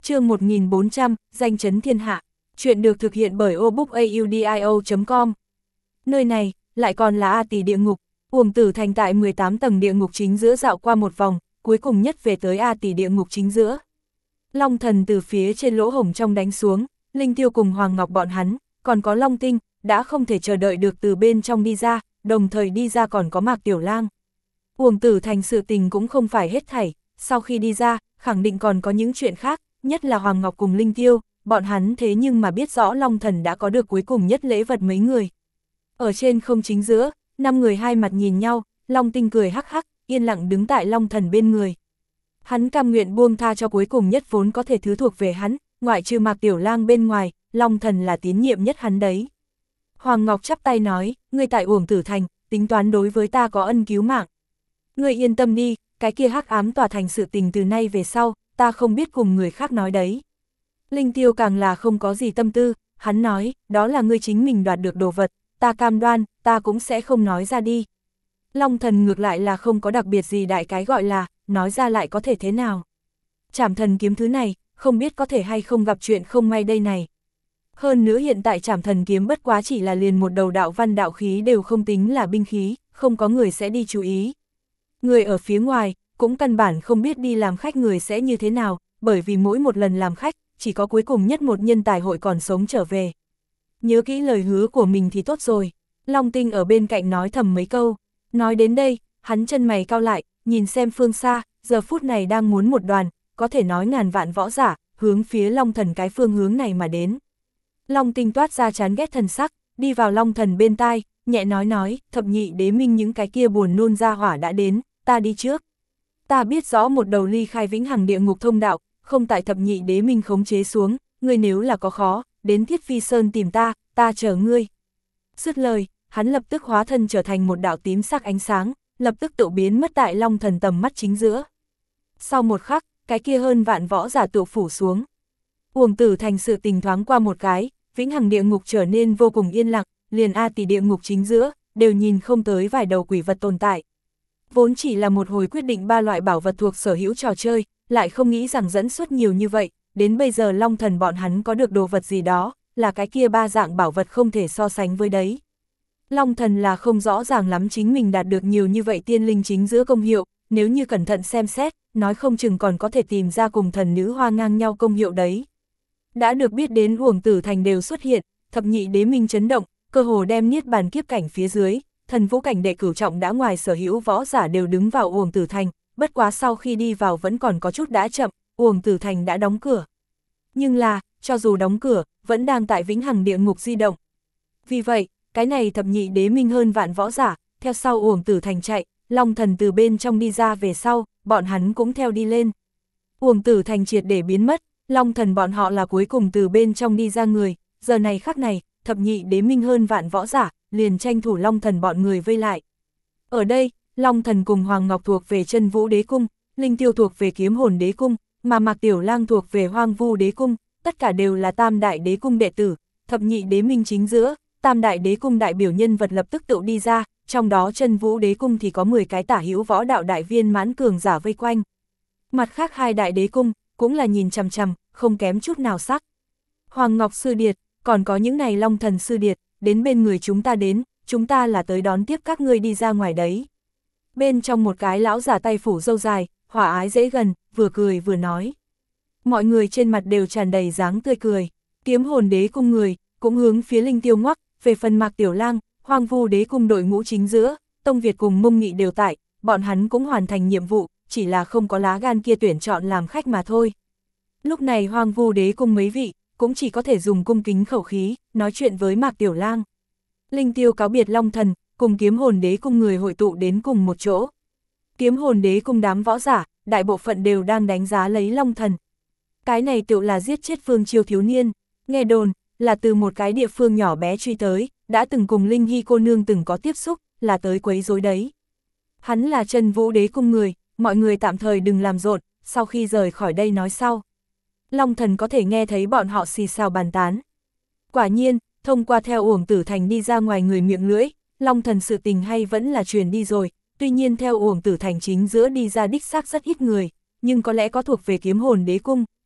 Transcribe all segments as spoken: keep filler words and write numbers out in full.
Chương một nghìn bốn trăm, danh chấn thiên hạ. Chuyện được thực hiện bởi obookaudio chấm com. Nơi này, lại còn là A Tỳ địa ngục. Uổng Tử Thành tại mười tám tầng địa ngục chính giữa dạo qua một vòng, cuối cùng nhất về tới A Tỳ địa ngục chính giữa. Long Thần từ phía trên lỗ hổng trong đánh xuống, Linh Tiêu cùng Hoàng Ngọc bọn hắn, còn có Long Tinh, đã không thể chờ đợi được từ bên trong đi ra, đồng thời đi ra còn có Mạc Tiểu Lang. Uổng Tử Thành sự tình cũng không phải hết thảy, sau khi đi ra, khẳng định còn có những chuyện khác, nhất là Hoàng Ngọc cùng Linh Tiêu, bọn hắn thế nhưng mà biết rõ Long Thần đã có được cuối cùng nhất lễ vật mấy người. Ở trên không chính giữa, năm người hai mặt nhìn nhau, Long Tinh cười hắc hắc, yên lặng đứng tại Long Thần bên người. Hắn cam nguyện buông tha cho cuối cùng nhất vốn có thể thứ thuộc về hắn, ngoại trừ Mạc Tiểu Lang bên ngoài, Long Thần là tín nhiệm nhất hắn đấy. Hoàng Ngọc chắp tay nói, ngươi tại Uổng Tử Thành, tính toán đối với ta có ân cứu mạng. Ngươi yên tâm đi, cái kia hắc ám tòa thành sự tình từ nay về sau, ta không biết cùng người khác nói đấy. Linh Tiêu càng là không có gì tâm tư, hắn nói, đó là ngươi chính mình đoạt được đồ vật, ta cam đoan, ta cũng sẽ không nói ra đi. Long Thần ngược lại là không có đặc biệt gì đại cái gọi là, nói ra lại có thể thế nào. Trảm thần kiếm thứ này, không biết có thể hay không gặp chuyện không may đây này. Hơn nữa hiện tại trảm thần kiếm bất quá chỉ là liền một đầu đạo văn đạo khí đều không tính là binh khí, không có người sẽ đi chú ý. Người ở phía ngoài, cũng căn bản không biết đi làm khách người sẽ như thế nào, bởi vì mỗi một lần làm khách, chỉ có cuối cùng nhất một nhân tài hội còn sống trở về. Nhớ kỹ lời hứa của mình thì tốt rồi. Long Tinh ở bên cạnh nói thầm mấy câu. Nói đến đây, hắn chân mày cau lại, nhìn xem phương xa, giờ phút này đang muốn một đoàn, có thể nói ngàn vạn võ giả, hướng phía Long Thần cái phương hướng này mà đến. Long Tinh toát ra chán ghét thần sắc, đi vào Long Thần bên tai, nhẹ nói nói, thập nhị đế minh những cái kia buồn nôn ra hỏa đã đến, ta đi trước. Ta biết rõ một đầu ly khai vĩnh hằng địa ngục thông đạo, không tại thập nhị đế minh khống chế xuống, ngươi nếu là có khó, đến Thiết Phi Sơn tìm ta, ta chờ ngươi. Dứt lời, hắn lập tức hóa thân trở thành một đạo tím sắc ánh sáng, lập tức tự biến mất tại Long Thần tầm mắt chính giữa. Sau một khắc, cái kia hơn vạn võ giả tụ phủ xuống. Uổng Tử Thành sự tình thoáng qua một cái, vĩnh hằng địa ngục trở nên vô cùng yên lặng, liền A Tỳ địa ngục chính giữa, đều nhìn không tới vài đầu quỷ vật tồn tại. Vốn chỉ là một hồi quyết định ba loại bảo vật thuộc sở hữu trò chơi, lại không nghĩ rằng dẫn xuất nhiều như vậy, đến bây giờ Long Thần bọn hắn có được đồ vật gì đó, là cái kia ba dạng bảo vật không thể so sánh với đấy. Long Thần là không rõ ràng lắm chính mình đạt được nhiều như vậy tiên linh chính giữa công hiệu, nếu như cẩn thận xem xét, nói không chừng còn có thể tìm ra cùng thần nữ hoa ngang nhau công hiệu đấy. Đã được biết đến Uổng Tử Thành đều xuất hiện, thập nhị đế minh chấn động, cơ hồ đem niết bàn kiếp cảnh phía dưới, thần vũ cảnh đệ cửu trọng đã ngoài sở hữu võ giả đều đứng vào Uổng Tử Thành, bất quá sau khi đi vào vẫn còn có chút đã chậm, Uổng Tử Thành đã đóng cửa. Nhưng là, cho dù đóng cửa, vẫn đang tại vĩnh hằng địa ngục di động. Vì vậy, cái này thập nhị đế minh hơn vạn võ giả, theo sau Uổng Tử Thành chạy, Long Thần từ bên trong đi ra về sau, bọn hắn cũng theo đi lên. Uổng Tử Thành triệt để biến mất, Long Thần bọn họ là cuối cùng từ bên trong đi ra người, giờ này khắc này, thập nhị đế minh hơn vạn võ giả, liền tranh thủ Long Thần bọn người vây lại. Ở đây, Long Thần cùng Hoàng Ngọc thuộc về Chân Vũ Đế Cung, Linh Tiêu thuộc về Kiếm Hồn Đế Cung, mà Mạc Tiểu Lang thuộc về Hoang Vu Đế Cung, tất cả đều là Tam Đại Đế Cung đệ tử, thập nhị đế minh chính giữa, Tam Đại Đế Cung đại biểu nhân vật lập tức tự đi ra, trong đó Chân Vũ Đế Cung thì có mười cái tả hữu võ đạo đại viên mãn cường giả vây quanh. Mặt khác hai Đại Đế Cung, cũng là nhìn chằm chằm, không kém chút nào sắc. Hoàng Ngọc Sư Điệt, còn có những này Long Thần Sư Điệt, đến bên người chúng ta đến, chúng ta là tới đón tiếp các ngươi đi ra ngoài đấy. Bên trong một cái lão giả tay phủ râu dài, hòa ái dễ gần, vừa cười vừa nói. Mọi người trên mặt đều tràn đầy dáng tươi cười, Kiếm Hồn Đế Cung người, cũng hướng phía Linh Tiêu ngoắc, về phần Mạc Tiểu Lang, Hoang Vu Đế Cung đội ngũ chính giữa, Tông Việt cùng Mông Nghị đều tại, bọn hắn cũng hoàn thành nhiệm vụ, chỉ là không có lá gan kia tuyển chọn làm khách mà thôi. Lúc này Hoang Vu Đế Cung mấy vị, cũng chỉ có thể dùng cung kính khẩu khí, nói chuyện với Mạc Tiểu Lang. Linh Tiêu cáo biệt Long Thần, cùng Kiếm Hồn Đế Cung người hội tụ đến cùng một chỗ. Kiếm Hồn Đế Cung đám võ giả, đại bộ phận đều đang đánh giá lấy Long Thần. Cái này tựu là giết chết Phương Chiêu thiếu niên, nghe đồn, là từ một cái địa phương nhỏ bé truy tới, đã từng cùng Linh Hy cô nương từng có tiếp xúc, là tới quấy rối đấy. Hắn là Chân Vũ Đế Cung người, mọi người tạm thời đừng làm rộn, sau khi rời khỏi đây nói sau. Long Thần có thể nghe thấy bọn họ xì xào bàn tán. Quả nhiên, thông qua theo Uổng Tử Thành đi ra ngoài người miệng lưỡi, Long Thần sự tình hay vẫn là truyền đi rồi, tuy nhiên theo Uổng Tử Thành chính giữa đi ra đích xác rất ít người, nhưng có lẽ có thuộc về Kiếm Hồn Đế Cung,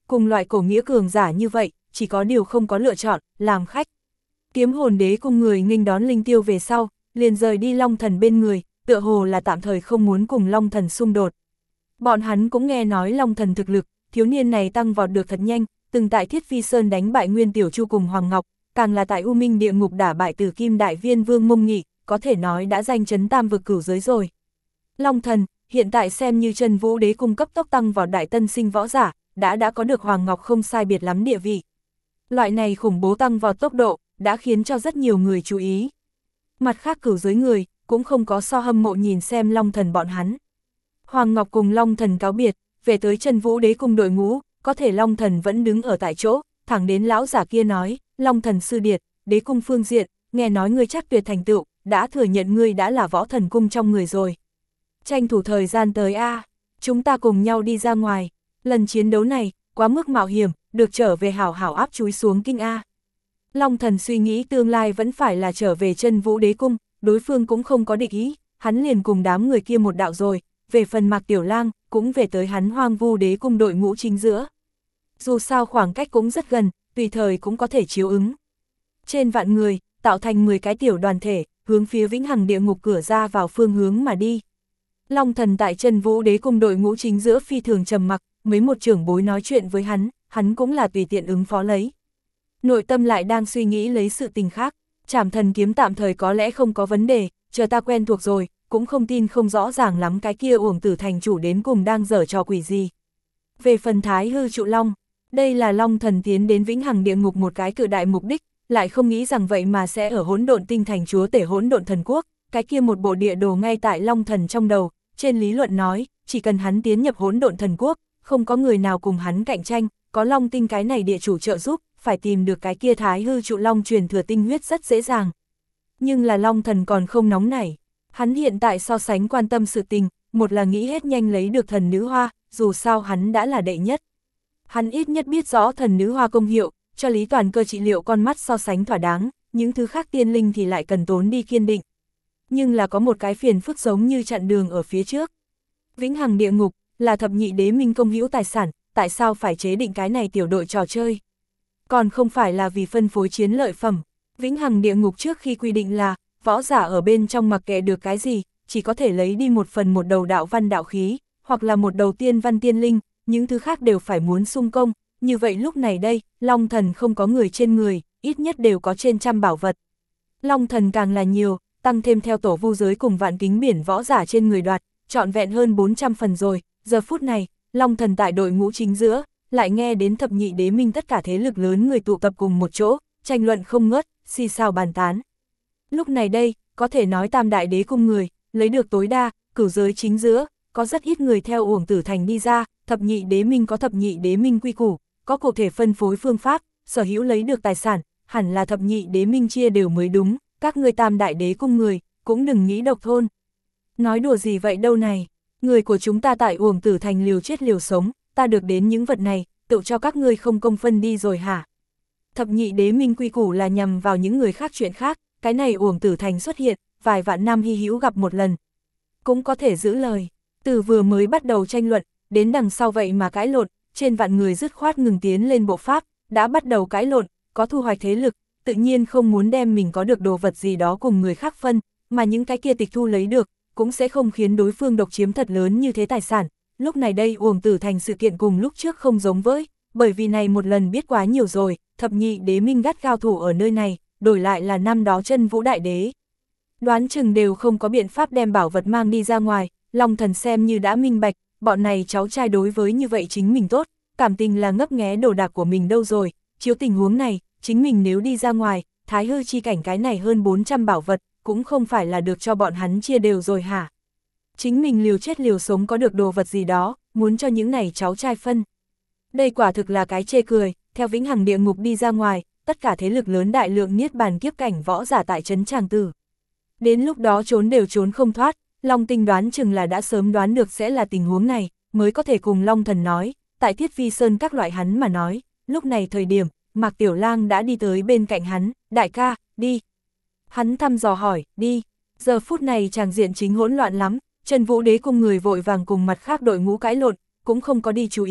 cùng loại cổ nghĩa cường giả như vậy, chỉ có điều không có lựa chọn, làm khách. Kiếm hồn đế cung người nghênh đón Linh Tiêu về sau, liền rời đi Long Thần bên người, tựa hồ là tạm thời không muốn cùng Long Thần xung đột. Bọn hắn cũng nghe nói Long Thần thực lực, thiếu niên này tăng vọt được thật nhanh, từng tại Thiết Phi Sơn đánh bại Nguyên Tiểu Chu cùng Hoàng Ngọc, càng là tại U Minh địa ngục đả bại Tử Kim Đại Viên Vương Mông Nghị, có thể nói đã danh chấn tam vực cửu giới rồi. Long Thần, hiện tại xem như Chân Vũ Đế cung cấp tốc tăng vào đại tân sinh võ giả, đã đã có được Hoàng Ngọc không sai biệt lắm địa vị. Loại này khủng bố tăng vào tốc độ, đã khiến cho rất nhiều người chú ý. Mặt khác cửu giới người, cũng không có so hâm mộ nhìn xem Long Thần bọn hắn. Hoàng Ngọc cùng Long Thần cáo biệt, về tới Chân Vũ Đế cung đội ngũ, có thể Long Thần vẫn đứng ở tại chỗ, thẳng đến lão giả kia nói, Long Thần sư điệt, đế cung phương diện, nghe nói ngươi chắc tuyệt thành tựu, đã thừa nhận ngươi đã là võ thần cung trong người rồi. Tranh thủ thời gian tới a, chúng ta cùng nhau đi ra ngoài, lần chiến đấu này, quá mức mạo hiểm, được trở về hảo hảo áp chúi xuống kinh a. Long Thần suy nghĩ tương lai vẫn phải là trở về Chân Vũ Đế cung, đối phương cũng không có địch ý, hắn liền cùng đám người kia một đạo rồi, về phần Mạc Tiểu Lang, cũng về tới hắn Hoang Vu Đế cung đội ngũ chính giữa. Dù sao khoảng cách cũng rất gần, tùy thời cũng có thể chiếu ứng. Trên vạn người, tạo thành mười cái tiểu đoàn thể, hướng phía vĩnh hằng địa ngục cửa ra vào phương hướng mà đi. Long Thần tại Chân Vũ Đế cung đội ngũ chính giữa phi thường trầm mặc, mấy một trưởng bối nói chuyện với hắn, hắn cũng là tùy tiện ứng phó lấy. Nội tâm lại đang suy nghĩ lấy sự tình khác, Trảm Thần kiếm tạm thời có lẽ không có vấn đề, chờ ta quen thuộc rồi, cũng không tin không rõ ràng lắm cái kia Uổng Tử thành chủ đến cùng đang giở trò quỷ gì. Về phần Thái Hư Trụ Long, đây là Long Thần tiến đến vĩnh hằng địa ngục một cái cự đại mục đích, lại không nghĩ rằng vậy mà sẽ ở hỗn độn tinh thành chúa tể hỗn độn thần quốc, cái kia một bộ địa đồ ngay tại Long Thần trong đầu, trên lý luận nói, chỉ cần hắn tiến nhập hỗn độn thần quốc, không có người nào cùng hắn cạnh tranh, có Long tinh cái này địa chủ trợ giúp, phải tìm được cái kia Thái Hư Trụ Long truyền thừa tinh huyết rất dễ dàng. Nhưng là Long Thần còn không nóng nảy, hắn hiện tại so sánh quan tâm sự tình, một là nghĩ hết nhanh lấy được thần nữ hoa, dù sao hắn đã là đệ nhất. Hắn ít nhất biết rõ thần nữ hoa công hiệu, cho Lý Toàn Cơ trị liệu con mắt so sánh thỏa đáng, những thứ khác tiên linh thì lại cần tốn đi kiên định. Nhưng là có một cái phiền phức giống như chặn đường ở phía trước. Vĩnh hằng địa ngục, là thập nhị đế minh công hữu tài sản, tại sao phải chế định cái này tiểu đội trò chơi? Còn không phải là vì phân phối chiến lợi phẩm. Vĩnh hằng địa ngục trước khi quy định là, võ giả ở bên trong mặc kệ được cái gì, chỉ có thể lấy đi một phần một đầu đạo văn đạo khí, hoặc là một đầu tiên văn tiên linh, những thứ khác đều phải muốn xung công. Như vậy lúc này đây, Long Thần không có người trên người, ít nhất đều có trên trăm bảo vật. Long Thần càng là nhiều, tăng thêm theo tổ vu giới cùng vạn kính biển võ giả trên người đoạt, trọn vẹn hơn bốn trăm phần rồi. Giờ phút này, Long Thần tại đội ngũ chính giữa, lại nghe đến thập nhị đế minh tất cả thế lực lớn người tụ tập cùng một chỗ, tranh luận không ngớt, xì xào bàn tán. Lúc này đây, có thể nói tam đại đế cung người, lấy được tối đa, cửu giới chính giữa, có rất ít người theo Uổng Tử thành đi ra, thập nhị đế minh có thập nhị đế minh quy củ, có cụ thể phân phối phương pháp, sở hữu lấy được tài sản, hẳn là thập nhị đế minh chia đều mới đúng, các ngươi tam đại đế cung người, cũng đừng nghĩ độc thôn. Nói đùa gì vậy đâu này, người của chúng ta tại Uổng Tử thành liều chết liều sống, ta được đến những vật này, tự cho các ngươi không công phân đi rồi hả? Thập nhị đế minh quy củ là nhằm vào những người khác chuyện khác, cái này Uổng Tử thành xuất hiện, vài vạn năm hy hữu gặp một lần. Cũng có thể giữ lời, từ vừa mới bắt đầu tranh luận, đến đằng sau vậy mà cãi lộn, trên vạn người dứt khoát ngừng tiến lên bộ pháp, đã bắt đầu cãi lộn, có thu hoạch thế lực, tự nhiên không muốn đem mình có được đồ vật gì đó cùng người khác phân, mà những cái kia tịch thu lấy được, cũng sẽ không khiến đối phương độc chiếm thật lớn như thế tài sản. Lúc này đây Uổng Tử thành sự kiện cùng lúc trước không giống với, bởi vì này một lần biết quá nhiều rồi, thập nhị đế minh gắt cao thủ ở nơi này, đổi lại là năm đó Chân Vũ đại đế. Đoán chừng đều không có biện pháp đem bảo vật mang đi ra ngoài, Long Thần xem như đã minh bạch, bọn này cháu trai đối với như vậy chính mình tốt, cảm tình là ngấp nghé đồ đạc của mình đâu rồi, chiếu tình huống này, chính mình nếu đi ra ngoài, Thái Hư chi cảnh cái này hơn bốn trăm bảo vật, cũng không phải là được cho bọn hắn chia đều rồi hả? Chính mình liều chết liều sống có được đồ vật gì đó, muốn cho những này cháu trai phân. Đây quả thực là cái chê cười, theo vĩnh hằng địa ngục đi ra ngoài, tất cả thế lực lớn đại lượng niết bàn kiếp cảnh võ giả tại trấn Tràng Tử. Đến lúc đó trốn đều trốn không thoát, Long Tinh đoán chừng là đã sớm đoán được sẽ là tình huống này, mới có thể cùng Long Thần nói, tại Thiết Phi Sơn các loại hắn mà nói, lúc này thời điểm, Mạc Tiểu Lang đã đi tới bên cạnh hắn, đại ca, đi. Hắn thăm dò hỏi, đi, giờ phút này tràng diện chính hỗn loạn lắm, Chân Vũ đế cung người vội vàng cùng mặt khác đội ngũ cãi lộn, cũng không có đi chú ý,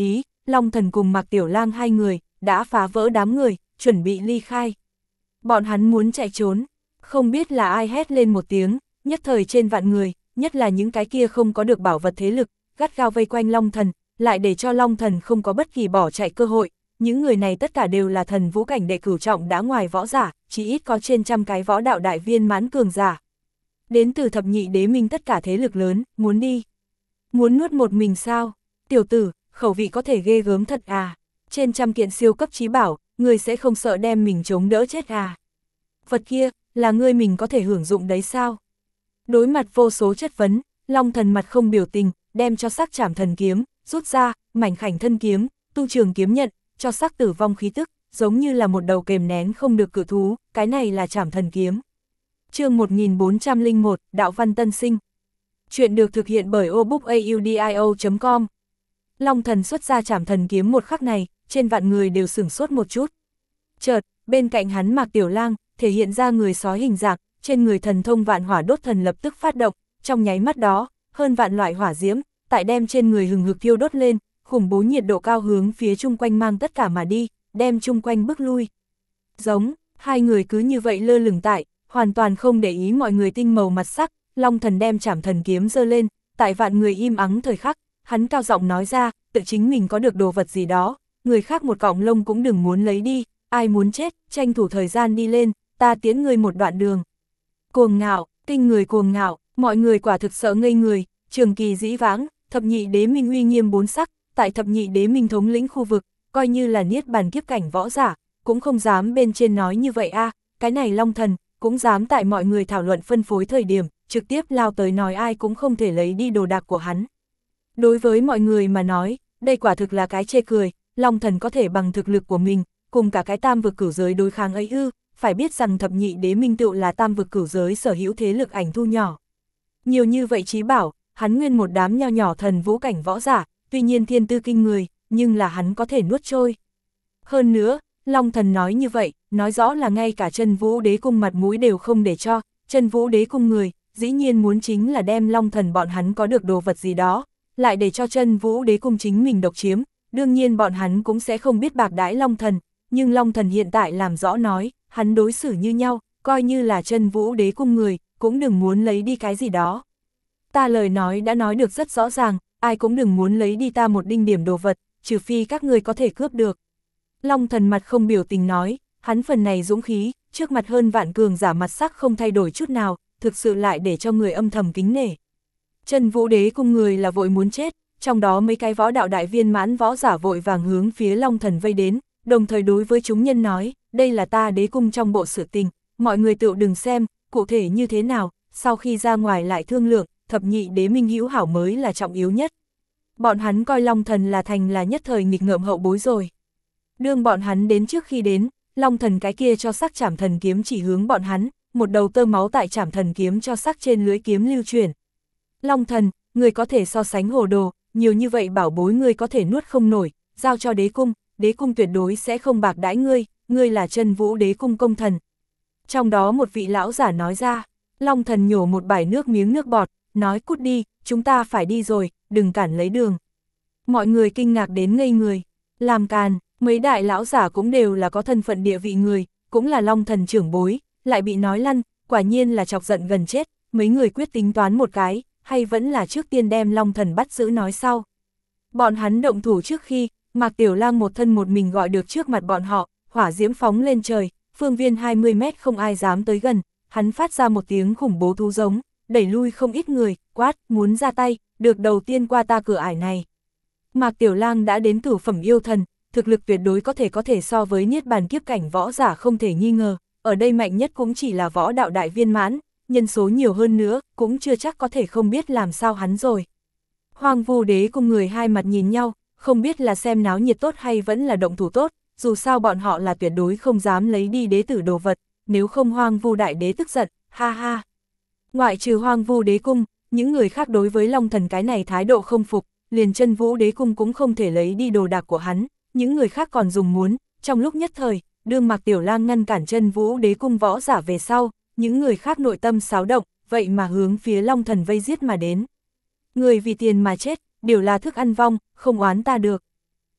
Long Thần cùng Mạc Tiểu Lang hai người, đã phá vỡ đám người, chuẩn bị ly khai. Bọn hắn muốn chạy trốn, không biết là ai hét lên một tiếng, nhất thời trên vạn người, nhất là những cái kia không có được bảo vật thế lực, gắt gao vây quanh Long Thần, lại để cho Long Thần không có bất kỳ bỏ chạy cơ hội. Những người này tất cả đều là thần vũ cảnh đệ cửu trọng đã ngoài võ giả, chỉ ít có trên trăm cái võ đạo đại viên mãn cường giả. Đến từ thập nhị đế minh tất cả thế lực lớn, muốn đi. Muốn nuốt một mình sao? Tiểu tử, khẩu vị có thể ghê gớm thật à? Trên trăm kiện siêu cấp chí bảo, người sẽ không sợ đem mình chống đỡ chết à? Vật kia, là ngươi mình có thể hưởng dụng đấy sao? Đối mặt vô số chất vấn, Long Thần mặt không biểu tình, đem cho sắc Trảm Thần kiếm, rút ra, mảnh khảnh thân kiếm, tu trường kiếm nhận, cho sắc tử vong khí tức, giống như là một đầu kềm nén không được cự thú, cái này là Trảm Thần kiếm. Chương một nghìn bốn trăm lẻ một, Đạo Văn Tân Sinh. Chuyện được thực hiện bởi obookaudio chấm com. Long Thần xuất ra Trảm Thần kiếm một khắc này, trên vạn người đều sửng sốt một chút. Chợt, bên cạnh hắn Mạc Tiểu Lang, thể hiện ra người sói hình dạng, trên người thần thông vạn hỏa đốt thần lập tức phát động, trong nháy mắt đó, hơn vạn loại hỏa diễm, tại đem trên người hừng hực thiêu đốt lên, khủng bố nhiệt độ cao hướng phía chung quanh mang tất cả mà đi, đem chung quanh bức lui. Giống, hai người cứ như vậy lơ lửng tại, hoàn toàn không để ý mọi người tinh màu mặt sắc, Long Thần đem Trảm Thần kiếm giơ lên, tại vạn người im ắng thời khắc, hắn cao giọng nói ra, tự chính mình có được đồ vật gì đó, người khác một cọng lông cũng đừng muốn lấy đi, ai muốn chết, tranh thủ thời gian đi lên, ta tiến người một đoạn đường. Cuồng ngạo, kinh người cuồng ngạo, mọi người quả thực sợ ngây người, trường kỳ dĩ vãng, thập nhị đế minh uy nghiêm bốn sắc, tại thập nhị đế minh thống lĩnh khu vực, coi như là niết bàn kiếp cảnh võ giả, cũng không dám bên trên nói như vậy a, à, cái này Long Thần, cũng dám tại mọi người thảo luận phân phối thời điểm, trực tiếp lao tới nói ai cũng không thể lấy đi đồ đạc của hắn. Đối với mọi người mà nói, đây quả thực là cái chê cười, Long Thần có thể bằng thực lực của mình, cùng cả cái tam vực cửu giới đối kháng ấy ư, phải biết rằng thập nhị đế minh tựu là tam vực cửu giới sở hữu thế lực ảnh thu nhỏ. Nhiều như vậy chí bảo, hắn nguyên một đám nho nhỏ thần vũ cảnh võ giả, tuy nhiên thiên tư kinh người, nhưng là hắn có thể nuốt trôi. Hơn nữa, Long Thần nói như vậy, nói rõ là ngay cả Chân Vũ Đế Cung mặt mũi đều không để cho, Chân Vũ Đế Cung người, dĩ nhiên muốn chính là đem Long Thần bọn hắn có được đồ vật gì đó, lại để cho Chân Vũ Đế Cung chính mình độc chiếm, đương nhiên bọn hắn cũng sẽ không biết bạc đãi Long Thần, nhưng Long Thần hiện tại làm rõ nói, hắn đối xử như nhau, coi như là Chân Vũ Đế Cung người, cũng đừng muốn lấy đi cái gì đó. Ta lời nói đã nói được rất rõ ràng, ai cũng đừng muốn lấy đi ta một đinh điểm đồ vật, trừ phi các người có thể cướp được. Long Thần mặt không biểu tình nói, hắn phần này dũng khí, trước mặt hơn vạn cường giả mặt sắc không thay đổi chút nào, thực sự lại để cho người âm thầm kính nể. Chân Vũ Đế Cung người là vội muốn chết, trong đó mấy cái võ đạo đại viên mãn võ giả vội vàng hướng phía Long Thần vây đến, đồng thời đối với chúng nhân nói, đây là ta đế cung trong bộ sự tình, mọi người tự đừng xem, cụ thể như thế nào, sau khi ra ngoài lại thương lượng, thập nhị đế minh hữu hảo mới là trọng yếu nhất. Bọn hắn coi Long Thần là thành là nhất thời nghịch ngợm hậu bối rồi. Đương bọn hắn đến trước khi đến, Long Thần cái kia cho sắc Trảm Thần kiếm chỉ hướng bọn hắn, một đầu tơ máu tại Trảm Thần kiếm cho sắc trên lưỡi kiếm lưu chuyển. Long Thần, người có thể so sánh hồ đồ, nhiều như vậy bảo bối ngươi có thể nuốt không nổi, giao cho đế cung, đế cung tuyệt đối sẽ không bạc đãi ngươi, ngươi là Chân Vũ Đế Cung công thần. Trong đó một vị lão giả nói ra, Long Thần nhổ một bãi nước miếng nước bọt, nói cút đi, chúng ta phải đi rồi, đừng cản lấy đường. Mọi người kinh ngạc đến ngây người, làm càn, mấy đại lão giả cũng đều là có thân phận địa vị người, cũng là Long Thần trưởng bối, lại bị nói lăn, quả nhiên là chọc giận gần chết, mấy người quyết tính toán một cái, hay vẫn là trước tiên đem Long Thần bắt giữ nói sau. Bọn hắn động thủ trước khi, Mạc Tiểu Lang một thân một mình gọi được trước mặt bọn họ, hỏa diễm phóng lên trời, phương viên hai mươi mét không ai dám tới gần, hắn phát ra một tiếng khủng bố thú giống, đẩy lui không ít người, quát, muốn ra tay, được đầu tiên qua ta cửa ải này. Mạc Tiểu Lang đã đến cửu phẩm yêu thần, thực lực tuyệt đối có thể có thể so với niết bàn kiếp cảnh võ giả không thể nghi ngờ, ở đây mạnh nhất cũng chỉ là võ đạo đại viên mãn, nhân số nhiều hơn nữa, cũng chưa chắc có thể không biết làm sao hắn rồi. Hoang Vu Đế cùng người hai mặt nhìn nhau, không biết là xem náo nhiệt tốt hay vẫn là động thủ tốt, dù sao bọn họ là tuyệt đối không dám lấy đi đế tử đồ vật, nếu không Hoang Vu Đại Đế tức giận, ha ha. Ngoại trừ Hoang Vu Đế Cung, những người khác đối với Long Thần cái này thái độ không phục, liền Chân Vũ Đế Cung cũng không thể lấy đi đồ đạc của hắn, những người khác còn dùng muốn, trong lúc nhất thời, đương Mạc Tiểu Lang ngăn cản Chân Vũ Đế Cung võ giả về sau, những người khác nội tâm xáo động, vậy mà hướng phía Long Thần vây giết mà đến. Người vì tiền mà chết, đều là thức ăn vong, không oán ta được.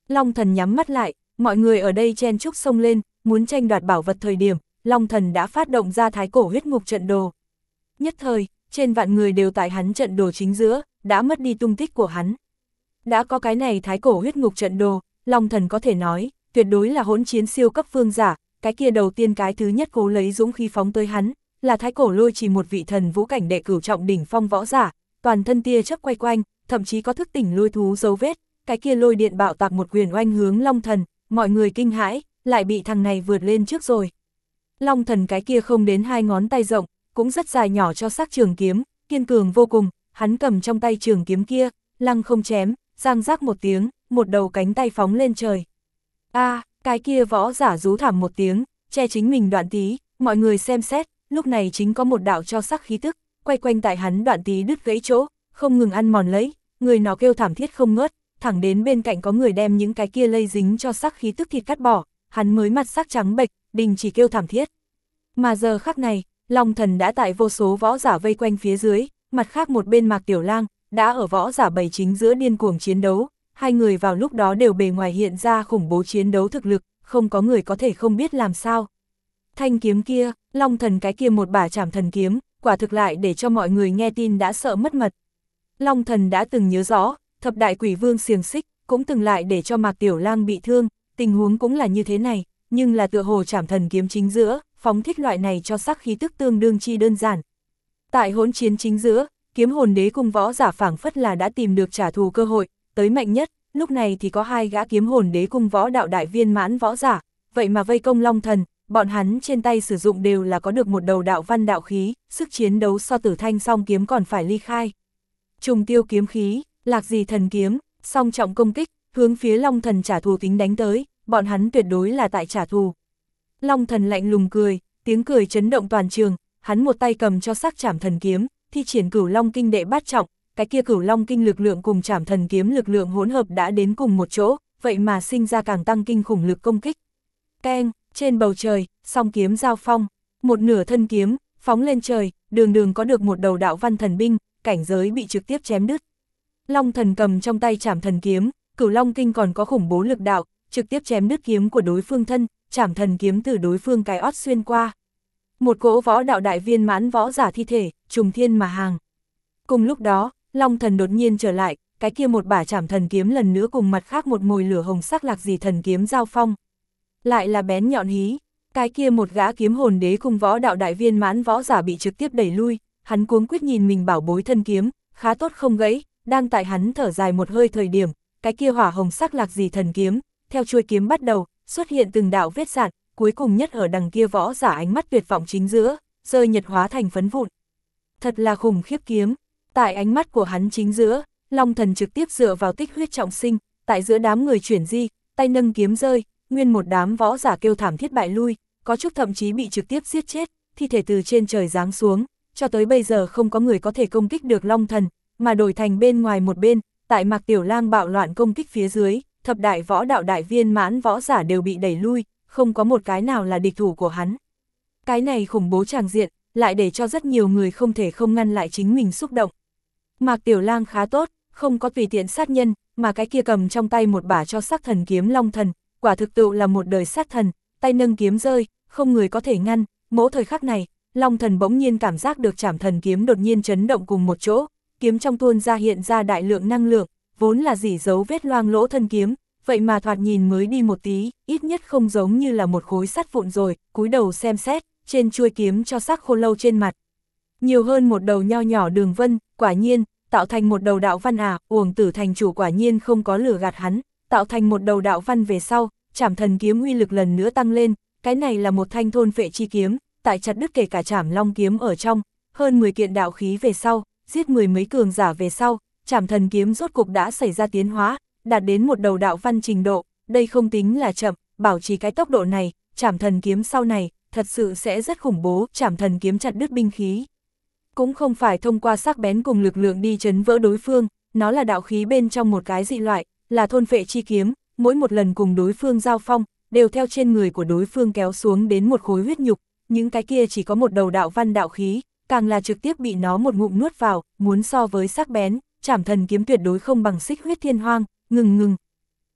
Long Thần nhắm mắt lại, mọi người ở đây chen chúc xông lên, muốn tranh đoạt bảo vật thời điểm, Long Thần đã phát động ra thái cổ huyết ngục trận đồ. Nhất thời, trên vạn người đều tại hắn trận đồ chính giữa, đã mất đi tung tích của hắn. Đã có cái này thái cổ huyết ngục trận đồ, Long Thần có thể nói, tuyệt đối là hỗn chiến siêu cấp vương giả, cái kia đầu tiên cái thứ nhất cố lấy dũng khí phóng tới hắn, là thái cổ lôi chỉ một vị thần vũ cảnh đệ cửu trọng đỉnh phong võ giả, toàn thân tia chớp quay quanh, thậm chí có thức tỉnh lôi thú dấu vết, cái kia lôi điện bạo tạc một quyền oanh hướng Long Thần, mọi người kinh hãi, lại bị thằng này vượt lên trước rồi. Long Thần cái kia không đến hai ngón tay rộng, cũng rất dài nhỏ cho sắc trường kiếm, kiên cường vô cùng, hắn cầm trong tay trường kiếm kia, lăng không chém, giang rác một tiếng, một đầu cánh tay phóng lên trời. A, à, cái kia võ giả rú thảm một tiếng, che chính mình đoạn tí, mọi người xem xét, lúc này chính có một đạo cho sắc khí tức, quay quanh tại hắn đoạn tí đứt gãy chỗ, không ngừng ăn mòn lấy, người nó kêu thảm thiết không ngớt, thẳng đến bên cạnh có người đem những cái kia lây dính cho sắc khí tức thịt cắt bỏ, hắn mới mặt sắc trắng bệch, đình chỉ kêu thảm thiết. Mà giờ khắc này, Long Thần đã tại vô số võ giả vây quanh phía dưới, mặt khác một bên Mạc Tiểu Lang, đã ở võ giả bầy chính giữa điên cuồng chiến đấu, hai người vào lúc đó đều bề ngoài hiện ra khủng bố chiến đấu thực lực, không có người có thể không biết làm sao. Thanh kiếm kia, Long Thần cái kia một bả trảm thần kiếm, quả thực lại để cho mọi người nghe tin đã sợ mất mật. Long Thần đã từng nhớ rõ, thập đại quỷ vương xiềng xích, cũng từng lại để cho Mạc Tiểu Lang bị thương, tình huống cũng là như thế này, nhưng là tựa hồ trảm thần kiếm chính giữa, phóng thích loại này cho sắc khí tức tương đương chi đơn giản. Tại hỗn chiến chính giữa, kiếm hồn đế cung võ giả phảng phất là đã tìm được trả thù cơ hội, tới mạnh nhất, lúc này thì có hai gã kiếm hồn đế cung võ đạo đại viên mãn võ giả, vậy mà vây công Long Thần, bọn hắn trên tay sử dụng đều là có được một đầu đạo văn đạo khí, sức chiến đấu so Tử Thanh song kiếm còn phải ly khai. Trùng tiêu kiếm khí, lạc gì thần kiếm, song trọng công kích, hướng phía Long Thần trả thù tính đánh tới, bọn hắn tuyệt đối là tại trả thù. Long Thần lạnh lùng cười, tiếng cười chấn động toàn trường, hắn một tay cầm cho sắc trảm thần kiếm, thi triển Cửu Long kinh đệ bát trọng, cái kia Cửu Long kinh lực lượng cùng trảm thần kiếm lực lượng hỗn hợp đã đến cùng một chỗ, vậy mà sinh ra càng tăng kinh khủng lực công kích. Keng, trên bầu trời, song kiếm giao phong, một nửa thân kiếm, phóng lên trời, đường đường có được một đầu đạo văn thần binh, cảnh giới bị trực tiếp chém đứt. Long Thần cầm trong tay trảm thần kiếm, Cửu Long kinh còn có khủng bố lực đạo, trực tiếp chém đứt kiếm của đối phương thân, trảm thần kiếm từ đối phương cái ót xuyên qua. Một cỗ võ đạo đại viên mãn võ giả thi thể, trùng thiên mà hàng. Cùng lúc đó, Long Thần đột nhiên trở lại, cái kia một bả trảm thần kiếm lần nữa cùng mặt khác một mồi lửa hồng sắc lạc gì thần kiếm giao phong. Lại là bén nhọn hí, cái kia một gã kiếm hồn đế cùng võ đạo đại viên mãn võ giả bị trực tiếp đẩy lui, hắn cuống quyết nhìn mình bảo bối thân kiếm, khá tốt không gãy, đang tại hắn thở dài một hơi thời điểm, cái kia hỏa hồng sắc lạc gì thần kiếm, theo chuôi kiếm bắt đầu, xuất hiện từng đạo vết rạn, cuối cùng nhất ở đằng kia võ giả ánh mắt tuyệt vọng chính giữa, rơi nhật hóa thành phấn vụn. Thật là khủng khiếp kiếm, tại ánh mắt của hắn chính giữa, Long Thần trực tiếp dựa vào tích huyết trọng sinh, tại giữa đám người chuyển di, tay nâng kiếm rơi, nguyên một đám võ giả kêu thảm thiết bại lui, có chút thậm chí bị trực tiếp giết chết, thi thể từ trên trời giáng xuống, cho tới bây giờ không có người có thể công kích được Long Thần, mà đổi thành bên ngoài một bên, tại Mạc Tiểu Lang bạo loạn công kích phía dưới, thập đại võ đạo đại viên mãn võ giả đều bị đẩy lui, không có một cái nào là địch thủ của hắn. Cái này khủng bố tràng diện, lại để cho rất nhiều người không thể không ngăn lại chính mình xúc động. Mạc Tiểu Lang khá tốt, không có tùy tiện sát nhân, mà cái kia cầm trong tay một bả cho sắc thần kiếm Long Thần, quả thực tự là một đời sát thần, tay nâng kiếm rơi, không người có thể ngăn. Mỗi thời khắc này, Long Thần bỗng nhiên cảm giác được trảm thần kiếm đột nhiên chấn động cùng một chỗ, kiếm trong tuôn ra hiện ra đại lượng năng lượng, vốn là dỉ dấu vết loang lỗ thân kiếm, vậy mà thoạt nhìn mới đi một tí, ít nhất không giống như là một khối sắt vụn rồi, cúi đầu xem xét, trên chuôi kiếm cho sắc khô lâu trên mặt. Nhiều hơn một đầu nho nhỏ đường vân, quả nhiên, tạo thành một đầu đạo văn à, Uổng Tử thành chủ quả nhiên không có lừa gạt hắn, tạo thành một đầu đạo văn về sau, trảm thần kiếm uy lực lần nữa tăng lên, cái này là một thanh thôn phệ chi kiếm, tại chặt đứt kể cả trảm long kiếm ở trong, hơn mười kiện đạo khí về sau, giết mười mấy cường giả về sau, trảm thần kiếm rốt cục đã xảy ra tiến hóa, đạt đến một đầu đạo văn trình độ, đây không tính là chậm, bảo trì cái tốc độ này, trảm thần kiếm sau này, thật sự sẽ rất khủng bố, trảm thần kiếm chặt đứt binh khí. Cũng không phải thông qua sắc bén cùng lực lượng đi chấn vỡ đối phương, nó là đạo khí bên trong một cái dị loại, là thôn phệ chi kiếm, mỗi một lần cùng đối phương giao phong, đều theo trên người của đối phương kéo xuống đến một khối huyết nhục, những cái kia chỉ có một đầu đạo văn đạo khí, càng là trực tiếp bị nó một ngụm nuốt vào, muốn so với sắc bén, trảm thần kiếm tuyệt đối không bằng xích huyết thiên hoang, ngừng ngừng.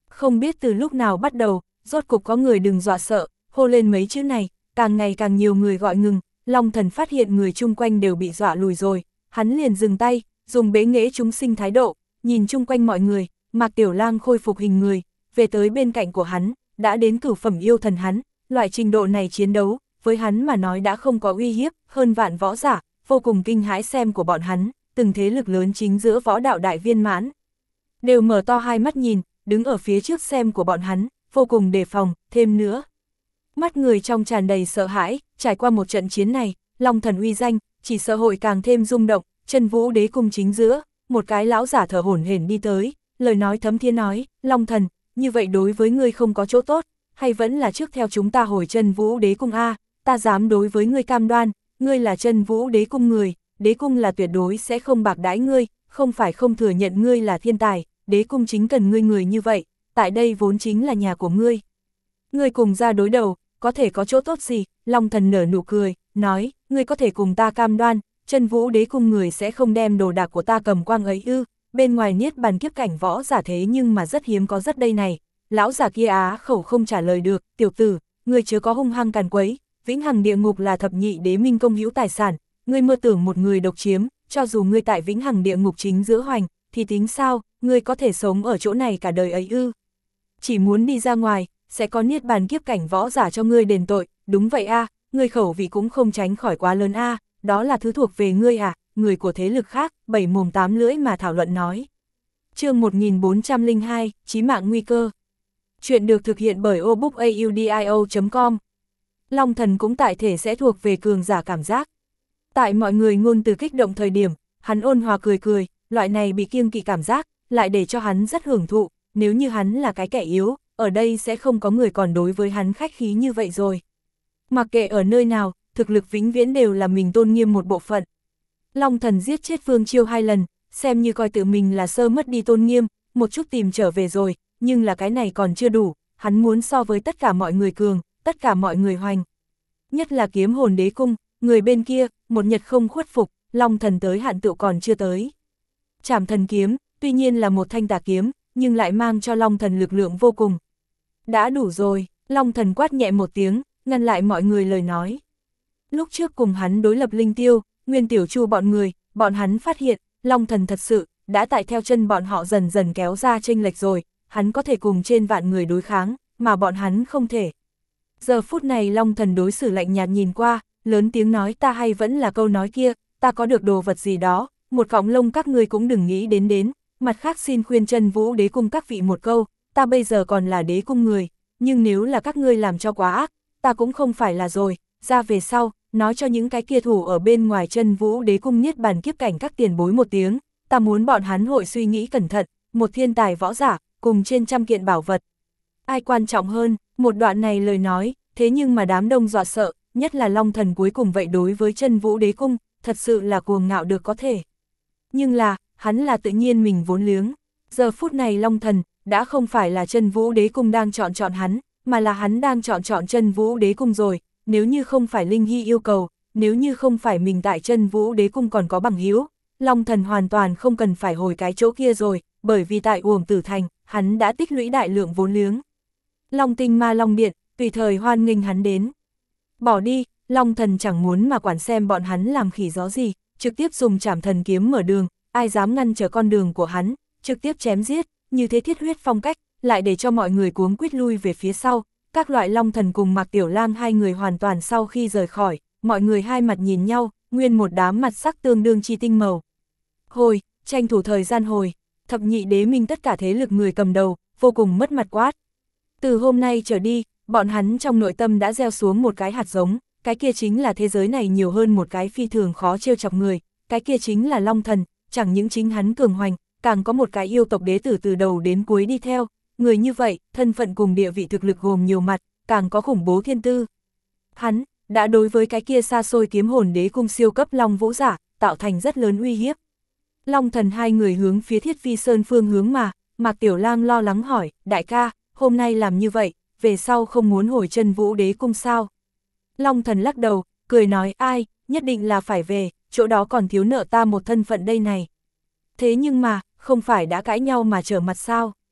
Không biết từ lúc nào bắt đầu, rốt cục có người đừng dọa sợ, hô lên mấy chữ này, càng ngày càng nhiều người gọi ngừng, Long Thần phát hiện người chung quanh đều bị dọa lùi rồi, hắn liền dừng tay, dùng bế nghệ chúng sinh thái độ, nhìn chung quanh mọi người, Mạc Tiểu Lang khôi phục hình người, về tới bên cạnh của hắn, đã đến cửu phẩm yêu thần hắn, loại trình độ này chiến đấu, với hắn mà nói đã không có uy hiếp, hơn vạn võ giả, vô cùng kinh hãi xem của bọn hắn, từng thế lực lớn chính giữa võ đạo đại viên mãn. Đều mở to hai mắt nhìn, đứng ở phía trước xem của bọn hắn, vô cùng đề phòng, thêm nữa. Mắt người trong tràn đầy sợ hãi, trải qua một trận chiến này, Long Thần uy danh, chỉ sợ hội càng thêm rung động, Chân Vũ Đế cung chính giữa, một cái lão giả thở hổn hển đi tới, lời nói thấm thiên nói, Long Thần, như vậy đối với ngươi không có chỗ tốt, hay vẫn là trước theo chúng ta hồi Chân Vũ Đế cung a, ta dám đối với ngươi cam đoan, ngươi là Chân Vũ Đế cung người, đế cung là tuyệt đối sẽ không bạc đãi ngươi, không phải không thừa nhận ngươi là thiên tài, đế cung chính cần ngươi người như vậy, tại đây vốn chính là nhà của ngươi. Ngươi cùng ra đối đầu, có thể có chỗ tốt gì? Long Thần nở nụ cười, nói, ngươi có thể cùng ta cam đoan, Chân Vũ Đế cung người sẽ không đem đồ đạc của ta cầm quang ấy ư? Bên ngoài niết bàn kiếp cảnh võ giả thế nhưng mà rất hiếm có rất đây này. Lão giả kia á khẩu không trả lời được, tiểu tử, ngươi chớ có hung hăng càn quấy, vĩnh hằng địa ngục là thập nhị đế minh công hữu tài sản, ngươi mơ tưởng một người độc chiếm, cho dù ngươi tại vĩnh hằng địa ngục chính giữa hoành, thì tính sao, ngươi có thể sống ở chỗ này cả đời ấy ư? Chỉ muốn đi ra ngoài, sẽ có niết bàn kiếp cảnh võ giả cho ngươi đền tội, đúng vậy a, ngươi khẩu vị cũng không tránh khỏi quá lớn a, đó là thứ thuộc về ngươi à, người của thế lực khác, bảy mồm tám lưỡi mà thảo luận nói. Chương một nghìn bốn trăm lẻ hai, chí mạng nguy cơ. Chuyện được thực hiện bởi o book audio chấm com. Long Thần cũng tại thể sẽ thuộc về cường giả cảm giác. Tại mọi người ngôn từ kích động thời điểm, hắn ôn hòa cười cười, loại này bị kiêng kỵ cảm giác, lại để cho hắn rất hưởng thụ, nếu như hắn là cái kẻ yếu, ở đây sẽ không có người còn đối với hắn khách khí như vậy rồi. Mặc kệ ở nơi nào, thực lực vĩnh viễn đều là mình tôn nghiêm một bộ phận. Long Thần giết chết Vương Chiêu hai lần, xem như coi tự mình là sơ mất đi tôn nghiêm, một chút tìm trở về rồi, nhưng là cái này còn chưa đủ, hắn muốn so với tất cả mọi người cường, tất cả mọi người hoành. Nhất là Kiếm Hồn Đế cung, người bên kia, một nhật không khuất phục, Long Thần tới hạn tựu còn chưa tới. Trảm Thần kiếm, tuy nhiên là một thanh tà kiếm, nhưng lại mang cho Long Thần lực lượng vô cùng. Đã đủ rồi, Long Thần quát nhẹ một tiếng, ngăn lại mọi người lời nói. Lúc trước cùng hắn đối lập Linh Tiêu, Nguyên Tiểu Chu bọn người, bọn hắn phát hiện, Long Thần thật sự, đã tại theo chân bọn họ dần dần kéo ra chênh lệch rồi, hắn có thể cùng trên vạn người đối kháng, mà bọn hắn không thể. Giờ phút này Long Thần đối xử lạnh nhạt nhìn qua, lớn tiếng nói ta hay vẫn là câu nói kia, ta có được đồ vật gì đó, một cọng lông các ngươi cũng đừng nghĩ đến đến, mặt khác xin khuyên Chân Vũ Đế cung các vị một câu, ta bây giờ còn là đế cung người, nhưng nếu là các ngươi làm cho quá ác, ta cũng không phải là rồi, ra về sau, nói cho những cái kia thủ ở bên ngoài Chân Vũ Đế cung niết bàn kiếp cảnh các tiền bối một tiếng, ta muốn bọn hắn hội suy nghĩ cẩn thận, một thiên tài võ giả, cùng trên trăm kiện bảo vật. Ai quan trọng hơn, một đoạn này lời nói, thế nhưng mà đám đông dọa sợ, nhất là Long Thần cuối cùng vậy đối với Chân Vũ Đế cung, thật sự là cuồng ngạo được có thể. Nhưng là, hắn là tự nhiên mình vốn liếng, giờ phút này Long Thần, đã không phải là Chân Vũ Đế cung đang chọn chọn hắn, mà là hắn đang chọn chọn Chân Vũ Đế cung rồi, nếu như không phải Linh Hy yêu cầu, nếu như không phải mình tại Chân Vũ Đế cung còn có bằng hữu, Long Thần hoàn toàn không cần phải hồi cái chỗ kia rồi, bởi vì tại Uổng Tử Thành, hắn đã tích lũy đại lượng vốn liếng. Long Tinh Ma Long Điện, tùy thời hoan nghênh hắn đến. Bỏ đi, Long Thần chẳng muốn mà quản xem bọn hắn làm khỉ gió gì, trực tiếp dùng Trảm Thần kiếm mở đường, ai dám ngăn trở con đường của hắn, trực tiếp chém giết, như thế thiết huyết phong cách, lại để cho mọi người cuống quýt lui về phía sau. Các loại Long Thần cùng Mạc Tiểu Lang hai người hoàn toàn sau khi rời khỏi, mọi người hai mặt nhìn nhau, nguyên một đám mặt sắc tương đương chi tinh màu. Hồi, tranh thủ thời gian hồi, thập nhị đế minh tất cả thế lực người cầm đầu, vô cùng mất mặt quát. Từ hôm nay trở đi, bọn hắn trong nội tâm đã gieo xuống một cái hạt giống, cái kia chính là thế giới này nhiều hơn một cái phi thường khó trêu chọc người, cái kia chính là Long Thần, chẳng những chính hắn cường hoành, càng có một cái yêu tộc đế tử từ đầu đến cuối đi theo, người như vậy, thân phận cùng địa vị thực lực gồm nhiều mặt, càng có khủng bố thiên tư. Hắn, đã đối với cái kia xa xôi Kiếm Hồn Đế cung siêu cấp Long Vũ giả, tạo thành rất lớn uy hiếp. Long Thần hai người hướng phía Thiết Phi Sơn phương hướng mà, Mạc Tiểu Lang lo lắng hỏi, đại ca, hôm nay làm như vậy, về sau không muốn hồi Chân Vũ Đế cung sao? Long Thần lắc đầu, cười nói, ai, nhất định là phải về, chỗ đó còn thiếu nợ ta một thân phận đây này. Thế nhưng mà, không phải đã cãi nhau mà trở mặt sao?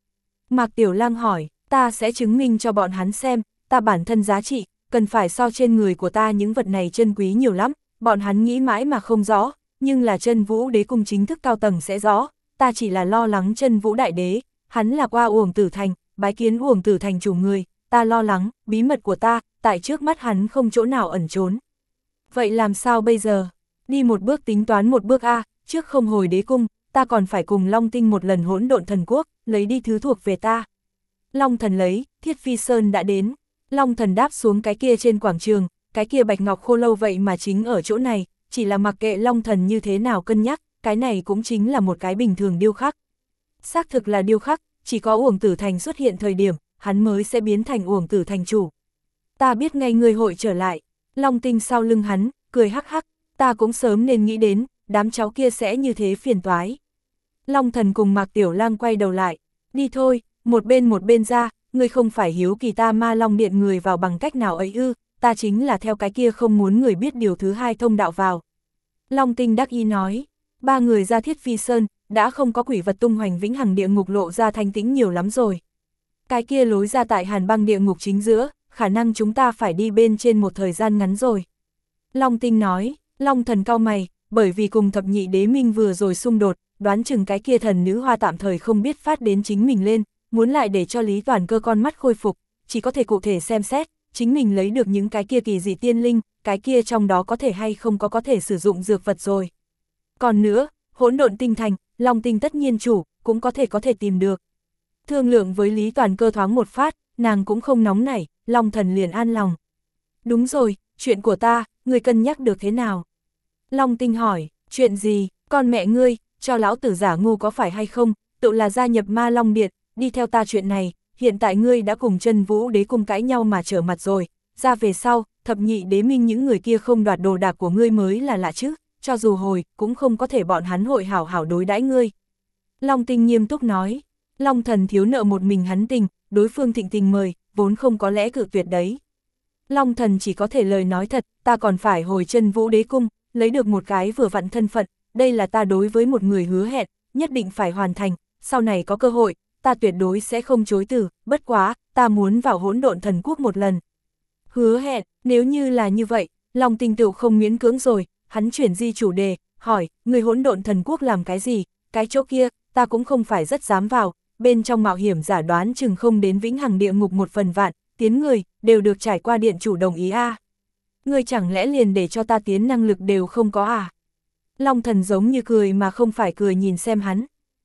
Mạc Tiểu Lang hỏi, ta sẽ chứng minh cho bọn hắn xem, ta bản thân giá trị, cần phải so trên người của ta những vật này chân quý nhiều lắm, bọn hắn nghĩ mãi mà không rõ, nhưng là Chân Vũ Đế Cung chính thức cao tầng sẽ rõ, ta chỉ là lo lắng Chân Vũ Đại Đế, hắn là qua Uổng Tử Thành, bái kiến Uổng Tử Thành chủ người, ta lo lắng, bí mật của ta, tại trước mắt hắn không chỗ nào ẩn trốn. Vậy làm sao bây giờ? Đi một bước tính toán một bước a, trước không hồi đế cung, ta còn phải cùng Long Tinh một lần hỗn độn thần quốc, lấy đi thứ thuộc về ta. Long Thần lấy, Thiết Phi Sơn đã đến. Long Thần đáp xuống cái kia trên quảng trường, cái kia bạch ngọc khô lâu vậy mà chính ở chỗ này, chỉ là mặc kệ Long Thần như thế nào cân nhắc, cái này cũng chính là một cái bình thường điêu khắc. Xác thực là điêu khắc, chỉ có Uổng Tử Thành xuất hiện thời điểm, hắn mới sẽ biến thành Uổng Tử Thành chủ. Ta biết ngay người hội trở lại. Long Tinh sau lưng hắn, cười hắc hắc, ta cũng sớm nên nghĩ đến, đám cháu kia sẽ như thế phiền toái. Long Thần cùng Mạc Tiểu Lang quay đầu lại, đi thôi, một bên một bên ra, ngươi không phải hiếu kỳ ta Ma Long Điện người vào bằng cách nào ấy ư, ta chính là theo cái kia không muốn người biết điều thứ hai thông đạo vào. Long Tinh đắc ý nói, ba người ra Thiết Phi Sơn, đã không có quỷ vật tung hoành vĩnh hằng địa ngục lộ ra thanh tĩnh nhiều lắm rồi. Cái kia lối ra tại Hàn Băng địa ngục chính giữa, khả năng chúng ta phải đi bên trên một thời gian ngắn rồi. Long Tinh nói, Long Thần cau mày, bởi vì cùng thập nhị đế minh vừa rồi xung đột, đoán chừng cái kia thần nữ hoa tạm thời không biết phát đến chính mình lên, muốn lại để cho Lý Toàn Cơ con mắt khôi phục, chỉ có thể cụ thể xem xét, chính mình lấy được những cái kia kỳ dị tiên linh, cái kia trong đó có thể hay không có có thể sử dụng dược vật rồi. Còn nữa, hỗn độn tinh thành, Long Tinh tất nhiên chủ, cũng có thể có thể tìm được. Thương lượng với Lý Toàn Cơ thoáng một phát, nàng cũng không nóng nảy, Long Thần liền an lòng. Đúng rồi, chuyện của ta, người cân nhắc được thế nào? Long Tinh hỏi, chuyện gì, con mẹ ngươi, cho lão tử giả ngu có phải hay không, tự là gia nhập Ma Long Điện, đi theo ta chuyện này, hiện tại ngươi đã cùng Chân Vũ Đế Cung cãi nhau mà trở mặt rồi, ra về sau, thập nhị đế minh những người kia không đoạt đồ đạc của ngươi mới là lạ chứ, cho dù hồi, cũng không có thể bọn hắn hội hảo hảo đối đãi ngươi. Long Tinh nghiêm túc nói, Long Thần thiếu nợ một mình hắn tình, đối phương thịnh tình mời, vốn không có lẽ cự tuyệt đấy. Long Thần chỉ có thể lời nói thật, ta còn phải hồi Chân Vũ Đế Cung, lấy được một cái vừa vặn thân phận, đây là ta đối với một người hứa hẹn, nhất định phải hoàn thành, sau này có cơ hội, ta tuyệt đối sẽ không chối từ, bất quá, ta muốn vào hỗn độn thần quốc một lần. Hứa hẹn, nếu như là như vậy, Long Tinh tựu không miễn cưỡng rồi, hắn chuyển di chủ đề, hỏi, người hỗn độn thần quốc làm cái gì, cái chỗ kia, ta cũng không phải rất dám vào, bên trong mạo hiểm giả đoán chừng không đến vĩnh hằng địa ngục một phần vạn, tiến người, đều được trải qua điện chủ đồng ý a. À. Ngươi chẳng lẽ liền để cho ta tiến năng lực đều không có à? Long Thần giống như cười mà không phải cười nhìn xem hắn.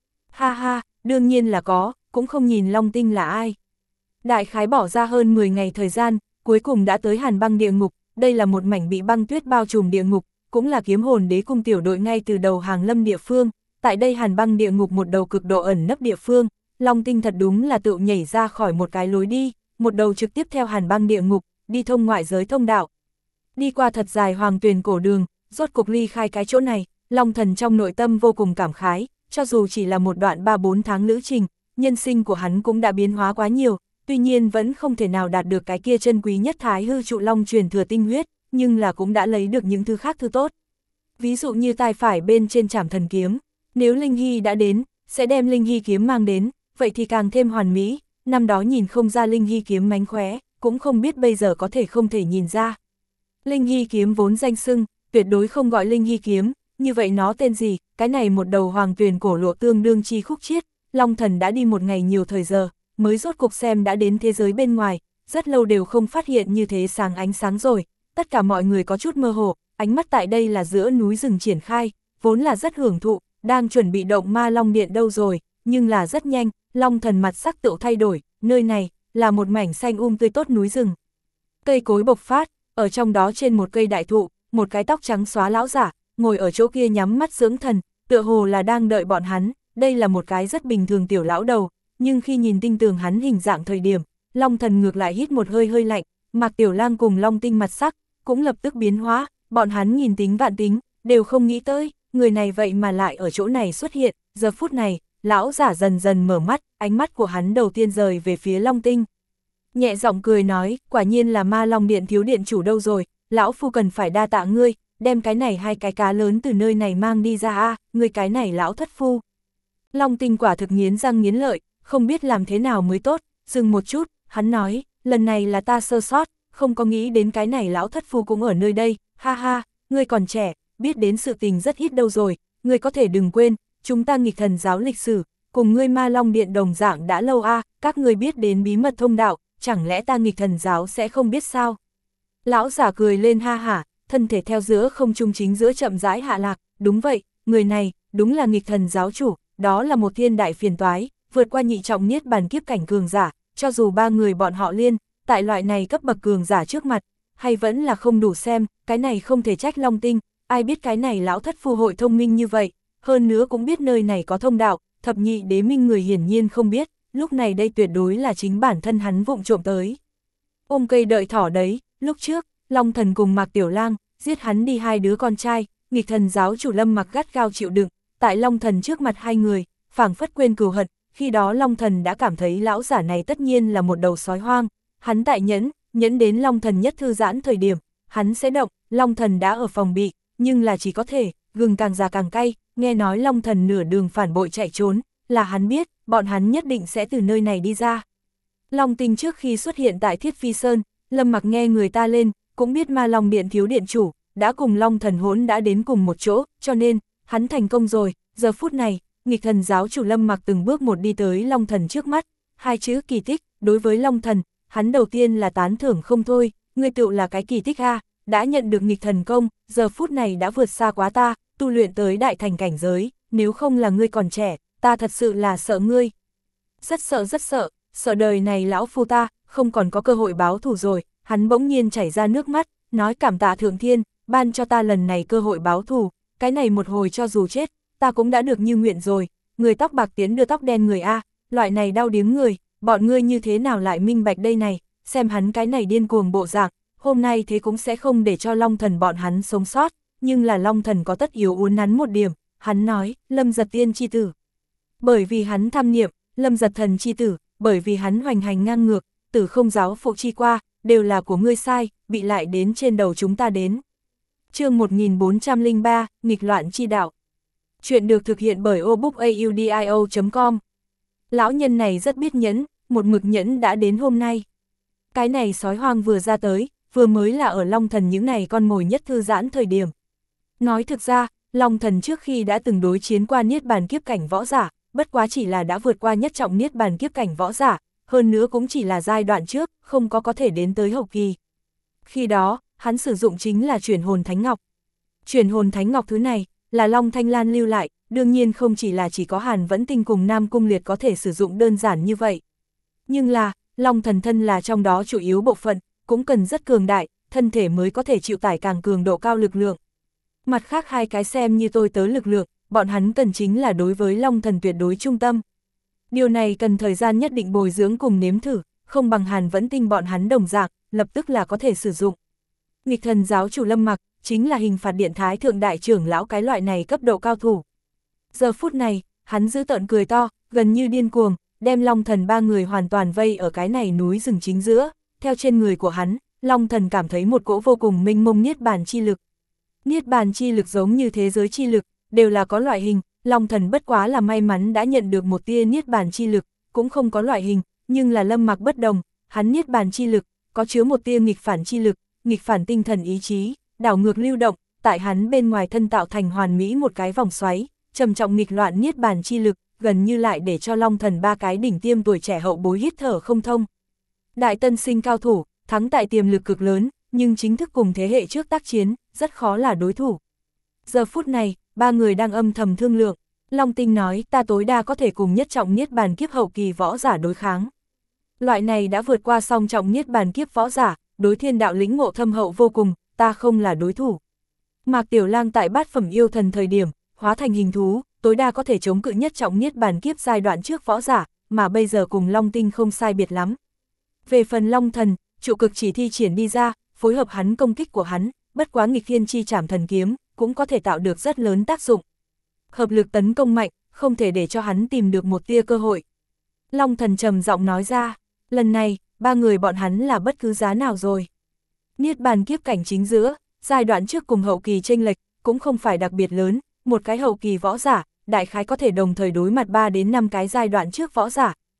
Ha ha, đương nhiên là có, cũng không nhìn Long Tinh là ai. Đại khái bỏ ra hơn mười ngày thời gian, cuối cùng đã tới Hàn Băng địa ngục, đây là một mảnh bị băng tuyết bao trùm địa ngục, cũng là Kiếm Hồn Đế Cung tiểu đội ngay từ đầu hàng lâm địa phương, tại đây Hàn Băng địa ngục một đầu cực độ ẩn nấp địa phương, Long Tinh thật đúng là tự nhảy ra khỏi một cái lối đi, một đầu trực tiếp theo Hàn Băng địa ngục, đi thông ngoại giới thông đạo. Đi qua thật dài hoàng tuyền cổ đường, rốt cục ly khai cái chỗ này, Long Thần trong nội tâm vô cùng cảm khái, cho dù chỉ là một đoạn ba bốn tháng lữ trình, nhân sinh của hắn cũng đã biến hóa quá nhiều, tuy nhiên vẫn không thể nào đạt được cái kia chân quý nhất Thái Hư Trụ Long truyền thừa tinh huyết, nhưng là cũng đã lấy được những thứ khác thứ tốt. Ví dụ như tay phải bên trên trảm thần kiếm, nếu Linh Hy đã đến, sẽ đem Linh Hy kiếm mang đến, vậy thì càng thêm hoàn mỹ, năm đó nhìn không ra Linh Hy kiếm mánh khóe, cũng không biết bây giờ có thể không thể nhìn ra. Linh Hy kiếm vốn danh xưng, tuyệt đối không gọi Linh Hy kiếm, như vậy nó tên gì, cái này một đầu hoàng tuyền cổ lộ tương đương chi khúc chiết, Long Thần đã đi một ngày nhiều thời giờ, mới rốt cục xem đã đến thế giới bên ngoài, rất lâu đều không phát hiện như thế sáng ánh sáng rồi, tất cả mọi người có chút mơ hồ, ánh mắt tại đây là giữa núi rừng triển khai, vốn là rất hưởng thụ, đang chuẩn bị động Ma Long Điện đâu rồi, nhưng là rất nhanh, Long Thần mặt sắc tự thay đổi, nơi này, là một mảnh xanh um tươi tốt núi rừng. Cây cối bộc phát, ở trong đó trên một cây đại thụ, một cái tóc trắng xóa lão giả, ngồi ở chỗ kia nhắm mắt dưỡng thần, tựa hồ là đang đợi bọn hắn, đây là một cái rất bình thường tiểu lão đầu, nhưng khi nhìn tinh tường hắn hình dạng thời điểm, Long Thần ngược lại hít một hơi hơi lạnh, Mạc Tiểu Lang cùng Long Tinh mặt sắc, cũng lập tức biến hóa, bọn hắn nhìn tính vạn tính, đều không nghĩ tới, người này vậy mà lại ở chỗ này xuất hiện, giờ phút này, lão giả dần dần mở mắt, ánh mắt của hắn đầu tiên rời về phía Long Tinh. Nhẹ giọng cười nói, quả nhiên là Ma Long Điện thiếu điện chủ đâu rồi, lão phu cần phải đa tạ ngươi, đem cái này hai cái cá lớn từ nơi này mang đi ra a, ngươi cái này lão thất phu. Long Tinh quả thực nghiến răng nghiến lợi, không biết làm thế nào mới tốt, dừng một chút, hắn nói, lần này là ta sơ sót, không có nghĩ đến cái này lão thất phu cũng ở nơi đây, ha ha, ngươi còn trẻ, biết đến sự tình rất ít đâu rồi, ngươi có thể đừng quên, chúng ta nghịch thần giáo lịch sử, cùng ngươi Ma Long Điện đồng dạng đã lâu a, à, các ngươi biết đến bí mật thông đạo, chẳng lẽ ta nghịch thần giáo sẽ không biết sao? Lão giả cười lên ha hả, thân thể theo giữa không trung chính giữa chậm rãi hạ lạc, đúng vậy, người này, đúng là nghịch thần giáo chủ, đó là một thiên đại phiền toái, vượt qua nhị trọng niết bàn kiếp cảnh cường giả, cho dù ba người bọn họ liên, tại loại này cấp bậc cường giả trước mặt, hay vẫn là không đủ xem, cái này không thể trách Long Tinh, ai biết cái này lão thất phu hội thông minh như vậy, hơn nữa cũng biết nơi này có thông đạo, thập nhị đế minh người hiển nhiên không biết, lúc này đây tuyệt đối là chính bản thân hắn vụng trộm tới. Ôm cây đợi thỏ đấy, lúc trước, Long Thần cùng Mạc Tiểu Lang, giết hắn đi hai đứa con trai, nghịch thần giáo chủ Lâm Mặc gắt gao chịu đựng, tại Long Thần trước mặt hai người, phảng phất quên cừu hận, khi đó Long Thần đã cảm thấy lão giả này tất nhiên là một đầu sói hoang, hắn tại nhẫn, nhẫn đến Long Thần nhất thư giãn thời điểm, hắn sẽ động, Long Thần đã ở phòng bị, nhưng là chỉ có thể, gừng càng già càng cay, nghe nói Long Thần nửa đường phản bội chạy trốn, là hắn biết, bọn hắn nhất định sẽ từ nơi này đi ra. Long Tinh trước khi xuất hiện tại Thiết Phi Sơn, Lâm Mặc nghe người ta lên, cũng biết Ma Long Điện thiếu điện chủ, đã cùng Long Thần hỗn đã đến cùng một chỗ, cho nên, hắn thành công rồi, giờ phút này, nghịch thần giáo chủ Lâm Mặc từng bước một đi tới Long Thần trước mắt, hai chữ kỳ tích, đối với Long Thần, hắn đầu tiên là tán thưởng không thôi, ngươi tựu là cái kỳ tích a, đã nhận được nghịch thần công, giờ phút này đã vượt xa quá ta, tu luyện tới đại thành cảnh giới, nếu không là ngươi còn trẻ, ta thật sự là sợ ngươi. Rất sợ rất sợ, sợ đời này lão phu ta, không còn có cơ hội báo thù rồi, hắn bỗng nhiên chảy ra nước mắt, nói cảm tạ thượng thiên, ban cho ta lần này cơ hội báo thù, cái này một hồi cho dù chết, ta cũng đã được như nguyện rồi, người tóc bạc tiến đưa tóc đen người A, loại này đau điếng người, bọn ngươi như thế nào lại minh bạch đây này, xem hắn cái này điên cuồng bộ dạng, hôm nay thế cũng sẽ không để cho Long Thần bọn hắn sống sót, nhưng là Long Thần có tất yếu uốn nắn một điểm, hắn nói, Lâm Giật tiên chi tử. Bởi vì hắn tham niệm, Lâm Giật thần chi tử, bởi vì hắn hoành hành ngang ngược, tử không giáo phụ chi qua, đều là của ngươi sai, bị lại đến trên đầu chúng ta đến. Chương một nghìn bốn trăm lẻ ba, nghịch loạn chi đạo. Chuyện được thực hiện bởi obookaudio chấm com. Lão nhân này rất biết nhẫn, một mực nhẫn đã đến hôm nay. Cái này sói hoang vừa ra tới, vừa mới là ở Long Thần những này con mồi nhất thư giãn thời điểm. Nói thực ra, Long Thần trước khi đã từng đối chiến qua niết bàn kiếp cảnh võ giả, bất quá chỉ là đã vượt qua nhất trọng niết bàn kiếp cảnh võ giả, hơn nữa cũng chỉ là giai đoạn trước, không có có thể đến tới hậu kỳ. Khi đó, hắn sử dụng chính là chuyển hồn thánh ngọc. Chuyển hồn thánh ngọc thứ này, là Long Thanh Lan lưu lại, đương nhiên không chỉ là chỉ có Hàn Vẫn Tinh cùng Nam Cung Liệt có thể sử dụng đơn giản như vậy. Nhưng là, Long Thần thân là trong đó chủ yếu bộ phận, cũng cần rất cường đại, thân thể mới có thể chịu tải càng cường độ cao lực lượng. Mặt khác hai cái xem như tôi tớ lực lượng, bọn hắn cần chính là đối với Long Thần tuyệt đối trung tâm. Điều này cần thời gian nhất định bồi dưỡng cùng nếm thử, không bằng Hàn Vẫn Tinh bọn hắn đồng dạng, lập tức là có thể sử dụng. Nghịch thần giáo chủ Lâm Mặc, chính là hình phạt điện thái thượng đại trưởng lão cái loại này cấp độ cao thủ. Giờ phút này, hắn giữ tợn cười to, gần như điên cuồng, đem Long Thần ba người hoàn toàn vây ở cái này núi rừng chính giữa, theo trên người của hắn, Long Thần cảm thấy một cỗ vô cùng mênh mông niết bàn chi lực. Niết bàn chi lực giống như thế giới chi lực, đều là có loại hình, Long Thần bất quá là may mắn đã nhận được một tia niết bàn chi lực, cũng không có loại hình, nhưng là Lâm Mặc bất đồng, hắn niết bàn chi lực, có chứa một tia nghịch phản chi lực, nghịch phản tinh thần ý chí, đảo ngược lưu động, tại hắn bên ngoài thân tạo thành hoàn mỹ một cái vòng xoáy, trầm trọng nghịch loạn niết bàn chi lực, gần như lại để cho Long Thần ba cái đỉnh tiêm tuổi trẻ hậu bối hít thở không thông. Đại tân sinh cao thủ, thắng tại tiềm lực cực lớn, nhưng chính thức cùng thế hệ trước tác chiến, rất khó là đối thủ. Giờ phút này, ba người đang âm thầm thương lượng, Long Tinh nói ta tối đa có thể cùng nhất trọng niết bàn kiếp hậu kỳ võ giả đối kháng. Loại này đã vượt qua song trọng niết bàn kiếp võ giả, đối thiên đạo lĩnh ngộ thâm hậu vô cùng, ta không là đối thủ. Mạc Tiểu Lang tại bát phẩm yêu thần thời điểm, hóa thành hình thú, tối đa có thể chống cự nhất trọng niết bàn kiếp giai đoạn trước võ giả, mà bây giờ cùng Long Tinh không sai biệt lắm. Về phần Long Thần, trụ cực chỉ thi triển đi ra, phối hợp hắn công kích của hắn, bất quá nghịch thiên chi trảm thần kiếm, cũng có thể tạo được rất lớn tác dụng. Hợp lực tấn công mạnh, không thể để cho hắn tìm được một tia cơ hội. Long Thần trầm giọng nói ra, lần này, ba người bọn hắn là bất cứ giá nào rồi. Niết bàn kiếp cảnh chính giữa, giai đoạn trước cùng hậu kỳ chênh lệch, cũng không phải đặc biệt lớn, một cái hậu kỳ võ giả, đại khái có thể đồng thời đối mặt ba đến năm cái giai đoạn trước võ giả,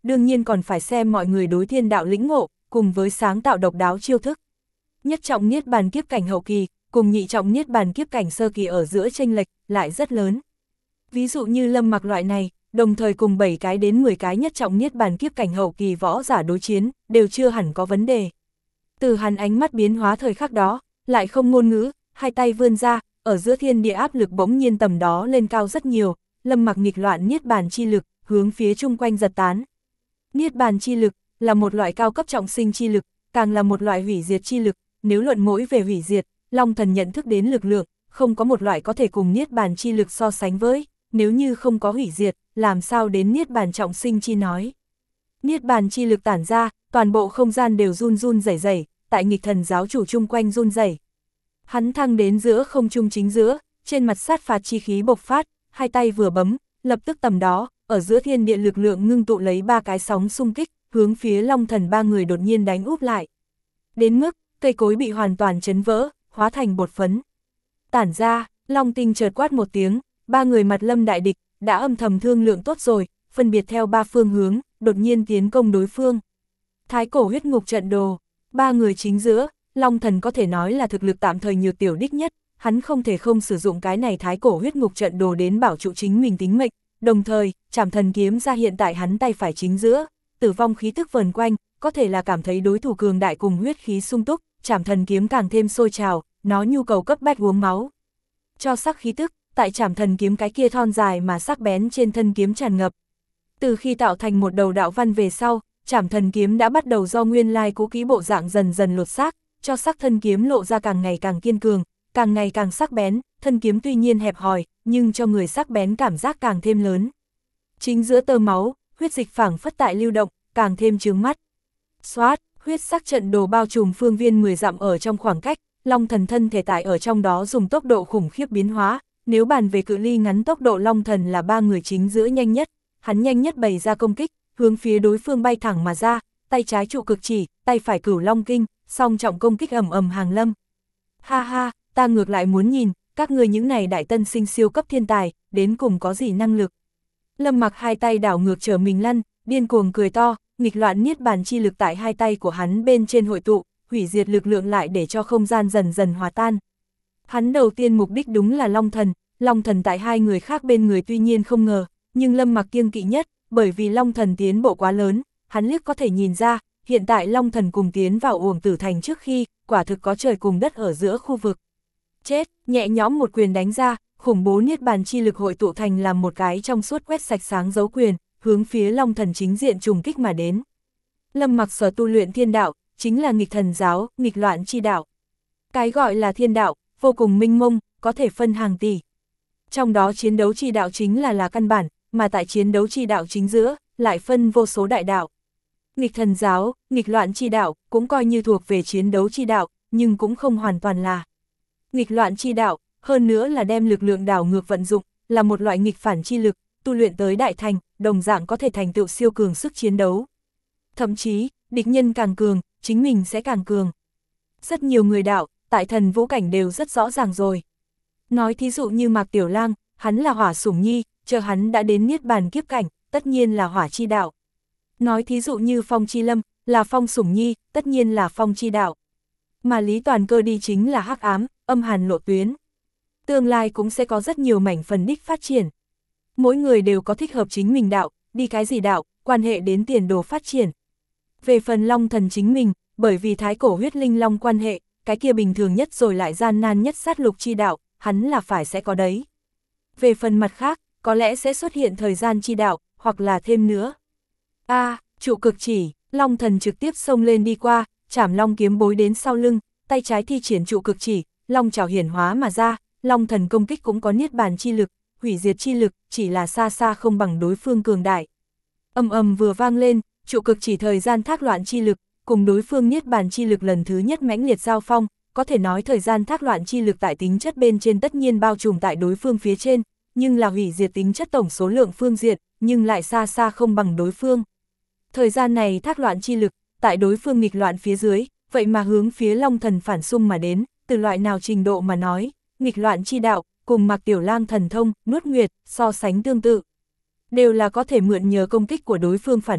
đương nhiên còn phải xem mọi người đối thiên đạo lĩnh ngộ, cùng với sáng tạo độc đáo chiêu thức. Nhất trọng niết bàn kiếp cảnh hậu kỳ, cùng nhị trọng niết bàn kiếp cảnh sơ kỳ ở giữa chênh lệch lại rất lớn. Ví dụ như Lâm Mặc loại này, đồng thời cùng bảy cái đến mười cái nhất trọng niết bàn kiếp cảnh hậu kỳ võ giả đối chiến, đều chưa hẳn có vấn đề. Từ hắn ánh mắt biến hóa thời khắc đó, lại không ngôn ngữ, hai tay vươn ra, ở giữa thiên địa áp lực bỗng nhiên tầm đó lên cao rất nhiều, Lâm Mặc nghịch loạn niết bàn chi lực, hướng phía chung quanh giật tán. Niết bàn chi lực là một loại cao cấp trọng sinh chi lực, càng là một loại hủy diệt chi lực, nếu luận mỗi về hủy diệt, Long Thần nhận thức đến lực lượng, không có một loại có thể cùng niết bàn chi lực so sánh với, nếu như không có hủy diệt, làm sao đến niết bàn trọng sinh chi nói. Niết bàn chi lực tản ra, toàn bộ không gian đều run run rẩy rẩy, tại nghịch thần giáo chủ chung quanh run rẩy. Hắn thăng đến giữa không trung chính giữa, trên mặt sát phạt chi khí bộc phát, hai tay vừa bấm, lập tức tầm đó, ở giữa thiên địa lực lượng ngưng tụ lấy ba cái sóng xung kích, hướng phía Long Thần ba người đột nhiên đánh úp lại. Đến mức, cây cối bị hoàn toàn chấn vỡ, hóa thành bột phấn. Tản ra, Long Tinh chợt quát một tiếng, ba người mặt lâm đại địch, đã âm thầm thương lượng tốt rồi, phân biệt theo ba phương hướng, đột nhiên tiến công đối phương. Thái cổ huyết ngục trận đồ, ba người chính giữa, Long Thần có thể nói là thực lực tạm thời nhiều tiểu đích nhất, hắn không thể không sử dụng cái này thái cổ huyết ngục trận đồ đến bảo trụ chính mình tính mệnh, đồng thời, Trảm Thần kiếm ra hiện tại hắn tay phải chính giữa, tử vong khí tức vần quanh, có thể là cảm thấy đối thủ cường đại cùng huyết khí sung túc, Trảm Thần kiếm càng thêm sôi trào, nó nhu cầu cấp bách uống máu. Cho sắc khí tức, tại Trảm Thần kiếm cái kia thon dài mà sắc bén trên thân kiếm tràn ngập. Từ khi tạo thành một đầu đạo văn về sau, Trảm Thần kiếm đã bắt đầu do nguyên lai cũ kỹ bộ dạng dần dần lột xác, cho sắc thân kiếm lộ ra càng ngày càng kiên cường, càng ngày càng sắc bén, thân kiếm tuy nhiên hẹp hòi, nhưng cho người sắc bén cảm giác càng thêm lớn. Chính giữa tơ máu, huyết dịch phảng phất tại lưu động, càng thêm chướng mắt. Xoát, huyết sắc trận đồ bao trùm phương viên mười dặm ở trong khoảng cách, Long Thần thân thể tại ở trong đó dùng tốc độ khủng khiếp biến hóa, nếu bàn về cự ly ngắn tốc độ Long Thần là ba người chính giữa nhanh nhất, hắn nhanh nhất bày ra công kích, hướng phía đối phương bay thẳng mà ra, tay trái trụ cực chỉ, tay phải cửu long kinh, song trọng công kích ầm ầm hàng lâm. Ha ha, ta ngược lại muốn nhìn, các người những này đại tân sinh siêu cấp thiên tài, đến cùng có gì năng lực. Lâm Mặc hai tay đảo ngược trở mình lăn, điên cuồng cười to, nghịch loạn niết bàn chi lực tại hai tay của hắn bên trên hội tụ, hủy diệt lực lượng lại để cho không gian dần dần hòa tan. Hắn đầu tiên mục đích đúng là Long Thần, Long Thần tại hai người khác bên người tuy nhiên không ngờ, nhưng Lâm Mặc kiêng kỵ nhất, bởi vì Long Thần tiến bộ quá lớn, hắn liếc có thể nhìn ra, hiện tại Long Thần cùng tiến vào Uổng Tử Thành trước khi, quả thực có trời cùng đất ở giữa khu vực. Chết, nhẹ nhõm một quyền đánh ra, khủng bố niết bàn chi lực hội tụ thành làm một cái trong suốt quét sạch sáng dấu quyền, hướng phía Long Thần chính diện trùng kích mà đến. Lâm Mặc sở tu luyện thiên đạo, chính là nghịch thần giáo, nghịch loạn chi đạo. Cái gọi là thiên đạo, vô cùng minh mông, có thể phân hàng tỷ. Trong đó chiến đấu chi đạo chính là là căn bản, mà tại chiến đấu chi đạo chính giữa, lại phân vô số đại đạo. Nghịch thần giáo, nghịch loạn chi đạo, cũng coi như thuộc về chiến đấu chi đạo, nhưng cũng không hoàn toàn là. Nghịch loạn chi đạo, hơn nữa là đem lực lượng đảo ngược vận dụng, là một loại nghịch phản chi lực, tu luyện tới đại thành, đồng dạng có thể thành tựu siêu cường sức chiến đấu. Thậm chí, địch nhân càng cường, chính mình sẽ càng cường. Rất nhiều người đạo, tại thần vũ cảnh đều rất rõ ràng rồi. Nói thí dụ như Mạc Tiểu Lang, hắn là hỏa sủng nhi, chờ hắn đã đến niết bàn kiếp cảnh, tất nhiên là hỏa chi đạo. Nói thí dụ như Phong Chi Lâm, là phong sủng nhi, tất nhiên là phong chi đạo. Mà Lý Toàn Cơ đi chính là hắc ám, âm hàn lộ tuyến. Tương lai cũng sẽ có rất nhiều mảnh phần đích phát triển. Mỗi người đều có thích hợp chính mình đạo, đi cái gì đạo, quan hệ đến tiền đồ phát triển. Về phần Long Thần chính mình, bởi vì thái cổ huyết linh long quan hệ, cái kia bình thường nhất rồi lại gian nan nhất sát lục chi đạo, hắn là phải sẽ có đấy. Về phần mặt khác, có lẽ sẽ xuất hiện thời gian chi đạo, hoặc là thêm nữa. A, à, trụ cực chỉ, Long Thần trực tiếp xông lên đi qua, chảm long kiếm bối đến sau lưng, tay trái thi triển trụ cực chỉ, long trảo hiển hóa mà ra, Long Thần công kích cũng có niết bàn chi lực, hủy diệt chi lực, chỉ là xa xa không bằng đối phương cường đại. Ầm ầm vừa vang lên, trụ cực chỉ thời gian thác loạn chi lực, cùng đối phương niết bàn chi lực lần thứ nhất mãnh liệt giao phong, có thể nói thời gian thác loạn chi lực tại tính chất bên trên tất nhiên bao trùm tại đối phương phía trên, nhưng là hủy diệt tính chất tổng số lượng phương diện, nhưng lại xa xa không bằng đối phương. Thời gian này thác loạn chi lực, tại đối phương nghịch loạn phía dưới, vậy mà hướng phía Long Thần phản xung mà đến, từ loại nào trình độ mà nói, nghịch loạn chi đạo, cùng Mạc Tiểu Lang thần thông, nuốt nguyệt, so sánh tương tự. Đều là có thể mượn nhờ công kích của đối phương phản kích,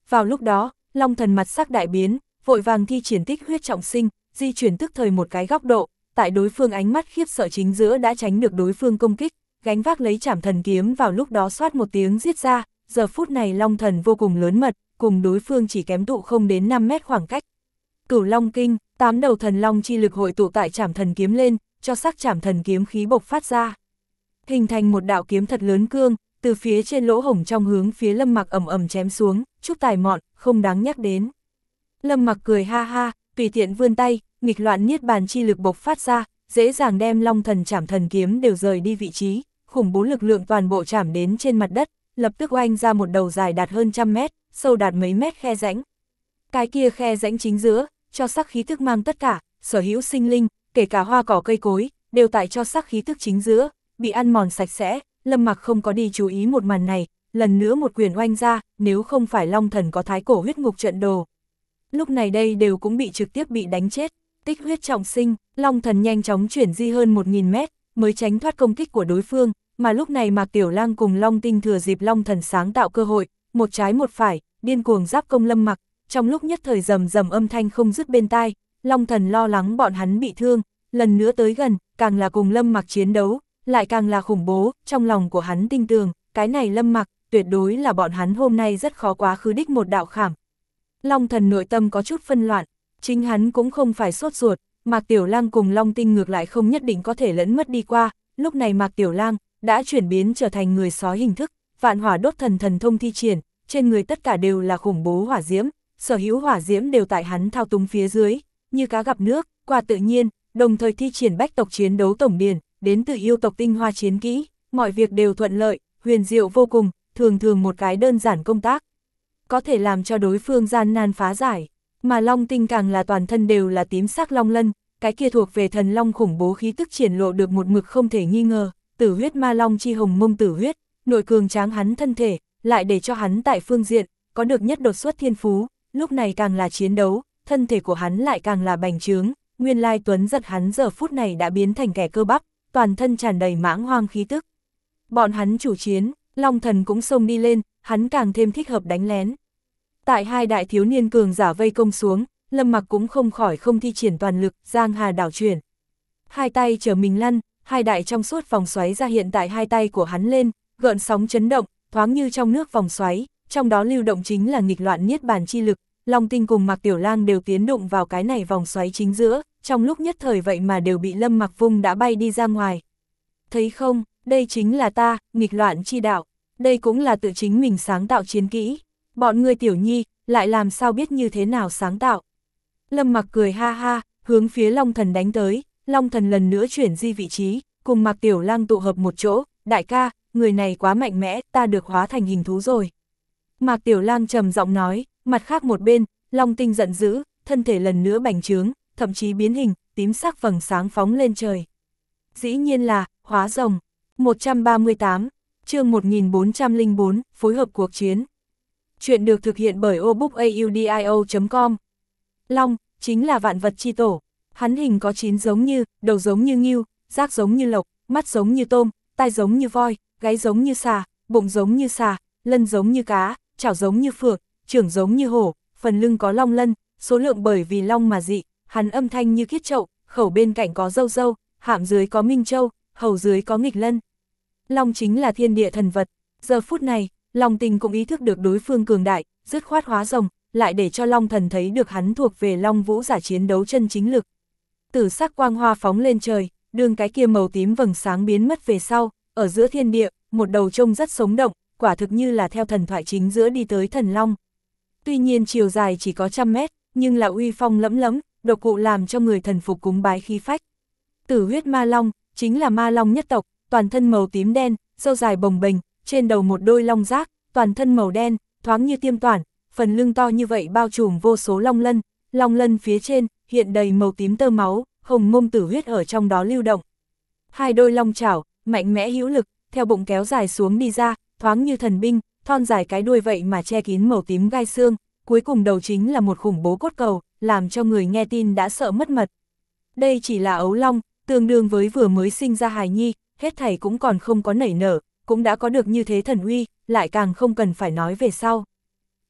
Vào lúc đó, Long Thần mặt sắc đại biến, vội vàng thi triển tích huyết trọng sinh, di chuyển tức thời một cái góc độ, tại đối phương ánh mắt khiếp sợ chính giữa đã tránh được đối phương công kích, gánh vác lấy Trảm Thần kiếm vào lúc đó xoát một tiếng giết ra, giờ phút này Long Thần vô cùng lớn mật, cùng đối phương chỉ kém tụ không đến năm mét khoảng cách. Cửu Long Kinh, tám đầu thần long chi lực hội tụ tại Trảm Thần kiếm lên, cho sắc Trảm Thần kiếm khí bộc phát ra. Hình thành một đạo kiếm thật lớn cương, từ phía trên lỗ hổng trong hướng phía Lâm Mặc ầm ầm chém xuống, chút tài mọn, không đáng nhắc đến. Lâm Mặc cười ha ha, tùy tiện vươn tay, nghịch loạn niết bàn chi lực bộc phát ra, dễ dàng đem Long Thần Trảm Thần kiếm đều rời đi vị trí, khủng bố lực lượng toàn bộ chạm đến trên mặt đất, lập tức oanh ra một đầu dài đạt hơn trăm mét, sâu đạt mấy mét khe rãnh. Cái kia khe rãnh chính giữa, cho sắc khí thức mang tất cả, sở hữu sinh linh, kể cả hoa cỏ cây cối, đều tại cho sắc khí thức chính giữa, bị ăn mòn sạch sẽ. Lâm Mặc không có đi chú ý một màn này, lần nữa một quyền oanh ra, nếu không phải Long Thần có thái cổ huyết ngục trận đồ. Lúc này đây đều cũng bị trực tiếp bị đánh chết, tích huyết trọng sinh, Long Thần nhanh chóng chuyển di hơn một nghìn mét, mới tránh thoát công kích của đối phương, mà lúc này Mạc Tiểu Lang cùng Long Tinh thừa dịp Long Thần sáng tạo cơ hội, một trái một phải, điên cuồng giáp công Lâm Mặc, trong lúc nhất thời rầm rầm âm thanh không dứt bên tai, Long Thần lo lắng bọn hắn bị thương, lần nữa tới gần, càng là cùng Lâm Mặc chiến đấu, lại càng là khủng bố, trong lòng của hắn tin tưởng, cái này Lâm Mặc, tuyệt đối là bọn hắn hôm nay rất khó quá khứ đích một đạo khảm. Long Thần nội tâm có chút phân loạn, chính hắn cũng không phải sốt ruột, Mạc Tiểu Lang cùng Long Tinh ngược lại không nhất định có thể lẫn mất đi qua, lúc này Mạc Tiểu Lang đã chuyển biến trở thành người sói hình thức, vạn hỏa đốt thần thần thông thi triển, trên người tất cả đều là khủng bố hỏa diễm, sở hữu hỏa diễm đều tại hắn thao túng phía dưới, như cá gặp nước, qua tự nhiên, đồng thời thi triển bách tộc chiến đấu tổng điển, đến từ yêu tộc tinh hoa chiến kỹ, mọi việc đều thuận lợi, huyền diệu vô cùng, thường thường một cái đơn giản công tác, có thể làm cho đối phương gian nan phá giải, mà Long Tinh càng là toàn thân đều là tím sắc long lân, cái kia thuộc về thần long khủng bố khí tức triển lộ được một mực không thể nghi ngờ, tử huyết ma long chi hồng mông tử huyết, nội cường tráng hắn thân thể, lại để cho hắn tại phương diện, có được nhất đột xuất thiên phú, lúc này càng là chiến đấu, thân thể của hắn lại càng là bành trướng, nguyên lai tuấn giật hắn giờ phút này đã biến thành kẻ cơ bắp, toàn thân tràn đầy mãng hoang khí tức. Bọn hắn chủ chiến, Long Thần cũng xông đi lên, hắn càng thêm thích hợp đánh lén. Tại hai đại thiếu niên cường giả vây công xuống, Lâm Mặc cũng không khỏi không thi triển toàn lực, giang hà đảo chuyển. Hai tay chở mình lăn, hai đại trong suốt vòng xoáy ra hiện tại hai tay của hắn lên, gợn sóng chấn động, thoáng như trong nước vòng xoáy, trong đó lưu động chính là nghịch loạn niết bàn chi lực, Long Tinh cùng Mạc Tiểu Lang đều tiến đụng vào cái này vòng xoáy chính giữa, trong lúc nhất thời vậy mà đều bị Lâm Mặc vung đã bay đi ra ngoài. Thấy không, đây chính là ta, nghịch loạn chi đạo, đây cũng là tự chính mình sáng tạo chiến kỹ, bọn người tiểu nhi, lại làm sao biết như thế nào sáng tạo. Lâm Mặc cười ha ha, hướng phía Long Thần đánh tới, Long Thần lần nữa chuyển di vị trí, cùng Mạc Tiểu Lang tụ hợp một chỗ, đại ca, người này quá mạnh mẽ, ta được hóa thành hình thú rồi. Mạc Tiểu Lang trầm giọng nói, mặt khác một bên, Long Tinh giận dữ, thân thể lần nữa bành trướng, thậm chí biến hình, tím sắc vầng sáng phóng lên trời. Dĩ nhiên là, hóa rồng. một trăm ba mươi tám, chương một nghìn bốn trăm lẻ bốn, phối hợp cuộc chiến. Chuyện được thực hiện bởi obookaudio chấm com. Long, chính là vạn vật chi tổ. Hắn hình có chín giống như, đầu giống như ngưu, rác giống như lộc, mắt giống như tôm, tai giống như voi, gáy giống như xà, bụng giống như xà, lân giống như cá, chảo giống như phượng, trưởng giống như hổ, phần lưng có long lân, số lượng bởi vì long mà dị, hắn âm thanh như kiết trậu, khẩu bên cạnh có râu râu, hàm dưới có minh châu, hầu dưới có nghịch lân. Long chính là thiên địa thần vật, giờ phút này, Long Tinh cũng ý thức được đối phương cường đại, dứt khoát hóa rồng, lại để cho Long Thần thấy được hắn thuộc về Long Vũ giả chiến đấu chân chính lực. Tử sắc quang hoa phóng lên trời, đường cái kia màu tím vầng sáng biến mất về sau, ở giữa thiên địa, một đầu trông rất sống động, quả thực như là theo thần thoại chính giữa đi tới thần long. Tuy nhiên chiều dài chỉ có trăm mét, nhưng là uy phong lẫm lẫm, độc cụ làm cho người thần phục cúng bái khí phách. Tử huyết ma long, chính là ma long nhất tộc, toàn thân màu tím đen, râu dài bồng bềnh, trên đầu một đôi long giác, toàn thân màu đen, thoáng như tiêm toản, phần lưng to như vậy bao trùm vô số long lân, long lân phía trên, hiện đầy màu tím tơ máu, hồng mông tử huyết ở trong đó lưu động. Hai đôi long chảo, mạnh mẽ hữu lực, theo bụng kéo dài xuống đi ra, thoáng như thần binh, thon dài cái đuôi vậy mà che kín màu tím gai xương, cuối cùng đầu chính là một khủng bố cốt cầu, làm cho người nghe tin đã sợ mất mật. Đây chỉ là ấu long, tương đương với vừa mới sinh ra hài nhi, hết thảy cũng còn không có nảy nở, cũng đã có được như thế thần uy, lại càng không cần phải nói về sau.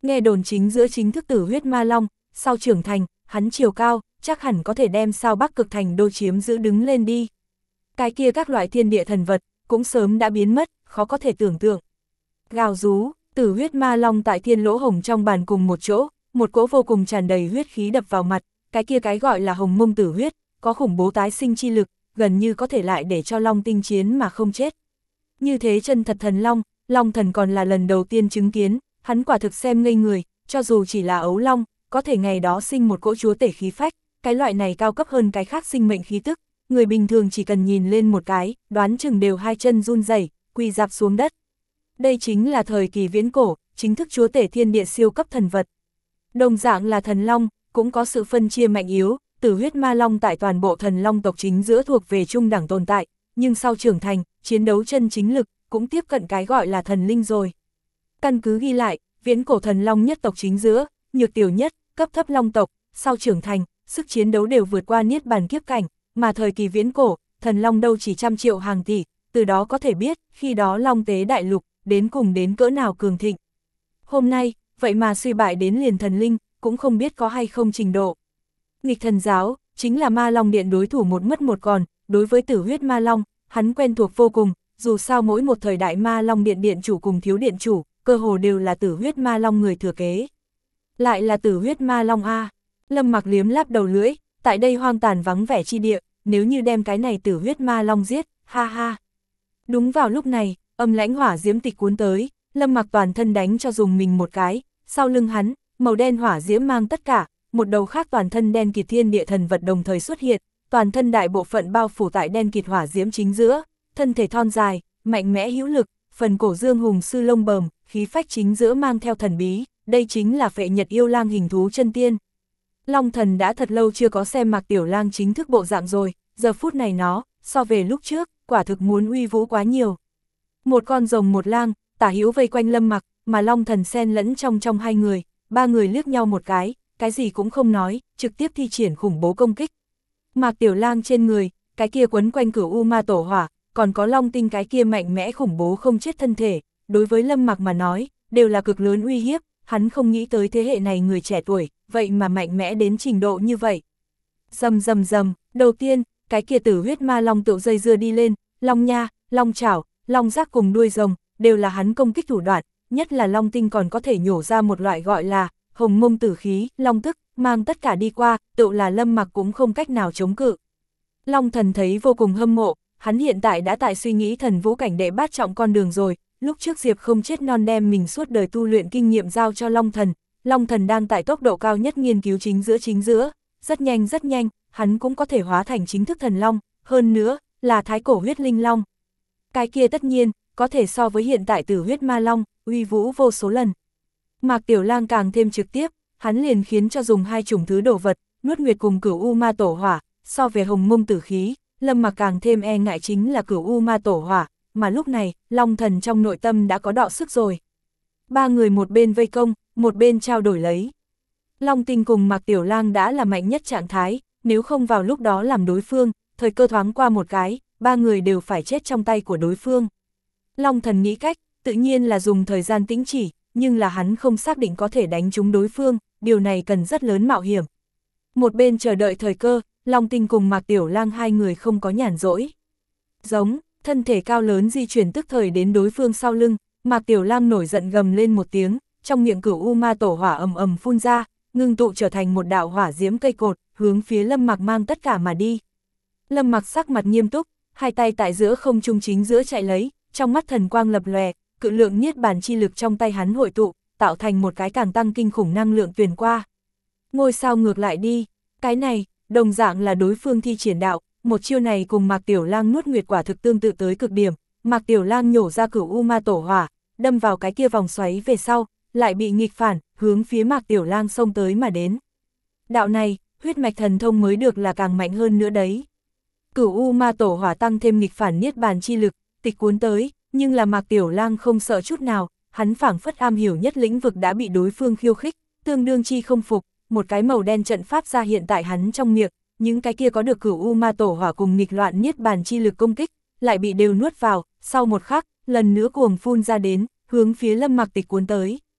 Nghe đồn chính giữa chính thức tử huyết ma long, sau trưởng thành, hắn chiều cao, chắc hẳn có thể đem sao Bắc Cực Thành đô chiếm giữ đứng lên đi. Cái kia các loại thiên địa thần vật, cũng sớm đã biến mất, khó có thể tưởng tượng. Gào rú, tử huyết ma long tại thiên lỗ hồng trong bàn cùng một chỗ, một cỗ vô cùng tràn đầy huyết khí đập vào mặt, cái kia cái gọi là hồng mông tử huyết, có khủng bố tái sinh chi lực, gần như có thể lại để cho long tinh chiến mà không chết. Như thế chân thật thần long, long thần còn là lần đầu tiên chứng kiến, hắn quả thực xem ngây người, cho dù chỉ là ấu long, có thể ngày đó sinh một cỗ chúa tể khí phách, cái loại này cao cấp hơn cái khác sinh mệnh khí tức, người bình thường chỉ cần nhìn lên một cái, đoán chừng đều hai chân run rẩy, quỳ rạp xuống đất. Đây chính là thời kỳ viễn cổ, chính thức chúa tể thiên địa siêu cấp thần vật. Đồng dạng là thần long, cũng có sự phân chia mạnh yếu, tử huyết ma long tại toàn bộ thần long tộc chính giữa thuộc về trung đẳng tồn tại, nhưng sau trưởng thành, chiến đấu chân chính lực, cũng tiếp cận cái gọi là thần linh rồi. Căn cứ ghi lại, viễn cổ thần long nhất tộc chính giữa, nhược tiểu nhất, cấp thấp long tộc, sau trưởng thành, sức chiến đấu đều vượt qua niết bàn kiếp cảnh, mà thời kỳ viễn cổ, thần long đâu chỉ trăm triệu hàng tỷ, từ đó có thể biết, khi đó long tế đại lục, đến cùng đến cỡ nào cường thịnh. Hôm nay, vậy mà suy bại đến liền thần linh, cũng không biết có hay không trình độ. Nghịch thần giáo, chính là ma long điện đối thủ một mất một còn, đối với tử huyết ma long, hắn quen thuộc vô cùng, dù sao mỗi một thời đại ma long điện điện chủ cùng thiếu điện chủ, cơ hồ đều là tử huyết ma long người thừa kế. Lại là tử huyết ma long A, Lâm Mặc liếm láp đầu lưỡi, tại đây hoang tàn vắng vẻ chi địa, nếu như đem cái này tử huyết ma long giết, ha ha. Đúng vào lúc này, âm lãnh hỏa diễm tịch cuốn tới, Lâm Mặc toàn thân đánh cho dùng mình một cái, sau lưng hắn, màu đen hỏa diễm mang tất cả, một đầu khác toàn thân đen kịt thiên địa thần vật đồng thời xuất hiện, toàn thân đại bộ phận bao phủ tại đen kịt hỏa diễm chính giữa, thân thể thon dài, mạnh mẽ hữu lực, phần cổ dương hùng sư lông bờm, khí phách chính giữa mang theo thần bí, đây chính là Phệ Nhật yêu lang hình thú chân tiên. Long thần đã thật lâu chưa có xem Mạc Tiểu Lang chính thức bộ dạng rồi, giờ phút này nó, so về lúc trước, quả thực muốn uy vũ quá nhiều. Một con rồng một lang, tả hữu vây quanh Lâm Mặc, mà Long thần xen lẫn trong trong hai người, ba người liếc nhau một cái, cái gì cũng không nói, trực tiếp thi triển khủng bố công kích. Mạc Tiểu Lang trên người, cái kia quấn quanh Cửu U Ma Tổ Hỏa, còn có Long tinh cái kia mạnh mẽ khủng bố không chết thân thể, đối với Lâm Mặc mà nói, đều là cực lớn uy hiếp, hắn không nghĩ tới thế hệ này người trẻ tuổi, vậy mà mạnh mẽ đến trình độ như vậy. Rầm rầm rầm, đầu tiên, cái kia tử huyết ma long tựu dây dưa đi lên, long nha, long chảo, long giác cùng đuôi rồng, đều là hắn công kích thủ đoạn, nhất là long tinh còn có thể nhổ ra một loại gọi là hồng mông tử khí, long tức, mang tất cả đi qua, tựu là Lâm Mặc cũng không cách nào chống cự. Long thần thấy vô cùng hâm mộ, hắn hiện tại đã tại suy nghĩ thần vũ cảnh đệ bát trọng con đường rồi, lúc trước Diệp không chết non đem mình suốt đời tu luyện kinh nghiệm giao cho Long thần, Long thần đang tại tốc độ cao nhất nghiên cứu chính giữa chính giữa, rất nhanh rất nhanh, hắn cũng có thể hóa thành chính thức thần long, hơn nữa, là thái cổ huyết linh long. Cái kia tất nhiên, có thể so với hiện tại tử huyết ma long, uy vũ vô số lần. Mạc Tiểu Lang càng thêm trực tiếp, hắn liền khiến cho dùng hai chủng thứ đồ vật, nuốt nguyệt cùng Cửu U Ma Tổ Hỏa, so về hồng mông tử khí, Lâm Mặc càng thêm e ngại chính là Cửu U Ma Tổ Hỏa, mà lúc này, Long thần trong nội tâm đã có đọ sức rồi. Ba người một bên vây công, một bên trao đổi lấy. Long tinh cùng Mạc Tiểu Lang đã là mạnh nhất trạng thái, nếu không vào lúc đó làm đối phương, thời cơ thoáng qua một cái, ba người đều phải chết trong tay của đối phương. Long thần nghĩ cách, tự nhiên là dùng thời gian tĩnh chỉ, nhưng là hắn không xác định có thể đánh trúng đối phương, điều này cần rất lớn mạo hiểm. Một bên chờ đợi thời cơ, Long tinh cùng Mạc Tiểu Lang hai người không có nhàn rỗi. Giống, thân thể cao lớn di chuyển tức thời đến đối phương sau lưng, Mạc Tiểu Lang nổi giận gầm lên một tiếng, trong miệng Cửu U Ma Tổ Hỏa ầm ầm phun ra, ngưng tụ trở thành một đạo hỏa diễm cây cột, hướng phía Lâm Mặc mang tất cả mà đi. Lâm Mặc sắc mặt nghiêm túc, hai tay tại giữa không trung chính giữa chạy lấy, trong mắt thần quang lập lòe, cự lượng niết bàn chi lực trong tay hắn hội tụ, tạo thành một cái càng tăng kinh khủng năng lượng truyền qua. Ngôi sao ngược lại đi, cái này, đồng dạng là đối phương thi triển đạo, một chiêu này cùng Mạc Tiểu Lang nuốt nguyệt quả thực tương tự tới cực điểm, Mạc Tiểu Lang nhổ ra Cửu U Ma Tổ Hỏa, đâm vào cái kia vòng xoáy về sau, lại bị nghịch phản, hướng phía Mạc Tiểu Lang xông tới mà đến. Đạo này, huyết mạch thần thông mới được là càng mạnh hơn nữa đấy. Cửu U Ma Tổ Hỏa tăng thêm nghịch phản niết bàn chi lực, tịch cuốn tới, nhưng là Mạc Tiểu Lang không sợ chút nào, hắn phảng phất am hiểu nhất lĩnh vực đã bị đối phương khiêu khích, tương đương chi không phục, một cái màu đen trận pháp ra hiện tại hắn trong miệng, những cái kia có được Cửu U Ma Tổ Hỏa cùng nghịch loạn niết bàn chi lực công kích, lại bị đều nuốt vào, sau một khắc, lần nữa cuồng phun ra đến, hướng phía Lâm Mặc tịch cuốn tới.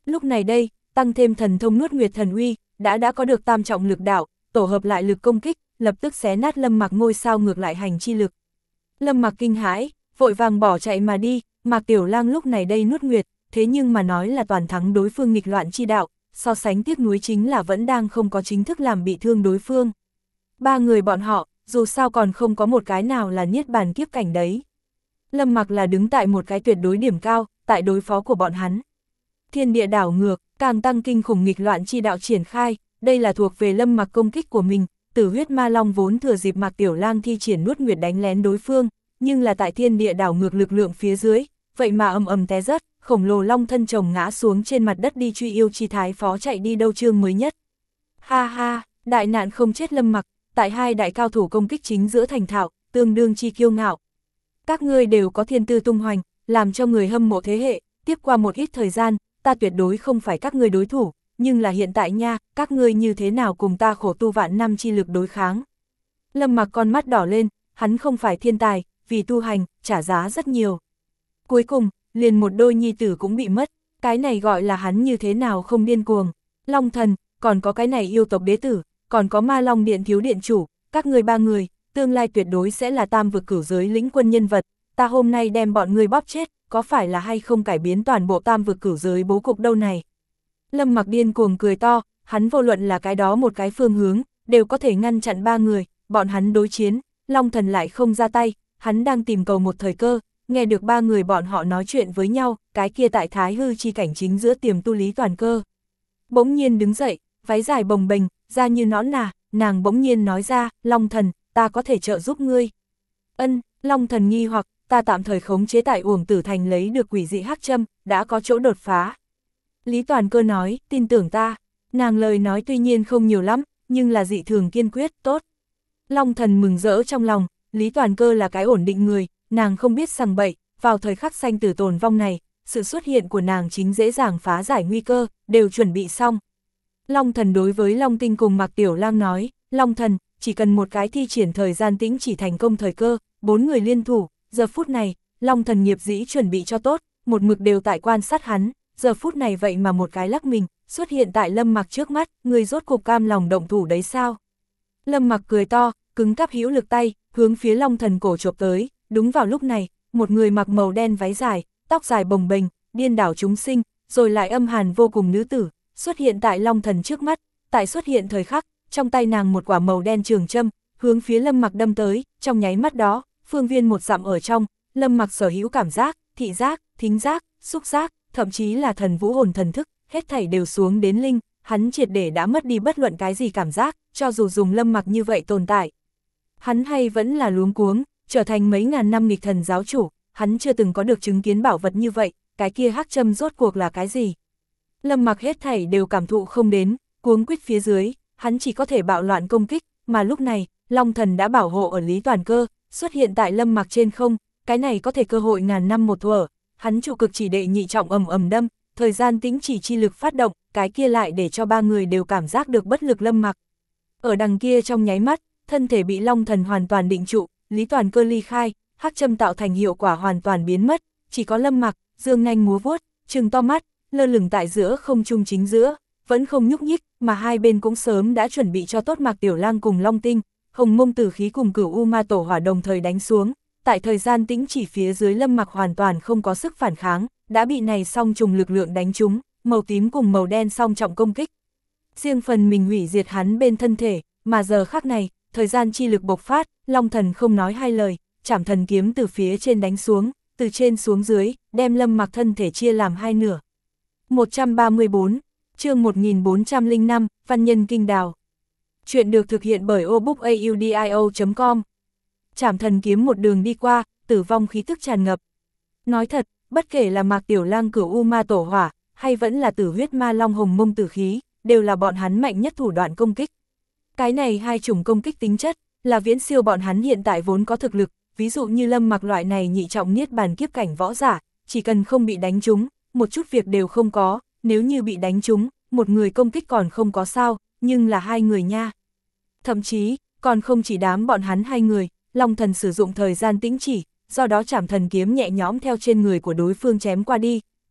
Lúc này đây, tăng thêm thần thông nuốt nguyệt thần uy, đã đã có được tam trọng lực đạo, tổ hợp lại lực công kích, lập tức xé nát Lâm Mặc ngôi sao ngược lại hành chi lực. Lâm Mặc kinh hãi, vội vàng bỏ chạy mà đi, Mạc Tiểu Lang lúc này đây nuốt nguyệt, thế nhưng mà nói là toàn thắng đối phương nghịch loạn chi đạo, so sánh tiếc nuối chính là vẫn đang không có chính thức làm bị thương đối phương. Ba người bọn họ, dù sao còn không có một cái nào là niết bàn kiếp cảnh đấy. Lâm Mặc là đứng tại một cái tuyệt đối điểm cao, tại đối phó của bọn hắn. Thiên địa đảo ngược, càng tăng kinh khủng nghịch loạn chi đạo triển khai, đây là thuộc về Lâm Mặc công kích của mình, Tử huyết ma long vốn thừa dịp Mạc Tiểu Lang thi triển nuốt nguyệt đánh lén đối phương, nhưng là tại thiên địa đảo ngược lực lượng phía dưới, vậy mà ầm ầm té rớt, khổng lồ long thân chồng ngã xuống trên mặt đất đi truy yêu chi thái phó chạy đi đâu chương mới nhất. Ha ha, đại nạn không chết Lâm Mặc, tại hai đại cao thủ công kích chính giữa thành thạo, tương đương chi kiêu ngạo. Các ngươi đều có thiên tư tung hoành, làm cho người hâm mộ thế hệ, tiếp qua một ít thời gian, ta tuyệt đối không phải các ngươi đối thủ, nhưng là hiện tại nha, các ngươi như thế nào cùng ta khổ tu vạn năm chi lực đối kháng. Lâm Mặc con mắt đỏ lên, hắn không phải thiên tài, vì tu hành, trả giá rất nhiều. Cuối cùng, liền một đôi nhi tử cũng bị mất, cái này gọi là hắn như thế nào không điên cuồng. Long thần, còn có cái này yêu tộc đế tử, còn có ma long điện thiếu điện chủ, các người ba người, tương lai tuyệt đối sẽ là tam vực cửu giới lĩnh quân nhân vật, ta hôm nay đem bọn người bóp chết, có phải là hay không cải biến toàn bộ tam vực cửu giới bố cục đâu này. Lâm Mặc điên cuồng cười to, hắn vô luận là cái đó một cái phương hướng, đều có thể ngăn chặn ba người, bọn hắn đối chiến, Long thần lại không ra tay, hắn đang tìm cầu một thời cơ, nghe được ba người bọn họ nói chuyện với nhau, cái kia tại thái hư chi cảnh chính giữa tiềm tu Lý Toàn Cơ. Bỗng nhiên đứng dậy, váy dài bồng bềnh, da như nõn nà, nàng bỗng nhiên nói ra, Long thần, ta có thể trợ giúp ngươi. Ân, Long thần nghi hoặc, ta tạm thời khống chế tại Uổng Tử Thành lấy được quỷ dị hắc châm, đã có chỗ đột phá. Lý Toàn Cơ nói, tin tưởng ta, nàng lời nói tuy nhiên không nhiều lắm, nhưng là dị thường kiên quyết, tốt. Long thần mừng rỡ trong lòng, Lý Toàn Cơ là cái ổn định người, nàng không biết sằng bậy, vào thời khắc sanh tử tồn vong này, sự xuất hiện của nàng chính dễ dàng phá giải nguy cơ, đều chuẩn bị xong. Long thần đối với Long Tinh cùng Mạc Tiểu Lang nói, Long thần, chỉ cần một cái thi triển thời gian tĩnh chỉ thành công thời cơ, bốn người liên thủ, giờ phút này, Long thần nghiệp dĩ chuẩn bị cho tốt, một mực đều tại quan sát hắn, giờ phút này vậy mà một cái lắc mình, xuất hiện tại Lâm Mặc trước mắt, người rốt cục cam lòng động thủ đấy sao? Lâm Mặc cười to, cứng cáp hữu lực tay, hướng phía Long thần cổ chộp tới, đúng vào lúc này, một người mặc màu đen váy dài, tóc dài bồng bềnh, điên đảo chúng sinh, rồi lại âm hàn vô cùng nữ tử, xuất hiện tại Long thần trước mắt, tại xuất hiện thời khắc, trong tay nàng một quả màu đen trường châm, hướng phía Lâm Mặc đâm tới, trong nháy mắt đó, phương viên một dặm ở trong, Lâm Mặc sở hữu cảm giác, thị giác, thính giác, xúc giác, thậm chí là thần vũ hồn thần thức, hết thảy đều xuống đến linh, hắn triệt để đã mất đi bất luận cái gì cảm giác, cho dù dùng Lâm Mặc như vậy tồn tại. Hắn hay vẫn là luống cuống, trở thành mấy ngàn năm nghịch thần giáo chủ, hắn chưa từng có được chứng kiến bảo vật như vậy, cái kia hắc châm rốt cuộc là cái gì? Lâm Mặc hết thảy đều cảm thụ không đến, cuống quýt phía dưới, hắn chỉ có thể bạo loạn công kích, mà lúc này, Long thần đã bảo hộ ở Lý Toàn Cơ, xuất hiện tại Lâm Mặc trên không, cái này có thể cơ hội ngàn năm một thuở, hắn trụ cực chỉ đệ nhị trọng ầm ầm đâm, thời gian tĩnh chỉ chi lực phát động, cái kia lại để cho ba người đều cảm giác được bất lực Lâm Mặc. Ở đằng kia trong nháy mắt, thân thể bị Long thần hoàn toàn định trụ, Lý Toàn Cơ ly khai, hắc châm tạo thành hiệu quả hoàn toàn biến mất, chỉ có Lâm Mặc, dương nhanh múa vuốt, trừng to mắt, lơ lửng tại giữa không trung chính giữa, vẫn không nhúc nhích, mà hai bên cũng sớm đã chuẩn bị cho tốt Mạc Tiểu Lang cùng Long Tinh, Hồng Mông Tử Khí cùng Cửu U Ma Tổ Hỏa đồng thời đánh xuống, tại thời gian tĩnh chỉ phía dưới Lâm Mặc hoàn toàn không có sức phản kháng, đã bị này song trùng lực lượng đánh trúng, màu tím cùng màu đen song trọng công kích. Riêng phần mình hủy diệt hắn bên thân thể, mà giờ khắc này, thời gian chi lực bộc phát, Long thần không nói hai lời, chảm thần kiếm từ phía trên đánh xuống, từ trên xuống dưới, đem Lâm Mặc thân thể chia làm hai nửa. một trăm ba mươi tư, chương một nghìn bốn trăm lẻ năm, Văn nhân kinh đào. Chuyện được thực hiện bởi obookaudio chấm com. Chảm thần kiếm một đường đi qua, tử vong khí tức tràn ngập. Nói thật, bất kể là Mạc Tiểu Lang Cửu U Ma Tổ Hỏa, hay vẫn là Tử huyết ma long Hồng Mông Tử Khí, đều là bọn hắn mạnh nhất thủ đoạn công kích. Cái này hai chủng công kích tính chất, là viễn siêu bọn hắn hiện tại vốn có thực lực, ví dụ như Lâm Mặc loại này nhị trọng niết bàn kiếp cảnh võ giả, chỉ cần không bị đánh trúng, một chút việc đều không có, nếu như bị đánh trúng, một người công kích còn không có sao, nhưng là hai người nha. Thậm chí, còn không chỉ đám bọn hắn hai người, Long thần sử dụng thời gian tĩnh chỉ, do đó chảm thần kiếm nhẹ nhõm theo trên người của đối phương chém qua đi,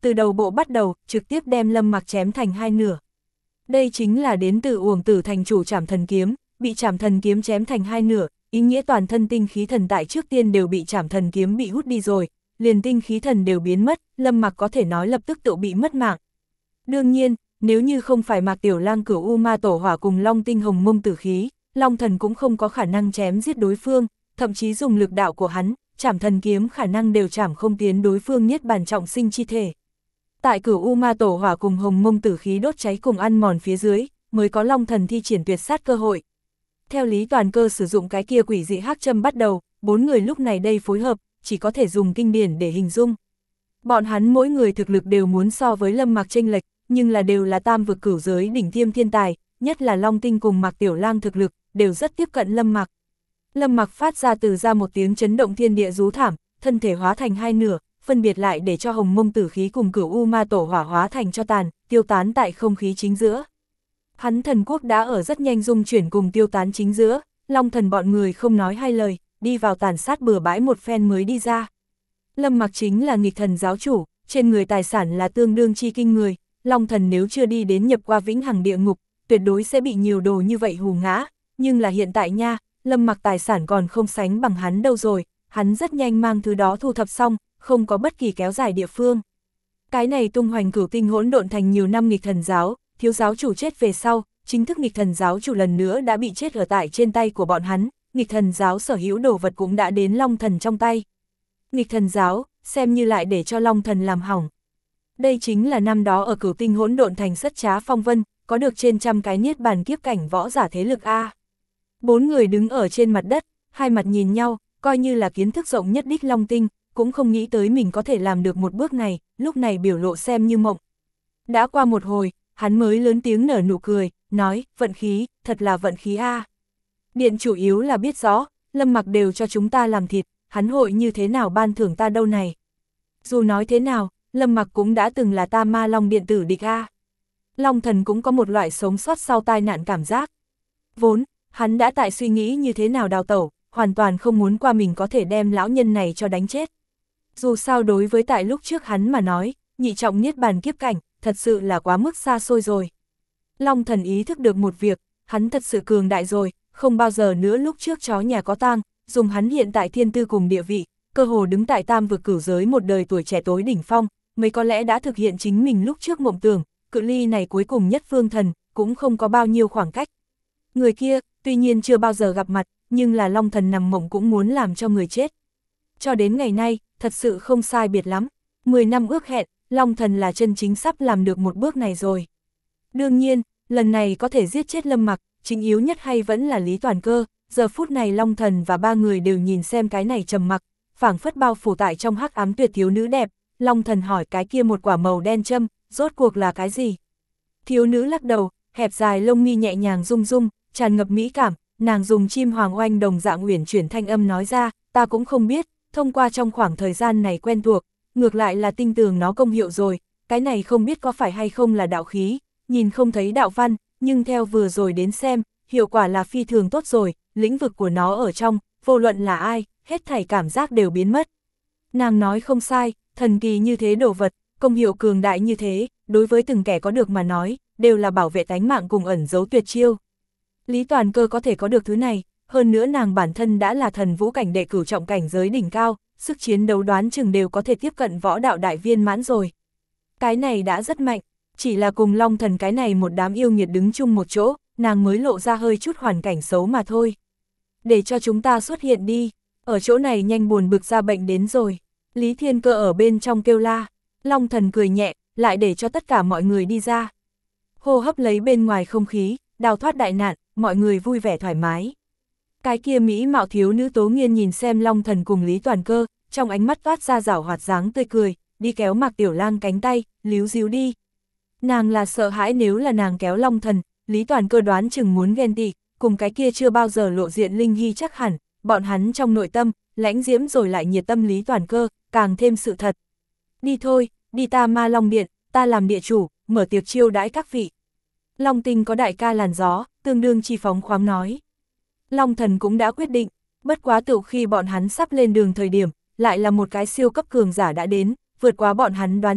từ đầu bộ bắt đầu, trực tiếp đem Lâm Mặc chém thành hai nửa. Đây chính là đến từ Uổng Tử thành chủ Trảm Thần kiếm, bị Trảm Thần kiếm chém thành hai nửa, ý nghĩa toàn thân tinh khí thần tại trước tiên đều bị Trảm Thần kiếm bị hút đi rồi, liền tinh khí thần đều biến mất, Lâm Mặc có thể nói lập tức tự bị mất mạng. Đương nhiên, nếu như không phải Mạc Tiểu Lang Cửu U Ma Tổ Hỏa cùng Long Tinh Hồng Mông Tử khí, Long Thần cũng không có khả năng chém giết đối phương, thậm chí dùng lực đạo của hắn, Trảm Thần kiếm khả năng đều chảm không tiến đối phương niết bàn trọng sinh chi thể. Tại Cửu U Ma Tổ Hỏa cùng Hồng Mông Tử khí đốt cháy cùng ăn mòn phía dưới, mới có Long Thần thi triển tuyệt sát cơ hội. Theo Lý Toàn Cơ sử dụng cái kia quỷ dị hắc châm bắt đầu, bốn người lúc này đây phối hợp, chỉ có thể dùng kinh điển để hình dung. Bọn hắn mỗi người thực lực đều muốn so với Lâm Mặc chênh lệch, nhưng là đều là tam vực cửu giới đỉnh tiêm thiên tài, nhất là Long Tinh cùng Mạc Tiểu Lang thực lực, đều rất tiếp cận Lâm Mặc. Lâm Mặc phát ra từ ra một tiếng chấn động thiên địa rú thảm, thân thể hóa thành hai nửa, phân biệt lại để cho Hồng Mông Tử khí cùng Cửu U Ma Tổ Hỏa hóa thành cho tàn, tiêu tán tại không khí chính giữa. Hắn thần quốc đã ở rất nhanh dung chuyển cùng tiêu tán chính giữa, Long Thần bọn người không nói hai lời, đi vào tàn sát bừa bãi một phen mới đi ra. Lâm Mặc chính là nghịch thần giáo chủ, trên người tài sản là tương đương chi kinh người, Long Thần nếu chưa đi đến nhập qua vĩnh hằng địa ngục, tuyệt đối sẽ bị nhiều đồ như vậy hù ngã, nhưng là hiện tại nha, Lâm Mặc tài sản còn không sánh bằng hắn đâu rồi, hắn rất nhanh mang thứ đó thu thập xong, không có bất kỳ kéo dài địa phương. Cái này tung hoành cửu tinh hỗn độn thành nhiều năm nghịch thần giáo, thiếu giáo chủ chết về sau, chính thức nghịch thần giáo chủ lần nữa đã bị chết ở tại trên tay của bọn hắn, nghịch thần giáo sở hữu đồ vật cũng đã đến Long Thần trong tay. Nghịch thần giáo, xem như lại để cho Long Thần làm hỏng. Đây chính là năm đó ở cửu tinh hỗn độn thành sất trá phong vân, có được trên trăm cái niết bàn kiếp cảnh võ giả thế lực A. Bốn người đứng ở trên mặt đất, hai mặt nhìn nhau, coi như là kiến thức rộng nhất đích Long Tinh, cũng không nghĩ tới mình có thể làm được một bước này, lúc này biểu lộ xem như mộng. Đã qua một hồi, hắn mới lớn tiếng nở nụ cười, nói, vận khí, thật là vận khí A. Điện chủ yếu là biết rõ, Lâm Mặc đều cho chúng ta làm thịt, hắn hội như thế nào ban thưởng ta đâu này. Dù nói thế nào, Lâm Mặc cũng đã từng là ta ma long điện tử địch A. Long Thần cũng có một loại sống sót sau tai nạn cảm giác. Vốn, hắn đã tại suy nghĩ như thế nào đào tẩu, hoàn toàn không muốn qua mình có thể đem lão nhân này cho đánh chết. Dù sao đối với tại lúc trước hắn mà nói, nhị trọng niết bàn kiếp cảnh, thật sự là quá mức xa xôi rồi. Long Thần ý thức được một việc, hắn thật sự cường đại rồi, không bao giờ nữa lúc trước chó nhà có tang, dùng hắn hiện tại thiên tư cùng địa vị, cơ hồ đứng tại tam vực cửu giới một đời tuổi trẻ tối đỉnh phong, mới có lẽ đã thực hiện chính mình lúc trước mộng tưởng, cự ly này cuối cùng nhất phương thần, cũng không có bao nhiêu khoảng cách. Người kia, tuy nhiên chưa bao giờ gặp mặt, nhưng là Long Thần nằm mộng cũng muốn làm cho người chết. Cho đến ngày nay, thật sự không sai biệt lắm, mười năm ước hẹn, Long Thần là chân chính sắp làm được một bước này rồi. Đương nhiên, lần này có thể giết chết Lâm Mặc, chính yếu nhất hay vẫn là Lý Toàn Cơ, giờ phút này Long Thần và ba người đều nhìn xem cái này trầm mặc, phảng phất bao phủ tại trong hắc ám tuyệt thiếu nữ đẹp, Long Thần hỏi cái kia một quả màu đen châm, rốt cuộc là cái gì? Thiếu nữ lắc đầu, hẹp dài lông mi nhẹ nhàng rung rung, tràn ngập mỹ cảm, nàng dùng chim hoàng oanh đồng dạng uyển chuyển thanh âm nói ra, ta cũng không biết, thông qua trong khoảng thời gian này quen thuộc, ngược lại là tinh tường nó công hiệu rồi, cái này không biết có phải hay không là đạo khí, nhìn không thấy đạo văn, nhưng theo vừa rồi đến xem, hiệu quả là phi thường tốt rồi, lĩnh vực của nó ở trong, vô luận là ai, hết thảy cảm giác đều biến mất. Nàng nói không sai, thần kỳ như thế đồ vật, công hiệu cường đại như thế, đối với từng kẻ có được mà nói, đều là bảo vệ tánh mạng cùng ẩn giấu tuyệt chiêu. Lý Toàn Cơ có thể có được thứ này, hơn nữa nàng bản thân đã là thần vũ cảnh đệ cửu trọng cảnh giới đỉnh cao, sức chiến đấu đoán chừng đều có thể tiếp cận võ đạo đại viên mãn rồi. Cái này đã rất mạnh, chỉ là cùng Long Thần cái này một đám yêu nghiệt đứng chung một chỗ, nàng mới lộ ra hơi chút hoàn cảnh xấu mà thôi. Để cho chúng ta xuất hiện đi, ở chỗ này nhanh buồn bực ra bệnh đến rồi. Lý Thiên Cơ ở bên trong kêu la, Long Thần cười nhẹ, lại để cho tất cả mọi người đi ra. Hô hấp lấy bên ngoài không khí, đào thoát đại nạn, mọi người vui vẻ thoải mái. Cái kia mỹ mạo thiếu nữ Tố Nghiên nhìn xem Long Thần cùng Lý Toàn Cơ, trong ánh mắt toát ra giảo hoạt dáng tươi cười, đi kéo Mạc Tiểu Lang cánh tay, líu díu đi. Nàng là sợ hãi nếu là nàng kéo Long Thần, Lý Toàn Cơ đoán chừng muốn ghen tị, cùng cái kia chưa bao giờ lộ diện Linh Hy chắc hẳn, bọn hắn trong nội tâm, lãnh diễm rồi lại nhiệt tâm Lý Toàn Cơ, càng thêm sự thật. Đi thôi, đi ta Ma Long Điện, ta làm địa chủ, mở tiệc chiêu đãi các vị. Long Tinh có đại ca làn gió, tương đương chi phóng khoáng nói. Long Thần cũng đã quyết định, bất quá tự khi bọn hắn sắp lên đường thời điểm, lại là một cái siêu cấp cường giả đã đến, vượt quá bọn hắn đoán trước,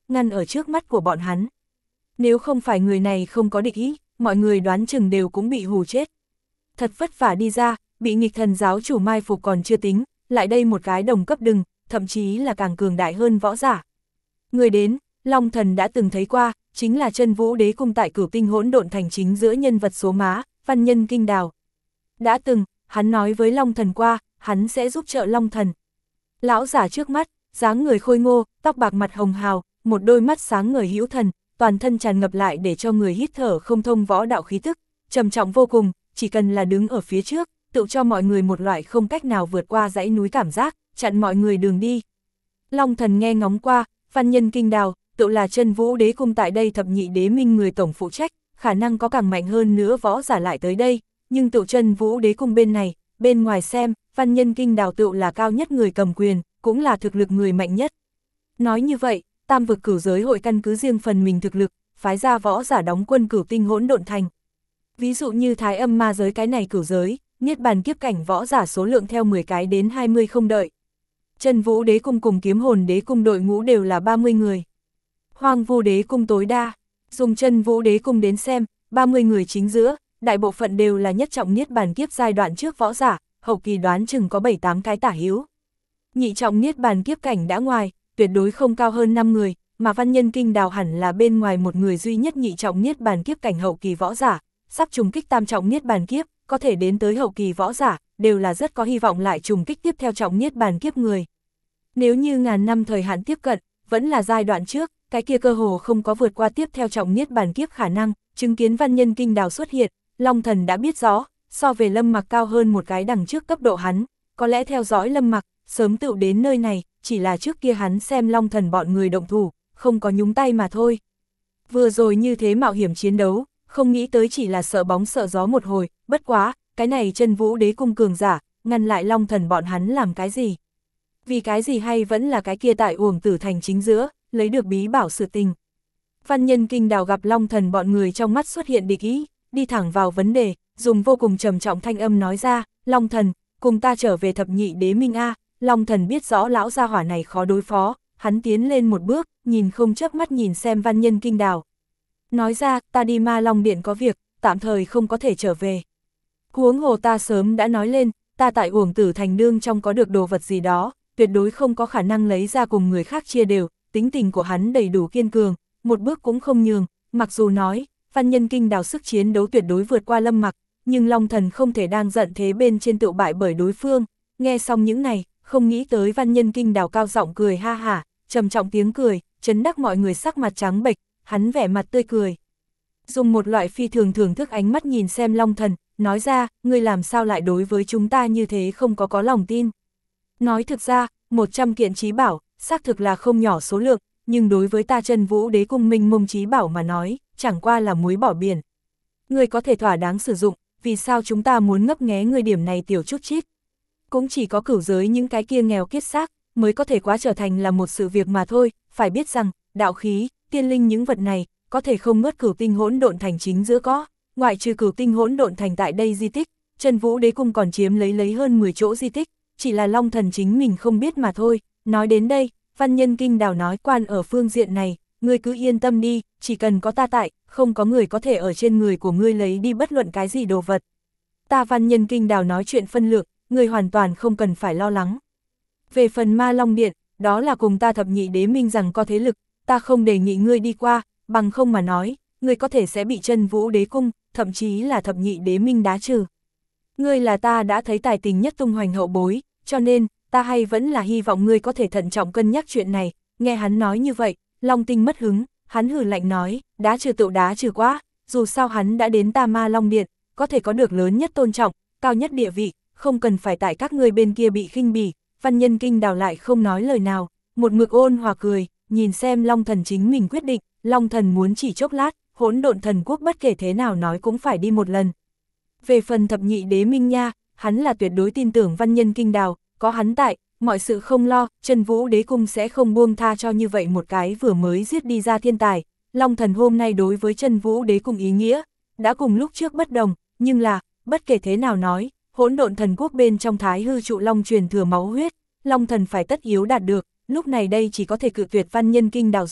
ngăn ở trước mắt của bọn hắn. Nếu không phải người này không có địch ý, mọi người đoán chừng đều cũng bị hù chết. Thật vất vả đi ra, bị nghịch thần giáo chủ mai phục còn chưa tính, lại đây một cái đồng cấp đừng, thậm chí là càng cường đại hơn võ giả. Người đến, Long Thần đã từng thấy qua, chính là Chân Vũ Đế Cung tại Cửu Tinh Hỗn Độn Thành chính giữa nhân vật số má, Văn Nhân Kinh Đào. Đã từng, hắn nói với Long Thần qua, hắn sẽ giúp trợ Long Thần. Lão giả trước mắt, dáng người khôi ngô, tóc bạc mặt hồng hào, một đôi mắt sáng ngời hữu thần, toàn thân tràn ngập lại để cho người hít thở không thông võ đạo khí tức, trầm trọng vô cùng, chỉ cần là đứng ở phía trước, tự cho mọi người một loại không cách nào vượt qua dãy núi cảm giác, chặn mọi người đường đi. Long Thần nghe ngóng qua, Văn Nhân Kinh Đào, tự là Chân Vũ Đế Cung tại đây thập nhị đế minh người tổng phụ trách, khả năng có càng mạnh hơn nữa võ giả lại tới đây, nhưng tự Chân Vũ Đế Cung bên này, bên ngoài xem, Văn Nhân Kinh Đào tự là cao nhất người cầm quyền, cũng là thực lực người mạnh nhất. Nói như vậy, tam vực cửu giới hội căn cứ riêng phần mình thực lực, phái ra võ giả đóng quân Cửu Tinh Hỗn Độn Thành. Ví dụ như Thái Âm Ma giới cái này cửu giới, niết bàn kiếp cảnh võ giả số lượng theo mười cái đến hai mươi không đợi. Chân Vũ Đế Cung cùng Kiếm Hồn Đế Cung đội ngũ đều là ba mươi người. Hoang Vu Đế Cung tối đa, dùng Chân Vũ Đế Cung đến xem, ba mươi người chính giữa, đại bộ phận đều là nhất trọng niết bàn kiếp giai đoạn trước võ giả, hậu kỳ đoán chừng có bảy tám cái tả hữu. Nhị trọng niết bàn kiếp cảnh đã ngoài, tuyệt đối không cao hơn năm người, mà Văn Nhân Kinh Đào hẳn là bên ngoài một người duy nhất nhị trọng niết bàn kiếp cảnh hậu kỳ võ giả, sắp trùng kích tam trọng niết bàn kiếp, có thể đến tới hậu kỳ võ giả, đều là rất có hy vọng lại trùng kích tiếp theo trọng niết bàn kiếp người. Nếu như ngàn năm thời hạn tiếp cận, vẫn là giai đoạn trước, cái kia cơ hồ không có vượt qua tiếp theo trọng niết bàn kiếp khả năng, chứng kiến Văn Nhân Kinh Đào xuất hiện, Long Thần đã biết rõ, so về Lâm Mặc cao hơn một cái đằng trước cấp độ hắn, có lẽ theo dõi Lâm Mặc, sớm tựu đến nơi này, chỉ là trước kia hắn xem Long Thần bọn người động thủ, không có nhúng tay mà thôi. Vừa rồi như thế mạo hiểm chiến đấu, không nghĩ tới chỉ là sợ bóng sợ gió một hồi, bất quá, cái này Chân Vũ Đế Cung cường giả, ngăn lại Long Thần bọn hắn làm cái gì? Vì cái gì hay vẫn là cái kia tại Uổng Tử Thành chính giữa, lấy được bí bảo sự tình. Văn Nhân Kinh Đào gặp Long Thần bọn người trong mắt xuất hiện địch ý, đi thẳng vào vấn đề, dùng vô cùng trầm trọng thanh âm nói ra, Long Thần, cùng ta trở về thập nhị đế minh A. Long Thần biết rõ lão gia hỏa này khó đối phó, hắn tiến lên một bước, nhìn không chớp mắt nhìn xem Văn Nhân Kinh Đào. Nói ra, ta đi Ma Long Điện có việc, tạm thời không có thể trở về. Huống hồ ta sớm đã nói lên, ta tại Uổng Tử Thành đương trong có được đồ vật gì đó, tuyệt đối không có khả năng lấy ra cùng người khác chia đều, tính tình của hắn đầy đủ kiên cường, một bước cũng không nhường, mặc dù nói, Văn Nhân Kinh Đào sức chiến đấu tuyệt đối vượt qua Lâm Mặc, nhưng Long Thần không thể đang giận thế bên trên tự bại bởi đối phương. Nghe xong những này, không nghĩ tới Văn Nhân Kinh Đào cao giọng cười ha hả, trầm trọng tiếng cười, chấn đắc mọi người sắc mặt trắng bệch, hắn vẻ mặt tươi cười. Dùng một loại phi thường thưởng thức ánh mắt nhìn xem Long Thần, nói ra, ngươi làm sao lại đối với chúng ta như thế không có có lòng tin. Nói thực ra, một trăm kiện trí bảo, xác thực là không nhỏ số lượng, nhưng đối với ta Chân Vũ Đế Cung minh mông trí bảo mà nói, chẳng qua là muối bỏ biển. Ngươi có thể thỏa đáng sử dụng, vì sao chúng ta muốn ngấp nghé ngươi điểm này tiểu chút chít. Cũng chỉ có cửu giới những cái kia nghèo kiết xác, mới có thể quá trở thành là một sự việc mà thôi, phải biết rằng, đạo khí, tiên linh những vật này, có thể không ngớt Cửu Tinh Hỗn Độn Thành chính giữa có, ngoại trừ Cửu Tinh Hỗn Độn Thành tại đây di tích, Chân Vũ Đế Cung còn chiếm lấy lấy hơn mười chỗ di tích, chỉ là Long Thần chính mình không biết mà thôi. Nói đến đây, Văn Nhân Kinh Đào nói quan ở phương diện này, ngươi cứ yên tâm đi, chỉ cần có ta tại, không có người có thể ở trên người của ngươi lấy đi bất luận cái gì đồ vật. Ta Văn Nhân Kinh Đào nói chuyện phân lượng, ngươi hoàn toàn không cần phải lo lắng. Về phần Ma Long Điện, đó là cùng ta thập nhị đế minh rằng có thế lực, ta không đề nghị ngươi đi qua, bằng không mà nói, ngươi có thể sẽ bị Chân Vũ Đế Cung, thậm chí là thập nhị đế minh đá trừ. Ngươi là ta đã thấy tài tình nhất tung hoành hậu bối, cho nên, ta hay vẫn là hy vọng ngươi có thể thận trọng cân nhắc chuyện này. Nghe hắn nói như vậy, Long Tinh mất hứng, hắn hừ lạnh nói, đá trừ tựu đá trừ quá, dù sao hắn đã đến ta Ma Long Điện, có thể có được lớn nhất tôn trọng, cao nhất địa vị, không cần phải tại các ngươi bên kia bị khinh bỉ. Văn Nhân Kinh Đào lại không nói lời nào, một mực ôn hòa cười, nhìn xem Long Thần chính mình quyết định, Long Thần muốn chỉ chốc lát, Hỗn Độn Thần Quốc bất kể thế nào nói cũng phải đi một lần. Về phần thập nhị đế minh nha, hắn là tuyệt đối tin tưởng Văn Nhân Kinh Đào, có hắn tại, mọi sự không lo, Chân Vũ Đế Cung sẽ không buông tha cho như vậy một cái vừa mới giết đi ra thiên tài. Long Thần hôm nay đối với Chân Vũ Đế Cung ý nghĩa, đã cùng lúc trước bất đồng, nhưng là, bất kể thế nào nói, Hỗn Độn Thần Quốc bên trong Thái Hư Trụ Long truyền thừa máu huyết, Long Thần phải tất yếu đạt được, lúc này đây chỉ có thể cự tuyệt Văn Nhân Kinh Đào rồi,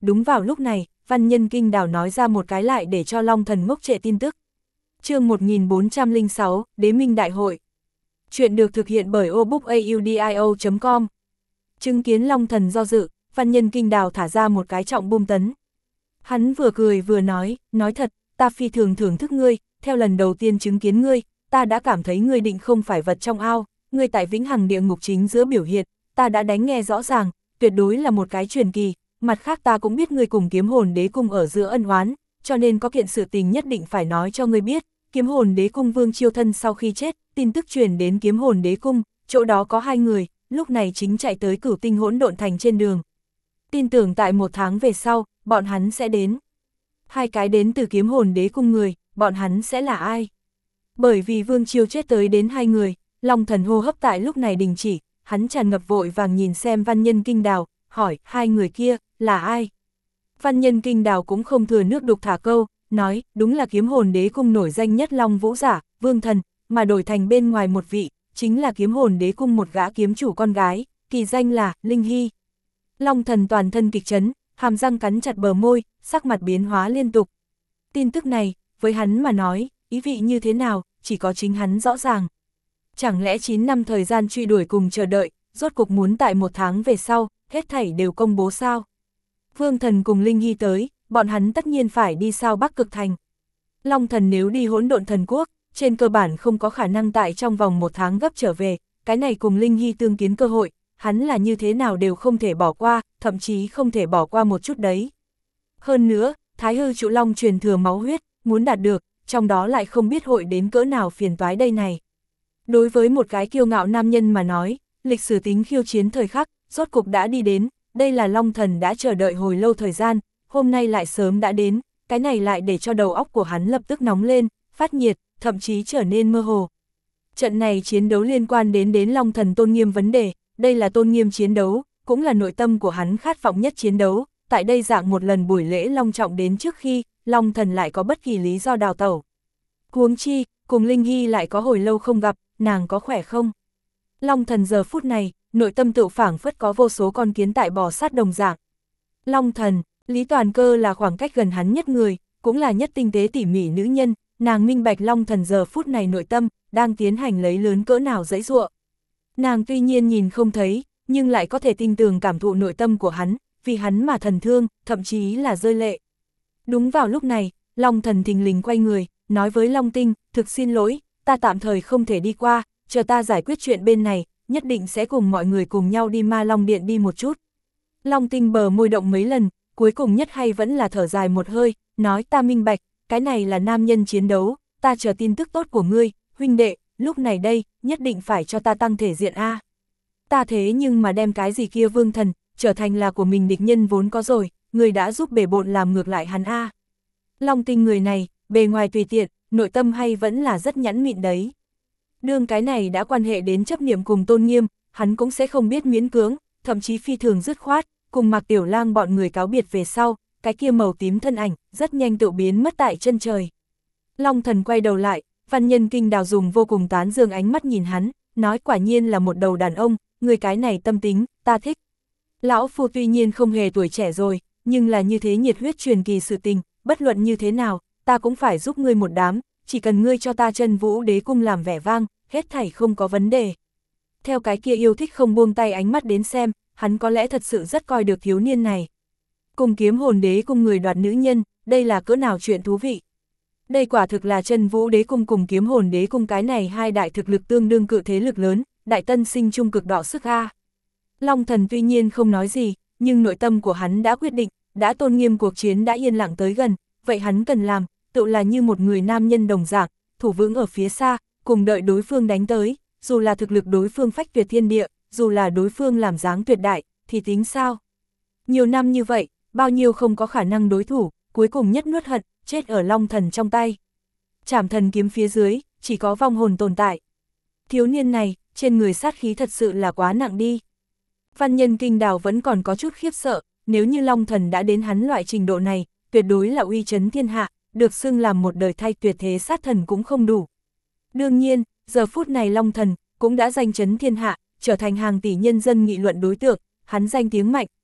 đúng vào lúc này, Văn Nhân Kinh Đào nói ra một cái lại để cho Long Thần ngốc trệ tin tức. Chương một nghìn bốn trăm lẻ sáu, Đế Minh Đại Hội. Chuyện được thực hiện bởi obookaudio chấm com. Chứng kiến Long Thần do dự, Văn Nhân Kinh Đào thả ra một cái trọng bum tấn. Hắn vừa cười vừa nói, nói thật, ta phi thường thưởng thức ngươi, theo lần đầu tiên chứng kiến ngươi, ta đã cảm thấy ngươi định không phải vật trong ao, ngươi tại vĩnh hằng địa ngục chính giữa biểu hiện, ta đã đánh nghe rõ ràng, tuyệt đối là một cái truyền kỳ, mặt khác ta cũng biết ngươi cùng kiếm hồn đế cung ở giữa ân oán, cho nên có kiện sự tình nhất định phải nói cho ngươi biết, kiếm hồn đế cung Vương Chiêu Thân sau khi chết, tin tức truyền đến kiếm hồn đế cung, chỗ đó có hai người, lúc này chính chạy tới Cửu Tinh Hỗn Độn Thành trên đường. Tin tưởng tại một tháng về sau, bọn hắn sẽ đến. Hai cái đến từ kiếm hồn đế cung người, bọn hắn sẽ là ai? Bởi vì Vương Chiêu chết tới đến hai người, Long Thần hô hấp tại lúc này đình chỉ, hắn tràn ngập vội vàng nhìn xem Văn Nhân Kinh Đào, hỏi, hai người kia, là ai? Văn Nhân Kinh Đào cũng không thừa nước đục thả câu, nói, đúng là kiếm hồn đế cung nổi danh nhất Long Vũ Giả, Vương Thần, mà đổi thành bên ngoài một vị, chính là kiếm hồn đế cung một gã kiếm chủ con gái, kỳ danh là Linh Hy. Long Thần toàn thân kịch chấn, hàm răng cắn chặt bờ môi, sắc mặt biến hóa liên tục. Tin tức này, với hắn mà nói, ý vị như thế nào, chỉ có chính hắn rõ ràng. Chẳng lẽ chín năm thời gian truy đuổi cùng chờ đợi, rốt cục muốn tại một tháng về sau, hết thảy đều công bố sao? Vương Thần cùng Linh Hy tới, bọn hắn tất nhiên phải đi sao Bắc Cực Thành. Long Thần nếu đi Hỗn Độn Thần Quốc, trên cơ bản không có khả năng tại trong vòng một tháng gấp trở về, cái này cùng Linh Hy tương kiến cơ hội, hắn là như thế nào đều không thể bỏ qua, thậm chí không thể bỏ qua một chút đấy. Hơn nữa, Thái Hư Trụ Long truyền thừa máu huyết, muốn đạt được, trong đó lại không biết hội đến cỡ nào phiền toái đây này. Đối với một cái kiêu ngạo nam nhân mà nói, lịch sử tính khiêu chiến thời khắc, rốt cục đã đi đến, đây là Long Thần đã chờ đợi hồi lâu thời gian, hôm nay lại sớm đã đến, cái này lại để cho đầu óc của hắn lập tức nóng lên, phát nhiệt, thậm chí trở nên mơ hồ. Trận này chiến đấu liên quan đến đến Long Thần tôn nghiêm vấn đề, đây là tôn nghiêm chiến đấu, cũng là nội tâm của hắn khát vọng nhất chiến đấu, tại đây dạng một lần buổi lễ long trọng đến trước khi, Long Thần lại có bất kỳ lý do đào tẩu. Huống chi, cùng Linh Hy lại có hồi lâu không gặp, nàng có khỏe không? Long Thần giờ phút này, nội tâm tự phảng phất có vô số con kiến tại bò sát đồng dạng. Long Thần, Lý Toàn Cơ là khoảng cách gần hắn nhất người, cũng là nhất tinh tế tỉ mỉ nữ nhân, nàng minh bạch Long Thần giờ phút này nội tâm, đang tiến hành lấy lớn cỡ nào dãy dụa. Nàng tuy nhiên nhìn không thấy, nhưng lại có thể tinh tường cảm thụ nội tâm của hắn, vì hắn mà thần thương, thậm chí là rơi lệ. Đúng vào lúc này, Long Thần thình lình quay người, nói với Long Tinh, thực xin lỗi, ta tạm thời không thể đi qua, chờ ta giải quyết chuyện bên này, nhất định sẽ cùng mọi người cùng nhau đi Ma Long Điện đi một chút. Long Tinh bờ môi động mấy lần, cuối cùng nhất hay vẫn là thở dài một hơi, nói ta minh bạch, cái này là nam nhân chiến đấu, ta chờ tin tức tốt của ngươi, huynh đệ, lúc này đây, nhất định phải cho ta tăng thể diện A. Ta thế nhưng mà đem cái gì kia Vương Thần, trở thành là của mình địch nhân vốn có rồi, người đã giúp bể bộn làm ngược lại hắn A. Long Tinh người này, bề ngoài tùy tiện, nội tâm hay vẫn là rất nhẫn mịn đấy. Đương cái này đã quan hệ đến chấp niệm cùng tôn nghiêm, hắn cũng sẽ không biết miễn cưỡng, thậm chí phi thường dứt khoát, cùng Mạc Tiểu Lang bọn người cáo biệt về sau, cái kia màu tím thân ảnh, rất nhanh tự biến mất tại chân trời. Long Thần quay đầu lại, Văn Nhân Kinh Đào dùng vô cùng tán dương ánh mắt nhìn hắn, nói quả nhiên là một đầu đàn ông, người cái này tâm tính, ta thích. Lão Phu tuy nhiên không hề tuổi trẻ rồi, nhưng là như thế nhiệt huyết truyền kỳ sự tình, bất luận như thế nào, ta cũng phải giúp ngươi một đám, chỉ cần ngươi cho ta Chân Vũ Đế cung làm vẻ vang, hết thảy không có vấn đề. Theo cái kia yêu thích không buông tay ánh mắt đến xem, hắn có lẽ thật sự rất coi được thiếu niên này. Cùng Kiếm Hồn Đế cung người đoạt nữ nhân, đây là cỡ nào chuyện thú vị. Đây quả thực là Chân Vũ Đế cung cùng Kiếm Hồn Đế cung cái này hai đại thực lực tương đương cự thế lực lớn, đại tân sinh trung cực đỏ sức a. Long Thần tuy nhiên không nói gì, nhưng nội tâm của hắn đã quyết định, đã tôn nghiêm cuộc chiến đã yên lặng tới gần, vậy hắn cần làm, tự là như một người nam nhân đồng dạng, thủ vững ở phía xa, cùng đợi đối phương đánh tới, dù là thực lực đối phương phách tuyệt thiên địa, dù là đối phương làm dáng tuyệt đại, thì tính sao? Nhiều năm như vậy, bao nhiêu không có khả năng đối thủ, cuối cùng nhất nuốt hận, chết ở Long Thần trong tay. Trảm thần kiếm phía dưới, chỉ có vong hồn tồn tại. Thiếu niên này, trên người sát khí thật sự là quá nặng đi. Văn Nhân Kinh Đào vẫn còn có chút khiếp sợ, nếu như Long Thần đã đến hắn loại trình độ này, tuyệt đối là uy chấn thiên hạ, được xưng làm một đời thay tuyệt thế sát thần cũng không đủ. Đương nhiên, giờ phút này Long Thần cũng đã danh chấn thiên hạ, trở thành hàng tỷ nhân dân nghị luận đối tượng, hắn danh tiếng mạnh,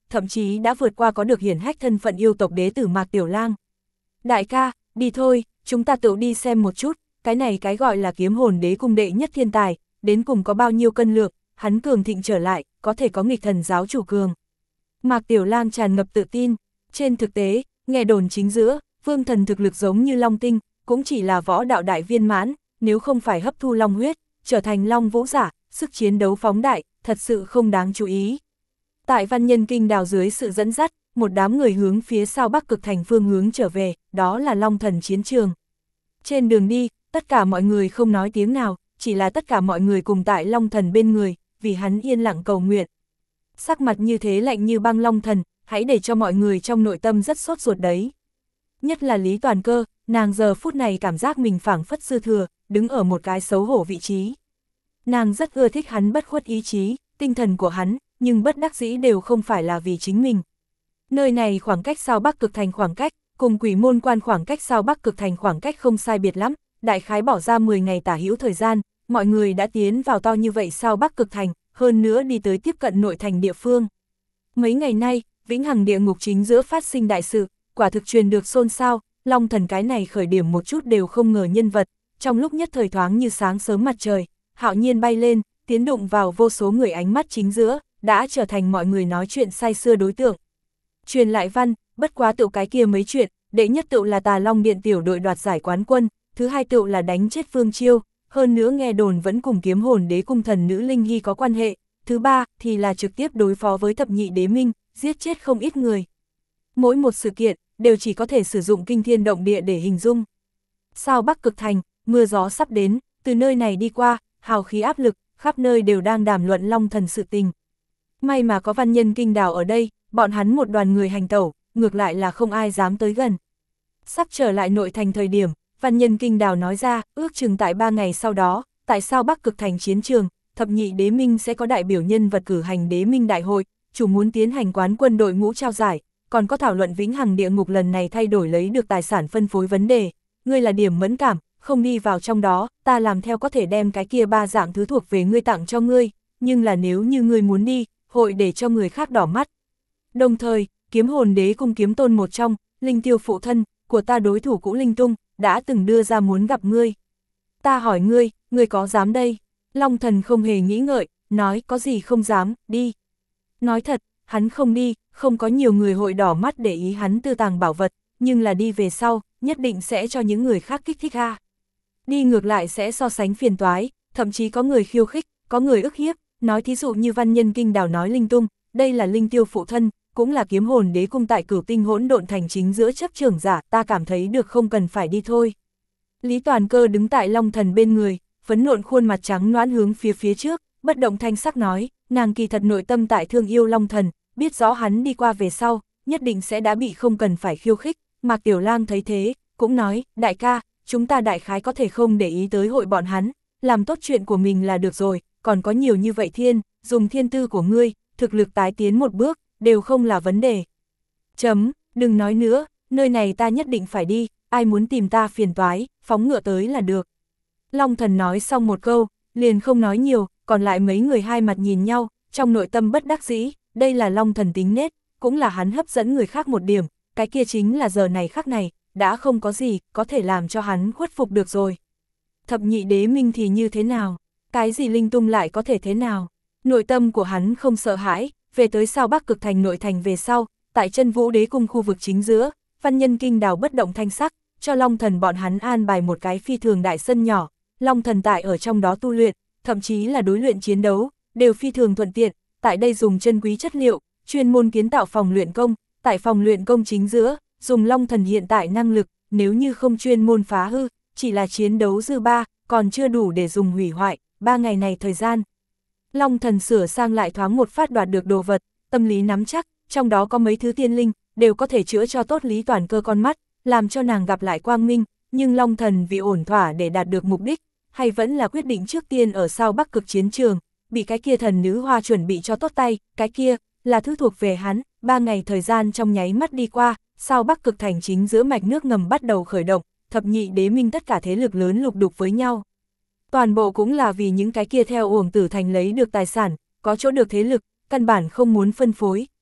thậm chí đã vượt qua có được hiển hách thân phận yêu tộc đế tử Mạc Tiểu Lang. Đại ca, đi thôi, chúng ta tự đi xem một chút, cái này cái gọi là kiếm hồn đế cung đệ nhất thiên tài, đến cùng có bao nhiêu cân lượng, hắn cường thịnh trở lại, có thể có nghịch thần giáo chủ cường. Mạc Tiểu Lang tràn ngập tự tin, trên thực tế, nghe đồn chính giữa, vương thần thực lực giống như Long Tinh, cũng chỉ là võ đạo đại viên mãn, nếu không phải hấp thu long huyết, trở thành long vũ giả, sức chiến đấu phóng đại, thật sự không đáng chú ý. Tại Văn Nhân Kinh Đào dưới sự dẫn dắt, một đám người hướng phía sau Bắc Cực Thành phương hướng trở về, đó là Long Thần chiến trường. Trên đường đi, tất cả mọi người không nói tiếng nào, chỉ là tất cả mọi người cùng tại Long Thần bên người, vì hắn yên lặng cầu nguyện. Sắc mặt như thế lạnh như băng Long Thần, hãy để cho mọi người trong nội tâm rất sốt ruột đấy. Nhất là Lý Toàn Cơ, nàng giờ phút này cảm giác mình phảng phất sư thừa, đứng ở một cái xấu hổ vị trí. Nàng rất ưa thích hắn bất khuất ý chí, tinh thần của hắn, nhưng bất đắc dĩ đều không phải là vì chính mình. Nơi này khoảng cách sao Bắc Cực Thành khoảng cách, cùng Quỷ Môn Quan khoảng cách sao Bắc Cực Thành khoảng cách không sai biệt lắm, đại khái bỏ ra mười ngày tả hữu thời gian, mọi người đã tiến vào to như vậy sao Bắc Cực Thành, hơn nữa đi tới tiếp cận nội thành địa phương. Mấy ngày nay, vĩnh hằng địa ngục chính giữa phát sinh đại sự, quả thực truyền được xôn xao, Long Thần cái này khởi điểm một chút đều không ngờ nhân vật, trong lúc nhất thời thoáng như sáng sớm mặt trời, hạo nhiên bay lên, tiến đụng vào vô số người ánh mắt chính giữa, đã trở thành mọi người nói chuyện say sưa đối tượng. Truyền lại văn, bất quá tựu cái kia mấy chuyện, đệ nhất tựu là Tà Long Điện tiểu đội đoạt giải quán quân, thứ hai tựu là đánh chết Phương Chiêu, hơn nữa nghe đồn vẫn cùng kiếm hồn đế cung thần nữ Linh Hy có quan hệ, thứ ba thì là trực tiếp đối phó với thập nhị đế minh, giết chết không ít người. Mỗi một sự kiện, đều chỉ có thể sử dụng kinh thiên động địa để hình dung. Sao Bắc Cực Thành, mưa gió sắp đến, từ nơi này đi qua, hào khí áp lực, khắp nơi đều đang đàm luận Long Thần sự tình. May mà có Văn Nhân Kinh Đào ở đây, bọn hắn một đoàn người hành tẩu, ngược lại là không ai dám tới gần. Sắp trở lại nội thành thời điểm, Văn Nhân Kinh Đào nói ra, ước chừng tại ba ngày sau đó, tại sao Bắc Cực Thành chiến trường, thập nhị đế minh sẽ có đại biểu nhân vật cử hành đế minh đại hội, chủ muốn tiến hành quán quân đội ngũ trao giải, còn có thảo luận vĩnh hằng địa ngục lần này thay đổi lấy được tài sản phân phối vấn đề. Ngươi là điểm mẫn cảm, không đi vào trong đó, ta làm theo có thể đem cái kia ba dạng thứ thuộc về ngươi tặng cho ngươi, nhưng là nếu như ngươi muốn đi, hội để cho người khác đỏ mắt. Đồng thời, kiếm hồn đế cung kiếm tôn một trong, Linh Tiêu phụ thân, của ta đối thủ cũ Linh Tung, đã từng đưa ra muốn gặp ngươi. Ta hỏi ngươi, ngươi có dám đây? Long Thần không hề nghĩ ngợi, nói có gì không dám, đi. Nói thật, hắn không đi, không có nhiều người hội đỏ mắt để ý hắn tư tàng bảo vật, nhưng là đi về sau, nhất định sẽ cho những người khác kích thích ha. Đi ngược lại sẽ so sánh phiền toái, thậm chí có người khiêu khích, có người ức hiếp, nói thí dụ như Văn Nhân Kinh Đào nói Linh Tung, đây là Linh Tiêu phụ thân, cũng là kiếm hồn đế cung tại Cửu Tinh hỗn độn thành chính giữa chấp trưởng giả, ta cảm thấy được không cần phải đi thôi. Lý Toàn Cơ đứng tại Long Thần bên người, phấn nộn khuôn mặt trắng nõn hướng phía phía trước, bất động thanh sắc nói, nàng kỳ thật nội tâm tại thương yêu Long Thần, biết rõ hắn đi qua về sau, nhất định sẽ đã bị không cần phải khiêu khích. Mạc Tiểu Lang thấy thế, cũng nói, đại ca, chúng ta đại khái có thể không để ý tới hội bọn hắn, làm tốt chuyện của mình là được rồi, còn có nhiều như vậy thiên, dùng thiên tư của ngươi, thực lực tái tiến một bước, đều không là vấn đề. Chấm, đừng nói nữa, nơi này ta nhất định phải đi, ai muốn tìm ta phiền toái, phóng ngựa tới là được. Long Thần nói xong một câu, liền không nói nhiều, còn lại mấy người hai mặt nhìn nhau, trong nội tâm bất đắc dĩ, đây là Long Thần tính nết, cũng là hắn hấp dẫn người khác một điểm, cái kia chính là giờ này khắc này, đã không có gì có thể làm cho hắn khuất phục được rồi. Thập nhị đế minh thì như thế nào? Cái gì Linh Tung lại có thể thế nào? Nội tâm của hắn không sợ hãi, về tới sao Bắc Cực Thành nội thành về sau, tại Chân Vũ Đế cung khu vực chính giữa, Văn Nhân Kinh Đào bất động thanh sắc, cho Long Thần bọn hắn an bài một cái phi thường đại sân nhỏ, Long Thần tại ở trong đó tu luyện, thậm chí là đối luyện chiến đấu, đều phi thường thuận tiện, tại đây dùng chân quý chất liệu, chuyên môn kiến tạo phòng luyện công, tại phòng luyện công chính giữa, dùng Long Thần hiện tại năng lực, nếu như không chuyên môn phá hư, chỉ là chiến đấu dư ba, còn chưa đủ để dùng hủy hoại, ba ngày này thời gian. Long Thần sửa sang lại thoáng một phát đoạt được đồ vật, tâm lý nắm chắc, trong đó có mấy thứ tiên linh, đều có thể chữa cho tốt Lý Toàn Cơ con mắt, làm cho nàng gặp lại quang minh, nhưng Long Thần vì ổn thỏa để đạt được mục đích, hay vẫn là quyết định trước tiên ở sau Bắc Cực chiến trường, bị cái kia thần nữ hoa chuẩn bị cho tốt tay, cái kia, là thứ thuộc về hắn, ba ngày thời gian trong nháy mắt đi qua, sau Bắc Cực thành chính giữa mạch nước ngầm bắt đầu khởi động, thập nhị đế minh tất cả thế lực lớn lục đục với nhau. Toàn bộ cũng là vì những cái kia theo Uổng Tử Thành lấy được tài sản, có chỗ được thế lực, căn bản không muốn phân phối,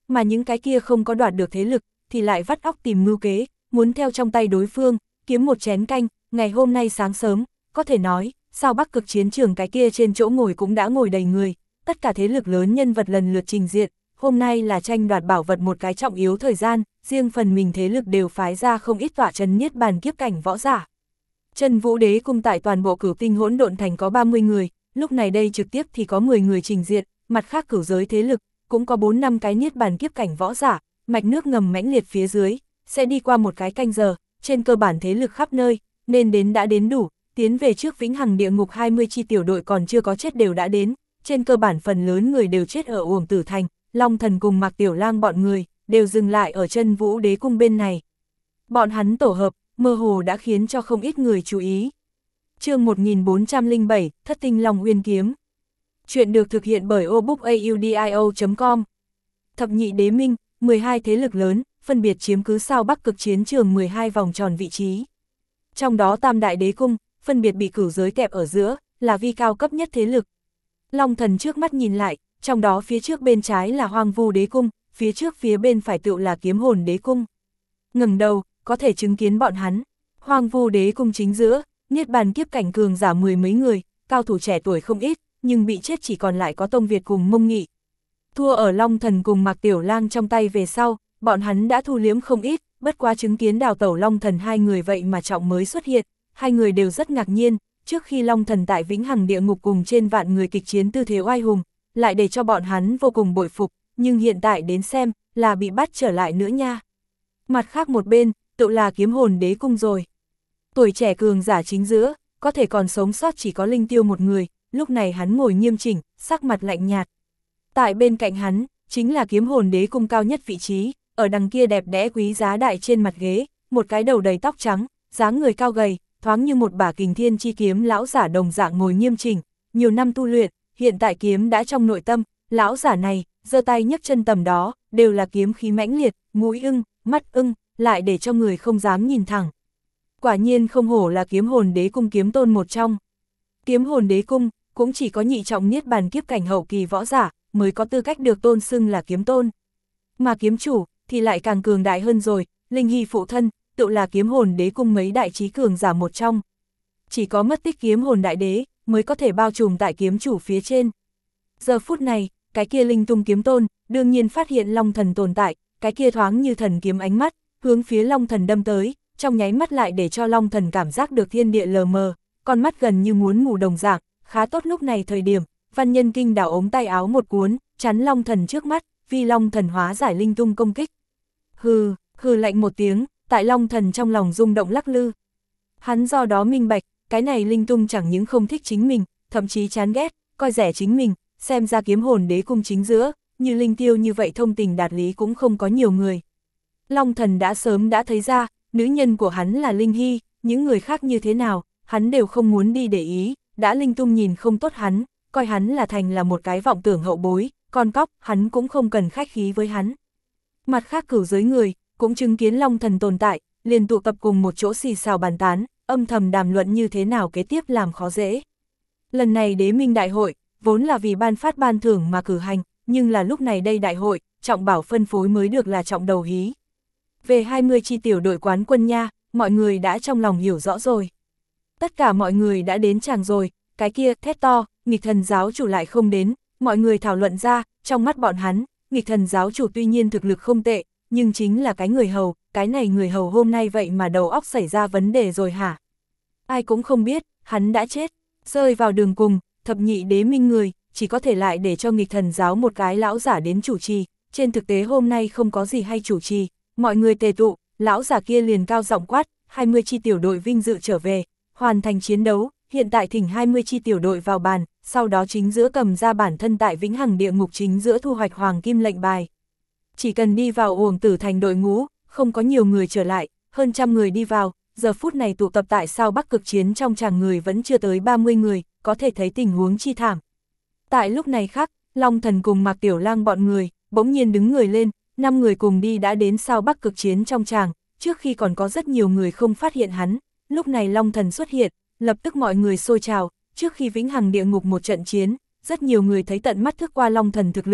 mà những cái kia không có đoạt được thế lực, thì lại vắt óc tìm mưu kế, muốn theo trong tay đối phương, kiếm một chén canh. Ngày hôm nay sáng sớm, có thể nói, sao Bắc Cực chiến trường cái kia trên chỗ ngồi cũng đã ngồi đầy người, tất cả thế lực lớn nhân vật lần lượt trình diện, hôm nay là tranh đoạt bảo vật một cái trọng yếu thời gian, riêng phần mình thế lực đều phái ra không ít tỏa trấn niết bàn kiếp cảnh võ giả. Chân Vũ Đế cung tại toàn bộ Cửu Tinh Hỗn Độn Thành có ba mươi người, lúc này đây trực tiếp thì có mười người trình diện, mặt khác cửu giới thế lực, cũng có bốn năm cái niết bàn kiếp cảnh võ giả, mạch nước ngầm mãnh liệt phía dưới, sẽ đi qua một cái canh giờ, trên cơ bản thế lực khắp nơi, nên đến đã đến đủ, tiến về trước vĩnh hằng địa ngục hai mươi chi tiểu đội còn chưa có chết đều đã đến, trên cơ bản phần lớn người đều chết ở Uổng Tử Thành, Long Thần cùng Mạc Tiểu Lang bọn người, đều dừng lại ở Chân Vũ Đế cung bên này. Bọn hắn tổ hợp, mơ hồ đã khiến cho không ít người chú ý. Chương một nghìn bốn trăm lẻ bảy, Thất Tinh Long Uyên Kiếm. Chuyện được thực hiện bởi obookaudio chấm com. Thập nhị đế minh, mười hai thế lực lớn, phân biệt chiếm cứ sao Bắc Cực chiến trường mười hai vòng tròn vị trí. Trong đó Tam Đại Đế Cung, phân biệt bị cửu giới kẹp ở giữa, là vi cao cấp nhất thế lực. Long Thần trước mắt nhìn lại, trong đó phía trước bên trái là Hoang Vu Đế Cung, phía trước phía bên phải tựu là Kiếm Hồn Đế Cung. Ngẩng đầu, có thể chứng kiến bọn hắn. Hoang Vu Đế Cung chính giữa, niết bàn kiếp cảnh cường giả mười mấy người, cao thủ trẻ tuổi không ít, nhưng bị chết chỉ còn lại có Tông Việt cùng Mông Nghị. Thua ở Long Thần cùng Mạc Tiểu Lang trong tay về sau, bọn hắn đã thu liếm không ít, bất quá chứng kiến đào tẩu Long Thần hai người vậy mà trọng mới xuất hiện, hai người đều rất ngạc nhiên, trước khi Long Thần tại vĩnh hằng địa ngục cùng trên vạn người kịch chiến tư thế oai hùng, lại để cho bọn hắn vô cùng bội phục, nhưng hiện tại đến xem, là bị bắt trở lại nữa nha. Mặt khác một bên, tự là Kiếm Hồn Đế Cung rồi. Tuổi trẻ cường giả chính giữa, có thể còn sống sót chỉ có Linh Tiêu một người, lúc này hắn ngồi nghiêm chỉnh, sắc mặt lạnh nhạt. Tại bên cạnh hắn, chính là Kiếm Hồn Đế Cung cao nhất vị trí, ở đằng kia đẹp đẽ quý giá đại trên mặt ghế, một cái đầu đầy tóc trắng, dáng người cao gầy, thoáng như một bả kình thiên chi kiếm lão giả đồng dạng ngồi nghiêm chỉnh, nhiều năm tu luyện, hiện tại kiếm đã trong nội tâm, lão giả này, giơ tay nhấc chân tầm đó, đều là kiếm khí mãnh liệt, mũi ưng, mắt ưng, lại để cho người không dám nhìn thẳng. Quả nhiên không hổ là Kiếm Hồn Đế Cung kiếm tôn một trong. Kiếm Hồn Đế Cung cũng chỉ có nhị trọng niết bàn kiếp cảnh hậu kỳ võ giả mới có tư cách được tôn xưng là kiếm tôn. Mà kiếm chủ thì lại càng cường đại hơn rồi, Linh Hy phụ thân, tự là Kiếm Hồn Đế Cung mấy đại trí cường giả một trong. Chỉ có mất tích Kiếm Hồn Đại Đế mới có thể bao trùm tại kiếm chủ phía trên. Giờ phút này, cái kia linh tung kiếm tôn, đương nhiên phát hiện Long Thần tồn tại, cái kia thoáng như thần kiếm ánh mắt, hướng phía Long Thần đâm tới, trong nháy mắt lại để cho Long Thần cảm giác được thiên địa lờ mờ, con mắt gần như muốn mù đồng dạng, khá tốt lúc này thời điểm, Văn Nhân Kinh đảo ống tay áo một cuốn, chắn Long Thần trước mắt, vì Long Thần hóa giải linh tung công kích. Hừ, hừ lạnh một tiếng, tại Long Thần trong lòng rung động lắc lư. Hắn do đó minh bạch, cái này linh tung chẳng những không thích chính mình, thậm chí chán ghét, coi rẻ chính mình, xem ra Kiếm Hồn Đế Cung chính giữa, như Linh Tiêu như vậy thông tình đạt lý cũng không có nhiều người. Long Thần đã sớm đã thấy ra, nữ nhân của hắn là Linh Hy, những người khác như thế nào, hắn đều không muốn đi để ý, đã Linh Tung nhìn không tốt hắn, coi hắn là thành là một cái vọng tưởng hậu bối, con cóc, hắn cũng không cần khách khí với hắn. Mặt khác cửu giới người, cũng chứng kiến Long Thần tồn tại, liền tụ tập cùng một chỗ xì xào bàn tán, âm thầm đàm luận như thế nào kế tiếp làm khó dễ. Lần này đế minh đại hội, vốn là vì ban phát ban thưởng mà cử hành, nhưng là lúc này đây đại hội, trọng bảo phân phối mới được là trọng đầu hí. Về hai mươi chi tiểu đội quán quân nha, mọi người đã trong lòng hiểu rõ rồi. Tất cả mọi người đã đến chàng rồi, cái kia thét to, nghịch thần giáo chủ lại không đến, mọi người thảo luận ra, trong mắt bọn hắn, nghịch thần giáo chủ tuy nhiên thực lực không tệ, nhưng chính là cái người hầu, cái này người hầu hôm nay vậy mà đầu óc xảy ra vấn đề rồi hả? Ai cũng không biết, hắn đã chết, rơi vào đường cùng, thập nhị đế minh người, chỉ có thể lại để cho nghịch thần giáo một cái lão giả đến chủ trì, trên thực tế hôm nay không có gì hay chủ trì, mọi người tề tụ, lão giả kia liền cao giọng quát, hai mươi chi tiểu đội vinh dự trở về, hoàn thành chiến đấu, hiện tại thỉnh hai mươi chi tiểu đội vào bàn, sau đó chính giữa cầm ra bản thân tại vĩnh hằng địa ngục chính giữa thu hoạch hoàng kim lệnh bài. Chỉ cần đi vào Uổng Tử Thành đội ngũ, không có nhiều người trở lại, hơn trăm người đi vào, giờ phút này tụ tập tại sao Bắc Cực chiến trong tràng người vẫn chưa tới ba mươi người, có thể thấy tình huống chi thảm. Tại lúc này khác, Long Thần cùng Mạc Tiểu Lang bọn người, bỗng nhiên đứng người lên, năm người cùng đi đã đến sao Bắc Cực chiến trong tràng, trước khi còn có rất nhiều người không phát hiện hắn, lúc này Long Thần xuất hiện, lập tức mọi người xôi trào, trước khi vĩnh hằng địa ngục một trận chiến, rất nhiều người thấy tận mắt thức qua Long Thần thực lực,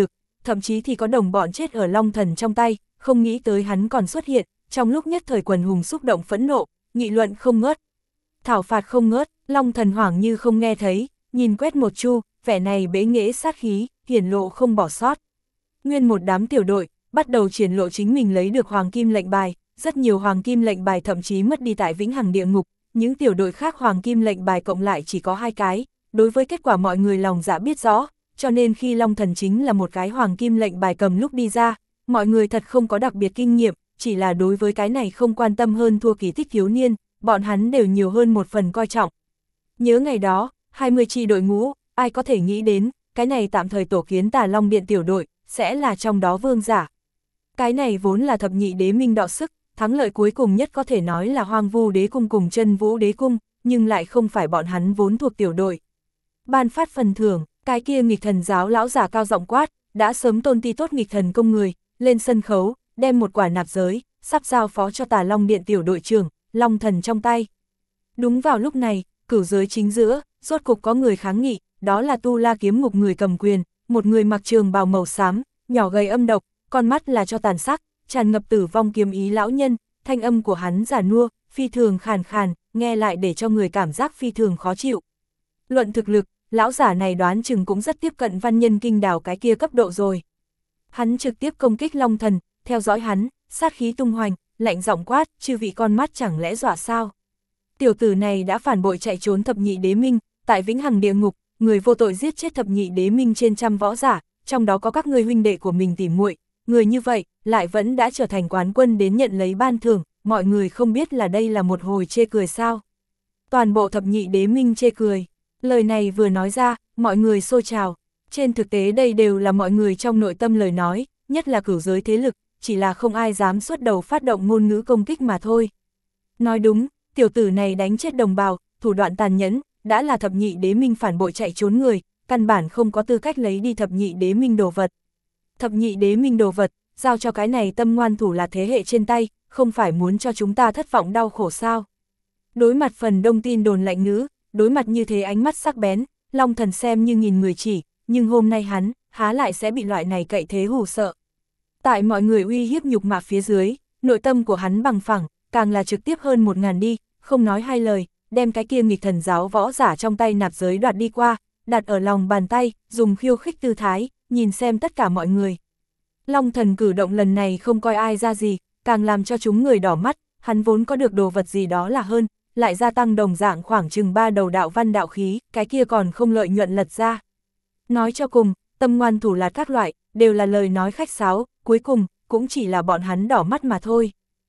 thậm chí thì có đồng bọn chết ở Long Thần trong tay, không nghĩ tới hắn còn xuất hiện, trong lúc nhất thời quần hùng xúc động phẫn nộ, nghị luận không ngớt. Thảo phạt không ngớt, Long Thần hoảng như không nghe thấy, nhìn quét một chu, vẻ này bế nghễ sát khí, hiển lộ không bỏ sót. Nguyên một đám tiểu đội, bắt đầu triển lộ chính mình lấy được hoàng kim lệnh bài, rất nhiều hoàng kim lệnh bài thậm chí mất đi tại vĩnh hằng địa ngục, những tiểu đội khác hoàng kim lệnh bài cộng lại chỉ có hai cái, đối với kết quả mọi người lòng dạ biết rõ, cho nên khi Long Thần chính là một cái hoàng kim lệnh bài cầm lúc đi ra, mọi người thật không có đặc biệt kinh nghiệm, chỉ là đối với cái này không quan tâm hơn thua kỳ tích thiếu niên, bọn hắn đều nhiều hơn một phần coi trọng. Nhớ ngày đó, hai mươi chi đội ngũ, ai có thể nghĩ đến, cái này tạm thời tổ kiến Tà Long Điện tiểu đội, sẽ là trong đó vương giả. Cái này vốn là thập nhị đế minh đọ sức, thắng lợi cuối cùng nhất có thể nói là Hoang Vu Đế Cung cùng Chân Vũ Đế Cung, nhưng lại không phải bọn hắn vốn thuộc tiểu đội. Ban phát phần thưởng, cái kia nghịch thần giáo lão giả cao giọng quát, đã sớm tôn ti tốt nghịch thần công người, lên sân khấu, đem một quả nạp giới, sắp giao phó cho Tà Long Điện tiểu đội trưởng, Long Thần trong tay. Đúng vào lúc này, cửu giới chính giữa, rốt cục có người kháng nghị, đó là Tu La Kiếm Ngục người cầm quyền, một người mặc trường bào màu xám, nhỏ gầy âm độc, con mắt là cho tàn sắc, tràn ngập tử vong kiếm ý lão nhân, thanh âm của hắn già nua, phi thường khàn khàn, nghe lại để cho người cảm giác phi thường khó chịu. Luận thực lực, lão giả này đoán chừng cũng rất tiếp cận văn nhân kinh đào cái kia cấp độ rồi. Hắn trực tiếp công kích Long Thần, theo dõi hắn, sát khí tung hoành, lạnh giọng quát, chư vị con mắt chẳng lẽ dọa sao? Tiểu tử này đã phản bội chạy trốn thập nhị đế minh, tại vĩnh hằng địa ngục, người vô tội giết chết thập nhị đế minh trên trăm võ giả, trong đó có các người huynh đệ của mình tỉ muội, người như vậy, lại vẫn đã trở thành quán quân đến nhận lấy ban thưởng, mọi người không biết là đây là một hồi chê cười sao. Toàn bộ thập nhị đế minh chê cười, lời này vừa nói ra, mọi người xôi trào, trên thực tế đây đều là mọi người trong nội tâm lời nói, nhất là cửu giới thế lực, chỉ là không ai dám xuất đầu phát động ngôn ngữ công kích mà thôi. Nói đúng, tiểu tử này đánh chết đồng bào, thủ đoạn tàn nhẫn, đã là thập nhị đế minh phản bội chạy trốn người, căn bản không có tư cách lấy đi thập nhị đế minh đồ vật. Thập nhị đế minh đồ vật, giao cho cái này tâm ngoan thủ là thế hệ trên tay, không phải muốn cho chúng ta thất vọng đau khổ sao. Đối mặt phần đông tin đồn lạnh ngữ, đối mặt như thế ánh mắt sắc bén, Long Thần xem như nghìn người chỉ, nhưng hôm nay hắn, há lại sẽ bị loại này cậy thế hù sợ. Tại mọi người uy hiếp nhục mạ phía dưới, nội tâm của hắn bằng phẳng, càng là trực tiếp hơn một ngàn đi, không nói hai lời, đem cái kia nghịch thần giáo võ giả trong tay nạp giới đoạt đi qua, đặt ở lòng bàn tay, dùng khiêu khích tư thái, nhìn xem tất cả mọi người. Long Thần cử động lần này không coi ai ra gì, càng làm cho chúng người đỏ mắt, hắn vốn có được đồ vật gì đó là hơn, lại gia tăng đồng dạng khoảng chừng ba đầu đạo văn đạo khí, cái kia còn không lợi nhuận lật ra. Nói cho cùng, tâm ngoan thủ lạt các loại, đều là lời nói khách sáo, cuối cùng, cũng chỉ là bọn hắn đỏ mắt mà thôi.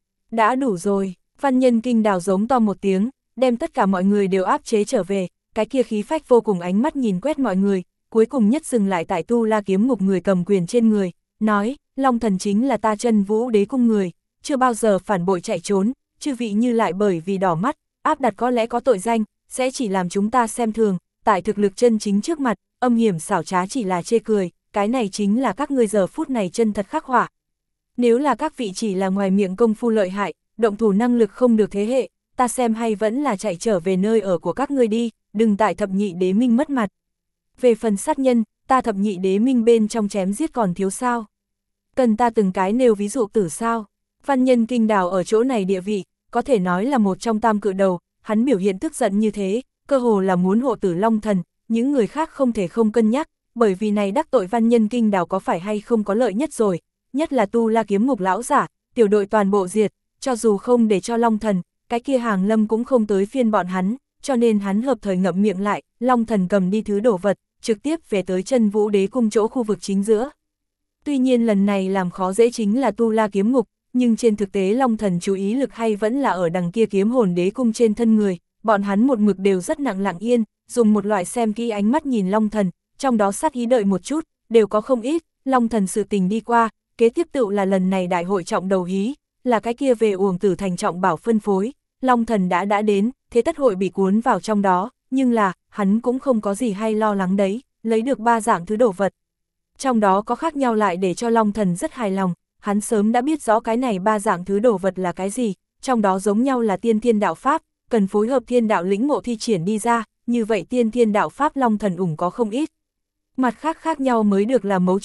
Đã đủ rồi, văn nhân kinh đào giống to một tiếng, đem tất cả mọi người đều áp chế trở về, cái kia khí phách vô cùng ánh mắt nhìn quét mọi người, cuối cùng nhất dừng lại tại Tu La Kiếm Ngục người cầm quyền trên người, nói, Long Thần chính là ta Chân Vũ Đế Cung người, chưa bao giờ phản bội chạy trốn, chư vị như lại bởi vì đỏ mắt, áp đặt có lẽ có tội danh, sẽ chỉ làm chúng ta xem thường, tại thực lực chân chính trước mặt, âm hiểm xảo trá chỉ là chê cười, cái này chính là các ngươi giờ phút này chân thật khắc họa. Nếu là các vị chỉ là ngoài miệng công phu lợi hại, động thủ năng lực không được thế hệ, ta xem hay vẫn là chạy trở về nơi ở của các ngươi đi, đừng tại thập nhị đế minh mất mặt. Về phần sát nhân, ta thập nhị đế minh bên trong chém giết còn thiếu sao? Cần ta từng cái nêu ví dụ tử sao? Văn nhân kinh đào ở chỗ này địa vị, có thể nói là một trong tam cự đầu, hắn biểu hiện tức giận như thế, cơ hồ là muốn hộ tử Long Thần, những người khác không thể không cân nhắc, bởi vì này đắc tội văn nhân kinh đào có phải hay không có lợi nhất rồi, nhất là Tu La Kiếm Ngục lão giả, tiểu đội toàn bộ diệt, cho dù không để cho Long Thần, cái kia Hàng Lâm cũng không tới phiên bọn hắn, cho nên hắn hợp thời ngậm miệng lại, Long Thần cầm đi thứ đồ vật, trực tiếp về tới Chân Vũ Đế Cung chỗ khu vực chính giữa. Tuy nhiên lần này làm khó dễ chính là Tu La Kiếm Ngục, nhưng trên thực tế Long Thần chú ý lực hay vẫn là ở đằng kia Kiếm Hồn Đế Cung trên thân người, bọn hắn một mực đều rất nặng lặng yên, dùng một loại xem kỹ ánh mắt nhìn Long Thần, trong đó sát ý đợi một chút, đều có không ít, Long Thần sự tình đi qua, kế tiếp tựu là lần này đại hội trọng đầu hí, là cái kia về Uổng Tử Thành trọng bảo phân phối, Long Thần đã đã đến, thế tất hội bị cuốn vào trong đó, nhưng là, hắn cũng không có gì hay lo lắng đấy, lấy được ba dạng thứ đồ vật. Trong đó có khác nhau lại để cho Long Thần rất hài lòng, hắn sớm đã biết rõ cái này ba dạng thứ đồ vật là cái gì, trong đó giống nhau là tiên thiên đạo pháp, cần phối hợp thiên đạo lĩnh ngộ thi triển đi ra, như vậy tiên thiên đạo pháp Long Thần ủng có không ít. Mặt khác khác nhau mới được là mấu chốt,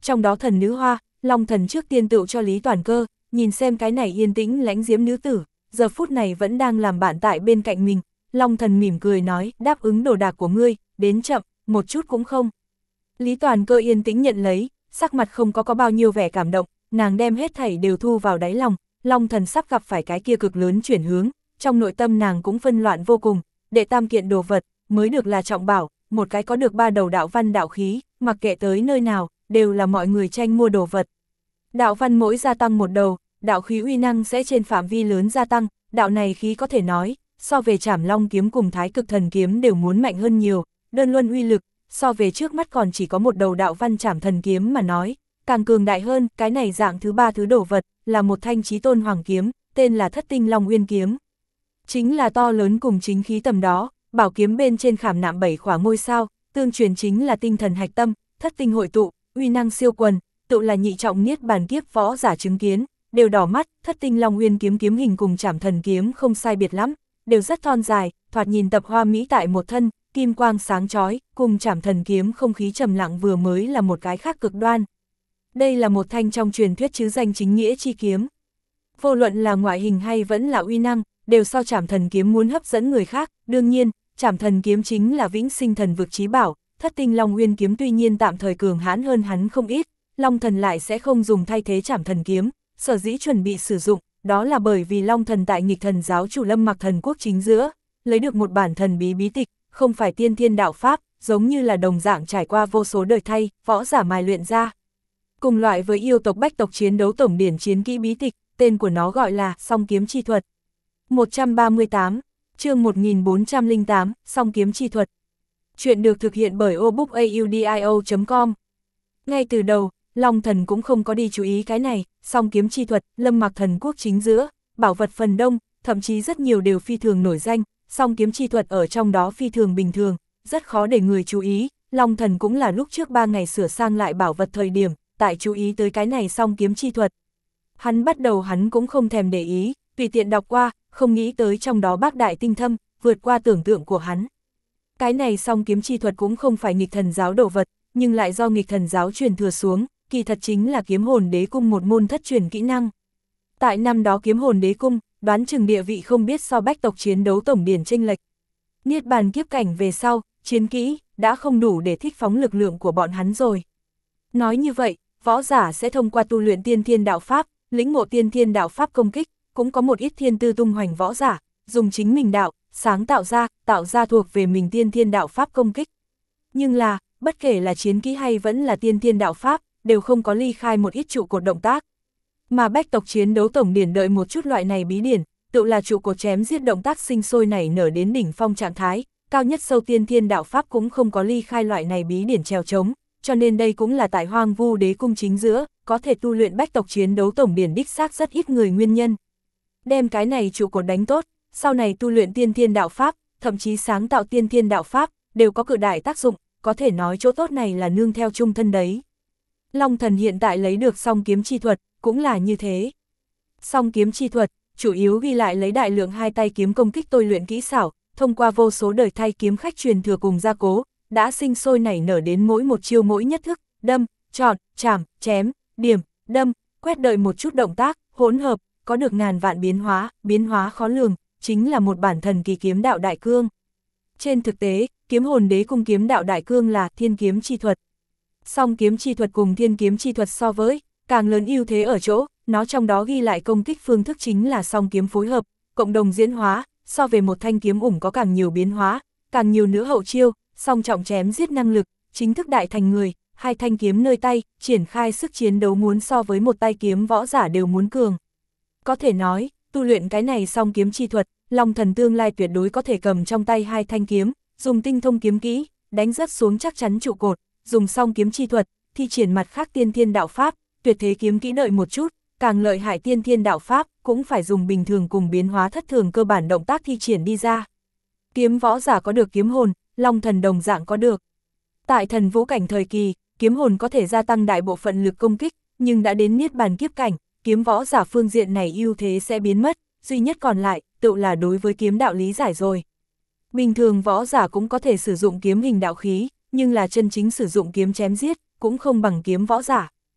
trong đó thần nữ hoa, Long Thần trước tiên tựu cho Lý Toàn Cơ, nhìn xem cái này yên tĩnh lãnh diễm nữ tử, giờ phút này vẫn đang làm bạn tại bên cạnh mình, Long Thần mỉm cười nói, đáp ứng đồ đạc của ngươi, đến chậm, một chút cũng không. Lý Toàn Cơ yên tĩnh nhận lấy, sắc mặt không có có bao nhiêu vẻ cảm động, nàng đem hết thảy đều thu vào đáy lòng, Long Thần sắp gặp phải cái kia cực lớn chuyển hướng, trong nội tâm nàng cũng phân loạn vô cùng, đệ tam kiện đồ vật, mới được là trọng bảo, một cái có được ba đầu đạo văn đạo khí, mặc kệ tới nơi nào, đều là mọi người tranh mua đồ vật. Đạo văn mỗi gia tăng một đầu, đạo khí uy năng sẽ trên phạm vi lớn gia tăng, đạo này khí có thể nói, so về Trảm Long kiếm cùng Thái Cực Thần kiếm đều muốn mạnh hơn nhiều, đơn luân uy lực, so về trước mắt còn chỉ có một đầu đạo văn Trảm Thần kiếm mà nói, càng cường đại hơn, cái này dạng thứ ba thứ đồ vật, là một thanh chí tôn hoàng kiếm, tên là Thất Tinh Long Uyên kiếm. Chính là to lớn cùng chính khí tầm đó, bảo kiếm bên trên khảm nạm bảy khỏa ngôi sao, tương truyền chính là tinh thần hạch tâm, thất tinh hội tụ, uy năng siêu quần, tự là nhị trọng niết bàn kiếp võ giả chứng kiến, đều đỏ mắt, Thất Tinh Long Uyên kiếm kiếm hình cùng Trảm Thần kiếm không sai biệt lắm, đều rất thon dài, thoạt nhìn tập hoa mỹ tại một thân, kim quang sáng chói, cùng Trảm Thần kiếm không khí trầm lặng vừa mới là một cái khác cực đoan. Đây là một thanh trong truyền thuyết chứ danh chính nghĩa chi kiếm. Vô luận là ngoại hình hay vẫn là uy năng, đều so Trảm Thần kiếm muốn hấp dẫn người khác, đương nhiên, Trảm Thần kiếm chính là vĩnh sinh thần vực chí bảo, Thất Tinh Long Uyên kiếm tuy nhiên tạm thời cường hãn hơn hắn không ít, Long Thần lại sẽ không dùng thay thế Trảm Thần kiếm, sở dĩ chuẩn bị sử dụng, đó là bởi vì Long Thần tại Nghịch Thần giáo chủ Lâm Mặc Thần quốc chính giữa, lấy được một bản thần bí bí tịch, không phải tiên thiên đạo pháp, giống như là đồng dạng trải qua vô số đời thay, võ giả mài luyện ra. Cùng loại với yêu tộc bách tộc chiến đấu tổng điển chiến kỹ bí tịch, tên của nó gọi là Song kiếm chi thuật. một trăm ba mươi tám, chương một nghìn bốn trăm lẻ tám, Song kiếm chi thuật. Chuyện được thực hiện bởi obookaudio chấm com. Ngay từ đầu, Long Thần cũng không có đi chú ý cái này, Song kiếm chi thuật, Lâm Mặc Thần quốc chính giữa, bảo vật phần đông, thậm chí rất nhiều đều phi thường nổi danh, Song kiếm chi thuật ở trong đó phi thường bình thường, rất khó để người chú ý, Long Thần cũng là lúc trước ba ngày sửa sang lại bảo vật thời điểm, tại chú ý tới cái này Song kiếm chi thuật. Hắn bắt đầu hắn cũng không thèm để ý, tùy tiện đọc qua, không nghĩ tới trong đó bác đại tinh thâm, vượt qua tưởng tượng của hắn. Cái này Song kiếm chi thuật cũng không phải Nghịch Thần giáo đồ vật, nhưng lại do Nghịch Thần giáo truyền thừa xuống, kỳ thật chính là Kiếm Hồn Đế cung một môn thất truyền kỹ năng. Tại năm đó Kiếm Hồn Đế cung, đoán chừng địa vị không biết so bách tộc chiến đấu tổng điển chênh lệch. Niết bàn kiếp cảnh về sau, chiến kỹ đã không đủ để thích phóng lực lượng của bọn hắn rồi. Nói như vậy, võ giả sẽ thông qua tu luyện tiên thiên đạo pháp, lĩnh ngộ tiên thiên đạo pháp công kích, cũng có một ít thiên tư tung hoành võ giả, dùng chính mình đạo, sáng tạo ra, tạo ra thuộc về mình tiên thiên đạo pháp công kích. Nhưng là, bất kể là chiến kỹ hay vẫn là tiên thiên đạo pháp, đều không có ly khai một ít trụ cột động tác. Mà bách tộc chiến đấu tổng điển đợi một chút loại này bí điển, tự là trụ cột chém giết động tác sinh sôi nảy nở đến đỉnh phong trạng thái, cao nhất sâu tiên thiên đạo pháp cũng không có ly khai loại này bí điển trèo trống, cho nên đây cũng là tại Hoang Vu Đế cung chính giữa, có thể tu luyện bách tộc chiến đấu tổng điển đích xác rất ít người nguyên nhân. Đem cái này trụ cột đánh tốt, sau này tu luyện tiên thiên đạo pháp, thậm chí sáng tạo tiên thiên đạo pháp, đều có cự đại tác dụng, có thể nói chỗ tốt này là nương theo chung thân đấy. Long Thần hiện tại lấy được Song kiếm chi thuật, cũng là như thế. Song kiếm chi thuật, chủ yếu ghi lại lấy đại lượng hai tay kiếm công kích tôi luyện kỹ xảo, thông qua vô số đời thay kiếm khách truyền thừa cùng gia cố, đã sinh sôi nảy nở đến mỗi một chiêu mỗi nhất thức, đâm, chọn, chảm, chém, điểm, đâm, quét đợi một chút động tác, hỗn hợp, có được ngàn vạn biến hóa, biến hóa khó lường, chính là một bản thần kỳ kiếm đạo đại cương. Trên thực tế, Kiếm Hồn Đế cung kiếm đạo đại cương là thiên kiếm chi thuật. Song kiếm chi thuật cùng thiên kiếm chi thuật so với, càng lớn ưu thế ở chỗ, nó trong đó ghi lại công kích phương thức chính là song kiếm phối hợp, cộng đồng diễn hóa, so về một thanh kiếm ủng có càng nhiều biến hóa, càng nhiều nữa hậu chiêu, song trọng chém giết năng lực, chính thức đại thành người, hai thanh kiếm nơi tay, triển khai sức chiến đấu muốn so với một tay kiếm võ giả đều muốn cường. Có thể nói, tu luyện cái này song kiếm chi thuật, Long Thần tương lai tuyệt đối có thể cầm trong tay hai thanh kiếm, dùng tinh thông kiếm kỹ, đánh rất xuống chắc chắn trụ cột, dùng song kiếm chi thuật, thi triển mặt khác tiên thiên đạo pháp, tuyệt thế kiếm kỹ đợi một chút, càng lợi hại tiên thiên đạo pháp, cũng phải dùng bình thường cùng biến hóa thất thường cơ bản động tác thi triển đi ra. Kiếm võ giả có được kiếm hồn, Long Thần đồng dạng có được. Tại thần vũ cảnh thời kỳ, kiếm hồn có thể gia tăng đại bộ phận lực công kích, nhưng đã đến niết bàn kiếp cảnh, kiếm võ giả phương diện này ưu thế sẽ biến mất, duy nhất còn lại, tự là đối với kiếm đạo lý giải rồi. Bình thường võ giả cũng có thể sử dụng kiếm hình đạo khí, nhưng là chân chính sử dụng kiếm chém giết, cũng không bằng kiếm võ giả.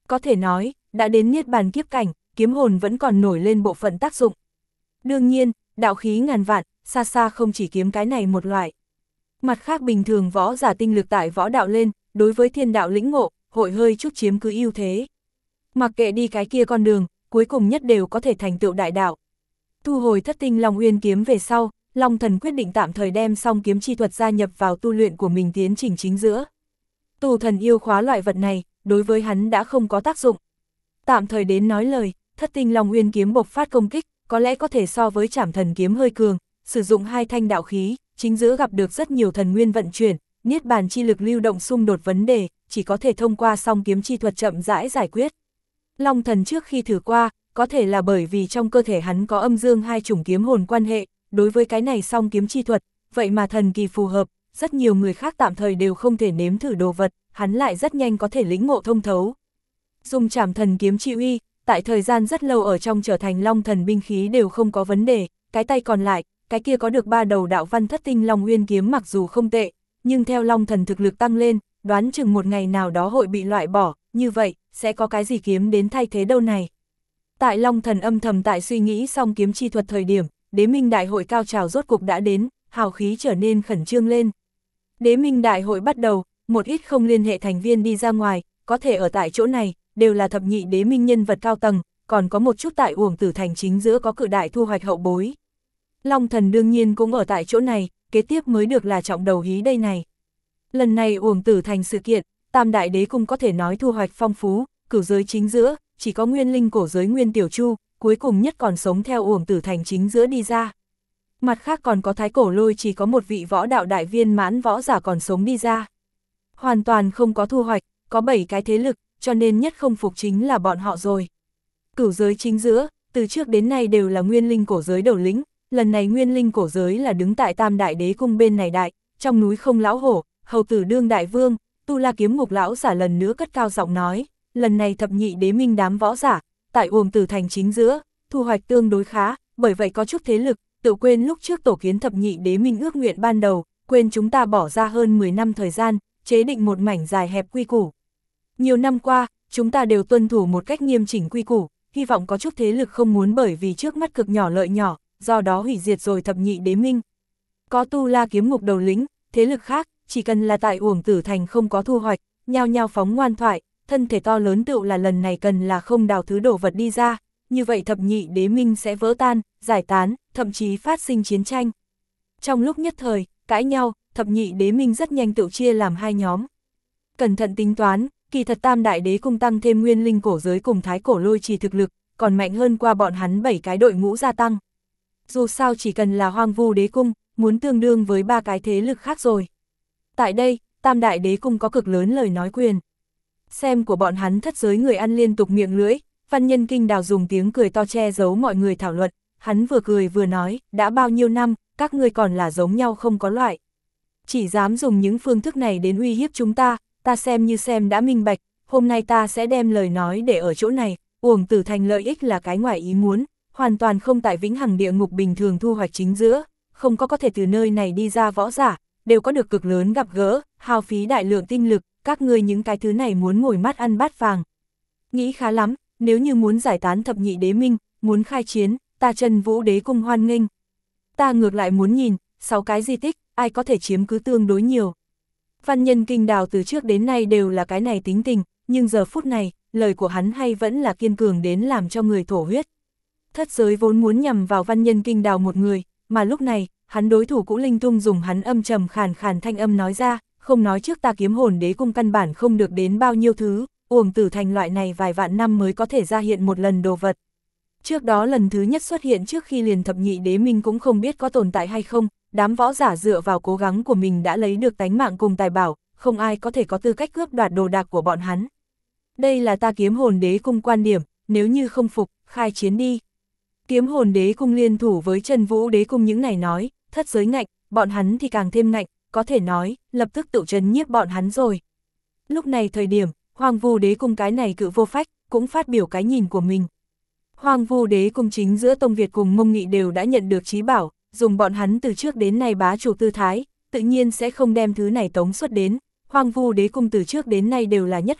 Có thể nói, đã đến niết bàn kiếp cảnh, kiếm hồn vẫn còn nổi lên bộ phận tác dụng. Đương nhiên, đạo khí ngàn vạn, xa xa không chỉ kiếm cái này một loại. Mặt khác bình thường võ giả tinh lực tại võ đạo lên, đối với thiên đạo lĩnh ngộ, hội hơi chút chiếm cứ ưu thế. Mặc kệ đi cái kia con đường, cuối cùng nhất đều có thể thành tựu đại đạo. Thu hồi thất tinh Long Uyên kiếm về sau, Long Thần quyết định tạm thời đem song kiếm chi thuật gia nhập vào tu luyện của mình tiến trình chính giữa. Tù thần yêu khóa loại vật này, đối với hắn đã không có tác dụng. Tạm thời đến nói lời, thất tinh Long Uyên kiếm bộc phát công kích, có lẽ có thể so với Trảm Thần kiếm hơi cường, sử dụng hai thanh đạo khí, chính giữa gặp được rất nhiều thần nguyên vận chuyển, niết bàn chi lực lưu động xung đột vấn đề, chỉ có thể thông qua song kiếm chi thuật chậm rãi giải quyết. Long Thần trước khi thử qua, có thể là bởi vì trong cơ thể hắn có âm dương hai chủng kiếm hồn quan hệ, đối với cái này song kiếm chi thuật, vậy mà thần kỳ phù hợp, rất nhiều người khác tạm thời đều không thể nếm thử đồ vật, hắn lại rất nhanh có thể lĩnh ngộ thông thấu. Dùng Trảm Thần kiếm chi uy, tại thời gian rất lâu ở trong trở thành Long Thần binh khí đều không có vấn đề, cái tay còn lại, cái kia có được ba đầu đạo văn thất tinh Long Uyên kiếm mặc dù không tệ, nhưng theo Long Thần thực lực tăng lên, đoán chừng một ngày nào đó hội bị loại bỏ, như vậy, sẽ có cái gì kiếm đến thay thế đâu này. Tại Long Thần âm thầm tại suy nghĩ xong kiếm chi thuật thời điểm, Đế Minh Đại hội cao trào rốt cục đã đến, hào khí trở nên khẩn trương lên. Đế Minh Đại hội bắt đầu, một ít không liên hệ thành viên đi ra ngoài, có thể ở tại chỗ này, đều là thập nhị đế minh nhân vật cao tầng, còn có một chút tại Uổng Tử Thành chính giữa có cự đại thu hoạch hậu bối. Long Thần đương nhiên cũng ở tại chỗ này, kế tiếp mới được là trọng đầu hí đây này. Lần này Uổng Tử Thành sự kiện, Tam Đại Đế Cung có thể nói thu hoạch phong phú, cửu giới chính giữa, chỉ có nguyên linh cổ giới Nguyên Tiểu Chu, cuối cùng nhất còn sống theo Uổng Tử Thành chính giữa đi ra. Mặt khác còn có Thái Cổ Lôi chỉ có một vị võ đạo đại viên mãn võ giả còn sống đi ra. Hoàn toàn không có thu hoạch, có bảy cái thế lực, cho nên nhất không phục chính là bọn họ rồi. Cửu giới chính giữa, từ trước đến nay đều là nguyên linh cổ giới đầu lĩnh, lần này nguyên linh cổ giới là đứng tại Tam Đại Đế Cung bên này đại, trong núi không lão hổ, hầu tử đương đại vương, Tu La Kiếm Ngục lão giả lần nữa cất cao giọng nói, lần này thập nhị đế minh đám võ giả, tại Uổng Tử Thành chính giữa, thu hoạch tương đối khá, bởi vậy có chút thế lực, tự quên lúc trước tổ kiến thập nhị đế minh ước nguyện ban đầu, quên chúng ta bỏ ra hơn mười năm thời gian, chế định một mảnh dài hẹp quy củ. Nhiều năm qua, chúng ta đều tuân thủ một cách nghiêm chỉnh quy củ, hy vọng có chút thế lực không muốn bởi vì trước mắt cực nhỏ lợi nhỏ, do đó hủy diệt rồi thập nhị đế minh. Có Tu La Kiếm Ngục đầu lĩnh, thế lực khác, chỉ cần là tại Uổng Tử Thành không có thu hoạch, nhao nhao phóng ngoan thoại, thân thể to lớn tựu là lần này cần là không đào thứ đồ vật đi ra, như vậy thập nhị đế minh sẽ vỡ tan, giải tán, thậm chí phát sinh chiến tranh. Trong lúc nhất thời, cãi nhau, thập nhị đế minh rất nhanh tựu chia làm hai nhóm. Cẩn thận tính toán, kỳ thật Tam Đại Đế Cung tăng thêm nguyên linh cổ giới cùng Thái Cổ Lôi trì thực lực, còn mạnh hơn qua bọn hắn bảy cái đội ngũ gia tăng. Dù sao chỉ cần là Hoang Vu Đế Cung, muốn tương đương với ba cái thế lực khác rồi. Tại đây, Tam Đại Đế Cung có cực lớn lời nói quyền. Xem của bọn hắn thất giới người ăn liên tục miệng lưỡi, Văn Nhân Kinh Đào dùng tiếng cười to che giấu mọi người thảo luận, hắn vừa cười vừa nói, đã bao nhiêu năm, các ngươi còn là giống nhau không có loại. Chỉ dám dùng những phương thức này đến uy hiếp chúng ta, ta xem như xem đã minh bạch, hôm nay ta sẽ đem lời nói để ở chỗ này, Uổng Tử Thành lợi ích là cái ngoài ý muốn, hoàn toàn không tại vĩnh hằng địa ngục bình thường thu hoạch chính giữa, không có có thể từ nơi này đi ra võ giả, đều có được cực lớn gặp gỡ, hao phí đại lượng tinh lực, các ngươi những cái thứ này muốn ngồi mắt ăn bát vàng. Nghĩ khá lắm, nếu như muốn giải tán thập nhị đế minh, muốn khai chiến, ta Chân Vũ Đế Cung hoan nghênh. Ta ngược lại muốn nhìn, sáu cái di tích, ai có thể chiếm cứ tương đối nhiều. Văn Nhân Kinh Đào từ trước đến nay đều là cái này tính tình, nhưng giờ phút này, lời của hắn hay vẫn là kiên cường đến làm cho người thổ huyết. Thất giới vốn muốn nhằm vào Văn Nhân Kinh Đào một người, mà lúc này, hắn đối thủ cũ Linh Tung dùng hắn âm trầm khàn khàn thanh âm nói ra, không nói trước ta Kiếm Hồn Đế Cung căn bản không được đến bao nhiêu thứ, Uổng Tử Thành loại này vài vạn năm mới có thể ra hiện một lần đồ vật. Trước đó lần thứ nhất xuất hiện trước khi liền thập nhị đế minh cũng không biết có tồn tại hay không, đám võ giả dựa vào cố gắng của mình đã lấy được tánh mạng cùng tài bảo, không ai có thể có tư cách cướp đoạt đồ đạc của bọn hắn. Đây là ta Kiếm Hồn Đế Cung quan điểm, nếu như không phục, khai chiến đi. Kiếm Hồn Đế Cung liên thủ với Chân Vũ Đế Cung những này nói, thất giới ngạnh, bọn hắn thì càng thêm ngạnh, có thể nói, lập tức tự trấn nhiếp bọn hắn rồi. Lúc này thời điểm, Hoang Vu Đế Cung cái này cự vô phách, cũng phát biểu cái nhìn của mình. Hoang Vu Đế Cung chính giữa Tông Việt cùng Mông Nghị đều đã nhận được trí bảo, dùng bọn hắn từ trước đến nay bá chủ tư thái, tự nhiên sẽ không đem thứ này tống xuất đến. Hoang Vu Đế Cung từ trước đến nay đều là nhất hoành,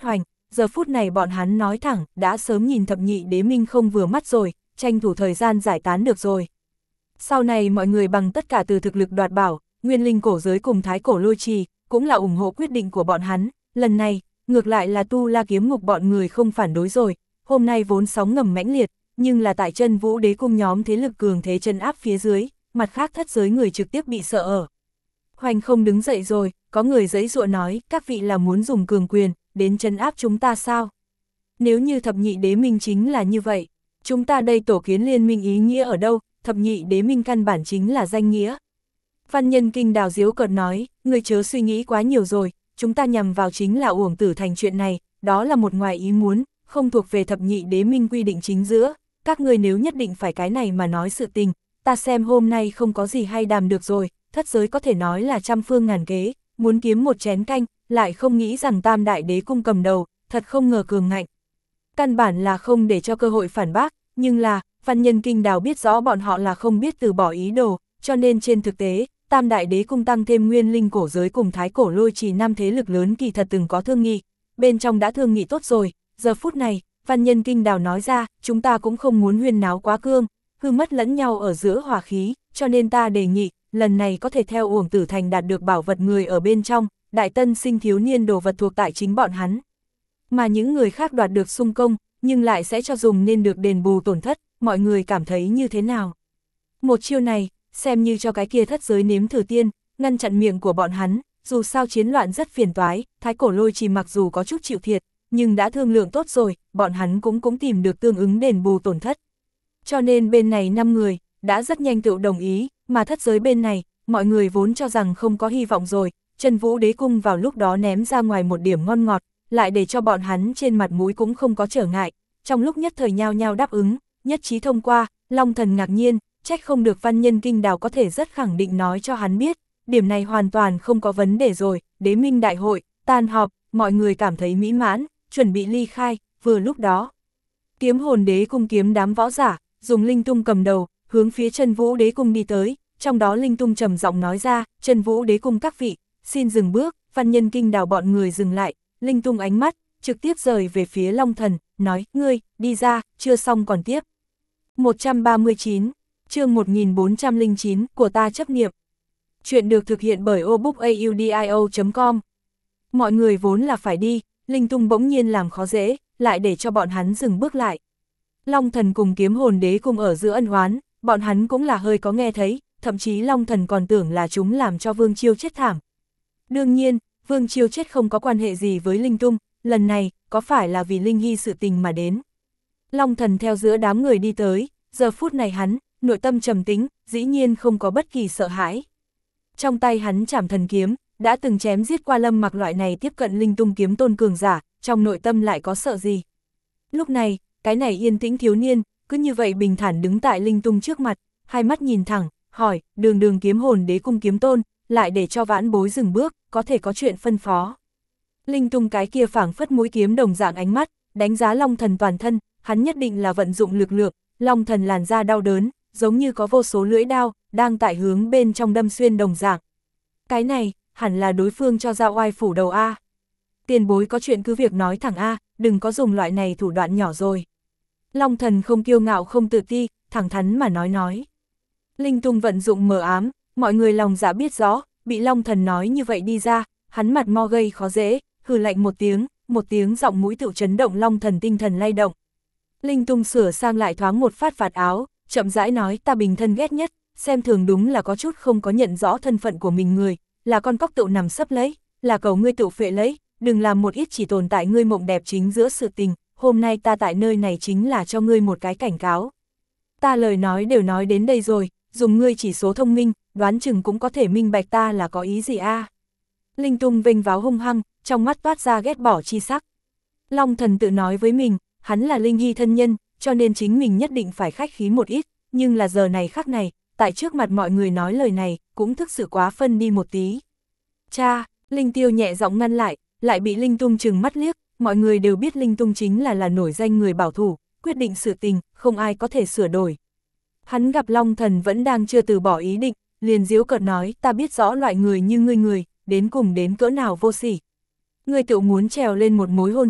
giờ phút này bọn hắn nói thẳng, đã sớm nhìn thập nhị đế minh không vừa mắt rồi, tranh thủ thời gian giải tán được rồi. Sau này mọi người bằng tất cả từ thực lực đoạt bảo, nguyên linh cổ giới cùng thái cổ lôi trì, cũng là ủng hộ quyết định của bọn hắn, lần này, ngược lại là Tu La Kiếm Ngục bọn người không phản đối rồi, hôm nay vốn sóng ngầm mãnh liệt, nhưng là tại chân Vũ Đế cung nhóm thế lực cường thế chân áp phía dưới, mặt khác thất giới người trực tiếp bị sợ ở. Hoành không đứng dậy rồi, có người giãy giụa nói, các vị là muốn dùng cường quyền, đến chân áp chúng ta sao? Nếu như thập nhị đế minh chính là như vậy, chúng ta đây tổ kiến liên minh ý nghĩa ở đâu, thập nhị đế minh căn bản chính là danh nghĩa. Văn Nhân Kinh Đào diếu cợt nói, người chớ suy nghĩ quá nhiều rồi, chúng ta nhằm vào chính là Uổng Tử Thành chuyện này, đó là một ngoài ý muốn, không thuộc về thập nhị đế minh quy định chính giữa, các người nếu nhất định phải cái này mà nói sự tình, ta xem hôm nay không có gì hay đàm được rồi, thất giới có thể nói là trăm phương ngàn kế, muốn kiếm một chén canh, lại không nghĩ rằng tam đại đế cung cầm đầu, thật không ngờ cường ngạnh. Căn bản là không để cho cơ hội phản bác, nhưng là, Văn Nhân Kinh Đào biết rõ bọn họ là không biết từ bỏ ý đồ, cho nên trên thực tế, tam đại đế cung tăng thêm nguyên linh cổ giới cùng thái cổ lôi trì năm thế lực lớn kỳ thật từng có thương nghị, bên trong đã thương nghị tốt rồi, giờ phút này, Văn Nhân Kinh Đào nói ra, chúng ta cũng không muốn huyên náo quá cương, hư mất lẫn nhau ở giữa hòa khí, cho nên ta đề nghị, lần này có thể theo Uổng Tử Thành đạt được bảo vật người ở bên trong, đại tân sinh thiếu niên đồ vật thuộc tại chính bọn hắn. Mà những người khác đoạt được xung công, nhưng lại sẽ cho dùng nên được đền bù tổn thất, mọi người cảm thấy như thế nào? Một chiêu này, xem như cho cái kia thất giới nếm thử tiên, ngăn chặn miệng của bọn hắn, dù sao chiến loạn rất phiền toái, thái cổ lôi trì mặc dù có chút chịu thiệt, nhưng đã thương lượng tốt rồi, bọn hắn cũng cũng tìm được tương ứng đền bù tổn thất. Cho nên bên này năm người, đã rất nhanh tự đồng ý, mà thất giới bên này, mọi người vốn cho rằng không có hy vọng rồi, Chân Vũ Đế cung vào lúc đó ném ra ngoài một điểm ngon ngọt, lại để cho bọn hắn trên mặt mũi cũng không có trở ngại, trong lúc nhất thời nhao nhao đáp ứng, nhất trí thông qua, Long Thần ngạc nhiên, trách không được Văn Nhân Kinh Đào có thể rất khẳng định nói cho hắn biết, điểm này hoàn toàn không có vấn đề rồi, đế minh đại hội, tan họp, mọi người cảm thấy mỹ mãn, chuẩn bị ly khai, vừa lúc đó. Kiếm Hồn Đế cung kiếm đám võ giả, dùng Linh Tung cầm đầu, hướng phía Chân Vũ Đế cung đi tới, trong đó Linh Tung trầm giọng nói ra, Chân Vũ Đế cung các vị, xin dừng bước, Văn Nhân Kinh Đào bọn người dừng lại, Linh Tung ánh mắt, trực tiếp rời về phía Long Thần, nói, ngươi, đi ra, chưa xong còn tiếp. một trăm ba mươi chín, chương một nghìn bốn trăm lẻ chín, của ta chấp niệm. Chuyện được thực hiện bởi obookaudio chấm com. Mọi người vốn là phải đi, Linh Tung bỗng nhiên làm khó dễ, lại để cho bọn hắn dừng bước lại. Long Thần cùng Kiếm Hồn Đế cùng ở giữa ân oán, bọn hắn cũng là hơi có nghe thấy, thậm chí Long Thần còn tưởng là chúng làm cho Vương Chiêu chết thảm. Đương nhiên, Vương Chiêu chết không có quan hệ gì với Linh Tung, lần này, có phải là vì Linh Hy sự tình mà đến. Long Thần theo giữa đám người đi tới, giờ phút này hắn, nội tâm trầm tĩnh, dĩ nhiên không có bất kỳ sợ hãi. Trong tay hắn Trảm Thần kiếm, đã từng chém giết qua Lâm Mặc loại này tiếp cận Linh Tung kiếm tôn cường giả, trong nội tâm lại có sợ gì. Lúc này, cái này yên tĩnh thiếu niên, cứ như vậy bình thản đứng tại Linh Tung trước mặt, hai mắt nhìn thẳng, hỏi, đường đường Kiếm Hồn Đế cung kiếm tôn, lại để cho vãn bối dừng bước, có thể có chuyện phân phó. Linh Tung cái kia phảng phất mũi kiếm đồng dạng ánh mắt, đánh giá Long Thần toàn thân, hắn nhất định là vận dụng lực lượng, Long Thần làn da đau đớn, giống như có vô số lưỡi đao, đang tại hướng bên trong đâm xuyên đồng dạng. Cái này, hẳn là đối phương cho ra oai phủ đầu A. Tiền bối có chuyện cứ việc nói thẳng A, đừng có dùng loại này thủ đoạn nhỏ rồi. Long Thần không kiêu ngạo không tự ti, thẳng thắn mà nói nói. Linh Tung vận dụng mờ ám, mọi người lòng dạ biết rõ, bị Long Thần nói như vậy đi ra, hắn mặt mo gây khó dễ, hừ lạnh một tiếng, một tiếng giọng mũi tự chấn động Long Thần tinh thần lay động. Linh Tung sửa sang lại thoáng một phát vạt áo, chậm rãi nói ta bình thân ghét nhất, xem thường đúng là có chút không có nhận rõ thân phận của mình người, là con cóc tự nằm sấp lấy, là cầu ngươi tự phệ lấy, đừng làm một ít chỉ tồn tại ngươi mộng đẹp chính giữa sự tình, hôm nay ta tại nơi này chính là cho ngươi một cái cảnh cáo. Ta lời nói đều nói đến đây rồi, dùng ngươi chỉ số thông minh, đoán chừng cũng có thể minh bạch ta là có ý gì a. Linh Tung vênh váo hung hăng, trong mắt toát ra ghét bỏ chi sắc. Long Thần tự nói với mình, hắn là Linh Hy thân nhân, cho nên chính mình nhất định phải khách khí một ít, nhưng là giờ này khắc này, tại trước mặt mọi người nói lời này, cũng thực sự quá phân đi một tí. Cha, Linh Tiêu nhẹ giọng ngăn lại, lại bị Linh Tung trừng mắt liếc, mọi người đều biết Linh Tung chính là là nổi danh người bảo thủ, quyết định sự tình, không ai có thể sửa đổi. Hắn gặp Long Thần vẫn đang chưa từ bỏ ý định, liền giễu cợt nói, ta biết rõ loại người như ngươi người, đến cùng đến cỡ nào vô sỉ. Ngươi tự muốn trèo lên một mối hôn sự,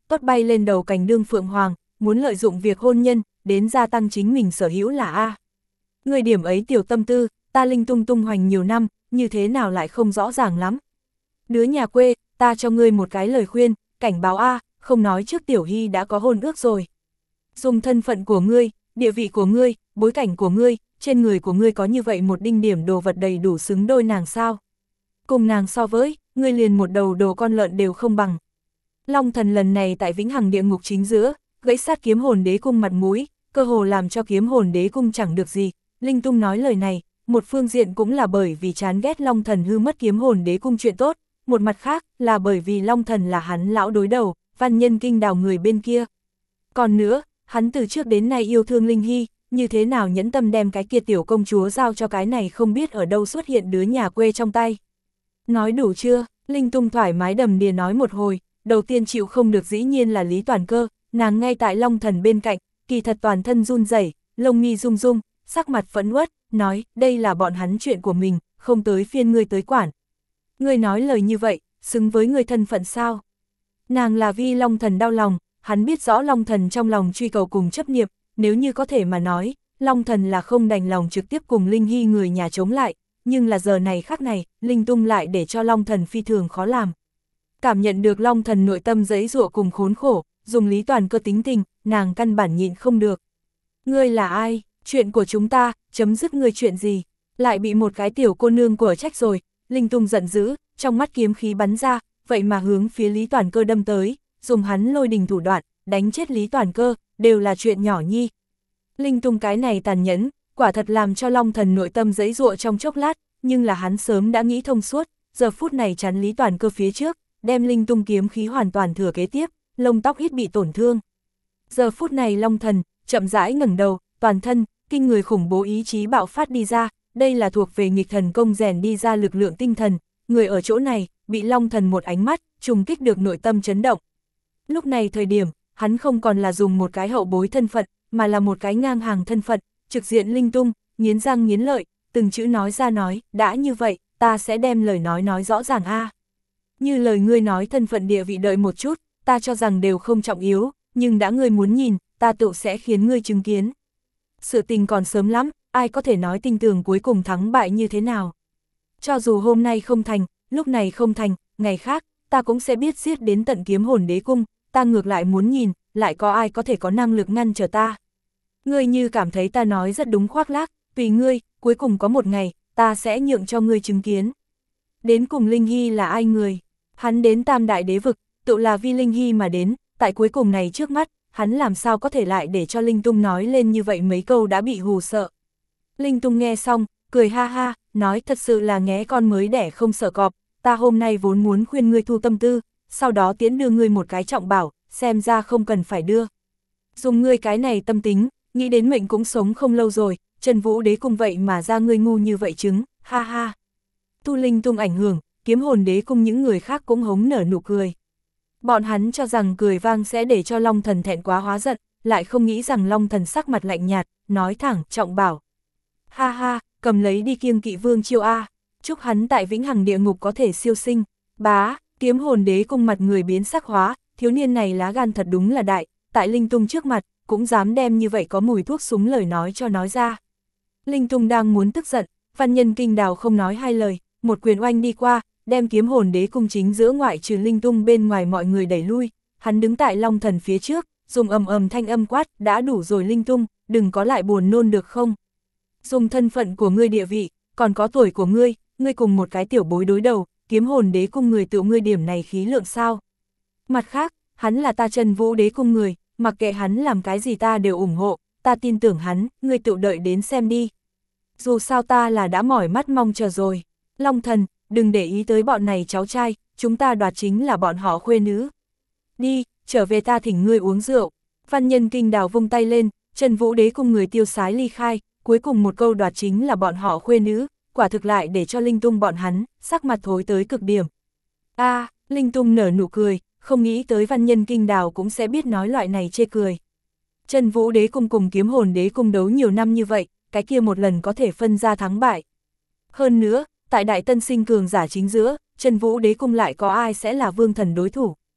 tốt bay lên đầu cành đương phượng hoàng, muốn lợi dụng việc hôn nhân, đến gia tăng chính mình sở hữu là A. Người điểm ấy tiểu tâm tư, ta Linh Tung tung hoành nhiều năm, như thế nào lại không rõ ràng lắm. Đứa nhà quê, ta cho ngươi một cái lời khuyên, cảnh báo A, không nói trước Tiểu Hy đã có hôn ước rồi. Dùng thân phận của ngươi, địa vị của ngươi, bối cảnh của ngươi, trên người của ngươi có như vậy một đinh điểm đồ vật đầy đủ xứng đôi nàng sao. Cùng nàng so với, ngươi liền một đầu đồ con lợn đều không bằng. Long Thần lần này tại vĩnh hằng địa ngục chính giữa, gãy sát kiếm hồn đế cung mặt mũi, cơ hồ làm cho kiếm hồn đế cung chẳng được gì. Linh Tung nói lời này, một phương diện cũng là bởi vì chán ghét Long Thần hư mất kiếm hồn đế cung chuyện tốt, một mặt khác là bởi vì Long Thần là hắn lão đối đầu, văn nhân kinh đào người bên kia. Còn nữa, hắn từ trước đến nay yêu thương Linh Hy, như thế nào nhẫn tâm đem cái kia tiểu công chúa giao cho cái này không biết ở đâu xuất hiện đứa nhà quê trong tay. Nói đủ chưa? Linh Tung thoải mái đầm đìa nói một hồi, đầu tiên chịu không được dĩ nhiên là Lý Toàn Cơ, nàng ngay tại Long Thần bên cạnh, kỳ thật toàn thân run rẩy, lông mi rung rung, sắc mặt phẫn uất, nói, đây là bọn hắn chuyện của mình, không tới phiên ngươi tới quản. Ngươi nói lời như vậy, xứng với ngươi thân phận sao? Nàng là vì Long Thần đau lòng, hắn biết rõ Long Thần trong lòng truy cầu cùng chấp niệm, nếu như có thể mà nói, Long Thần là không đành lòng trực tiếp cùng Linh Hy người nhà chống lại, nhưng là giờ này khắc này, Linh Tung lại để cho Long Thần phi thường khó làm. Cảm nhận được Long Thần nội tâm giãy giụa cùng khốn khổ, dùng Lý Toàn Cơ tính tình, nàng căn bản nhịn không được. Ngươi là ai? Chuyện của chúng ta, chấm dứt ngươi chuyện gì? Lại bị một cái tiểu cô nương của trách rồi. Linh Tung giận dữ, trong mắt kiếm khí bắn ra, vậy mà hướng phía Lý Toàn Cơ đâm tới, dùng hắn lôi đình thủ đoạn, đánh chết Lý Toàn Cơ, đều là chuyện nhỏ nhi. Linh Tung cái này tàn nhẫn, quả thật làm cho Long Thần nội tâm giãy giụa trong chốc lát, nhưng là hắn sớm đã nghĩ thông suốt, giờ phút này chắn Lý Toàn Cơ phía trước, đem Linh Tung kiếm khí hoàn toàn thừa kế tiếp, lông tóc ít bị tổn thương. Giờ phút này Long Thần, chậm rãi ngẩng đầu, toàn thân, kinh người khủng bố ý chí bạo phát đi ra, đây là thuộc về nghịch thần công rèn đi ra lực lượng tinh thần, người ở chỗ này, bị Long Thần một ánh mắt, trùng kích được nội tâm chấn động. Lúc này thời điểm, hắn không còn là dùng một cái hậu bối thân phận, mà là một cái ngang hàng thân phận, trực diện Linh Tung, nghiến răng nghiến lợi, từng chữ nói ra nói, đã như vậy, ta sẽ đem lời nói nói rõ ràng a. Như lời ngươi nói thân phận địa vị đợi một chút, ta cho rằng đều không trọng yếu, nhưng đã ngươi muốn nhìn, ta tự sẽ khiến ngươi chứng kiến. Sự tình còn sớm lắm, ai có thể nói tin tưởng cuối cùng thắng bại như thế nào. Cho dù hôm nay không thành, lúc này không thành, ngày khác, ta cũng sẽ biết giết đến tận kiếm hồn đế cung, ta ngược lại muốn nhìn, lại có ai có thể có năng lực ngăn trở ta. Ngươi như cảm thấy ta nói rất đúng khoác lác, tùy ngươi, cuối cùng có một ngày, ta sẽ nhượng cho ngươi chứng kiến. Đến cùng Linh Hy là ai người? Hắn đến Tam Đại Đế Vực, tự là vì Linh Hy mà đến, tại cuối cùng này trước mắt, hắn làm sao có thể lại để cho Linh Tung nói lên như vậy mấy câu đã bị hù sợ. Linh Tung nghe xong, cười ha ha, nói thật sự là nghé con mới đẻ không sợ cọp, ta hôm nay vốn muốn khuyên ngươi thu tâm tư, sau đó tiễn đưa ngươi một cái trọng bảo, xem ra không cần phải đưa. Dùng ngươi cái này tâm tính, nghĩ đến mệnh cũng sống không lâu rồi, Trần Vũ Đế cung vậy mà ra ngươi ngu như vậy chứng, ha ha. Tu Linh Tung ảnh hưởng, kiếm hồn đế cung những người khác cũng hống nở nụ cười. Bọn hắn cho rằng cười vang sẽ để cho Long Thần thẹn quá hóa giận, lại không nghĩ rằng Long Thần sắc mặt lạnh nhạt, nói thẳng, trọng bảo. Ha ha, cầm lấy đi kiêng kỵ vương chiêu A, chúc hắn tại vĩnh hằng địa ngục có thể siêu sinh. Bá, kiếm hồn đế cung mặt người biến sắc hóa, thiếu niên này lá gan thật đúng là đại, tại Linh Tung trước mặt, cũng dám đem như vậy có mùi thuốc súng lời nói cho nói ra. Linh Tung đang muốn tức giận, văn nhân kinh đào không nói hai lời, một quyền oanh đi qua, đem kiếm hồn đế cung chính giữa ngoại trừ Linh Tung bên ngoài mọi người đẩy lui, hắn đứng tại Long Thần phía trước, dùng ầm ầm thanh âm quát, đã đủ rồi Linh Tung, đừng có lại buồn nôn được không? Dùng thân phận của ngươi địa vị, còn có tuổi của ngươi, ngươi cùng một cái tiểu bối đối đầu, kiếm hồn đế cung người tự ngươi điểm này khí lượng sao? Mặt khác, hắn là ta Trần Vũ Đế cung người, mặc kệ hắn làm cái gì ta đều ủng hộ, ta tin tưởng hắn, ngươi tự đợi đến xem đi. Dù sao ta là đã mỏi mắt mong chờ rồi. Long Thần, đừng để ý tới bọn này cháu trai, chúng ta đoạt chính là bọn họ khuê nữ. Đi, trở về ta thỉnh ngươi uống rượu. Văn nhân kinh đào vung tay lên, Trần Vũ Đế cung người tiêu sái ly khai, cuối cùng một câu đoạt chính là bọn họ khuê nữ, quả thực lại để cho Linh Tung bọn hắn, sắc mặt thối tới cực điểm. A, à, Linh Tung nở nụ cười, không nghĩ tới văn nhân kinh đào cũng sẽ biết nói loại này chê cười. Trần Vũ Đế cung cùng kiếm hồn đế cung đấu nhiều năm như vậy, cái kia một lần có thể phân ra thắng bại. Hơn nữa, tại đại tân sinh cường giả chính giữa, Trần Vũ Đế cung lại có ai sẽ là vương thần đối thủ.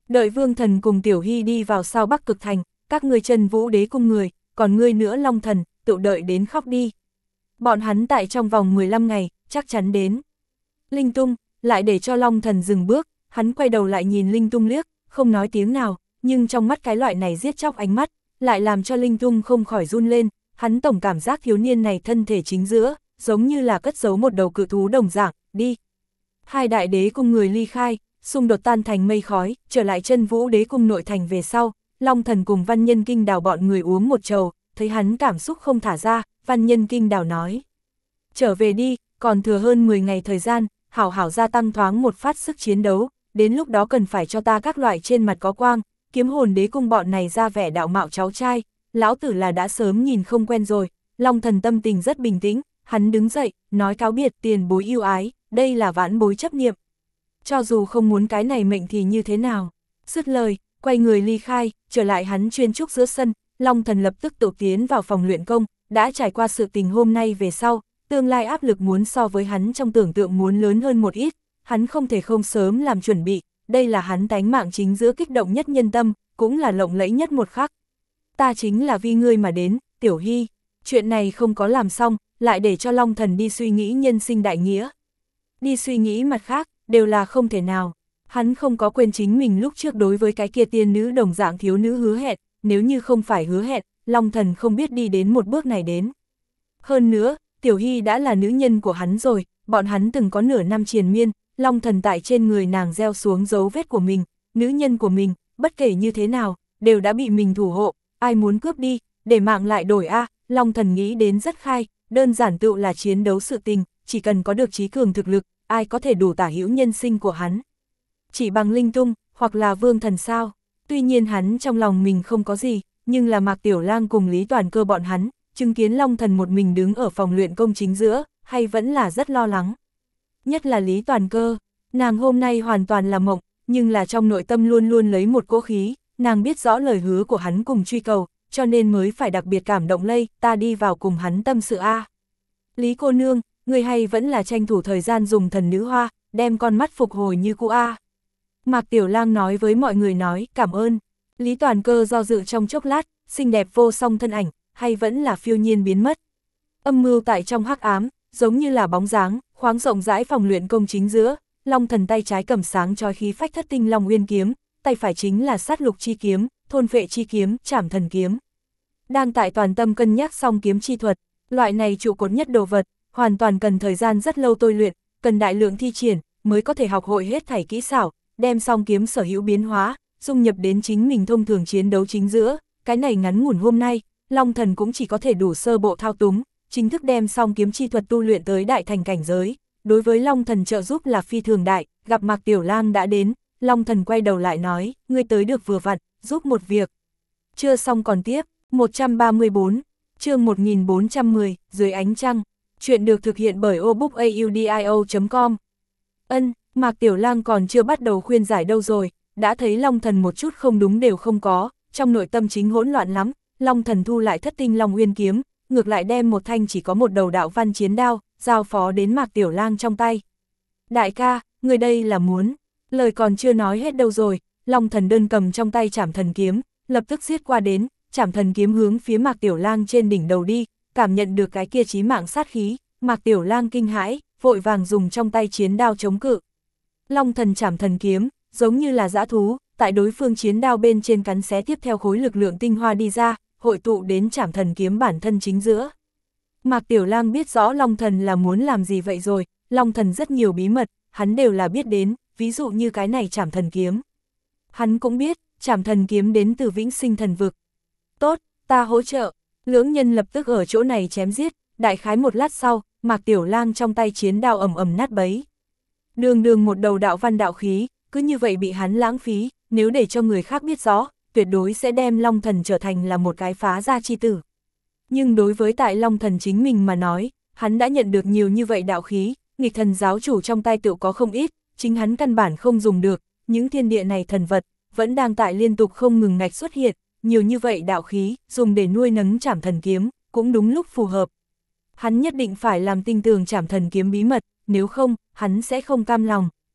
Đợi Vương Thần cùng Tiểu Hy đi vào sau Bắc Cực Thành, các ngươi Chân Vũ Đế cung người, còn ngươi nữa Long Thần, tự đợi đến khóc đi. Bọn hắn tại trong vòng mười lăm ngày, chắc chắn đến. Linh Tung, lại để cho Long Thần dừng bước, hắn quay đầu lại nhìn Linh Tung liếc, không nói tiếng nào, nhưng trong mắt cái loại này giết chóc ánh mắt, lại làm cho Linh Tung không khỏi run lên, hắn tổng cảm giác thiếu niên này thân thể chính giữa, giống như là cất giấu một đầu cự thú đồng dạng, đi. Hai đại đế cung người ly khai, xung đột tan thành mây khói, trở lại Chân Vũ Đế cung nội thành về sau, Long Thần cùng Văn Nhân Kinh Đào bọn người uống một chầu, thấy hắn cảm xúc không thả ra, Văn Nhân Kinh Đào nói. Trở về đi, còn thừa hơn mười ngày thời gian, hảo hảo gia tăng thoáng một phát sức chiến đấu, đến lúc đó cần phải cho ta các loại trên mặt có quang, Kiếm Hồn Đế cung bọn này ra vẻ đạo mạo cháu trai, lão tử là đã sớm nhìn không quen rồi. Long Thần tâm tình rất bình tĩnh, hắn đứng dậy, nói cáo biệt tiền bối yêu ái, đây là vãn bối chấp niệm. Cho dù không muốn cái này mệnh thì như thế nào. Dứt lời, quay người ly khai, trở lại hắn chuyên trúc giữa sân, Long Thần lập tức tự tiến vào phòng luyện công, đã trải qua sự tình hôm nay về sau, tương lai áp lực muốn so với hắn trong tưởng tượng muốn lớn hơn một ít, hắn không thể không sớm làm chuẩn bị, đây là hắn tánh mạng chính giữa kích động nhất nhân tâm, cũng là lộng lẫy nhất một khắc. Ta chính là vì ngươi mà đến, Tiểu Hy, chuyện này không có làm xong, lại để cho Long Thần đi suy nghĩ nhân sinh đại nghĩa. Đi suy nghĩ mặt khác, đều là không thể nào. Hắn không có quên chính mình lúc trước đối với cái kia tiên nữ đồng dạng thiếu nữ hứa hẹn, nếu như không phải hứa hẹn, Long Thần không biết đi đến một bước này đến. Hơn nữa, Tiểu Hy đã là nữ nhân của hắn rồi, bọn hắn từng có nửa năm triền miên, Long Thần tại trên người nàng gieo xuống dấu vết của mình, nữ nhân của mình, bất kể như thế nào, đều đã bị mình thủ hộ, ai muốn cướp đi, để mạng lại đổi a. Long Thần nghĩ đến rất khai, đơn giản tựu là chiến đấu sự tình, chỉ cần có được trí cường thực lực, ai có thể đủ tả hữu nhân sinh của hắn. Chỉ bằng Linh Tung, hoặc là Vương Thần sao, tuy nhiên hắn trong lòng mình không có gì, nhưng là Mạc Tiểu Lang cùng Lý Toàn Cơ bọn hắn, chứng kiến Long Thần một mình đứng ở phòng luyện công chính giữa, hay vẫn là rất lo lắng. Nhất là Lý Toàn Cơ, nàng hôm nay hoàn toàn là mộng, nhưng là trong nội tâm luôn luôn lấy một cỗ khí, nàng biết rõ lời hứa của hắn cùng truy cầu, cho nên mới phải đặc biệt cảm động lây, ta đi vào cùng hắn tâm sự a. Lý cô nương, người hay vẫn là tranh thủ thời gian dùng thần nữ hoa, đem con mắt phục hồi như cũ a. Mạc Tiểu Lang nói với mọi người nói, cảm ơn. Lý Toàn Cơ do dự trong chốc lát, xinh đẹp vô song thân ảnh, hay vẫn là phiêu nhiên biến mất. Âm mưu tại trong hắc ám, giống như là bóng dáng, khoáng rộng rãi phòng luyện công chính giữa, Long Thần tay trái cầm sáng chói khí phách thất tinh long uyên kiếm, tay phải chính là sát lục chi kiếm, thôn phệ chi kiếm, trảm thần kiếm. Đang tại toàn tâm cân nhắc xong kiếm chi thuật, loại này trụ cột nhất đồ vật, hoàn toàn cần thời gian rất lâu tôi luyện, cần đại lượng thi triển, mới có thể học hội hết thảy kỹ xảo, đem song kiếm sở hữu biến hóa, dung nhập đến chính mình thông thường chiến đấu chính giữa, cái này ngắn ngủn hôm nay, Long Thần cũng chỉ có thể đủ sơ bộ thao túng, chính thức đem song kiếm chi thuật tu luyện tới đại thành cảnh giới. Đối với Long Thần trợ giúp là phi thường đại, gặp Mạc Tiểu Lang đã đến, Long Thần quay đầu lại nói, ngươi tới được vừa vặn, giúp một việc. Chưa xong còn tiếp, một trăm ba mươi bốn, chương một nghìn bốn trăm mười, dưới ánh trăng, chuyện được thực hiện bởi obookaudio chấm com. Ân, Mạc Tiểu Lang còn chưa bắt đầu khuyên giải đâu rồi, đã thấy Long Thần một chút không đúng đều không có, trong nội tâm chính hỗn loạn lắm, Long Thần thu lại thất tinh long uyên kiếm, ngược lại đem một thanh chỉ có một đầu đạo văn chiến đao, giao phó đến Mạc Tiểu Lang trong tay. Đại ca, người đây là muốn, lời còn chưa nói hết đâu rồi, Long Thần đơn cầm trong tay trảm thần kiếm, lập tức giết qua đến, trảm thần kiếm hướng phía Mạc Tiểu Lang trên đỉnh đầu đi, cảm nhận được cái kia chí mạng sát khí, Mạc Tiểu Lang kinh hãi, vội vàng dùng trong tay chiến đao chống cự. Long Thần trảm thần kiếm, giống như là dã thú, tại đối phương chiến đao bên trên cắn xé tiếp theo khối lực lượng tinh hoa đi ra, hội tụ đến trảm thần kiếm bản thân chính giữa. Mạc Tiểu Lang biết rõ Long Thần là muốn làm gì vậy rồi, Long Thần rất nhiều bí mật, hắn đều là biết đến, ví dụ như cái này trảm thần kiếm. Hắn cũng biết, trảm thần kiếm đến từ vĩnh sinh thần vực. Tốt, ta hỗ trợ, lưỡng nhân lập tức ở chỗ này chém giết, đại khái một lát sau, Mạc Tiểu Lang trong tay chiến đao ầm ầm nát bấy. Đường đường một đầu đạo văn đạo khí, cứ như vậy bị hắn lãng phí, nếu để cho người khác biết rõ, tuyệt đối sẽ đem Long Thần trở thành là một cái phá gia chi tử. Nhưng đối với tại Long Thần chính mình mà nói, hắn đã nhận được nhiều như vậy đạo khí, nghịch thần giáo chủ trong tay tự có không ít, chính hắn căn bản không dùng được, những thiên địa này thần vật, vẫn đang tại liên tục không ngừng ngạch xuất hiện, nhiều như vậy đạo khí, dùng để nuôi nấng trảm thần kiếm, cũng đúng lúc phù hợp. Hắn nhất định phải làm tinh tường trảm thần kiếm bí mật, nếu không, hắn sẽ không cam lòng.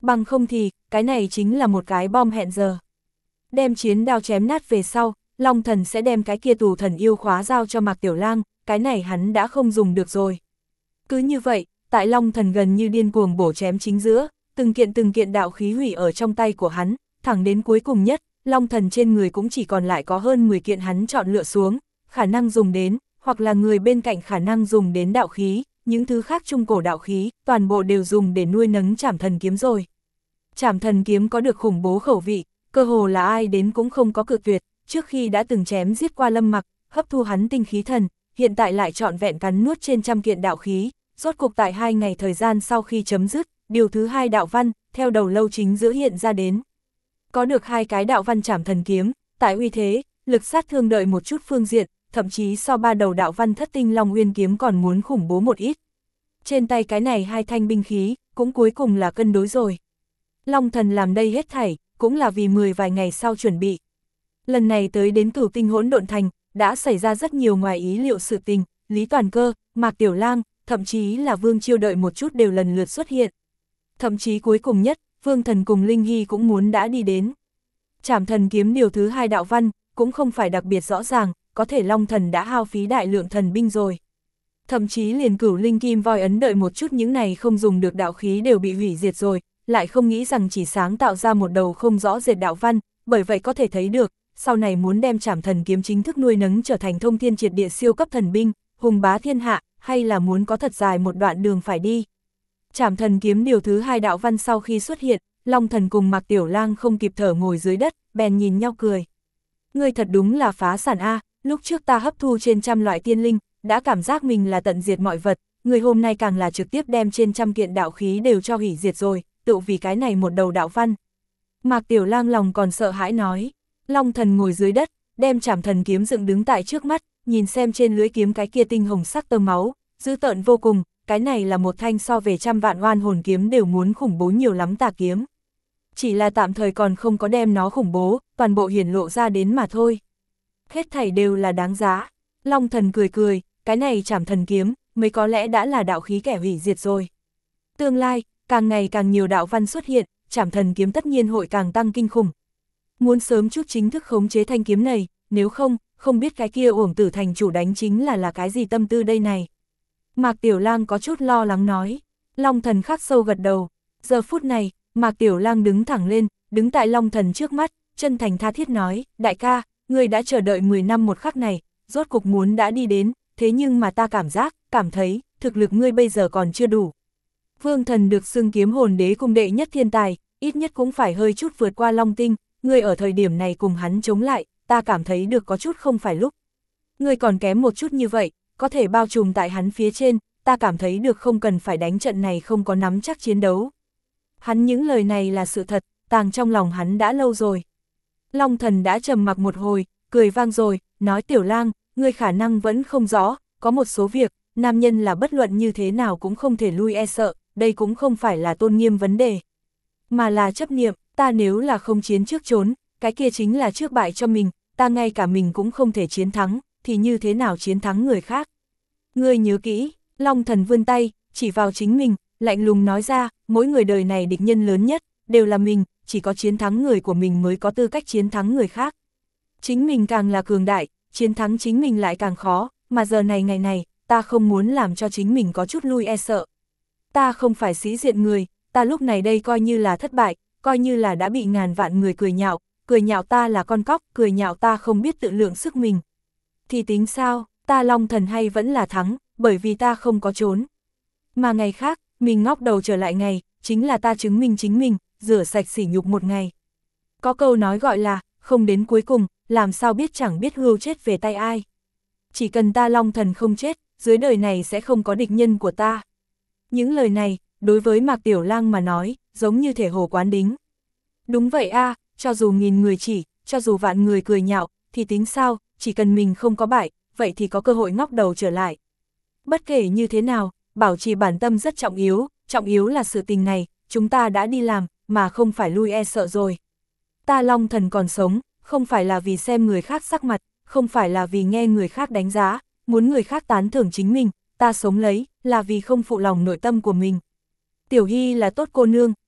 bằng không thì, cái này chính là một cái bom hẹn giờ. Đem chiến đao chém nát về sau, Long Thần sẽ đem cái kia tù thần yêu khóa giao cho Mạc Tiểu Lang, cái này hắn đã không dùng được rồi. Cứ như vậy, tại Long Thần gần như điên cuồng bổ chém chính giữa, từng kiện từng kiện đạo khí hủy ở trong tay của hắn, thẳng đến cuối cùng nhất, Long Thần trên người cũng chỉ còn lại có hơn mười kiện hắn chọn lựa xuống, khả năng dùng đến, hoặc là người bên cạnh khả năng dùng đến đạo khí, những thứ khác trung cổ đạo khí, toàn bộ đều dùng để nuôi nấng Trảm Thần kiếm rồi. Trảm Thần kiếm có được khủng bố khẩu vị, cơ hồ là ai đến cũng không có cự tuyệt, trước khi đã từng chém giết qua Lâm Mặc, hấp thu hắn tinh khí thần, hiện tại lại trọn vẹn cắn nuốt trên trăm kiện đạo khí, rốt cục tại hai ngày thời gian sau khi chấm dứt, điều thứ hai đạo văn, theo đầu lâu chính giữa hiện ra đến. Có được hai cái đạo văn Trảm Thần kiếm, tại uy thế, lực sát thương đợi một chút phương diện, thậm chí so ba đầu đạo văn Thất Tinh Long Uyên kiếm còn muốn khủng bố một ít. Trên tay cái này hai thanh binh khí, cũng cuối cùng là cân đối rồi. Long Thần làm đây hết thảy, cũng là vì mười vài ngày sau chuẩn bị. Lần này tới đến Cửu Tinh Hỗn Độn Thành, đã xảy ra rất nhiều ngoài ý liệu sự tình, Lý Toàn Cơ, Mạc Tiểu Lang, thậm chí là Vương Chiêu đợi một chút đều lần lượt xuất hiện. Thậm chí cuối cùng nhất, Vương Thần cùng Linh Hy cũng muốn đã đi đến. Trảm Thần kiếm điều thứ hai đạo văn, cũng không phải đặc biệt rõ ràng, có thể Long Thần đã hao phí đại lượng thần binh rồi. Thậm chí liền Cửu Linh Kim Voi ấn đợi một chút những này không dùng được đạo khí đều bị hủy diệt rồi, lại không nghĩ rằng chỉ sáng tạo ra một đầu không rõ rệt đạo văn, bởi vậy có thể thấy được, sau này muốn đem Trảm Thần kiếm chính thức nuôi nấng trở thành thông thiên triệt địa siêu cấp thần binh, hùng bá thiên hạ, hay là muốn có thật dài một đoạn đường phải đi. Trảm Thần kiếm điều thứ hai đạo văn sau khi xuất hiện, Long Thần cùng Mạc Tiểu Lang không kịp thở ngồi dưới đất, bèn nhìn nhau cười. Ngươi thật đúng là phá sản a, lúc trước ta hấp thu trên trăm loại tiên linh, đã cảm giác mình là tận diệt mọi vật, người hôm nay càng là trực tiếp đem trên trăm kiện đạo khí đều cho hủy diệt rồi, tự vì cái này một đầu đạo văn. Mạc Tiểu Lang lòng còn sợ hãi nói. Long Thần ngồi dưới đất, đem Trảm Thần kiếm dựng đứng tại trước mắt, nhìn xem trên lưỡi kiếm cái kia tinh hồng sắc tơ máu, dữ tợn vô cùng, cái này là một thanh so về trăm vạn oan hồn kiếm đều muốn khủng bố nhiều lắm tà kiếm. Chỉ là tạm thời còn không có đem nó khủng bố, toàn bộ hiển lộ ra đến mà thôi. Hết thảy đều là đáng giá. Long Thần cười cười, cái này Trảm Thần kiếm, mới có lẽ đã là đạo khí kẻ hủy diệt rồi. Tương lai, càng ngày càng nhiều đạo văn xuất hiện, Trảm Thần kiếm tất nhiên hội càng tăng kinh khủng. Muốn sớm chút chính thức khống chế thanh kiếm này, nếu không, không biết cái kia Uổng Tử thành chủ đánh chính là là cái gì tâm tư đây này. Mạc Tiểu Lang có chút lo lắng nói. Long Thần khắc sâu gật đầu. Giờ phút này, Mạc Tiểu Lang đứng thẳng lên, đứng tại Long Thần trước mắt, chân thành tha thiết nói, đại ca, ngươi đã chờ đợi mười năm một khắc này, rốt cục muốn đã đi đến, thế nhưng mà ta cảm giác, cảm thấy, thực lực ngươi bây giờ còn chưa đủ. Vương Thần được xưng kiếm hồn đế cung đệ nhất thiên tài, ít nhất cũng phải hơi chút vượt qua Long Tinh, ngươi ở thời điểm này cùng hắn chống lại, ta cảm thấy được có chút không phải lúc. Ngươi còn kém một chút như vậy, có thể bao trùm tại hắn phía trên, ta cảm thấy được không cần phải đánh trận này không có nắm chắc chiến đấu. Hắn những lời này là sự thật, tàng trong lòng hắn đã lâu rồi. Long Thần đã trầm mặc một hồi, cười vang rồi, nói Tiểu Lang, ngươi khả năng vẫn không rõ, có một số việc, nam nhân là bất luận như thế nào cũng không thể lui e sợ, đây cũng không phải là tôn nghiêm vấn đề, mà là chấp niệm, ta nếu là không chiến trước trốn, cái kia chính là trước bại cho mình, ta ngay cả mình cũng không thể chiến thắng, thì như thế nào chiến thắng người khác. Ngươi nhớ kỹ, Long Thần vươn tay, chỉ vào chính mình, lạnh lùng nói ra, mỗi người đời này địch nhân lớn nhất, đều là mình, chỉ có chiến thắng người của mình mới có tư cách chiến thắng người khác. Chính mình càng là cường đại, chiến thắng chính mình lại càng khó, mà giờ này ngày này, ta không muốn làm cho chính mình có chút lui e sợ. Ta không phải sĩ diện người, ta lúc này đây coi như là thất bại, coi như là đã bị ngàn vạn người cười nhạo, cười nhạo ta là con cóc, cười nhạo ta không biết tự lượng sức mình. Thì tính sao, ta Long Thần hay vẫn là thắng, bởi vì ta không có trốn. Mà ngày khác, mình ngóc đầu trở lại ngày, chính là ta chứng minh chính mình, rửa sạch sỉ nhục một ngày. Có câu nói gọi là, không đến cuối cùng, làm sao biết chẳng biết hưu chết về tay ai. Chỉ cần ta Long Thần không chết, dưới đời này sẽ không có địch nhân của ta. Những lời này, đối với Mạc Tiểu Lang mà nói, giống như thể hồ quán đính. Đúng vậy a, cho dù nghìn người chỉ, cho dù vạn người cười nhạo, thì tính sao, chỉ cần mình không có bại, vậy thì có cơ hội ngóc đầu trở lại. Bất kể như thế nào, bảo trì bản tâm rất trọng yếu, trọng yếu là sự tình này, chúng ta đã đi làm, mà không phải lui e sợ rồi. Ta Long Thần còn sống, không phải là vì xem người khác sắc mặt, không phải là vì nghe người khác đánh giá, muốn người khác tán thưởng chính mình, ta sống lấy, là vì không phụ lòng nội tâm của mình. Tiểu Hy là tốt cô nương,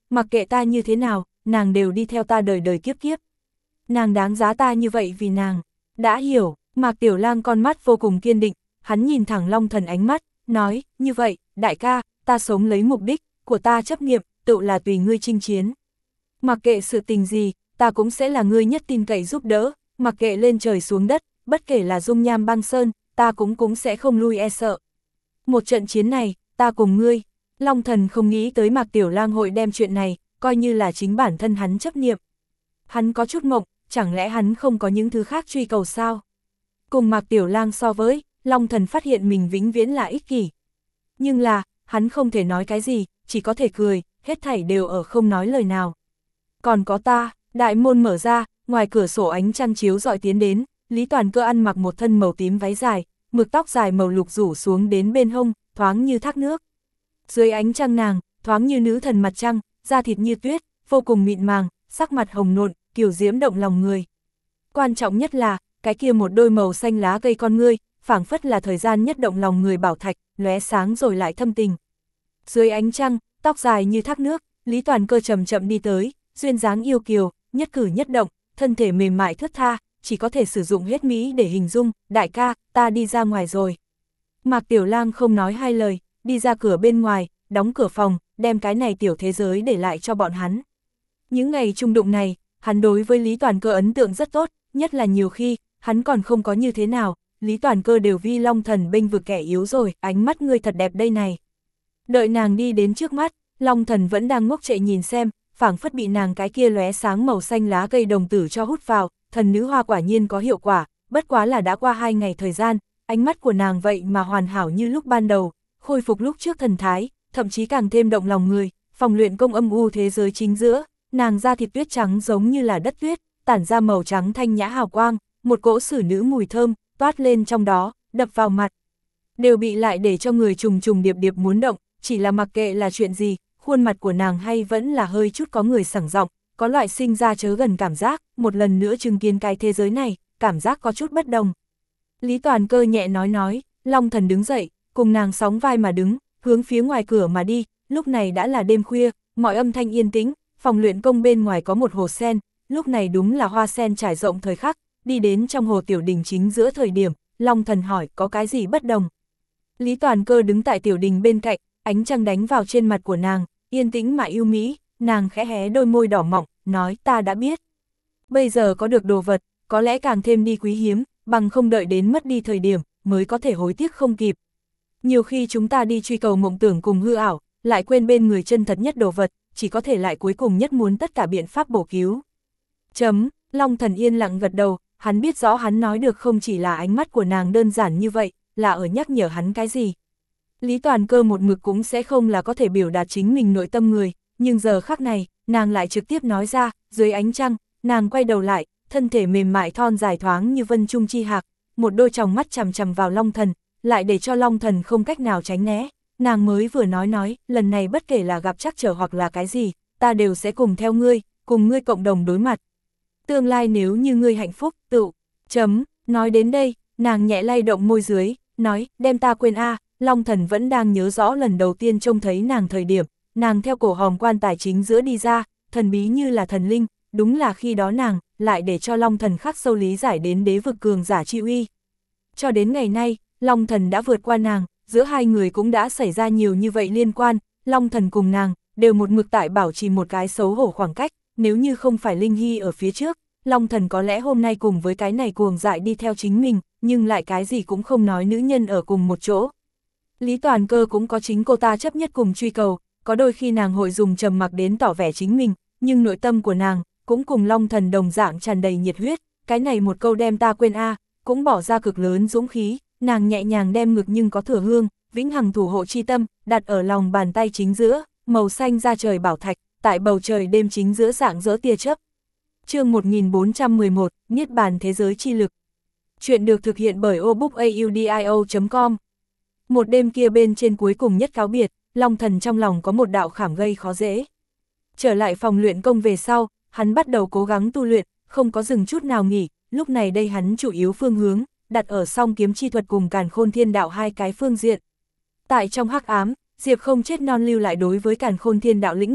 mặc kệ ta như thế nào, nàng đều đi theo ta đời đời kiếp kiếp. Nàng đáng giá ta như vậy vì nàng. Đã hiểu, Mạc Tiểu Lang con mắt vô cùng kiên định, hắn nhìn thẳng Long Thần ánh mắt, nói, như vậy, đại ca, ta sống lấy mục đích của ta chấp niệm, tự là tùy ngươi chinh chiến. Mặc kệ sự tình gì, ta cũng sẽ là ngươi nhất tin cậy giúp đỡ, mặc kệ lên trời xuống đất, bất kể là dung nham băng sơn, ta cũng cũng sẽ không lui e sợ. Một trận chiến này, ta cùng ngươi. Long Thần không nghĩ tới Mạc Tiểu Lang hội đem chuyện này, coi như là chính bản thân hắn chấp niệm. Hắn có chút mộng, chẳng lẽ hắn không có những thứ khác truy cầu sao? Cùng Mạc Tiểu Lang so với, Long Thần phát hiện mình vĩnh viễn là ích kỷ. Nhưng là, hắn không thể nói cái gì, chỉ có thể cười, hết thảy đều ở không nói lời nào. Còn có ta, đại môn mở ra, ngoài cửa sổ ánh trăng chiếu dọi tiến đến, Lý Toàn Cơ ăn mặc một thân màu tím váy dài, mực tóc dài màu lục rủ xuống đến bên hông, thoáng như thác nước. Dưới ánh trăng nàng, thoáng như nữ thần mặt trăng, da thịt như tuyết, vô cùng mịn màng, sắc mặt hồng nộn, kiều diễm động lòng người. Quan trọng nhất là, cái kia một đôi màu xanh lá cây con ngươi, phảng phất là thời gian nhất động lòng người bảo thạch, lóe sáng rồi lại thâm tình. Dưới ánh trăng, tóc dài như thác nước, Lý Toàn Cơ chậm chậm đi tới, duyên dáng yêu kiều, nhất cử nhất động, thân thể mềm mại thướt tha, chỉ có thể sử dụng hết mỹ để hình dung, đại ca, ta đi ra ngoài rồi. Mạc Tiểu Lang không nói hai lời, đi ra cửa bên ngoài, đóng cửa phòng, đem cái này tiểu thế giới để lại cho bọn hắn. Những ngày chung đụng này, hắn đối với Lý Toàn Cơ ấn tượng rất tốt, nhất là nhiều khi, hắn còn không có như thế nào, Lý Toàn Cơ đều vi Long Thần bênh vực kẻ yếu rồi, ánh mắt ngươi thật đẹp đây này. Đợi nàng đi đến trước mắt, Long Thần vẫn đang ngốc trệ nhìn xem, phảng phất bị nàng cái kia lóe sáng màu xanh lá cây đồng tử cho hút vào, thần nữ hoa quả nhiên có hiệu quả, bất quá là đã qua hai ngày thời gian, ánh mắt của nàng vậy mà hoàn hảo như lúc ban đầu, khôi phục lúc trước thần thái, thậm chí càng thêm động lòng người, phòng luyện công âm u thế giới chính giữa, nàng da thịt tuyết trắng giống như là đất tuyết, tản ra màu trắng thanh nhã hào quang, một cỗ xử nữ mùi thơm, toát lên trong đó, đập vào mặt. Đều bị lại để cho người trùng trùng điệp điệp muốn động, chỉ là mặc kệ là chuyện gì, khuôn mặt của nàng hay vẫn là hơi chút có người sảng giọng, có loại sinh ra chớ gần cảm giác, một lần nữa chứng kiến cái thế giới này, cảm giác có chút bất đồng. Lý Toàn Cơ nhẹ nói nói, Long Thần đứng dậy, cùng nàng sóng vai mà đứng, hướng phía ngoài cửa mà đi, lúc này đã là đêm khuya, mọi âm thanh yên tĩnh, phòng luyện công bên ngoài có một hồ sen, lúc này đúng là hoa sen trải rộng thời khắc, đi đến trong hồ tiểu đình chính giữa thời điểm, Long Thần hỏi có cái gì bất đồng. Lý Toàn Cơ đứng tại tiểu đình bên cạnh, ánh trăng đánh vào trên mặt của nàng, yên tĩnh mà yêu mỹ, nàng khẽ hé đôi môi đỏ mọng, nói ta đã biết. Bây giờ có được đồ vật, có lẽ càng thêm đi quý hiếm, bằng không đợi đến mất đi thời điểm, mới có thể hối tiếc không kịp. Nhiều khi chúng ta đi truy cầu mộng tưởng cùng hư ảo, lại quên bên người chân thật nhất đồ vật, chỉ có thể lại cuối cùng nhất muốn tất cả biện pháp bổ cứu. Chấm, Long Thần yên lặng gật đầu, hắn biết rõ hắn nói được không chỉ là ánh mắt của nàng đơn giản như vậy, là ở nhắc nhở hắn cái gì. Lý Toàn Cơ một mực cũng sẽ không là có thể biểu đạt chính mình nội tâm người, nhưng giờ khắc này, nàng lại trực tiếp nói ra, dưới ánh trăng, nàng quay đầu lại, thân thể mềm mại thon dài thoáng như vân trung chi hạc, một đôi tròng mắt chằm chằm vào Long Thần, lại để cho Long Thần không cách nào tránh né. Nàng mới vừa nói nói, lần này bất kể là gặp trắc trở hoặc là cái gì, ta đều sẽ cùng theo ngươi, cùng ngươi cộng đồng đối mặt. Tương lai nếu như ngươi hạnh phúc, tự, chấm, nói đến đây, nàng nhẹ lay động môi dưới, nói, đem ta quên a. Long Thần vẫn đang nhớ rõ lần đầu tiên trông thấy nàng thời điểm, nàng theo cổ hòm quan tài chính giữa đi ra, thần bí như là thần linh, đúng là khi đó nàng, lại để cho Long Thần khắc sâu lý giải đến đế vực cường giả chi uy. Cho đến ngày nay, Long Thần đã vượt qua nàng, giữa hai người cũng đã xảy ra nhiều như vậy liên quan, Long Thần cùng nàng, đều một mực tại bảo trì một cái xấu hổ khoảng cách, nếu như không phải Linh Hy ở phía trước, Long Thần có lẽ hôm nay cùng với cái này cuồng dại đi theo chính mình, nhưng lại cái gì cũng không nói nữ nhân ở cùng một chỗ. Lý Toàn Cơ cũng có chính cô ta chấp nhất cùng truy cầu, có đôi khi nàng hội dùng trầm mặc đến tỏ vẻ chính mình, nhưng nội tâm của nàng, cũng cùng Long Thần đồng dạng tràn đầy nhiệt huyết, cái này một câu đem ta quên a, cũng bỏ ra cực lớn dũng khí, nàng nhẹ nhàng đem ngực nhưng có thừa hương, vĩnh hằng thủ hộ chi tâm, đặt ở lòng bàn tay chính giữa, màu xanh ra trời bảo thạch, tại bầu trời đêm chính giữa dạng dỡ tia chớp. Chương một nghìn bốn trăm mười một, Niết bàn thế giới chi lực. Chuyện được thực hiện bởi obookaudio chấm com. Một đêm kia bên trên cuối cùng nhất cáo biệt, Long Thần trong lòng có một đạo khảm gây khó dễ. Trở lại phòng luyện công về sau, hắn bắt đầu cố gắng tu luyện, không có dừng chút nào nghỉ, lúc này đây hắn chủ yếu phương hướng, đặt ở song kiếm chi thuật cùng Càn Khôn Thiên Đạo hai cái phương diện. Tại trong hắc ám, Diệp không chết non lưu lại đối với Càn Khôn Thiên Đạo lĩnh ngộ,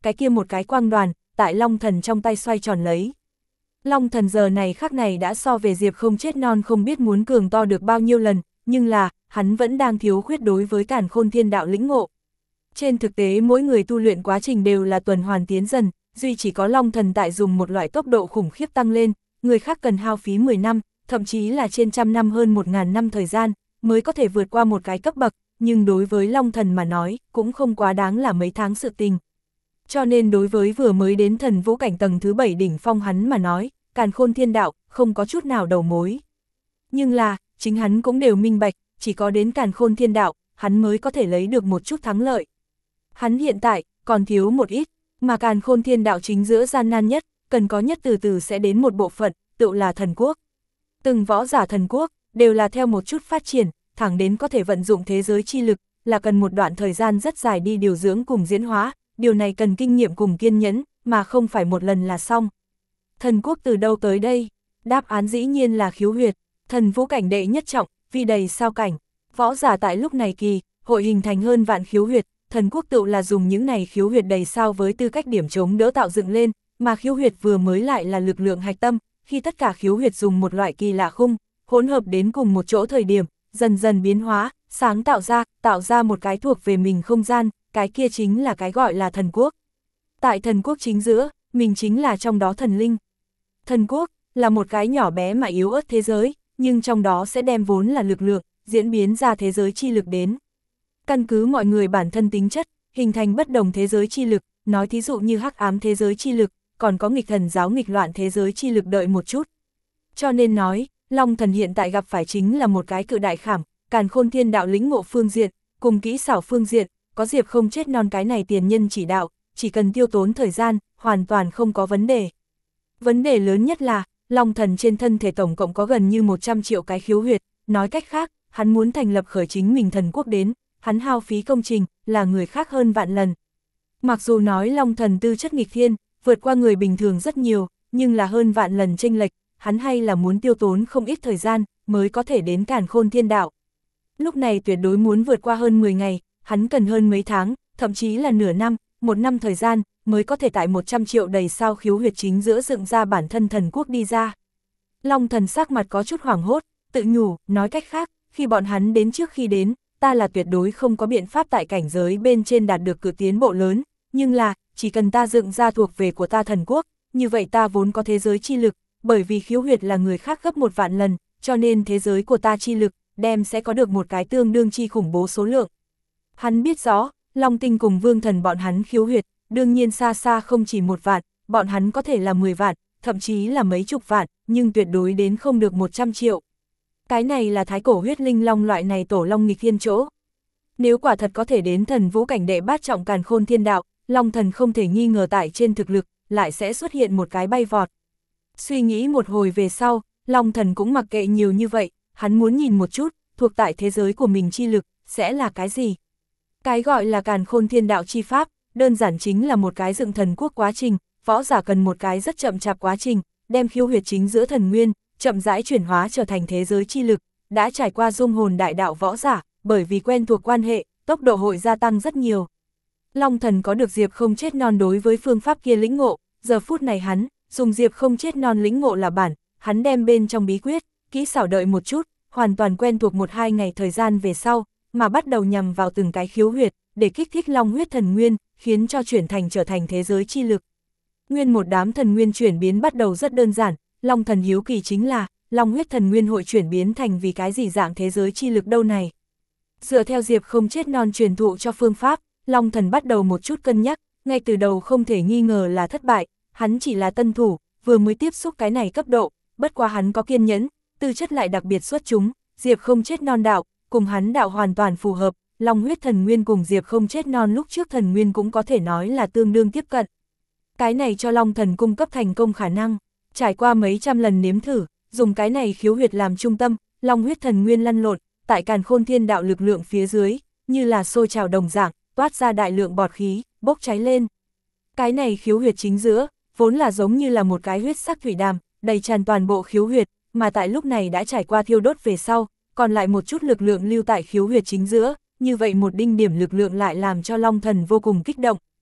cái kia một cái quang đoàn, tại Long Thần trong tay xoay tròn lấy. Long Thần giờ này khắc này đã so về Diệp không chết non không biết muốn cường to được bao nhiêu lần, nhưng là, hắn vẫn đang thiếu khuyết đối với Càn Khôn Thiên Đạo lĩnh ngộ. Trên thực tế mỗi người tu luyện quá trình đều là tuần hoàn tiến dần, duy chỉ có Long Thần tại dùng một loại tốc độ khủng khiếp tăng lên, người khác cần hao phí mười năm, thậm chí là trên trăm năm hơn một ngàn năm thời gian, mới có thể vượt qua một cái cấp bậc, nhưng đối với Long Thần mà nói, cũng không quá đáng là mấy tháng sự tình. Cho nên đối với vừa mới đến thần vũ cảnh tầng thứ bảy đỉnh phong hắn mà nói, Càn Khôn Thiên Đạo, không có chút nào đầu mối. Nhưng là, chính hắn cũng đều minh bạch, chỉ có đến Càn Khôn Thiên Đạo, hắn mới có thể lấy được một chút thắng lợi. Hắn hiện tại, còn thiếu một ít, mà Càn Khôn Thiên Đạo chính giữa gian nan nhất, cần có nhất từ từ sẽ đến một bộ phận, tự là thần quốc. Từng võ giả thần quốc, đều là theo một chút phát triển, thẳng đến có thể vận dụng thế giới chi lực, là cần một đoạn thời gian rất dài đi điều dưỡng cùng diễn hóa, điều này cần kinh nghiệm cùng kiên nhẫn, mà không phải một lần là xong. Thần quốc từ đâu tới đây? Đáp án dĩ nhiên là khiếu huyệt, thần vũ cảnh đệ nhất trọng, vi đầy sao cảnh. Võ giả tại lúc này kỳ, hội hình thành hơn vạn khiếu huyệt, thần quốc tự là dùng những này khiếu huyệt đầy sao với tư cách điểm chống đỡ tạo dựng lên, mà khiếu huyệt vừa mới lại là lực lượng hạch tâm, khi tất cả khiếu huyệt dùng một loại kỳ lạ khung, hỗn hợp đến cùng một chỗ thời điểm, dần dần biến hóa, sáng tạo ra, tạo ra một cái thuộc về mình không gian, cái kia chính là cái gọi là thần quốc. Tại thần quốc chính giữa, mình chính là trong đó thần linh. Thần quốc, là một cái nhỏ bé mà yếu ớt thế giới, nhưng trong đó sẽ đem vốn là lực lượng, diễn biến ra thế giới chi lực đến. Căn cứ mọi người bản thân tính chất, hình thành bất đồng thế giới chi lực, nói thí dụ như hắc ám thế giới chi lực, còn có nghịch thần giáo nghịch loạn thế giới chi lực đợi một chút. Cho nên nói, Long Thần hiện tại gặp phải chính là một cái cự đại khảm, Càn Khôn Thiên Đạo lĩnh ngộ phương diện, cùng kỹ xảo phương diện, có Diệp không chết non cái này tiền nhân chỉ đạo, chỉ cần tiêu tốn thời gian, hoàn toàn không có vấn đề. Vấn đề lớn nhất là, Long Thần trên thân thể tổng cộng có gần như một trăm triệu cái khiếu huyệt, nói cách khác, hắn muốn thành lập khởi chính mình thần quốc đến, hắn hao phí công trình, là người khác hơn vạn lần. Mặc dù nói Long Thần tư chất nghịch thiên, vượt qua người bình thường rất nhiều, nhưng là hơn vạn lần chênh lệch, hắn hay là muốn tiêu tốn không ít thời gian, mới có thể đến Càn Khôn Thiên Đạo. Lúc này tuyệt đối muốn vượt qua hơn mười ngày, hắn cần hơn mấy tháng, thậm chí là nửa năm, một năm thời gian, mới có thể tại một trăm triệu đầy sao khiếu huyệt chính giữa dựng ra bản thân thần quốc đi ra. Long Thần sắc mặt có chút hoảng hốt, tự nhủ, nói cách khác, khi bọn hắn đến trước khi đến, ta là tuyệt đối không có biện pháp tại cảnh giới bên trên đạt được cự tiến bộ lớn, nhưng là, chỉ cần ta dựng ra thuộc về của ta thần quốc, như vậy ta vốn có thế giới chi lực, bởi vì khiếu huyệt là người khác gấp một vạn lần, cho nên thế giới của ta chi lực, đem sẽ có được một cái tương đương chi khủng bố số lượng. Hắn biết rõ, Long Tinh cùng Vương Thần bọn hắn khiếu huyệt, đương nhiên xa xa không chỉ một vạn, bọn hắn có thể là mười vạn, thậm chí là mấy chục vạn, nhưng tuyệt đối đến không được một trăm triệu. Cái này là thái cổ huyết linh long loại này tổ long nghịch thiên chỗ. Nếu quả thật có thể đến thần vũ cảnh đệ bát trọng Càn Khôn Thiên Đạo, Long Thần không thể nghi ngờ tại trên thực lực, lại sẽ xuất hiện một cái bay vọt. Suy nghĩ một hồi về sau, Long Thần cũng mặc kệ nhiều như vậy, hắn muốn nhìn một chút, thuộc tại thế giới của mình chi lực, sẽ là cái gì? Cái gọi là Càn Khôn Thiên Đạo chi pháp, đơn giản chính là một cái dựng thần quốc quá trình, võ giả cần một cái rất chậm chạp quá trình, đem khiếu huyệt chính giữa thần nguyên, chậm rãi chuyển hóa trở thành thế giới chi lực, đã trải qua dung hồn đại đạo võ giả, bởi vì quen thuộc quan hệ, tốc độ hội gia tăng rất nhiều. Long Thần có được Diệp không chết non đối với phương pháp kia lĩnh ngộ, giờ phút này hắn, dùng Diệp không chết non lĩnh ngộ là bản, hắn đem bên trong bí quyết, kỹ xảo đợi một chút, hoàn toàn quen thuộc một hai ngày thời gian về sau, mà bắt đầu nhằm vào từng cái khiếu huyệt, để kích thích long huyết thần nguyên, khiến cho chuyển thành trở thành thế giới chi lực. Nguyên một đám thần nguyên chuyển biến bắt đầu rất đơn giản, Long Thần hiếu kỳ chính là, long huyết thần nguyên hội chuyển biến thành vì cái gì dạng thế giới chi lực đâu này. Dựa theo Diệp không chết non truyền thụ cho phương pháp, Long Thần bắt đầu một chút cân nhắc, ngay từ đầu không thể nghi ngờ là thất bại, hắn chỉ là tân thủ, vừa mới tiếp xúc cái này cấp độ, bất quá hắn có kiên nhẫn, tư chất lại đặc biệt xuất chúng, Diệp không chết non đạo, cùng hắn đạo hoàn toàn phù hợp, long huyết thần nguyên cùng Diệp không chết non lúc trước thần nguyên cũng có thể nói là tương đương tiếp cận. Cái này cho Long Thần cung cấp thành công khả năng, trải qua mấy trăm lần nếm thử, dùng cái này khiếu huyệt làm trung tâm, long huyết thần nguyên lăn lộn, tại Càn Khôn Thiên Đạo lực lượng phía dưới, như là sôi trào đồng dạng, toát ra đại lượng bọt khí, bốc cháy lên. Cái này khiếu huyệt chính giữa, vốn là giống như là một cái huyết sắc thủy đàm, đầy tràn toàn bộ khiếu huyệt, mà tại lúc này đã trải qua thiêu đốt về sau, còn lại một chút lực lượng lưu tại khiếu huyệt chính giữa, như vậy một đinh điểm lực lượng lại làm cho Long Thần vô cùng kích động.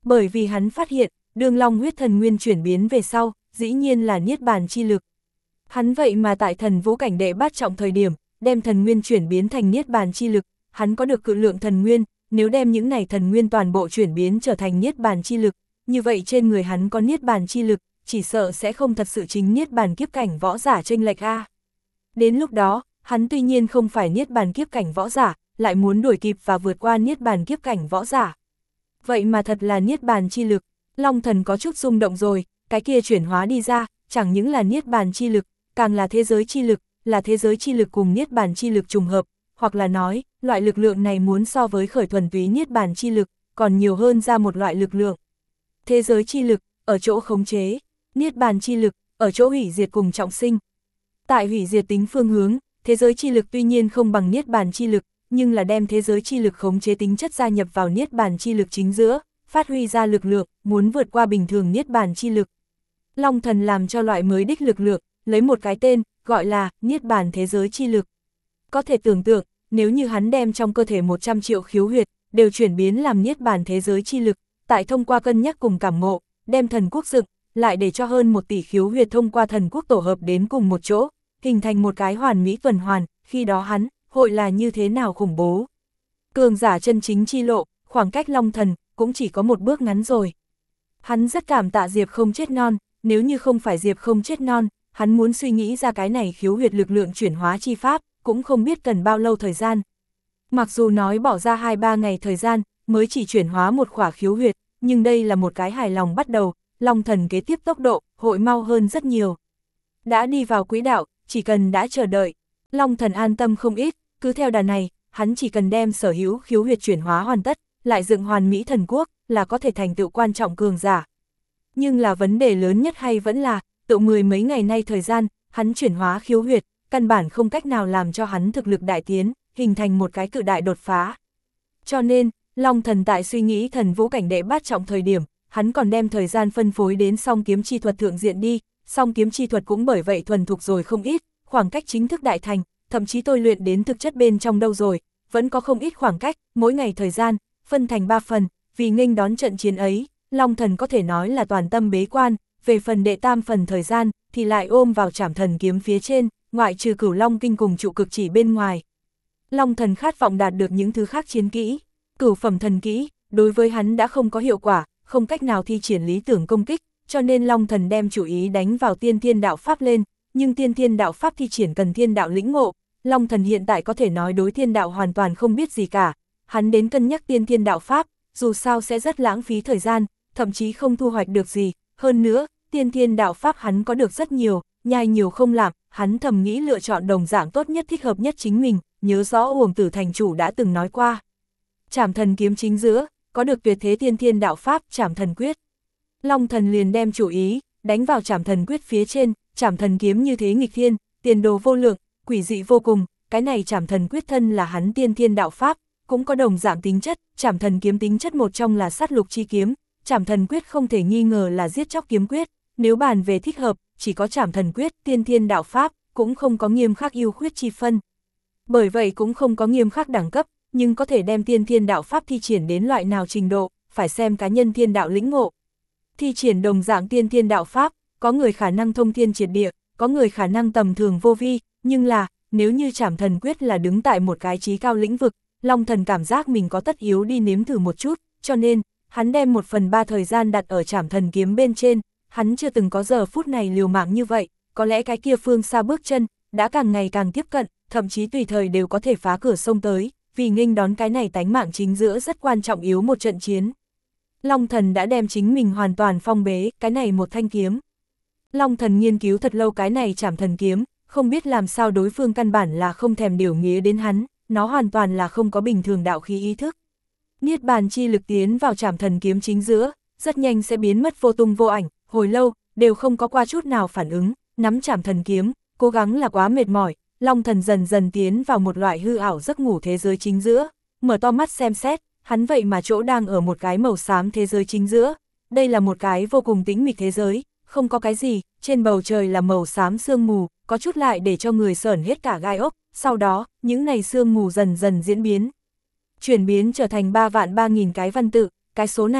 Bởi vì hắn phát hiện, đương long huyết thần nguyên chuyển biến về sau, dĩ nhiên là niết bàn chi lực. Hắn vậy mà tại thần vũ cảnh đệ bát trọng thời điểm, đem thần nguyên chuyển biến thành niết bàn chi lực, hắn có được cự lượng thần nguyên, nếu đem những này thần nguyên toàn bộ chuyển biến trở thành niết bàn chi lực, như vậy trên người hắn có niết bàn chi lực, chỉ sợ sẽ không thật sự chính niết bàn kiếp cảnh võ giả chênh lệch a. Đến lúc đó, hắn tuy nhiên không phải niết bàn kiếp cảnh võ giả, lại muốn đuổi kịp và vượt qua niết bàn kiếp cảnh võ giả. Vậy mà thật là niết bàn chi lực, Long Thần có chút rung động rồi, cái kia chuyển hóa đi ra, chẳng những là niết bàn chi lực, càng là thế giới chi lực, là thế giới chi lực cùng niết bàn chi lực trùng hợp, hoặc là nói, loại lực lượng này muốn so với khởi thuần túy niết bàn chi lực, còn nhiều hơn ra một loại lực lượng. Thế giới chi lực, ở chỗ khống chế, niết bàn chi lực, ở chỗ hủy diệt cùng trọng sinh. Tại hủy diệt tính phương hướng, thế giới chi lực tuy nhiên không bằng niết bàn chi lực, nhưng là đem thế giới chi lực khống chế tính chất gia nhập vào niết bàn chi lực chính giữa, phát huy ra lực lượng, muốn vượt qua bình thường niết bàn chi lực. Long Thần làm cho loại mới đích lực lượng, lấy một cái tên, gọi là niết bàn thế giới chi lực. Có thể tưởng tượng, nếu như hắn đem trong cơ thể một trăm triệu khiếu huyệt, đều chuyển biến làm niết bàn thế giới chi lực, tại thông qua cân nhắc cùng cảm ngộ, đem thần quốc dựng, lại để cho hơn một tỷ khiếu huyệt thông qua thần quốc tổ hợp đến cùng một chỗ, hình thành một cái hoàn mỹ tuần hoàn, khi đó hắn, hội là như thế nào khủng bố. Cường giả chân chính chi lộ, khoảng cách Long Thần, cũng chỉ có một bước ngắn rồi. Hắn rất cảm tạ Diệp Không Chết Non, nếu như không phải Diệp Không Chết Non, hắn muốn suy nghĩ ra cái này khiếu huyệt lực lượng chuyển hóa chi pháp, cũng không biết cần bao lâu thời gian. Mặc dù nói bỏ ra hai ba ngày thời gian, mới chỉ chuyển hóa một khỏa khiếu huyệt, nhưng đây là một cái hài lòng bắt đầu, Long Thần kế tiếp tốc độ, hội mau hơn rất nhiều. Đã đi vào quỹ đạo, chỉ cần đã chờ đợi, Long Thần an tâm không ít, cứ theo đà này, hắn chỉ cần đem sở hữu khiếu huyệt chuyển hóa hoàn tất, lại dựng hoàn mỹ thần quốc, là có thể thành tựu quan trọng cường giả. Nhưng là vấn đề lớn nhất hay vẫn là, tự mười mấy ngày nay thời gian, hắn chuyển hóa khiếu huyệt, căn bản không cách nào làm cho hắn thực lực đại tiến, hình thành một cái cự đại đột phá. Cho nên, Long Thần tại suy nghĩ thần vũ cảnh đệ bát trọng thời điểm, hắn còn đem thời gian phân phối đến song kiếm chi thuật thượng diện đi, song kiếm chi thuật cũng bởi vậy thuần thục rồi không ít, khoảng cách chính thức đại thành, thậm chí tôi luyện đến thực chất bên trong đâu rồi, vẫn có không ít khoảng cách, mỗi ngày thời gian, phân thành ba phần, vì nghênh đón trận chiến ấy, Long Thần có thể nói là toàn tâm bế quan, về phần đệ tam phần thời gian, thì lại ôm vào Trảm Thần kiếm phía trên, ngoại trừ Cửu Long kinh cùng trụ cực chỉ bên ngoài. Long Thần khát vọng đạt được những thứ khác chiến kỹ, cửu phẩm thần kỹ, đối với hắn đã không có hiệu quả, không cách nào thi triển lý tưởng công kích, cho nên Long Thần đem chủ ý đánh vào tiên thiên đạo pháp lên, nhưng tiên thiên đạo pháp thi triển cần thiên đạo lĩnh ngộ, Long Thần hiện tại có thể nói đối thiên đạo hoàn toàn không biết gì cả, hắn đến cân nhắc tiên thiên đạo pháp, dù sao sẽ rất lãng phí thời gian, thậm chí không thu hoạch được gì, hơn nữa, tiên thiên đạo pháp hắn có được rất nhiều, nhai nhiều không làm, hắn thầm nghĩ lựa chọn đồng dạng tốt nhất thích hợp nhất chính mình, nhớ rõ Uổng Tử thành chủ đã từng nói qua. Trảm Thần kiếm chính giữa, có được tuyệt thế tiên thiên đạo pháp Trảm Thần quyết. Long Thần liền đem chủ ý, đánh vào Trảm Thần quyết phía trên, Trảm Thần kiếm như thế nghịch thiên, tiền đồ vô lượng, quỷ dị vô cùng, cái này Trảm Thần quyết thân là hắn tiên thiên đạo pháp, cũng có đồng dạng tính chất, Trảm Thần kiếm tính chất một trong là sát lục chi kiếm, Trảm Thần quyết không thể nghi ngờ là giết chóc kiếm quyết, nếu bàn về thích hợp, chỉ có Trảm Thần quyết, tiên thiên đạo pháp, cũng không có nghiêm khắc ưu khuyết chi phân. Bởi vậy cũng không có nghiêm khắc đẳng cấp, nhưng có thể đem tiên thiên đạo pháp thi triển đến loại nào trình độ, phải xem cá nhân thiên đạo lĩnh ngộ. Thi triển đồng dạng tiên thiên đạo pháp, có người khả năng thông thiên triệt địa, có người khả năng tầm thường vô vi, nhưng là, nếu như Trảm Thần quyết là đứng tại một cái chí cao lĩnh vực, Long Thần cảm giác mình có tất yếu đi nếm thử một chút, cho nên, hắn đem một phần ba thời gian đặt ở Trảm Thần kiếm bên trên, hắn chưa từng có giờ phút này liều mạng như vậy, có lẽ cái kia phương xa bước chân, đã càng ngày càng tiếp cận, thậm chí tùy thời đều có thể phá cửa sông tới, vì nghênh đón cái này tánh mạng chính giữa rất quan trọng yếu một trận chiến. Long Thần đã đem chính mình hoàn toàn phong bế, cái này một thanh kiếm. Long Thần nghiên cứu thật lâu cái này Trảm Thần kiếm, không biết làm sao đối phương căn bản là không thèm điều nghĩa đến hắn, nó hoàn toàn là không có bình thường đạo khí ý thức. Niết bàn chi lực tiến vào Trảm Thần kiếm chính giữa, rất nhanh sẽ biến mất vô tung vô ảnh, hồi lâu, đều không có qua chút nào phản ứng, nắm Trảm Thần kiếm, cố gắng là quá mệt mỏi, Long Thần dần dần tiến vào một loại hư ảo giấc ngủ thế giới chính giữa, mở to mắt xem xét, hắn vậy mà chỗ đang ở một cái màu xám thế giới chính giữa, đây là một cái vô cùng tĩnh mịch thế giới, không có cái gì, trên bầu trời là màu xám sương mù, có chút lại để cho người sởn hết cả gai ốc, sau đó, những này sương mù dần dần diễn biến. Chuyển biến trở thành ba vạn ba nghìn cái văn tự, cái số này,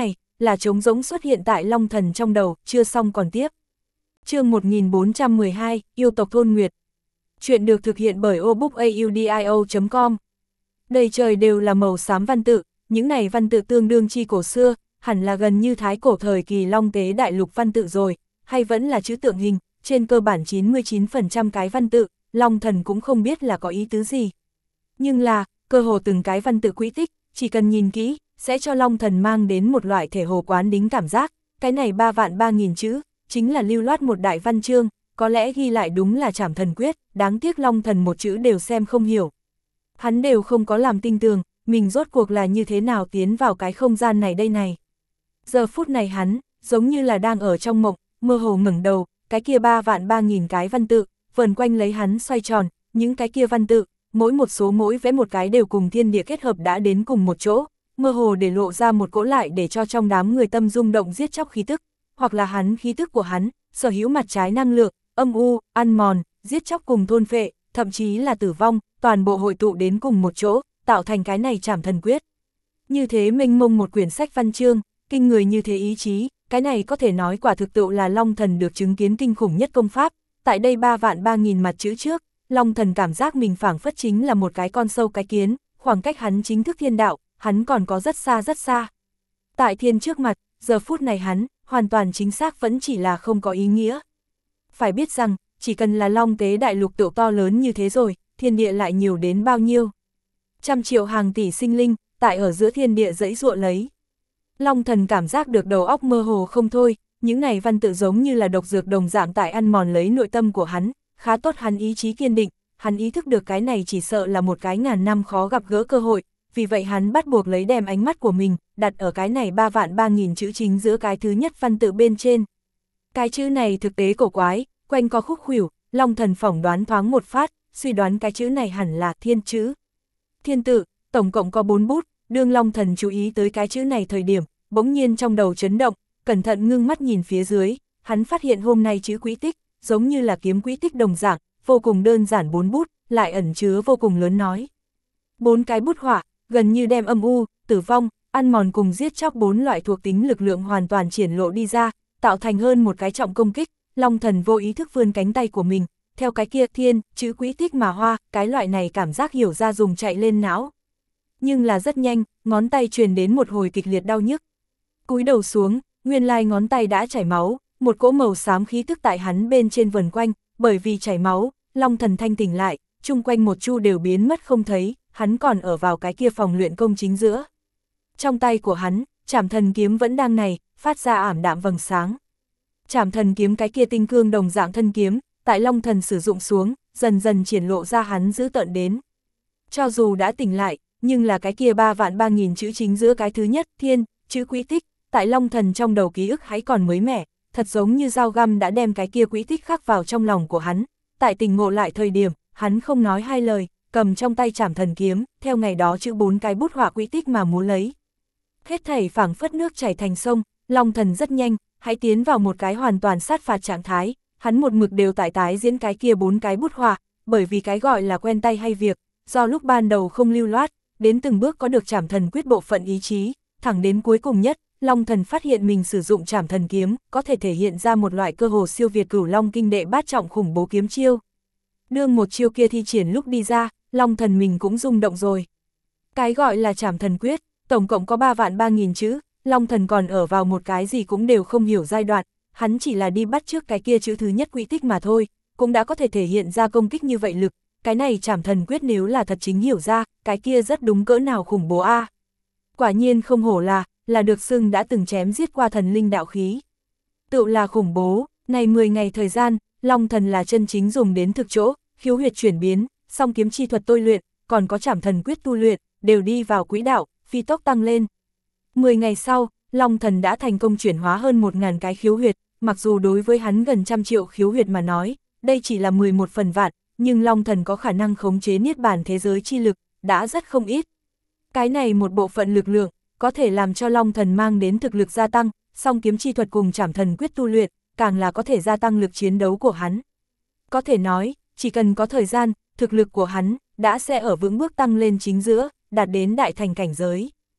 là trống rỗng xuất hiện tại Long Thần trong đầu, chưa xong còn tiếp. Chương một nghìn bốn trăm mười hai, yêu tộc thôn Nguyệt. Chuyện được thực hiện bởi obookaudio chấm com. Đầy trời đều là màu xám văn tự, những này văn tự tương đương chi cổ xưa, hẳn là gần như thái cổ thời kỳ Long Tế đại lục văn tự rồi, hay vẫn là chữ tượng hình, trên cơ bản chín mươi chín phần trăm cái văn tự, Long Thần cũng không biết là có ý tứ gì. Nhưng là, cơ hồ từng cái văn tự quỹ tích, chỉ cần nhìn kỹ, sẽ cho Long Thần mang đến một loại thể hồ quán đính cảm giác, cái này ba vạn ba nghìn chữ, chính là lưu loát một đại văn chương, có lẽ ghi lại đúng là Trảm Thần Quyết, đáng tiếc Long Thần một chữ đều xem không hiểu. Hắn đều không có làm tinh tường, mình rốt cuộc là như thế nào tiến vào cái không gian này đây này. Giờ phút này hắn, giống như là đang ở trong mộng, mơ hồ ngẩng đầu, cái kia ba vạn ba nghìn cái văn tự, vần quanh lấy hắn xoay tròn, những cái kia văn tự, mỗi một số mỗi vẽ một cái đều cùng thiên địa kết hợp đã đến cùng một chỗ, mơ hồ để lộ ra một cỗ lại để cho trong đám người tâm rung động giết chóc khí tức, hoặc là hắn khí tức của hắn, sở hữu mặt trái năng lượng, âm u, ăn mòn, giết chóc cùng thôn phệ, thậm chí là tử vong, toàn bộ hội tụ đến cùng một chỗ, tạo thành cái này Trảm Thần Quyết. Như thế mênh mông một quyển sách văn chương, kinh người như thế ý chí, cái này có thể nói quả thực tựu là Long Thần được chứng kiến kinh khủng nhất công pháp, tại đây ba vạn ba nghìn mặt chữ trước, Long Thần cảm giác mình phảng phất chính là một cái con sâu cái kiến, khoảng cách hắn chính thức thiên đạo, hắn còn có rất xa rất xa. Tại thiên trước mặt, giờ phút này hắn, hoàn toàn chính xác vẫn chỉ là không có ý nghĩa. Phải biết rằng, chỉ cần là Long Tế đại lục tựu to lớn như thế rồi, thiên địa lại nhiều đến bao nhiêu. Trăm triệu hàng tỷ sinh linh, tại ở giữa thiên địa dãy ruộng lấy. Long Thần cảm giác được đầu óc mơ hồ không thôi, những này văn tự giống như là độc dược đồng dạng tại ăn mòn lấy nội tâm của hắn, khá tốt hắn ý chí kiên định, hắn ý thức được cái này chỉ sợ là một cái ngàn năm khó gặp gỡ cơ hội, vì vậy hắn bắt buộc lấy đem ánh mắt của mình, đặt ở cái này ba vạn ba nghìn chữ chính giữa cái thứ nhất văn tự bên trên. Cái chữ này thực tế cổ quái, quanh co khúc khuỷu, Long Thần phỏng đoán thoáng một phát, suy đoán cái chữ này hẳn là thiên chữ. Thiên tự, tổng cộng có bốn bút, đương Long Thần chú ý tới cái chữ này thời điểm, bỗng nhiên trong đầu chấn động, cẩn thận ngưng mắt nhìn phía dưới, hắn phát hiện hôm nay chữ quỹ tích, giống như là kiếm quỹ tích đồng dạng, vô cùng đơn giản bốn bút, lại ẩn chứa vô cùng lớn nói. Bốn cái bút họa, gần như đem âm u, tử vong, ăn mòn cùng giết chóc bốn loại thuộc tính lực lượng hoàn toàn triển lộ đi ra, tạo thành hơn một cái trọng công kích, Long Thần vô ý thức vươn cánh tay của mình, theo cái kia thiên, chữ quỹ tích mà hoa, cái loại này cảm giác hiểu ra dùng chạy lên não. Nhưng là rất nhanh, ngón tay truyền đến một hồi kịch liệt đau nhức. Cúi đầu xuống, nguyên lai ngón tay đã chảy máu, một cỗ màu xám khí tức tại hắn bên trên vần quanh, bởi vì chảy máu, Long Thần thanh tỉnh lại, chung quanh một chu đều biến mất không thấy, hắn còn ở vào cái kia phòng luyện công chính giữa. Trong tay của hắn, Trảm Thần kiếm vẫn đang này, phát ra ảm đạm vầng sáng. Trảm Thần kiếm cái kia tinh cương đồng dạng thân kiếm, tại Long Thần sử dụng xuống, dần dần triển lộ ra hắn dữ tợn đến. Cho dù đã tỉnh lại, nhưng là cái kia ba vạn ba nghìn chữ chính giữa cái thứ nhất, thiên, chữ quỹ tích, tại Long Thần trong đầu ký ức hãy còn mới mẻ, thật giống như dao găm đã đem cái kia quỹ tích khắc vào trong lòng của hắn. Tại tỉnh ngộ lại thời điểm, hắn không nói hai lời, cầm trong tay Trảm Thần kiếm, theo ngày đó chữ bốn cái bút họa quỹ tích mà muốn lấy. Hết thảy phảng phất nước chảy thành sông, Long Thần rất nhanh, hãy tiến vào một cái hoàn toàn sát phạt trạng thái, hắn một mực đều tại tái diễn cái kia bốn cái bút họa, bởi vì cái gọi là quen tay hay việc, do lúc ban đầu không lưu loát, đến từng bước có được Trảm Thần quyết bộ phận ý chí, thẳng đến cuối cùng nhất, Long Thần phát hiện mình sử dụng Trảm Thần kiếm, có thể thể hiện ra một loại cơ hồ siêu việt Cửu Long kinh đệ bát trọng khủng bố kiếm chiêu. Đương một chiêu kia thi triển lúc đi ra, Long Thần mình cũng rung động rồi. Cái gọi là Trảm Thần quyết, tổng cộng có ba vạn ba nghìn chữ, Long Thần còn ở vào một cái gì cũng đều không hiểu giai đoạn, hắn chỉ là đi bắt trước cái kia chữ thứ nhất quỹ tích mà thôi, cũng đã có thể thể hiện ra công kích như vậy lực, cái này Trảm Thần quyết nếu là thật chính hiểu ra, cái kia rất đúng cỡ nào khủng bố a. À. Quả nhiên không hổ là, là được xưng đã từng chém giết qua thần linh đạo khí. Tựu là khủng bố, này mười ngày thời gian, Long Thần là chân chính dùng đến thực chỗ, khiếu huyệt chuyển biến, song kiếm chi thuật tôi luyện, còn có Trảm Thần quyết tu luyện, đều đi vào quỹ đạo, phi tốc tăng lên. mười ngày sau, Long Thần đã thành công chuyển hóa hơn một ngàn cái khiếu huyệt, mặc dù đối với hắn gần trăm triệu khiếu huyệt mà nói, đây chỉ là mười một phần vạn, nhưng Long Thần có khả năng khống chế niết bàn thế giới chi lực, đã rất không ít. Cái này một bộ phận lực lượng, có thể làm cho Long Thần mang đến thực lực gia tăng, song kiếm chi thuật cùng Trảm Thần quyết tu luyện, càng là có thể gia tăng lực chiến đấu của hắn. Có thể nói, chỉ cần có thời gian, thực lực của hắn, đã sẽ ở vững bước tăng lên chính giữa, đạt đến đại thành cảnh giới.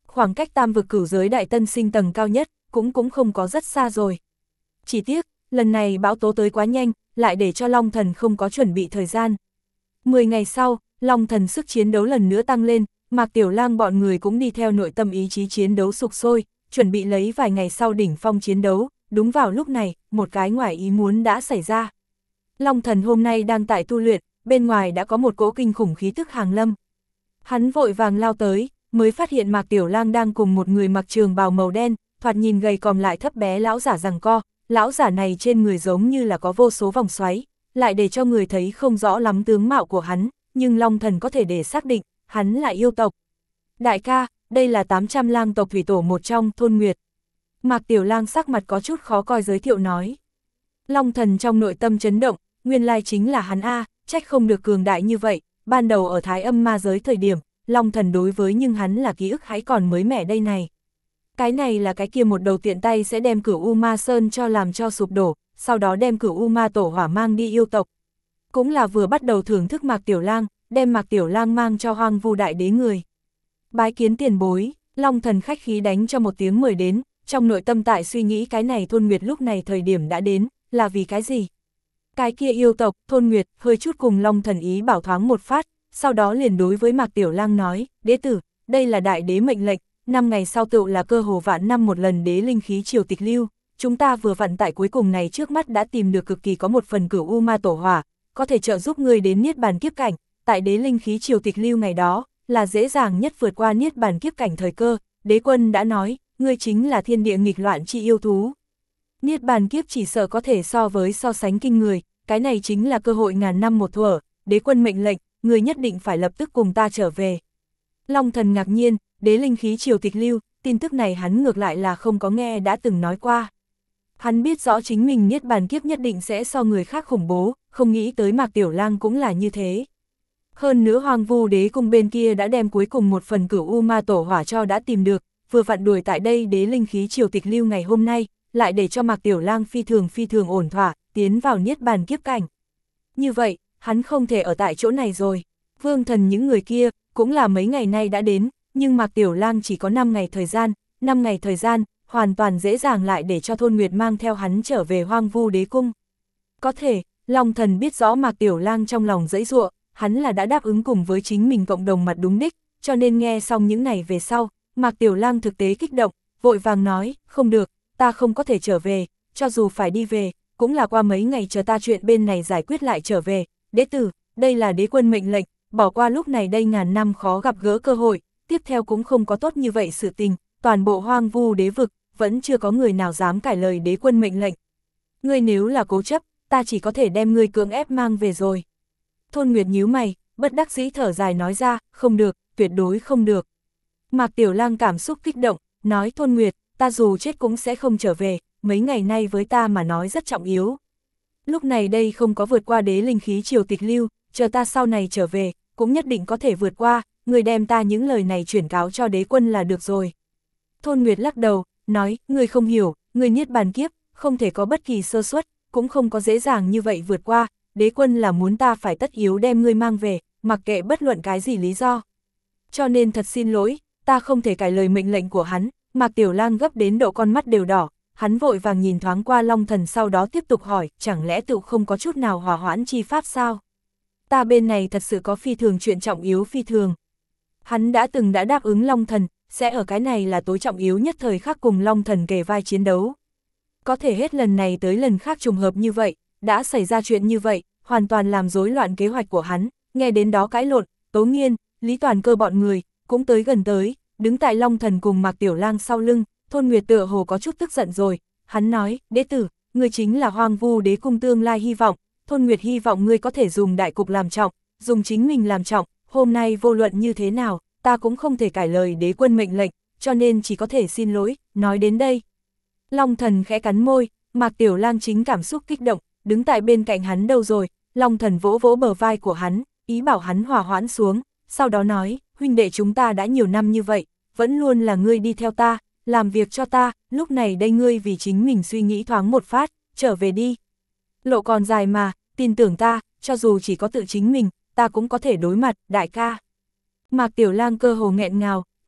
khoảng cách tam vực cửu giới đại tân sinh tầng cao nhất, cũng cũng không có rất xa rồi. Chỉ tiếc, lần này bão tố tới quá nhanh, lại để cho Long Thần không có chuẩn bị thời gian. Mười ngày sau, Long Thần sức chiến đấu lần nữa tăng lên, Mạc Tiểu Lang bọn người cũng đi theo nội tâm ý chí chiến đấu sục sôi, chuẩn bị lấy vài ngày sau đỉnh phong chiến đấu. Đúng vào lúc này, một cái ngoài ý muốn đã xảy ra. Long Thần hôm nay đang tại tu luyện, bên ngoài đã có một cỗ kinh khủng khí tức hàng lâm. Hắn vội vàng lao tới, mới phát hiện Mạc Tiểu Lang đang cùng một người mặc trường bào màu đen, thoạt nhìn gầy còm lại thấp bé lão giả giằng co. Lão giả này trên người giống như là có vô số vòng xoáy, lại để cho người thấy không rõ lắm tướng mạo của hắn, nhưng Long Thần có thể để xác định, hắn là yêu tộc. Đại ca, đây là tám trăm lang tộc thủy tổ một trong, Thôn Nguyệt. Mạc Tiểu Lang sắc mặt có chút khó coi giới thiệu nói. Long Thần trong nội tâm chấn động, nguyên lai chính là hắn a, trách không được cường đại như vậy, ban đầu ở Thái Âm ma giới thời điểm, Long Thần đối với nhưng hắn là ký ức hãy còn mới mẻ đây này. Cái này là cái kia một đầu tiện tay sẽ đem Cửu U Ma Sơn cho làm cho sụp đổ, sau đó đem Cửu U Ma Tổ Hỏa mang đi yêu tộc. Cũng là vừa bắt đầu thưởng thức Mạc Tiểu Lang, đem Mạc Tiểu Lang mang cho Hoang Vu Đại Đế người. Bái kiến tiền bối, Long Thần khách khí đánh cho một tiếng mời đến, trong nội tâm tại suy nghĩ cái này Thôn Nguyệt lúc này thời điểm đã đến, là vì cái gì? Cái kia yêu tộc, Thôn Nguyệt, hơi chút cùng Long Thần ý bảo thoáng một phát, sau đó liền đối với Mạc Tiểu Lang nói, đế tử, đây là đại đế mệnh lệnh, năm ngày sau tựu là cơ hồ vạn năm một lần đế linh khí triều tịch lưu, chúng ta vừa vặn tại cuối cùng này trước mắt đã tìm được cực kỳ có một phần Cửu U Ma Tổ Hỏa, có thể trợ giúp ngươi đến niết bàn kiếp cảnh, tại đế linh khí triều tịch lưu ngày đó, là dễ dàng nhất vượt qua niết bàn kiếp cảnh thời cơ, đế quân đã nói, ngươi chính là thiên địa nghịch loạn chi yêu thú. Niết bàn kiếp chỉ sợ có thể so với so sánh kinh người, cái này chính là cơ hội ngàn năm một thuở, đế quân mệnh lệnh, ngươi nhất định phải lập tức cùng ta trở về. Long Thần ngạc nhiên, đế linh khí triều tịch lưu, tin tức này hắn ngược lại là không có nghe đã từng nói qua. Hắn biết rõ chính mình niết bàn kiếp nhất định sẽ so người khác khủng bố, không nghĩ tới Mạc Tiểu Lang cũng là như thế. Hơn nữa Hoang Vu Đế cung bên kia đã đem cuối cùng một phần Cửu U Ma Tổ Hỏa cho đã tìm được, vừa vặn đuổi tại đây đế linh khí triều tịch lưu ngày hôm nay, lại để cho Mạc Tiểu Lang phi thường phi thường ổn thỏa, tiến vào niết bàn kiếp cảnh. Như vậy, hắn không thể ở tại chỗ này rồi. Vương Thần những người kia, cũng là mấy ngày nay đã đến, nhưng Mạc Tiểu Lang chỉ có năm ngày thời gian, năm ngày thời gian, hoàn toàn dễ dàng lại để cho Thôn Nguyệt mang theo hắn trở về Hoang Vu Đế cung. Có thể, Long Thần biết rõ Mạc Tiểu Lang trong lòng dãy dụa, hắn là đã đáp ứng cùng với chính mình cộng đồng mặt đúng đích, cho nên nghe xong những này về sau, Mạc Tiểu Lang thực tế kích động, vội vàng nói, không được, ta không có thể trở về, cho dù phải đi về, cũng là qua mấy ngày chờ ta chuyện bên này giải quyết lại trở về, đế tử, đây là đế quân mệnh lệnh, bỏ qua lúc này đây ngàn năm khó gặp gỡ cơ hội, tiếp theo cũng không có tốt như vậy sự tình, toàn bộ Hoang Vu Đế vực, vẫn chưa có người nào dám cãi lời đế quân mệnh lệnh. Ngươi nếu là cố chấp, ta chỉ có thể đem ngươi cưỡng ép mang về rồi. Thôn Nguyệt nhíu mày, bất đắc dĩ thở dài nói ra, không được, tuyệt đối không được. Mạc Tiểu Lang cảm xúc kích động, nói Thôn Nguyệt, ta dù chết cũng sẽ không trở về, mấy ngày nay với ta mà nói rất trọng yếu. Lúc này đây không có vượt qua đế linh khí triều tịch lưu, chờ ta sau này trở về, cũng nhất định có thể vượt qua, người đem ta những lời này chuyển cáo cho đế quân là được rồi. Thôn Nguyệt lắc đầu, nói, người không hiểu, người niết bàn kiếp, không thể có bất kỳ sơ suất, cũng không có dễ dàng như vậy vượt qua, đế quân là muốn ta phải tất yếu đem ngươi mang về, mặc kệ bất luận cái gì lý do. Cho nên thật xin lỗi, ta không thể cãi lời mệnh lệnh của hắn. Mạc Tiểu Lang gấp đến độ con mắt đều đỏ, hắn vội vàng nhìn thoáng qua Long Thần sau đó tiếp tục hỏi, chẳng lẽ tự không có chút nào hòa hoãn chi pháp sao? Ta bên này thật sự có phi thường chuyện trọng yếu phi thường. Hắn đã từng đã đáp ứng Long Thần, sẽ ở cái này là tối trọng yếu nhất thời khắc cùng Long Thần kề vai chiến đấu. Có thể hết lần này tới lần khác trùng hợp như vậy, đã xảy ra chuyện như vậy, hoàn toàn làm rối loạn kế hoạch của hắn, nghe đến đó cãi lộn, Tố Nghiên, Lý Toàn Cơ bọn người, cũng tới gần tới, đứng tại Long Thần cùng Mạc Tiểu Lang sau lưng, Thôn Nguyệt tựa hồ có chút tức giận rồi, hắn nói, đế tử, ngươi chính là Hoang Vu Đế cung tương lai hy vọng, Thôn Nguyệt hy vọng ngươi có thể dùng đại cục làm trọng, dùng chính mình làm trọng, hôm nay vô luận như thế nào, ta cũng không thể cãi lời đế quân mệnh lệnh, cho nên chỉ có thể xin lỗi, nói đến đây. Long Thần khẽ cắn môi, Mạc Tiểu Lang chính cảm xúc kích động, đứng tại bên cạnh hắn đâu rồi, Long Thần vỗ vỗ bờ vai của hắn, ý bảo hắn hòa hoãn xuống, sau đó nói, huynh đệ chúng ta đã nhiều năm như vậy, vẫn luôn là ngươi đi theo ta, làm việc cho ta, lúc này đây ngươi vì chính mình suy nghĩ thoáng một phát, trở về đi. Lộ còn dài mà, tin tưởng ta, cho dù chỉ có tự chính mình, ta cũng có thể đối mặt, đại ca. Mạc Tiểu Lang cơ hồ nghẹn ngào,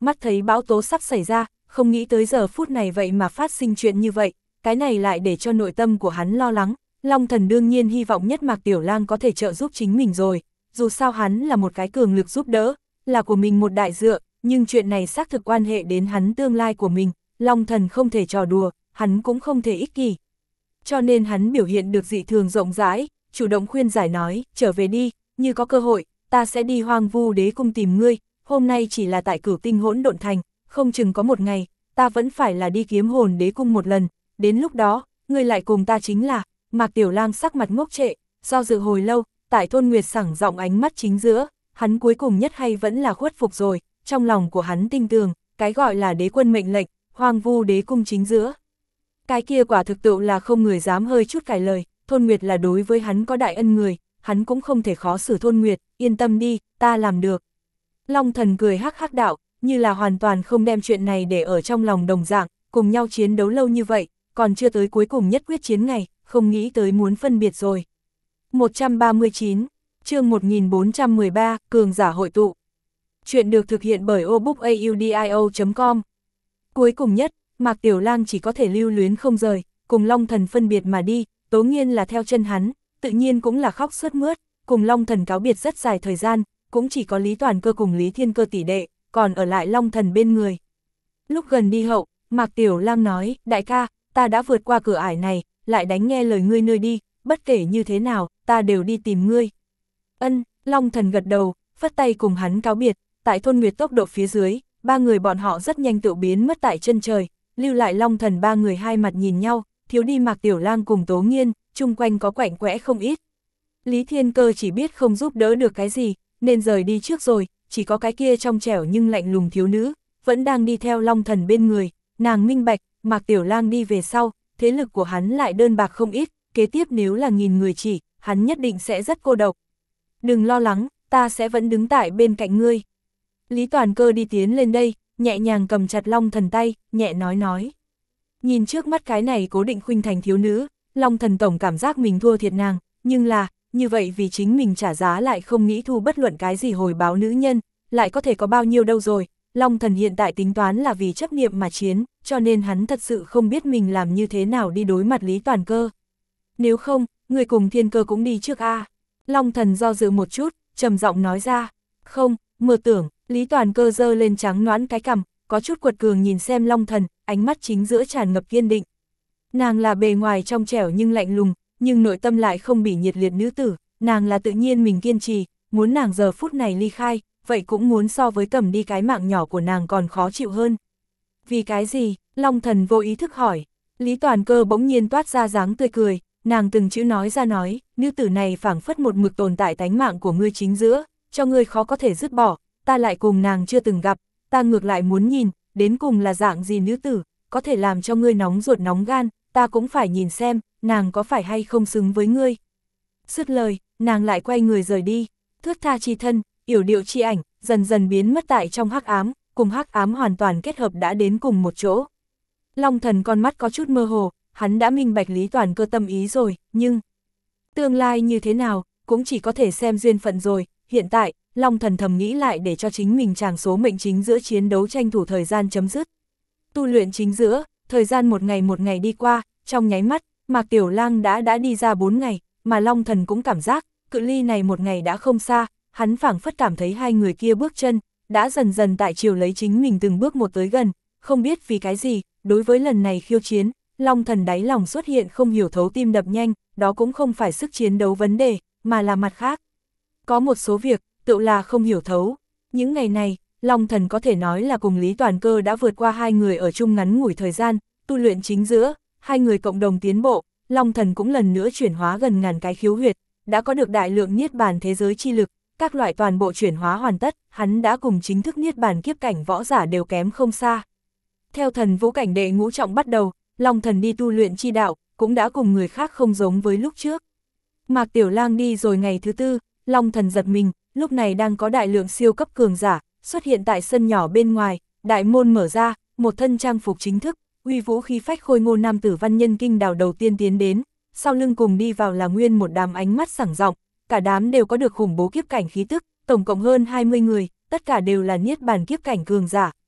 mắt thấy bão tố sắp xảy ra, không nghĩ tới giờ phút này vậy mà phát sinh chuyện như vậy, cái này lại để cho nội tâm của hắn lo lắng. Long thần đương nhiên hy vọng nhất Mạc Tiểu Lang có thể trợ giúp chính mình rồi, dù sao hắn là một cái cường lực giúp đỡ, là của mình một đại dựa, nhưng chuyện này xác thực quan hệ đến hắn tương lai của mình, Long thần không thể trò đùa, hắn cũng không thể ích kỷ. Cho nên hắn biểu hiện được dị thường rộng rãi, chủ động khuyên giải nói, trở về đi, như có cơ hội, ta sẽ đi Hoang Vu Đế cung tìm ngươi, hôm nay chỉ là tại Cửu Tinh Hỗn Độn Thành, không chừng có một ngày, ta vẫn phải là đi Kiếm Hồn Đế cung một lần, đến lúc đó, ngươi lại cùng ta chính là. Mạc Tiểu Lang sắc mặt ngốc trệ, do dự hồi lâu, tại Thôn Nguyệt sảng giọng ánh mắt chính giữa, hắn cuối cùng nhất hay vẫn là khuất phục rồi, trong lòng của hắn tin tưởng, cái gọi là đế quân mệnh lệnh, Hoang Vu Đế cung chính giữa. Cái kia quả thực tự là không người dám hơi chút cãi lời, Thôn Nguyệt là đối với hắn có đại ân người, hắn cũng không thể khó xử Thôn Nguyệt, yên tâm đi, ta làm được. Long thần cười hắc hắc đạo, như là hoàn toàn không đem chuyện này để ở trong lòng đồng dạng, cùng nhau chiến đấu lâu như vậy, còn chưa tới cuối cùng nhất quyết chiến ngày, không nghĩ tới muốn phân biệt rồi. một trăm ba mươi chín, chương một nghìn bốn trăm mười ba, cường giả hội tụ. Chuyện được thực hiện bởi obookaudio chấm com. Cuối cùng nhất, Mạc Tiểu Lang chỉ có thể lưu luyến không rời, cùng Long thần phân biệt mà đi, Tố Nghiên là theo chân hắn, tự nhiên cũng là khóc sướt mướt, cùng Long thần cáo biệt rất dài thời gian, cũng chỉ có Lý Toàn Cơ cùng Lý Thiên Cơ tỷ đệ, còn ở lại Long thần bên người. Lúc gần đi hậu, Mạc Tiểu Lang nói, đại ca, ta đã vượt qua cửa ải này, lại đánh nghe lời ngươi nơi đi, bất kể như thế nào, ta đều đi tìm ngươi. Ân, Long thần gật đầu, phất tay cùng hắn cáo biệt, tại Thôn Nguyệt tốc độ phía dưới, ba người bọn họ rất nhanh tự biến mất tại chân trời, lưu lại Long thần ba người hai mặt nhìn nhau, thiếu đi Mạc Tiểu Lang cùng Tố Nghiên, chung quanh có quạnh quẽ không ít. Lý Thiên Cơ chỉ biết không giúp đỡ được cái gì, nên rời đi trước rồi, chỉ có cái kia trong trẻo nhưng lạnh lùng thiếu nữ, vẫn đang đi theo Long thần bên người, nàng minh bạch, Mạc Tiểu Lang đi về sau, thế lực của hắn lại đơn bạc không ít, kế tiếp nếu là nghìn người chỉ, hắn nhất định sẽ rất cô độc. Đừng lo lắng, ta sẽ vẫn đứng tại bên cạnh ngươi. Lý Toàn Cơ đi tiến lên đây, nhẹ nhàng cầm chặt Long thần tay, nhẹ nói nói. Nhìn trước mắt cái này cố định khuynh thành thiếu nữ, Long thần tổng cảm giác mình thua thiệt nàng, nhưng là, như vậy vì chính mình trả giá lại không nghĩ thu bất luận cái gì hồi báo nữ nhân, lại có thể có bao nhiêu đâu rồi. Long thần hiện tại tính toán là vì chấp niệm mà chiến, cho nên hắn thật sự không biết mình làm như thế nào đi đối mặt Lý Toàn Cơ. Nếu không, người cùng Thiên Cơ cũng đi trước a. Long thần do dự một chút, trầm giọng nói ra. Không, mơ tưởng, Lý Toàn Cơ giơ lên trắng nõn cái cằm, có chút quật cường nhìn xem Long thần, ánh mắt chính giữa tràn ngập kiên định. Nàng là bề ngoài trong trẻo nhưng lạnh lùng, nhưng nội tâm lại không bị nhiệt liệt nữ tử, nàng là tự nhiên mình kiên trì, muốn nàng giờ phút này ly khai, vậy cũng muốn so với cầm đi cái mạng nhỏ của nàng còn khó chịu hơn. Vì cái gì? Long thần vô ý thức hỏi. Lý Toàn Cơ bỗng nhiên toát ra dáng tươi cười, nàng từng chữ nói ra nói, nữ tử này phảng phất một mực tồn tại tánh mạng của ngươi chính giữa, cho ngươi khó có thể dứt bỏ, ta lại cùng nàng chưa từng gặp, ta ngược lại muốn nhìn, đến cùng là dạng gì nữ tử, có thể làm cho ngươi nóng ruột nóng gan, ta cũng phải nhìn xem, nàng có phải hay không xứng với ngươi. Dứt lời, nàng lại quay người rời đi, thướt tha chi thân, yểu điệu chi ảnh, dần dần biến mất tại trong hắc ám, cùng hắc ám hoàn toàn kết hợp đã đến cùng một chỗ. Long thần con mắt có chút mơ hồ, hắn đã minh bạch Lý Toàn Cơ tâm ý rồi, nhưng tương lai như thế nào, cũng chỉ có thể xem duyên phận rồi. Hiện tại, Long thần thầm nghĩ lại để cho chính mình tràng số mệnh chính giữa chiến đấu tranh thủ thời gian chấm dứt. Tu luyện chính giữa, thời gian một ngày một ngày đi qua, trong nháy mắt, Mạc Tiểu Lang đã đã đi ra bốn ngày, mà Long thần cũng cảm giác, cự ly này một ngày đã không xa, hắn phảng phất cảm thấy hai người kia bước chân, đã dần dần tại chiều lấy chính mình từng bước một tới gần, không biết vì cái gì, đối với lần này khiêu chiến, Long thần đáy lòng xuất hiện không hiểu thấu tim đập nhanh, đó cũng không phải sức chiến đấu vấn đề, mà là mặt khác. Có một số việc, tự là không hiểu thấu. Những ngày này, Long thần có thể nói là cùng Lý Toàn Cơ đã vượt qua hai người ở chung ngắn ngủi thời gian, tu luyện chính giữa, hai người cộng đồng tiến bộ, Long thần cũng lần nữa chuyển hóa gần ngàn cái khiếu huyệt, đã có được đại lượng niết bàn thế giới chi lực, các loại toàn bộ chuyển hóa hoàn tất, hắn đã cùng chính thức niết bàn kiếp cảnh võ giả đều kém không xa. Theo thần vũ cảnh đệ ngũ trọng bắt đầu, Long thần đi tu luyện chi đạo, cũng đã cùng người khác không giống với lúc trước. Mạc Tiểu Lang đi rồi ngày thứ tư, Long thần giật mình, lúc này đang có đại lượng siêu cấp cường giả, xuất hiện tại sân nhỏ bên ngoài, đại môn mở ra, một thân trang phục chính thức, uy vũ khí phách khôi ngô nam tử văn nhân kinh đào đầu tiên tiến đến, sau lưng cùng đi vào là nguyên một đám ánh mắt sảng rộng, cả đám đều có được khủng bố kiếp cảnh khí tức, tổng cộng hơn hai mươi người, tất cả đều là niết bàn kiếp cảnh cường giả,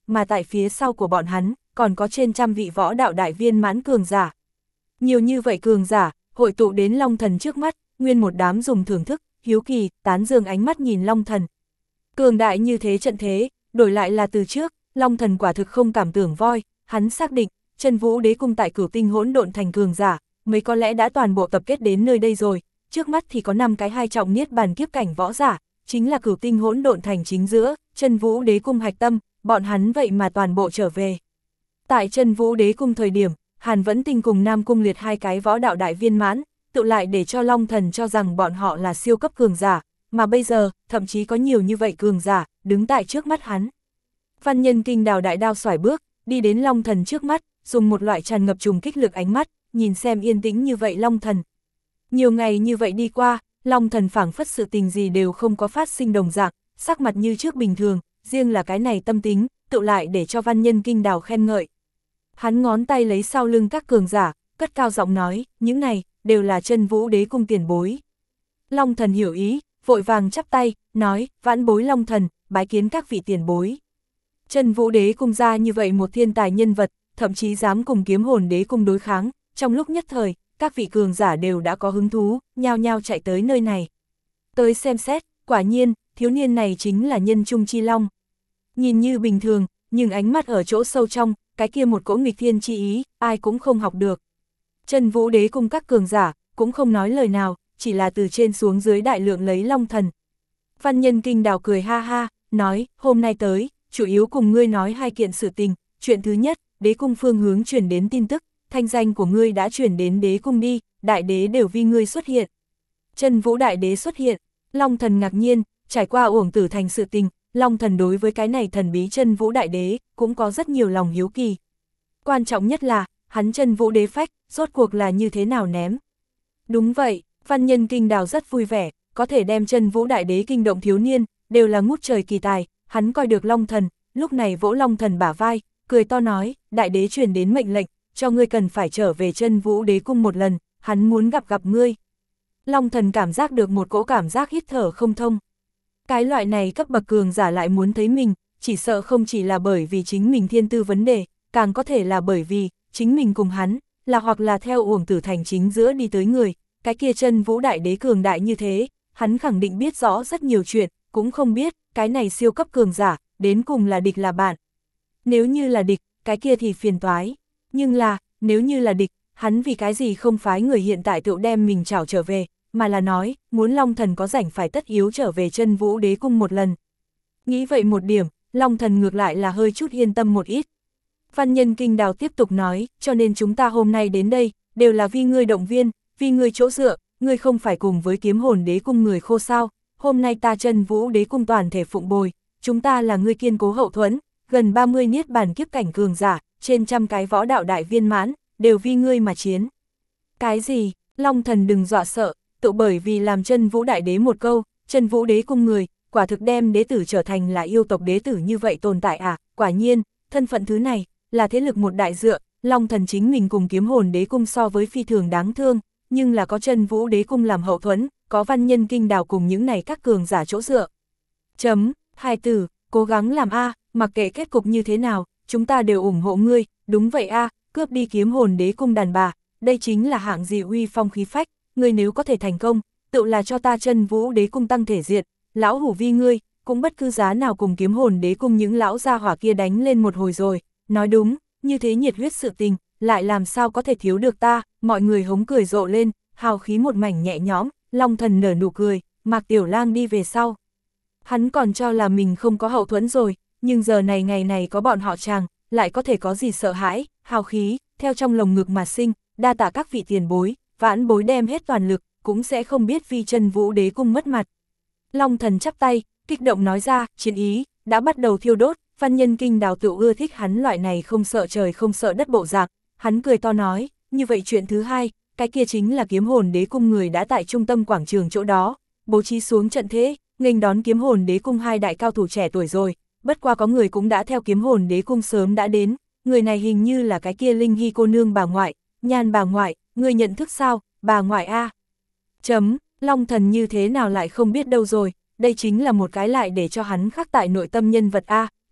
mà tại phía sau của bọn hắn, còn có trên trăm vị võ đạo đại viên mãn cường giả. Nhiều như vậy cường giả, hội tụ đến Long Thần trước mắt, nguyên một đám dùng thưởng thức, hiếu kỳ, tán dương ánh mắt nhìn Long Thần. Cường đại như thế trận thế, đổi lại là từ trước, Long Thần quả thực không cảm tưởng voi, hắn xác định, Chân Vũ Đế Cung tại Cửu Tinh Hỗn Độn Thành cường giả, mấy có lẽ đã toàn bộ tập kết đến nơi đây rồi, trước mắt thì có năm cái hai trọng niết bàn kiếp cảnh võ giả, chính là Cửu Tinh Hỗn Độn Thành chính giữa, Chân Vũ Đế Cung hạch tâm, bọn hắn vậy mà toàn bộ trở về. Tại Chân Vũ Đế Cung thời điểm, Hàn Vẫn Tinh cùng Nam Cung Liệt hai cái võ đạo đại viên mãn, tự lại để cho Long Thần cho rằng bọn họ là siêu cấp cường giả, mà bây giờ, thậm chí có nhiều như vậy cường giả, đứng tại trước mắt hắn. Văn Nhân Kinh Đào đại đao xoải bước, đi đến Long Thần trước mắt, dùng một loại tràn ngập trùng kích lực ánh mắt, nhìn xem yên tĩnh như vậy Long Thần. Nhiều ngày như vậy đi qua, Long Thần phảng phất sự tình gì đều không có phát sinh đồng dạng, sắc mặt như trước bình thường, riêng là cái này tâm tính, tự lại để cho Văn Nhân Kinh Đào khen ngợi. Hắn ngón tay lấy sau lưng các cường giả, cất cao giọng nói, những này, đều là Chân Vũ Đế Cung tiền bối. Long Thần hiểu ý, vội vàng chắp tay, nói, vãn bối Long Thần, bái kiến các vị tiền bối. Chân Vũ Đế Cung ra như vậy một thiên tài nhân vật, thậm chí dám cùng Kiếm Hồn Đế Cung đối kháng, trong lúc nhất thời, các vị cường giả đều đã có hứng thú, nhao nhao chạy tới nơi này. Tới xem xét, quả nhiên, thiếu niên này chính là Nhân Trung Chi Long. Nhìn như bình thường, nhưng ánh mắt ở chỗ sâu trong, cái kia một cỗ nghịch thiên chi ý, ai cũng không học được. Chân Vũ Đế Cung các cường giả, cũng không nói lời nào, chỉ là từ trên xuống dưới đại lượng lấy Long Thần. Văn Nhân Kinh Đào cười ha ha, nói, hôm nay tới, chủ yếu cùng ngươi nói hai kiện sự tình, chuyện thứ nhất, Đế Cung phương hướng chuyển đến tin tức, thanh danh của ngươi đã chuyển đến Đế Cung đi, đại đế đều vì ngươi xuất hiện. Chân Vũ đại đế xuất hiện, Long Thần ngạc nhiên, trải qua Uổng Tử Thành sự tình, Long Thần đối với cái này thần bí Chân Vũ đại đế, cũng có rất nhiều lòng hiếu kỳ. Quan trọng nhất là, hắn Chân Vũ đế phách, rốt cuộc là như thế nào ném. Đúng vậy, Văn Nhân Kinh Đào rất vui vẻ, có thể đem Chân Vũ đại đế kinh động thiếu niên, đều là ngút trời kỳ tài, hắn coi được Long Thần, lúc này vỗ Long Thần bả vai, cười to nói, đại đế truyền đến mệnh lệnh, cho ngươi cần phải trở về Chân Vũ Đế Cung một lần, hắn muốn gặp gặp ngươi. Long Thần cảm giác được một cỗ cảm giác hít thở không thông. Cái loại này cấp bậc cường giả lại muốn thấy mình, chỉ sợ không chỉ là bởi vì chính mình thiên tư vấn đề, càng có thể là bởi vì, chính mình cùng hắn, là hoặc là theo Uổng Tử Thành chính giữa đi tới người, cái kia Chân Vũ đại đế cường đại như thế, hắn khẳng định biết rõ rất nhiều chuyện, cũng không biết, cái này siêu cấp cường giả, đến cùng là địch là bạn. Nếu như là địch, cái kia thì phiền toái, nhưng là, nếu như là địch, hắn vì cái gì không phái người hiện tại tự đem mình trảo trở về, mà là nói, muốn Long Thần có rảnh phải tất yếu trở về Chân Vũ Đế Cung một lần. Nghĩ vậy một điểm, Long Thần ngược lại là hơi chút yên tâm một ít. Văn Nhân Kinh Đào tiếp tục nói, cho nên chúng ta hôm nay đến đây, đều là vì ngươi động viên, vì ngươi chỗ dựa, ngươi không phải cùng với Kiếm Hồn Đế Cung người khô sao, hôm nay ta Chân Vũ Đế Cung toàn thể phụng bồi, chúng ta là ngươi kiên cố hậu thuẫn, gần ba mươi niết bàn kiếp cảnh cường giả, trên trăm cái võ đạo đại viên mãn, đều vì ngươi mà chiến. Cái gì, Long Thần đừng dọa sợ, tự bởi vì làm Chân Vũ đại đế một câu, Chân Vũ Đế Cung người, quả thực đem đế tử trở thành là yêu tộc đế tử như vậy tồn tại à, quả nhiên, thân phận thứ này, là thế lực một đại dựa, Long Thần chính mình cùng Kiếm Hồn Đế Cung so với phi thường đáng thương, nhưng là có Chân Vũ Đế Cung làm hậu thuẫn, có Văn Nhân Kinh Đào cùng những này các cường giả chỗ dựa. Chấm, hai tử, cố gắng làm A, mặc kệ kết cục như thế nào, chúng ta đều ủng hộ ngươi, đúng vậy A, cướp đi Kiếm Hồn Đế Cung đàn bà, đây chính là hạng gì uy phong khí phách, ngươi nếu có thể thành công, tự là cho ta Chân Vũ Đế Cung tăng thể diện, lão hủ vi ngươi, cũng bất cứ giá nào cùng Kiếm Hồn Đế Cung những lão gia hỏa kia đánh lên một hồi rồi, nói đúng, như thế nhiệt huyết sự tình, lại làm sao có thể thiếu được ta, mọi người hống cười rộ lên, hào khí một mảnh nhẹ nhõm, Long Thần nở nụ cười, Mạc Tiểu Lang đi về sau. Hắn còn cho là mình không có hậu thuẫn rồi, nhưng giờ này ngày này có bọn họ chàng, lại có thể có gì sợ hãi, hào khí, theo trong lồng ngực mà sinh, đa tạ các vị tiền bối, vãn bối đem hết toàn lực, cũng sẽ không biết vì Chân Vũ Đế Cung mất mặt. Long Thần chắp tay, kích động nói ra, chiến ý, đã bắt đầu thiêu đốt, Văn Nhân Kinh Đào tự ưa thích hắn loại này không sợ trời không sợ đất bộ dạng, hắn cười to nói, như vậy chuyện thứ hai, cái kia chính là Kiếm Hồn Đế Cung người đã tại trung tâm quảng trường chỗ đó, bố trí xuống trận thế, nghênh đón Kiếm Hồn Đế Cung hai đại cao thủ trẻ tuổi rồi, bất qua có người cũng đã theo Kiếm Hồn Đế Cung sớm đã đến, người này hình như là cái kia Linh Hy cô nương bà ngoại, Nhan bà ngoại, người nhận thức sao, bà ngoại a. Chấm, Long Thần như thế nào lại không biết đâu rồi, đây chính là một cái lại để cho hắn khắc tại nội tâm nhân vật a,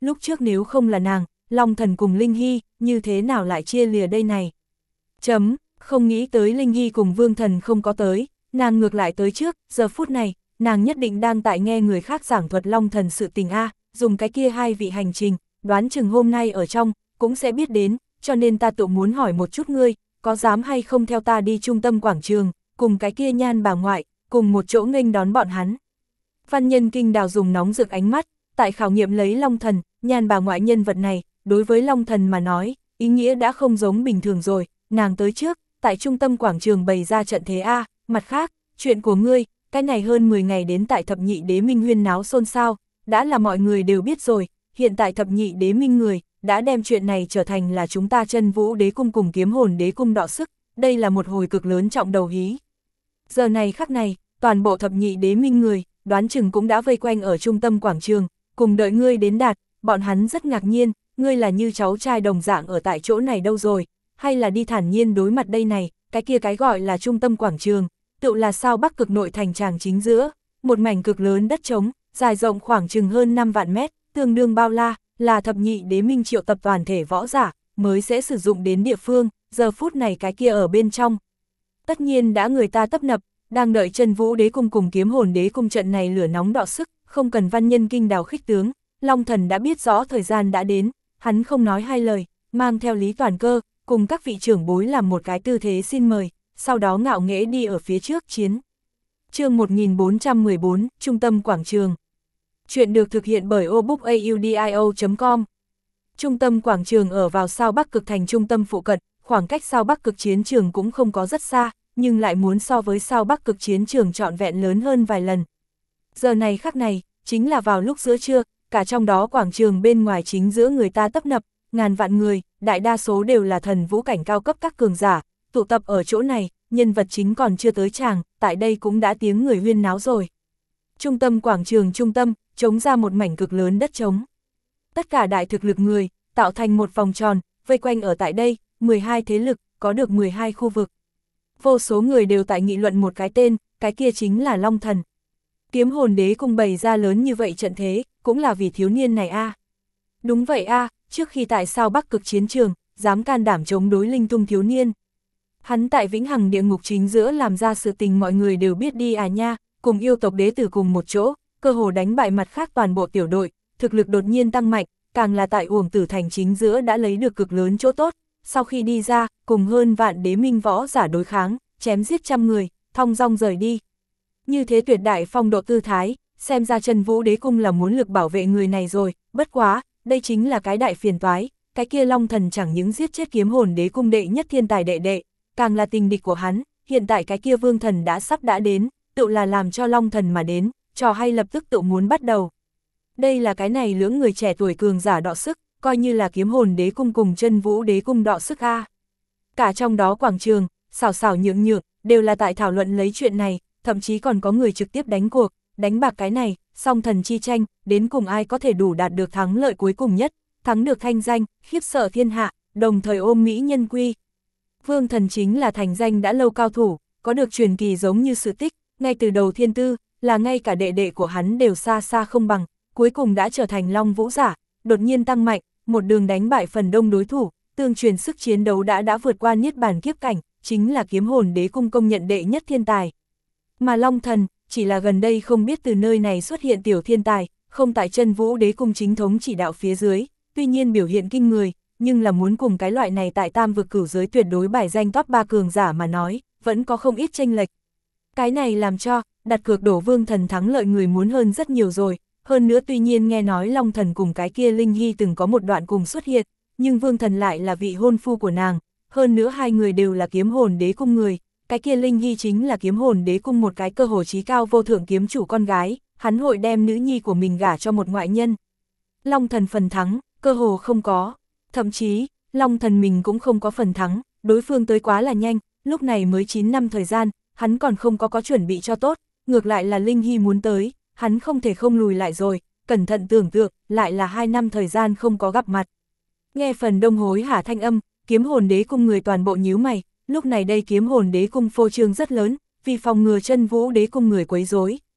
lúc trước nếu không là nàng, Long Thần cùng Linh Hy, như thế nào lại chia lìa đây này. Chấm, không nghĩ tới Linh Hy cùng Vương Thần không có tới, nàng ngược lại tới trước, giờ phút này, nàng nhất định đang tại nghe người khác giảng thuật Long Thần sự tình a, dùng cái kia hai vị hành trình, đoán chừng hôm nay ở trong, cũng sẽ biết đến, cho nên ta tự muốn hỏi một chút ngươi, có dám hay không theo ta đi trung tâm quảng trường, cùng cái kia Nhan bà ngoại, cùng một chỗ nghênh đón bọn hắn. Văn Nhân Kinh Đào dùng nóng rực ánh mắt, tại khảo nghiệm lấy Long Thần, Nhan bà ngoại nhân vật này, đối với Long Thần mà nói, ý nghĩa đã không giống bình thường rồi, nàng tới trước, tại trung tâm quảng trường bày ra trận thế A, mặt khác, chuyện của ngươi, cái này hơn mười ngày đến tại thập nhị đế minh huyên náo xôn xao, đã là mọi người đều biết rồi, hiện tại thập nhị đế minh người, đã đem chuyện này trở thành là chúng ta Chân Vũ đế cung cùng Kiếm Hồn đế cung đọ sức, đây là một hồi cực lớn trọng đầu hí. Giờ này khắc này, toàn bộ thập nhị đế minh người, đoán chừng cũng đã vây quanh ở trung tâm quảng trường, cùng đợi ngươi đến đạt, bọn hắn rất ngạc nhiên, ngươi là như cháu trai đồng dạng ở tại chỗ này đâu rồi, hay là đi thản nhiên đối mặt đây này, cái kia cái gọi là trung tâm quảng trường, tự là sao Bắc Cực nội thành tràng chính giữa, một mảnh cực lớn đất trống, dài rộng khoảng chừng hơn năm vạn mét, tương đương bao la, là thập nhị đế minh triệu tập toàn thể võ giả, mới sẽ sử dụng đến địa phương, giờ phút này cái kia ở bên trong. Tất nhiên đã người ta tấp nập, đang đợi Chân Vũ đế cung cùng Kiếm Hồn đế cung trận này lửa nóng đọ sức, không cần Văn Nhân Kinh Đào khích tướng, Long Thần đã biết rõ thời gian đã đến, hắn không nói hai lời, mang theo Lý Toàn Cơ, cùng các vị trưởng bối làm một cái tư thế xin mời, sau đó ngạo nghễ đi ở phía trước chiến. Chương một nghìn bốn trăm mười bốn, Trung tâm Quảng Trường. Chuyện được thực hiện bởi obookaudio chấm com. Trung tâm quảng trường ở vào sao Bắc Cực thành trung tâm phụ cận, khoảng cách sao Bắc Cực chiến trường cũng không có rất xa, nhưng lại muốn so với sao Bắc Cực chiến trường trọn vẹn lớn hơn vài lần. Giờ này khắc này, chính là vào lúc giữa trưa, cả trong đó quảng trường bên ngoài chính giữa người ta tấp nập, ngàn vạn người, đại đa số đều là thần vũ cảnh cao cấp các cường giả, tụ tập ở chỗ này, nhân vật chính còn chưa tới tràng, tại đây cũng đã tiếng người huyên náo rồi. Trung tâm quảng trường trung tâm, trống ra một mảnh cực lớn đất trống. Tất cả đại thực lực người, tạo thành một vòng tròn, vây quanh ở tại đây, mười hai thế lực, có được mười hai khu vực. Vô số người đều tại nghị luận một cái tên, cái kia chính là Long Thần. Kiếm Hồn đế cung bày ra lớn như vậy trận thế, cũng là vì thiếu niên này a. À. Đúng vậy a, à, trước khi tại sao Bắc Cực chiến trường, dám can đảm chống đối linh tung thiếu niên. Hắn tại Vĩnh Hằng địa ngục chính giữa làm ra sự tình mọi người đều biết đi à nha, cùng yêu tộc đế tử cùng một chỗ, cơ hồ đánh bại mặt khác toàn bộ tiểu đội, thực lực đột nhiên tăng mạnh, càng là tại Uổng Tử thành chính giữa đã lấy được cực lớn chỗ tốt, sau khi đi ra, cùng hơn vạn đế minh võ giả đối kháng, chém giết trăm người, thong dong rời đi. Như thế tuyệt đại phong độ tư thái, xem ra Chân Vũ đế cung là muốn lực bảo vệ người này rồi, bất quá, đây chính là cái đại phiền toái, cái kia Long Thần chẳng những giết chết Kiếm Hồn đế cung đệ nhất thiên tài đệ đệ, càng là tình địch của hắn, hiện tại cái kia Vương Thần đã sắp đã đến, tự là làm cho Long Thần mà đến, trò hay lập tức tự muốn bắt đầu. Đây là cái này lưỡng người trẻ tuổi cường giả đọ sức, coi như là Kiếm Hồn đế cung cùng Chân Vũ đế cung đọ sức a. Cả trong đó quảng trường, xảo xảo nhượng nhượng, đều là tại thảo luận lấy chuyện này, thậm chí còn có người trực tiếp đánh cuộc, đánh bạc cái này, song thần chi tranh, đến cùng ai có thể đủ đạt được thắng lợi cuối cùng nhất, thắng được thanh danh, khiếp sợ thiên hạ, đồng thời ôm mỹ nhân quy. Vương Thần chính là thành danh đã lâu cao thủ, có được truyền kỳ giống như sự tích, ngay từ đầu thiên tư, là ngay cả đệ đệ của hắn đều xa xa không bằng, cuối cùng đã trở thành Long Vũ giả, đột nhiên tăng mạnh, một đường đánh bại phần đông đối thủ, tương truyền sức chiến đấu đã đã vượt qua niết bàn kiếp cảnh, chính là Kiếm Hồn đế cung công nhận đệ nhất thiên tài. Mà Long Thần, chỉ là gần đây không biết từ nơi này xuất hiện tiểu thiên tài, không tại Chân Vũ đế cung chính thống chỉ đạo phía dưới, tuy nhiên biểu hiện kinh người, nhưng là muốn cùng cái loại này tại tam vực cửu giới tuyệt đối bài danh top ba cường giả mà nói, vẫn có không ít chênh lệch. Cái này làm cho, đặt cược đổ Vương Thần thắng lợi người muốn hơn rất nhiều rồi, hơn nữa tuy nhiên nghe nói Long Thần cùng cái kia Linh Hy từng có một đoạn cùng xuất hiện, nhưng Vương Thần lại là vị hôn phu của nàng, hơn nữa hai người đều là Kiếm Hồn đế cung người, cái kia Linh Hy chính là Kiếm Hồn đế cung một cái cơ hồ trí cao vô thượng kiếm chủ con gái, hắn hội đem nữ nhi của mình gả cho một ngoại nhân. Long Thần phần thắng, cơ hồ không có, thậm chí, Long Thần mình cũng không có phần thắng, đối phương tới quá là nhanh, lúc này mới chín năm thời gian, hắn còn không có có chuẩn bị cho tốt, ngược lại là Linh Hy muốn tới, hắn không thể không lùi lại rồi, cẩn thận tưởng tượng, lại là hai năm thời gian không có gặp mặt. Nghe phần đông hối hả thanh âm, Kiếm Hồn đế cung người toàn bộ nhíu mày, lúc này đây Kiếm Hồn đế cung phô trương rất lớn, vì phòng ngừa Chân Vũ đế cung người quấy rối,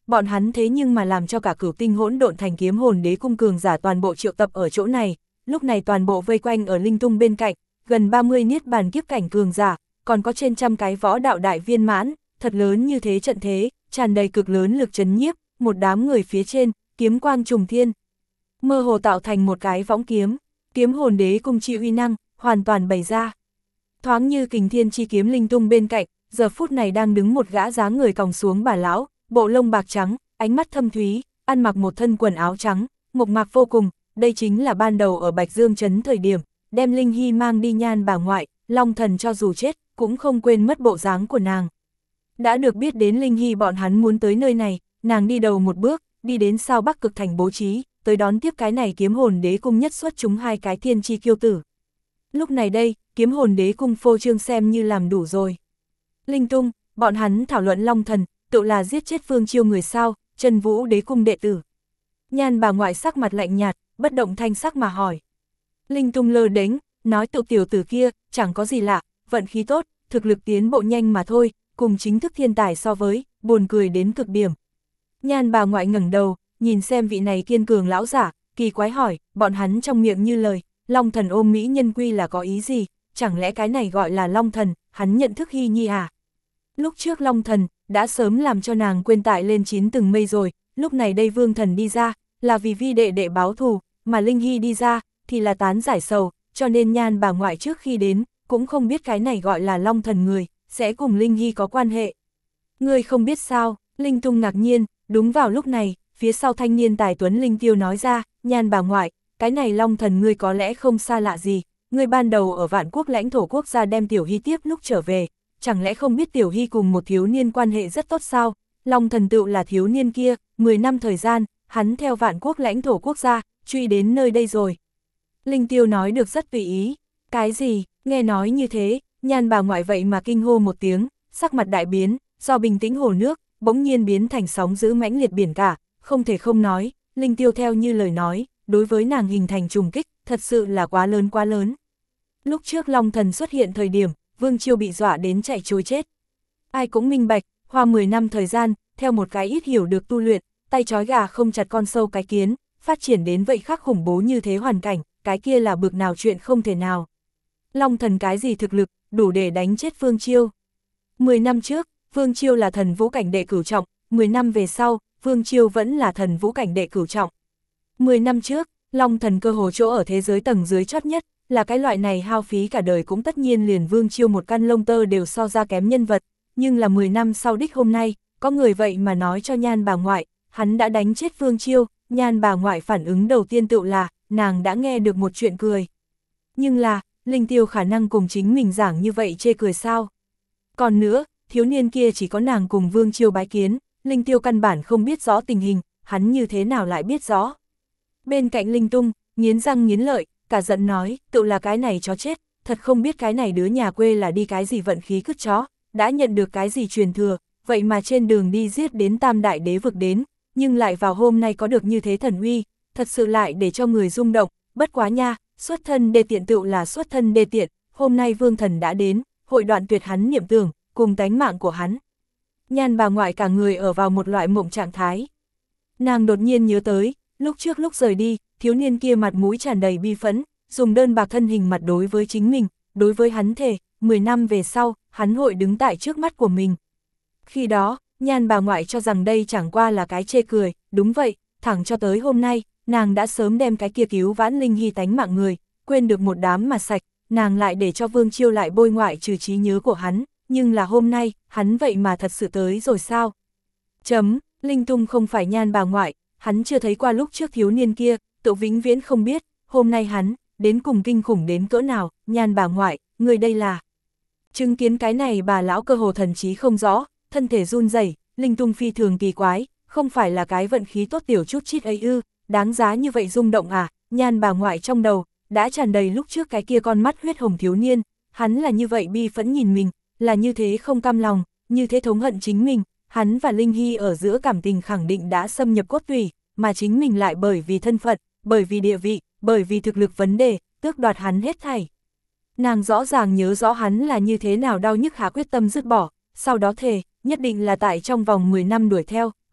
bọn hắn thế nhưng mà làm cho cả Cửu Tinh Hỗn Độn Thành Kiếm Hồn Đế cung cường giả toàn bộ triệu tập ở chỗ này, lúc này toàn bộ vây quanh ở linh tung bên cạnh, gần ba mươi niết bàn kiếp cảnh cường giả, còn có trên trăm cái võ đạo đại viên mãn, thật lớn như thế trận thế, tràn đầy cực lớn lực chấn nhiếp, một đám người phía trên, kiếm quang trùng thiên. Mơ hồ tạo thành một cái võng kiếm, Kiếm Hồn Đế cung chi uy năng, hoàn toàn bày ra. Thoáng như Kình Thiên chi kiếm linh tung bên cạnh, giờ phút này đang đứng một gã dáng người còng xuống bà lão, bộ lông bạc trắng, ánh mắt thâm thúy, ăn mặc một thân quần áo trắng, mộc mạc vô cùng, đây chính là ban đầu ở Bạch Dương Trấn thời điểm, đem Linh Hy mang đi Nhan bà ngoại, Long Thần cho dù chết, cũng không quên mất bộ dáng của nàng. Đã được biết đến Linh Hy bọn hắn muốn tới nơi này, nàng đi đầu một bước, đi đến sao Bắc Cực Thành bố trí, tới đón tiếp cái này Kiếm Hồn Đế cung nhất xuất chúng hai cái thiên chi kiêu tử. Lúc này đây, Kiếm Hồn Đế cung phô trương xem như làm đủ rồi. Linh tung, bọn hắn thảo luận Long Thần, tự là giết chết Vương Chiêu người sao, Trần Vũ Đế cung đệ tử. Nhan bà ngoại sắc mặt lạnh nhạt, bất động thanh sắc mà hỏi. Linh tung lơ đánh, nói tự tiểu tử kia, chẳng có gì lạ, vận khí tốt, thực lực tiến bộ nhanh mà thôi, cùng chính thức thiên tài so với, buồn cười đến cực điểm. Nhan bà ngoại ngẩng đầu, nhìn xem vị này kiên cường lão giả, kỳ quái hỏi, bọn hắn trong miệng như lời, Long Thần ôm mỹ nhân quy là có ý gì, chẳng lẽ cái này gọi là Long Thần, hắn nhận thức Hy Nhi à? Lúc trước Long Thần, đã sớm làm cho nàng quên tại lên chín từng mây rồi, lúc này đây Vương Thần đi ra, là vì vi đệ đệ báo thù, mà Linh Hy đi ra, thì là tán giải sầu, cho nên Nhan bà ngoại trước khi đến, cũng không biết cái này gọi là Long Thần người, sẽ cùng Linh Hy có quan hệ. Ngươi không biết sao, Linh Tung ngạc nhiên, đúng vào lúc này, phía sau thanh niên tài tuấn Linh Tiêu nói ra, Nhan bà ngoại, cái này Long Thần ngươi có lẽ không xa lạ gì, ngươi ban đầu ở Vạn Quốc lãnh thổ quốc gia đem Tiểu Hy tiếp lúc trở về, chẳng lẽ không biết Tiểu Hy cùng một thiếu niên quan hệ rất tốt sao? Long Thần tựu là thiếu niên kia, mười năm thời gian, hắn theo Vạn Quốc lãnh thổ quốc gia, truy đến nơi đây rồi. Linh Tiêu nói được rất tùy ý, cái gì, nghe nói như thế, Nhan bà ngoại vậy mà kinh hô một tiếng, sắc mặt đại biến, do bình tĩnh hồ nước, bỗng nhiên biến thành sóng dữ mãnh liệt biển cả, không thể không nói, Linh Tiêu theo như lời nói, đối với nàng hình thành trùng kích, thật sự là quá lớn quá lớn. Lúc trước Long Thần xuất hiện thời điểm, Vương Chiêu bị dọa đến chạy trối chết. Ai cũng minh bạch, hoa mười năm thời gian, theo một cái ít hiểu được tu luyện, tay trói gà không chặt con sâu cái kiến, phát triển đến vậy khác khủng bố như thế hoàn cảnh, cái kia là bực nào chuyện không thể nào. Long Thần cái gì thực lực, đủ để đánh chết Vương Chiêu. mười năm trước, Vương Chiêu là thần vũ cảnh đệ cửu trọng, mười năm về sau, Vương Chiêu vẫn là thần vũ cảnh đệ cửu trọng. mười năm trước, Long Thần cơ hồ chỗ ở thế giới tầng dưới chót nhất, là cái loại này hao phí cả đời cũng tất nhiên liền Vương Chiêu một căn lông tơ đều so ra kém nhân vật, nhưng là mười năm sau đích hôm nay, có người vậy mà nói cho Nhan bà ngoại, hắn đã đánh chết Vương Chiêu, Nhan bà ngoại phản ứng đầu tiên tự là, nàng đã nghe được một chuyện cười. Nhưng là, Linh Tiêu khả năng cùng chính mình giảng như vậy chê cười sao? Còn nữa, thiếu niên kia chỉ có nàng cùng Vương Chiêu bái kiến, Linh Tiêu căn bản không biết rõ tình hình, hắn như thế nào lại biết rõ. Bên cạnh Linh Tung, nghiến răng nghiến lợi, cả giận nói, tự là cái này chó chết, thật không biết cái này đứa nhà quê là đi cái gì vận khí cứt chó, đã nhận được cái gì truyền thừa, vậy mà trên đường đi giết đến tam đại đế vực đến, nhưng lại vào hôm nay có được như thế thần uy, thật sự lại để cho người rung động, bất quá nha, xuất thân đê tiện tựu là xuất thân đê tiện, hôm nay Vương Thần đã đến, hội đoạn tuyệt hắn niệm tưởng, cùng tánh mạng của hắn. Nhan bà ngoại cả người ở vào một loại mộng trạng thái. Nàng đột nhiên nhớ tới, lúc trước lúc rời đi, thiếu niên kia mặt mũi tràn đầy bi phẫn, dùng đơn bạc thân hình mặt đối với chính mình, đối với hắn thề, mười năm về sau, hắn hội đứng tại trước mắt của mình. Khi đó, Nhan bà ngoại cho rằng đây chẳng qua là cái chê cười, đúng vậy, thẳng cho tới hôm nay, nàng đã sớm đem cái kia cứu vãn Linh Hy tánh mạng người, quên được một đám mà sạch, nàng lại để cho Vương Chiêu lại bôi ngoại trừ trí nhớ của hắn, nhưng là hôm nay, hắn vậy mà thật sự tới rồi sao? Chấm, Linh Tung không phải Nhan bà ngoại, hắn chưa thấy qua lúc trước thiếu niên kia, tự vĩnh viễn không biết, hôm nay hắn, đến cùng kinh khủng đến cỡ nào, Nhan bà ngoại, người đây là. Chứng kiến cái này bà lão cơ hồ thần trí không rõ, thân thể run rẩy, Linh Tung phi thường kỳ quái, không phải là cái vận khí tốt tiểu chút chít ấy ư, đáng giá như vậy rung động à, Nhan bà ngoại trong đầu, đã tràn đầy lúc trước cái kia con mắt huyết hồng thiếu niên, hắn là như vậy bi phẫn nhìn mình, là như thế không cam lòng, như thế thống hận chính mình, hắn và Linh Hy ở giữa cảm tình khẳng định đã xâm nhập cốt tủy, mà chính mình lại bởi vì thân phận, bởi vì địa vị, bởi vì thực lực vấn đề, tước đoạt hắn hết thảy. Nàng rõ ràng nhớ rõ hắn là như thế nào đau nhức hạ quyết tâm dứt bỏ, sau đó thề, nhất định là tại trong vòng mười năm đuổi theo,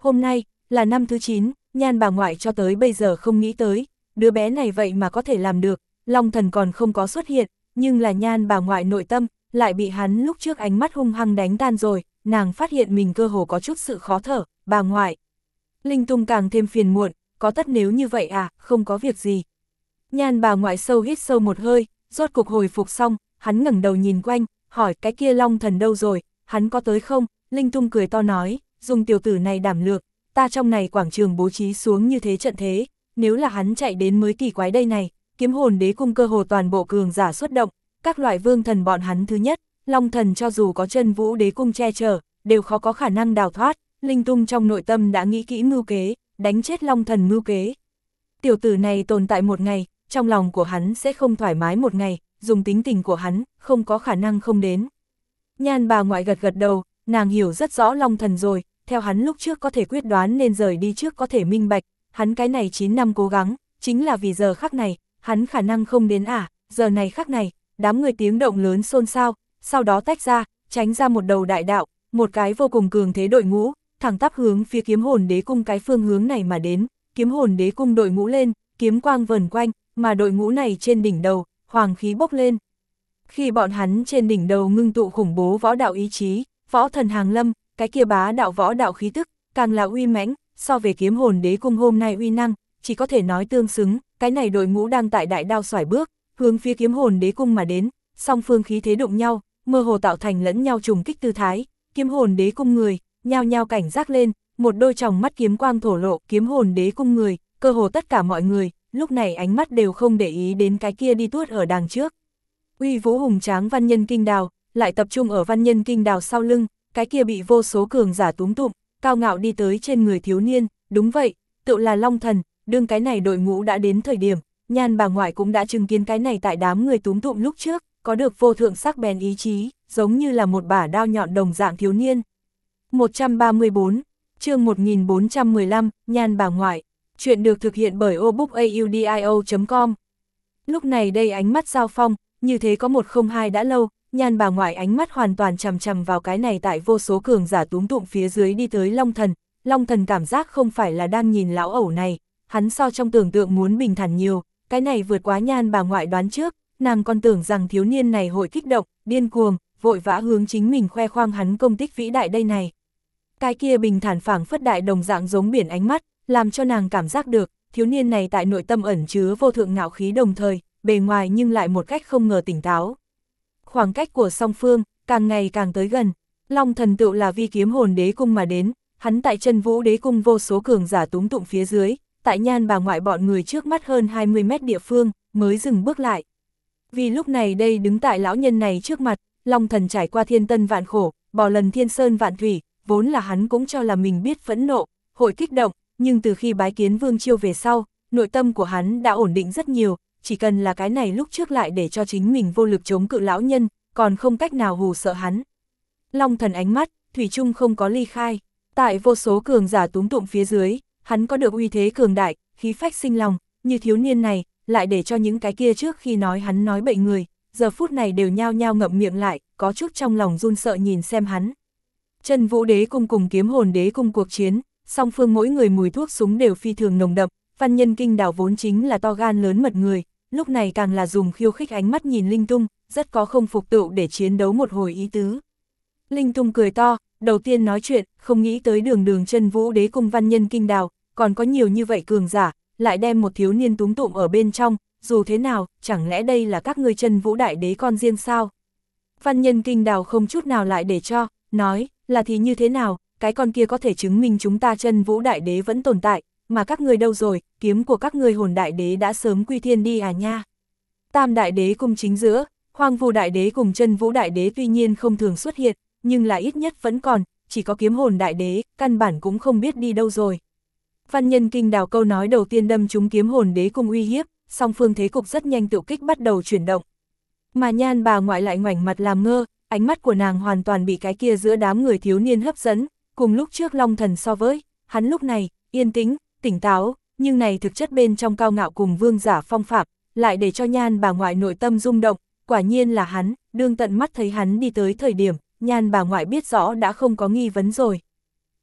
hôm nay, là năm thứ chín, Nhan bà ngoại cho tới bây giờ không nghĩ tới, đứa bé này vậy mà có thể làm được, Long Thần còn không có xuất hiện, nhưng là Nhan bà ngoại nội tâm, lại bị hắn lúc trước ánh mắt hung hăng đánh tan rồi, nàng phát hiện mình cơ hồ có chút sự khó thở, bà ngoại. Linh Tung càng thêm phiền muộn, có tất nếu như vậy à, không có việc gì. Nhan bà ngoại sâu hít sâu một hơi, rốt cục hồi phục xong, hắn ngẩng đầu nhìn quanh, hỏi cái kia Long Thần đâu rồi, hắn có tới không? Linh Tung cười to nói, dùng tiểu tử này đảm lược, ta trong này quảng trường bố trí xuống như thế trận thế, nếu là hắn chạy đến mới kỳ quái đây này, kiếm hồn đế cung cơ hồ toàn bộ cường giả xuất động, các loại vương thần bọn hắn thứ nhất, Long Thần cho dù có chân vũ đế cung che chở, đều khó có khả năng đào thoát. Linh Tung trong nội tâm đã nghĩ kỹ mưu kế, đánh chết Long Thần mưu kế. Tiểu tử này tồn tại một ngày, trong lòng của hắn sẽ không thoải mái một ngày, dùng tính tình của hắn, không có khả năng không đến. Nhan bà ngoại gật gật đầu, nàng hiểu rất rõ Long Thần rồi, theo hắn lúc trước có thể quyết đoán nên rời đi trước có thể minh bạch, hắn cái này chín năm cố gắng, chính là vì giờ khắc này, hắn khả năng không đến à, giờ này khắc này, đám người tiếng động lớn xôn xao, sau đó tách ra, tránh ra một đầu đại đạo, một cái vô cùng cường thế đội ngũ, thẳng tắp hướng phía kiếm hồn đế cung cái phương hướng này mà đến, kiếm hồn đế cung đội ngũ lên, kiếm quang vần quanh, mà đội ngũ này trên đỉnh đầu, hoàng khí bốc lên. Khi bọn hắn trên đỉnh đầu ngưng tụ khủng bố võ đạo ý chí, võ thần hàng lâm, cái kia bá đạo võ đạo khí tức, càng là uy mãnh, so về kiếm hồn đế cung hôm nay uy năng, chỉ có thể nói tương xứng, cái này đội ngũ đang tại đại đao xoải bước, hướng phía kiếm hồn đế cung mà đến, song phương khí thế đụng nhau, mơ hồ tạo thành lẫn nhau trùng kích tư thái, kiếm hồn đế cung người, nhao nhao cảnh giác lên, một đôi tròng mắt kiếm quang thổ lộ, kiếm hồn đế cung người, cơ hồ tất cả mọi người, lúc này ánh mắt đều không để ý đến cái kia đi tuốt ở đằng trước. Uy vũ hùng tráng văn nhân kinh đào, lại tập trung ở văn nhân kinh đào sau lưng, cái kia bị vô số cường giả túm tụm, cao ngạo đi tới trên người thiếu niên, đúng vậy, tự là Long Thần, đương cái này đội ngũ đã đến thời điểm, Nhan bà ngoại cũng đã chứng kiến cái này tại đám người túm tụm lúc trước, có được vô thượng sắc bén ý chí, giống như là một bả đao nhọn đồng dạng thiếu niên. một trăm ba mươi bốn, chương một nghìn bốn trăm mười lăm, Nhan bà ngoại. Chuyện được thực hiện bởi obookaudio chấm com. Lúc này đây ánh mắt giao phong, như thế có một không hai đã lâu, Nhan bà ngoại ánh mắt hoàn toàn chằm chằm vào cái này tại vô số cường giả túm tụm phía dưới đi tới Long Thần. Long Thần cảm giác không phải là đang nhìn lão ẩu này, hắn so trong tưởng tượng muốn bình thản nhiều, cái này vượt quá Nhan bà ngoại đoán trước, nàng còn tưởng rằng thiếu niên này hội kích động, điên cuồng, vội vã hướng chính mình khoe khoang hắn công tích vĩ đại đây này. Cái kia bình thản phảng phất đại đồng dạng giống biển ánh mắt, làm cho nàng cảm giác được, thiếu niên này tại nội tâm ẩn chứa vô thượng ngạo khí đồng thời, bề ngoài nhưng lại một cách không ngờ tỉnh táo. Khoảng cách của song phương, càng ngày càng tới gần, Long Thần tựu là vi kiếm hồn đế cung mà đến, hắn tại chân vũ đế cung vô số cường giả túm tụm phía dưới, tại Nhan bà ngoại bọn người trước mắt hơn hai mươi mét địa phương, mới dừng bước lại. Vì lúc này đây đứng tại lão nhân này trước mặt, Long Thần trải qua thiên tân vạn khổ, bỏ lần thiên sơn vạn thủy, vốn là hắn cũng cho là mình biết phẫn nộ, hội kích động, nhưng từ khi bái kiến Vương Chiêu về sau, nội tâm của hắn đã ổn định rất nhiều, chỉ cần là cái này lúc trước lại để cho chính mình vô lực chống cự lão nhân, còn không cách nào hù sợ hắn. Long Thần ánh mắt, thủy chung không có ly khai, tại vô số cường giả túm tụm phía dưới, hắn có được uy thế cường đại, khí phách sinh lòng, như thiếu niên này, lại để cho những cái kia trước khi nói hắn nói bậy người, giờ phút này đều nhao nhao ngậm miệng lại, có chút trong lòng run sợ nhìn xem hắn. Chân vũ đế cung cùng kiếm hồn đế cung cuộc chiến, song phương mỗi người mùi thuốc súng đều phi thường nồng đậm, văn nhân kinh đảo vốn chính là to gan lớn mật người, lúc này càng là dùng khiêu khích ánh mắt nhìn Linh Tung, rất có không phục tựu để chiến đấu một hồi ý tứ. Linh Tung cười to, đầu tiên nói chuyện, không nghĩ tới đường đường chân vũ đế cung văn nhân kinh đảo, còn có nhiều như vậy cường giả, lại đem một thiếu niên túm tụm ở bên trong, dù thế nào, chẳng lẽ đây là các ngươi chân vũ đại đế con riêng sao? Văn nhân kinh đảo không chút nào lại để cho, nói, là thì như thế nào, cái con kia có thể chứng minh chúng ta chân vũ đại đế vẫn tồn tại, mà các ngươi đâu rồi, kiếm của các ngươi hồn đại đế đã sớm quy thiên đi à nha. Tam đại đế cung chính giữa, hoang vu đại đế cùng chân vũ đại đế tuy nhiên không thường xuất hiện, nhưng là ít nhất vẫn còn, chỉ có kiếm hồn đại đế, căn bản cũng không biết đi đâu rồi. Văn nhân kinh đào câu nói đầu tiên đâm trúng kiếm hồn đế cung uy hiếp, song phương thế cục rất nhanh tự kích bắt đầu chuyển động. Mà Nhan bà ngoại lại ngoảnh mặt làm ngơ, ánh mắt của nàng hoàn toàn bị cái kia giữa đám người thiếu niên hấp dẫn, cùng lúc trước Long Thần so với, hắn lúc này, yên tĩnh, tỉnh táo, nhưng này thực chất bên trong cao ngạo cùng vương giả phong phạm, lại để cho Nhan bà ngoại nội tâm rung động, quả nhiên là hắn, đương tận mắt thấy hắn đi tới thời điểm, Nhan bà ngoại biết rõ đã không có nghi vấn rồi.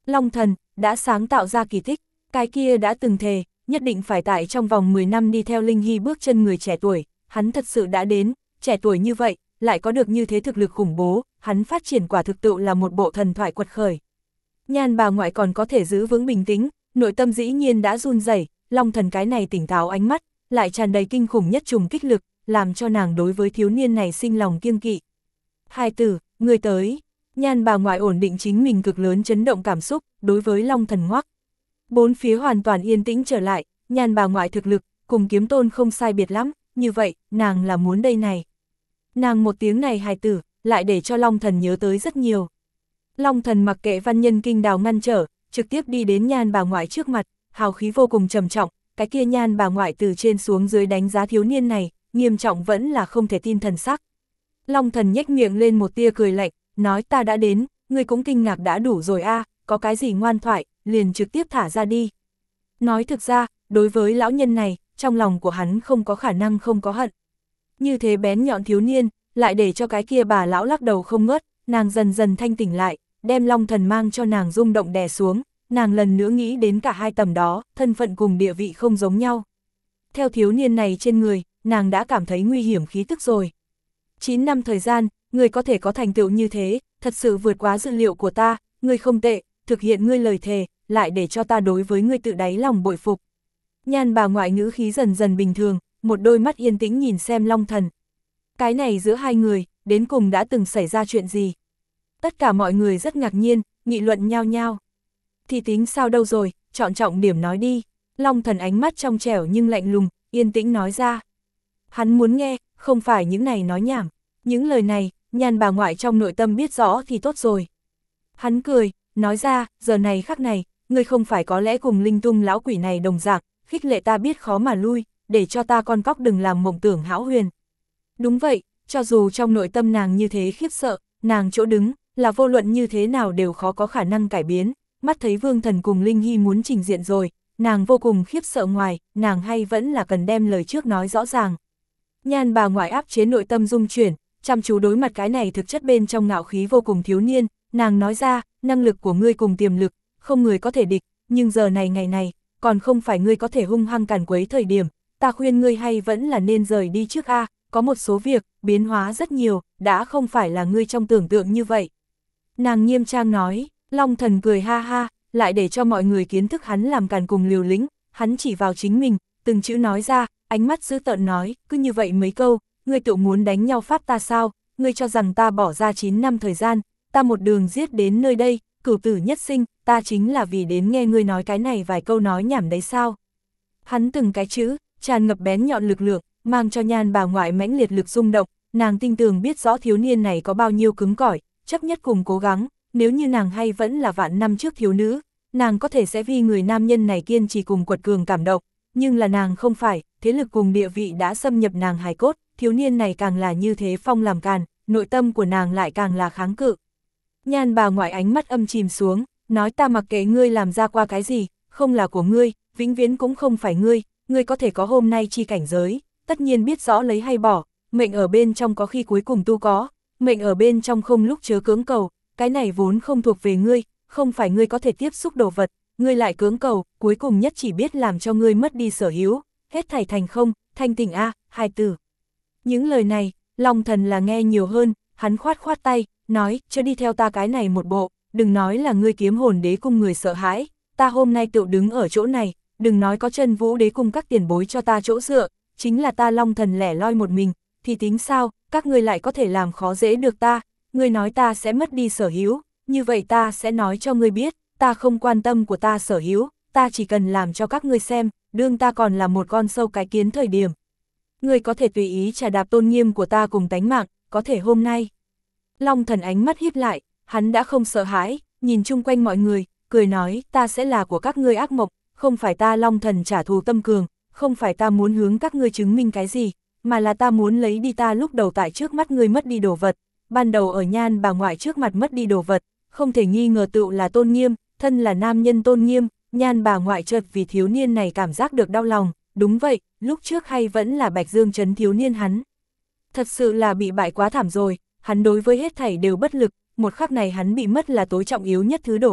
Long Thần, đã sáng tạo ra kỳ tích, cái kia đã từng thề, nhất định phải tại trong vòng mười năm đi theo Linh Hy bước chân người trẻ tuổi, hắn thật sự đã đến, trẻ tuổi như vậy, lại có được như thế thực lực khủng bố, hắn phát triển quả thực tự là một bộ thần thoại quật khởi. Nhan bà ngoại còn có thể giữ vững bình tĩnh, nội tâm dĩ nhiên đã run rẩy, Long Thần cái này tỉnh táo ánh mắt, lại tràn đầy kinh khủng nhất trùng kích lực, làm cho nàng đối với thiếu niên này sinh lòng kiêng kỵ. Hai tử, người tới, Nhan bà ngoại ổn định chính mình cực lớn chấn động cảm xúc, đối với Long Thần ngoắc. Bốn phía hoàn toàn yên tĩnh trở lại, Nhan bà ngoại thực lực, cùng Kiếm Tôn không sai biệt lắm, như vậy, nàng là muốn đây này. Nàng một tiếng này hài tử, lại để cho Long Thần nhớ tới rất nhiều. Long Thần mặc kệ văn nhân kinh đào ngăn trở, trực tiếp đi đến Nhan bà ngoại trước mặt, hào khí vô cùng trầm trọng, cái kia Nhan bà ngoại từ trên xuống dưới đánh giá thiếu niên này, nghiêm trọng vẫn là không thể tin thần sắc. Long Thần nhếch miệng lên một tia cười lạnh, nói ta đã đến, ngươi cũng kinh ngạc đã đủ rồi a, à, có cái gì ngoan thoại, liền trực tiếp thả ra đi. Nói thực ra, đối với lão nhân này, trong lòng của hắn không có khả năng không có hận. Như thế bén nhọn thiếu niên, lại để cho cái kia bà lão lắc đầu không ngớt, nàng dần dần thanh tỉnh lại, đem Long Thần mang cho nàng rung động đè xuống, nàng lần nữa nghĩ đến cả hai tầm đó, thân phận cùng địa vị không giống nhau. Theo thiếu niên này trên người, nàng đã cảm thấy nguy hiểm khí tức rồi. chín năm thời gian, người có thể có thành tựu như thế, thật sự vượt quá dự liệu của ta, ngươi không tệ, thực hiện ngươi lời thề, lại để cho ta đối với ngươi tự đáy lòng bội phục. Nhan bà ngoại ngữ khí dần dần bình thường, một đôi mắt yên tĩnh nhìn xem Long Thần. Cái này giữa hai người, đến cùng đã từng xảy ra chuyện gì? Tất cả mọi người rất ngạc nhiên, nghị luận nhao nhao. Thì tính sao đâu rồi, chọn trọng điểm nói đi. Long Thần ánh mắt trong trẻo nhưng lạnh lùng, yên tĩnh nói ra. Hắn muốn nghe, không phải những này nói nhảm. Những lời này, Nhan bà ngoại trong nội tâm biết rõ thì tốt rồi. Hắn cười, nói ra, giờ này khắc này, ngươi không phải có lẽ cùng linh tung lão quỷ này đồng dạng, khích lệ ta biết khó mà lui, để cho ta con cóc đừng làm mộng tưởng hão huyền. Đúng vậy, cho dù trong nội tâm nàng như thế khiếp sợ, nàng chỗ đứng, là vô luận như thế nào đều khó có khả năng cải biến, mắt thấy Vương Thần cùng Linh Hy muốn trình diện rồi, nàng vô cùng khiếp sợ ngoài, nàng hay vẫn là cần đem lời trước nói rõ ràng. Nhan bà ngoại áp chế nội tâm dung chuyển, chăm chú đối mặt cái này thực chất bên trong ngạo khí vô cùng thiếu niên, nàng nói ra, năng lực của ngươi cùng tiềm lực, không người có thể địch, nhưng giờ này ngày này, còn không phải ngươi có thể hung hăng càn quấy thời điểm, ta khuyên ngươi hay vẫn là nên rời đi trước a, có một số việc, biến hóa rất nhiều, đã không phải là ngươi trong tưởng tượng như vậy. Nàng nghiêm trang nói, Long Thần cười ha ha, lại để cho mọi người kiến thức hắn làm càn cùng liều lĩnh, hắn chỉ vào chính mình, từng chữ nói ra, ánh mắt dữ tợn nói, cứ như vậy mấy câu, ngươi tự muốn đánh nhau pháp ta sao, ngươi cho rằng ta bỏ ra chín năm thời gian, ta một đường giết đến nơi đây, cửu tử nhất sinh, ta chính là vì đến nghe ngươi nói cái này vài câu nói nhảm đấy sao. Hắn từng cái chữ, tràn ngập bén nhọn lực lượng, mang cho Nhan bà ngoại mãnh liệt lực rung động, nàng tinh tường biết rõ thiếu niên này có bao nhiêu cứng cỏi, chấp nhất cùng cố gắng, nếu như nàng hay vẫn là vạn năm trước thiếu nữ, nàng có thể sẽ vì người nam nhân này kiên trì cùng quật cường cảm động, nhưng là nàng không phải, thế lực cùng địa vị đã xâm nhập nàng hài cốt, thiếu niên này càng là như thế phong làm càn, nội tâm của nàng lại càng là kháng cự. Nhan bà ngoại ánh mắt âm chìm xuống, nói ta mặc kệ ngươi làm ra qua cái gì, không là của ngươi, vĩnh viễn cũng không phải ngươi, ngươi có thể có hôm nay chi cảnh giới, tất nhiên biết rõ lấy hay bỏ, mệnh ở bên trong có khi cuối cùng tu có, mệnh ở bên trong không lúc chớ cưỡng cầu, cái này vốn không thuộc về ngươi, không phải ngươi có thể tiếp xúc đồ vật, ngươi lại cưỡng cầu, cuối cùng nhất chỉ biết làm cho ngươi mất đi sở hữu, hết thảy thành không, thanh tỉnh a, hai từ. Những lời này, Long Thần là nghe nhiều hơn, hắn khoát khoát tay, nói, chớ đi theo ta cái này một bộ, đừng nói là ngươi Kiếm Hồn Đế cung người sợ hãi, ta hôm nay tự đứng ở chỗ này, đừng nói có Chân Vũ Đế cung các tiền bối cho ta chỗ dựa, chính là ta Long Thần lẻ loi một mình, thì tính sao, các ngươi lại có thể làm khó dễ được ta, ngươi nói ta sẽ mất đi sở hữu, như vậy ta sẽ nói cho ngươi biết, ta không quan tâm của ta sở hữu, ta chỉ cần làm cho các ngươi xem, đương ta còn là một con sâu cái kiến thời điểm. Ngươi có thể tùy ý trà đạp tôn nghiêm của ta cùng tánh mạng, có thể hôm nay. Long Thần ánh mắt híp lại, hắn đã không sợ hãi, nhìn chung quanh mọi người, cười nói, ta sẽ là của các ngươi ác mộng, không phải ta Long Thần trả thù tâm cường, không phải ta muốn hướng các ngươi chứng minh cái gì, mà là ta muốn lấy đi ta lúc đầu tại trước mắt ngươi mất đi đồ vật, ban đầu ở Nhan bà ngoại trước mặt mất đi đồ vật, không thể nghi ngờ tựu là tôn nghiêm, thân là nam nhân tôn nghiêm, Nhan bà ngoại chợt vì thiếu niên này cảm giác được đau lòng, đúng vậy, lúc trước hay vẫn là Bạch Dương Trấn thiếu niên hắn. Thật sự là bị bại quá thảm rồi, hắn đối với hết thảy đều bất lực, một khắc này hắn bị mất là tối trọng yếu nhất thứ đồ vật,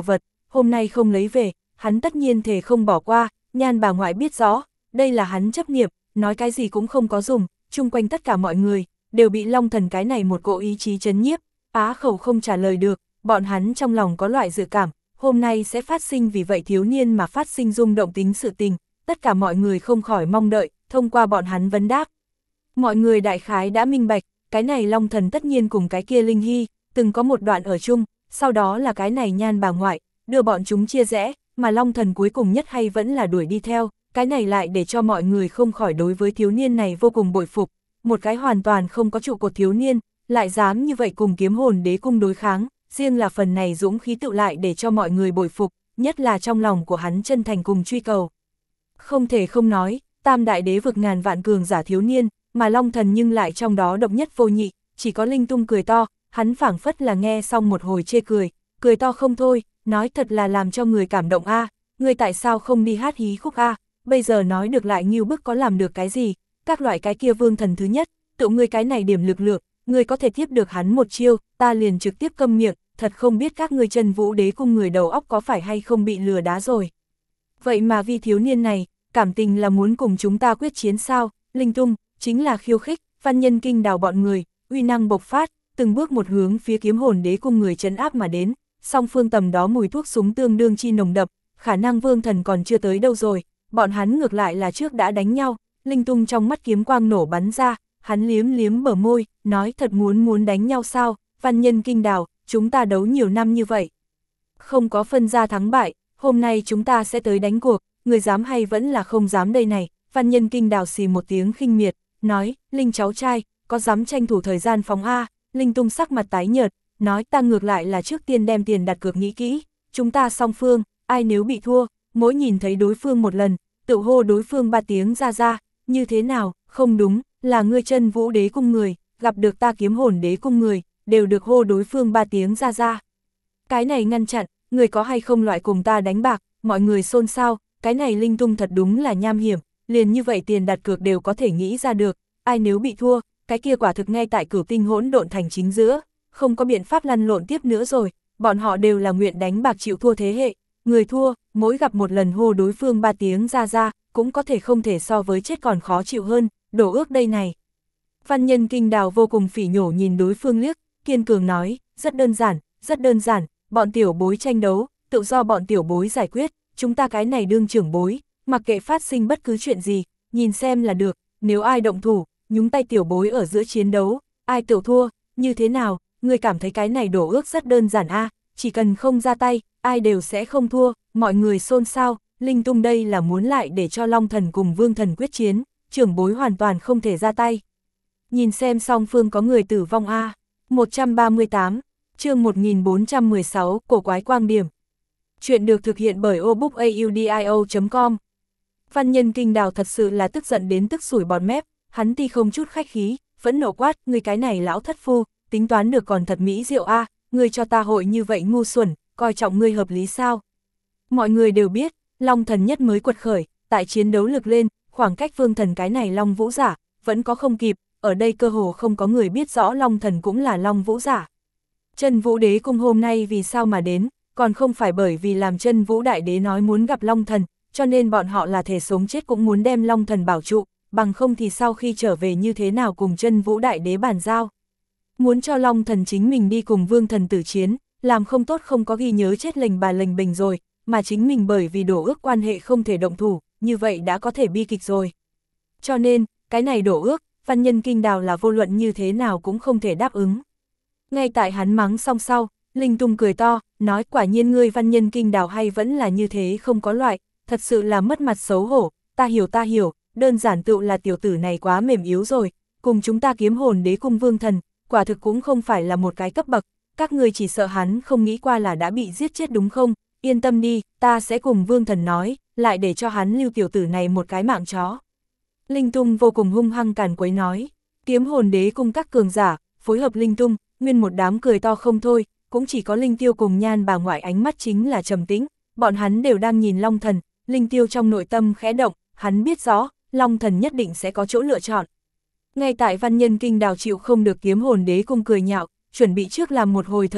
hôm nay không lấy về, hắn tất nhiên thể không bỏ qua, Nhan bà ngoại biết rõ, đây là hắn chấp niệm, nói cái gì cũng không có dùng, chung quanh tất cả mọi người, đều bị Long Thần cái này một cỗ ý chí chấn nhiếp, á khẩu không trả lời được, bọn hắn trong lòng có loại dự cảm, hôm nay sẽ phát sinh vì vậy thiếu niên mà phát sinh rung động tính sự tình, tất cả mọi người không khỏi mong đợi, thông qua bọn hắn vấn đáp. Mọi người đại khái đã minh bạch, cái này Long Thần tất nhiên cùng cái kia Linh Hy, từng có một đoạn ở chung, sau đó là cái này Nhan bà ngoại, đưa bọn chúng chia rẽ, mà Long Thần cuối cùng nhất hay vẫn là đuổi đi theo, cái này lại để cho mọi người không khỏi đối với thiếu niên này vô cùng bội phục, một cái hoàn toàn không có trụ cột thiếu niên, lại dám như vậy cùng Kiếm Hồn Đế cung đối kháng, riêng là phần này dũng khí tự lại để cho mọi người bội phục, nhất là trong lòng của hắn chân thành cùng truy cầu. Không thể không nói, tam đại đế vực ngàn vạn cường giả thiếu niên, mà Long Thần nhưng lại trong đó độc nhất vô nhị, chỉ có Linh Tung cười to, hắn phảng phất là nghe xong một hồi chê cười, cười to không thôi, nói thật là làm cho người cảm động a, người tại sao không đi hát hí khúc a, bây giờ nói được lại nghiêu bức có làm được cái gì, các loại cái kia vương thần thứ nhất, tự ngươi cái này điểm lực lượng, ngươi có thể tiếp được hắn một chiêu, ta liền trực tiếp câm miệng, thật không biết các ngươi Chân Vũ Đế cung người đầu óc có phải hay không bị lừa đá rồi. Vậy mà vì thiếu niên này, cảm tình là muốn cùng chúng ta quyết chiến sao, Linh Tung, chính là khiêu khích, Văn Nhân Kinh đào bọn người, uy năng bộc phát, từng bước một hướng phía Kiếm Hồn Đế cung người trấn áp mà đến, song phương tầm đó mùi thuốc súng tương đương chi nồng đậm, khả năng vương thần còn chưa tới đâu rồi, bọn hắn ngược lại là trước đã đánh nhau, Linh Tung trong mắt kiếm quang nổ bắn ra, hắn liếm liếm bờ môi, nói thật muốn muốn đánh nhau sao, Văn Nhân Kinh đào, chúng ta đấu nhiều năm như vậy. Không có phân ra thắng bại, hôm nay chúng ta sẽ tới đánh cuộc, người dám hay vẫn là không dám đây này, Văn Nhân Kinh đào xì một tiếng khinh miệt, nói, Linh cháu trai, có dám tranh thủ thời gian phóng A, Linh Tung sắc mặt tái nhợt, nói ta ngược lại là trước tiên đem tiền đặt cược nghĩ kỹ, chúng ta song phương, ai nếu bị thua, mỗi nhìn thấy đối phương một lần, tự hô đối phương ba tiếng ra ra, như thế nào, không đúng, là ngươi Chân Vũ Đế cung người, gặp được ta Kiếm Hồn Đế cung người, đều được hô đối phương ba tiếng ra ra. Cái này ngăn chặn, người có hay không loại cùng ta đánh bạc, mọi người xôn xao, cái này Linh Tung thật đúng là nham hiểm, liền như vậy tiền đặt cược đều có thể nghĩ ra được, ai nếu bị thua, cái kia quả thực ngay tại Cửu Tinh hỗn độn thành chính giữa, không có biện pháp lăn lộn tiếp nữa rồi, bọn họ đều là nguyện đánh bạc chịu thua thế hệ, người thua, mỗi gặp một lần hô đối phương ba tiếng ra ra, cũng có thể không thể so với chết còn khó chịu hơn, đổ ước đây này. Văn Nhân Kinh đào vô cùng phỉ nhổ nhìn đối phương liếc, kiên cường nói, rất đơn giản, rất đơn giản, bọn tiểu bối tranh đấu, tự do bọn tiểu bối giải quyết, chúng ta cái này đương trưởng bối, mặc kệ phát sinh bất cứ chuyện gì, nhìn xem là được, nếu ai động thủ, nhúng tay tiểu bối ở giữa chiến đấu, ai tiểu thua, như thế nào, người cảm thấy cái này đổ ước rất đơn giản a, chỉ cần không ra tay, ai đều sẽ không thua, mọi người xôn xao, Linh Tung đây là muốn lại để cho Long Thần cùng Vương Thần quyết chiến, trưởng bối hoàn toàn không thể ra tay. Nhìn xem song phương có người tử vong a. một trăm ba mươi tám, chương một nghìn bốn trăm mười sáu, cổ quái quang điểm. Chuyện được thực hiện bởi obookaudio chấm com. Văn Nhân Kinh đào thật sự là tức giận đến tức sủi bọt mép, hắn ti không chút khách khí, phẫn nộ quát, người cái này lão thất phu, tính toán được còn thật mỹ diệu a, người cho ta hội như vậy ngu xuẩn, coi trọng ngươi hợp lý sao? Mọi người đều biết, Long Thần nhất mới quật khởi, tại chiến đấu lực lên, khoảng cách Vương Thần cái này Long Vũ giả, vẫn có không kịp, ở đây cơ hồ không có người biết rõ Long Thần cũng là Long Vũ giả. Chân Vũ Đế cung hôm nay vì sao mà đến, còn không phải bởi vì làm Chân Vũ Đại Đế nói muốn gặp Long Thần, cho nên bọn họ là thể sống chết cũng muốn đem Long Thần bảo trụ, bằng không thì sau khi trở về như thế nào cùng Chân Vũ Đại Đế bàn giao. Muốn cho Long Thần chính mình đi cùng Vương Thần tử chiến, làm không tốt không có ghi nhớ chết lệnh bà lệnh bình rồi, mà chính mình bởi vì đổ ước quan hệ không thể động thủ, như vậy đã có thể bi kịch rồi. Cho nên, cái này đổ ước, Văn Nhân Kinh đào là vô luận như thế nào cũng không thể đáp ứng. Ngay tại hắn mắng xong sau, Linh Tung cười to, nói quả nhiên ngươi Văn Nhân Kinh đào hay vẫn là như thế không có loại, thật sự là mất mặt xấu hổ, ta hiểu ta hiểu, đơn giản tựu là tiểu tử này quá mềm yếu rồi, cùng chúng ta Kiếm Hồn Đế cung Vương Thần, quả thực cũng không phải là một cái cấp bậc, các ngươi chỉ sợ hắn không nghĩ qua là đã bị giết chết đúng không, yên tâm đi, ta sẽ cùng Vương Thần nói, lại để cho hắn lưu tiểu tử này một cái mạng chó. Linh Tung vô cùng hung hăng càn quấy nói, Kiếm Hồn Đế cung các cường giả, phối hợp Linh Tung, nguyên một đám cười to không thôi, cũng chỉ có Linh Tiêu cùng Nhan bà ngoại ánh mắt chính là trầm tĩnh, bọn hắn đều đang nhìn Long Thần, Linh Tiêu trong nội tâm khẽ động, hắn biết rõ, Long Thần nhất định sẽ có chỗ lựa chọn. Ngay tại Văn Nhân Kinh đào chịu không được Kiếm Hồn Đế cung cười nhạo, chuẩn bị trước làm một hồi thời điểm,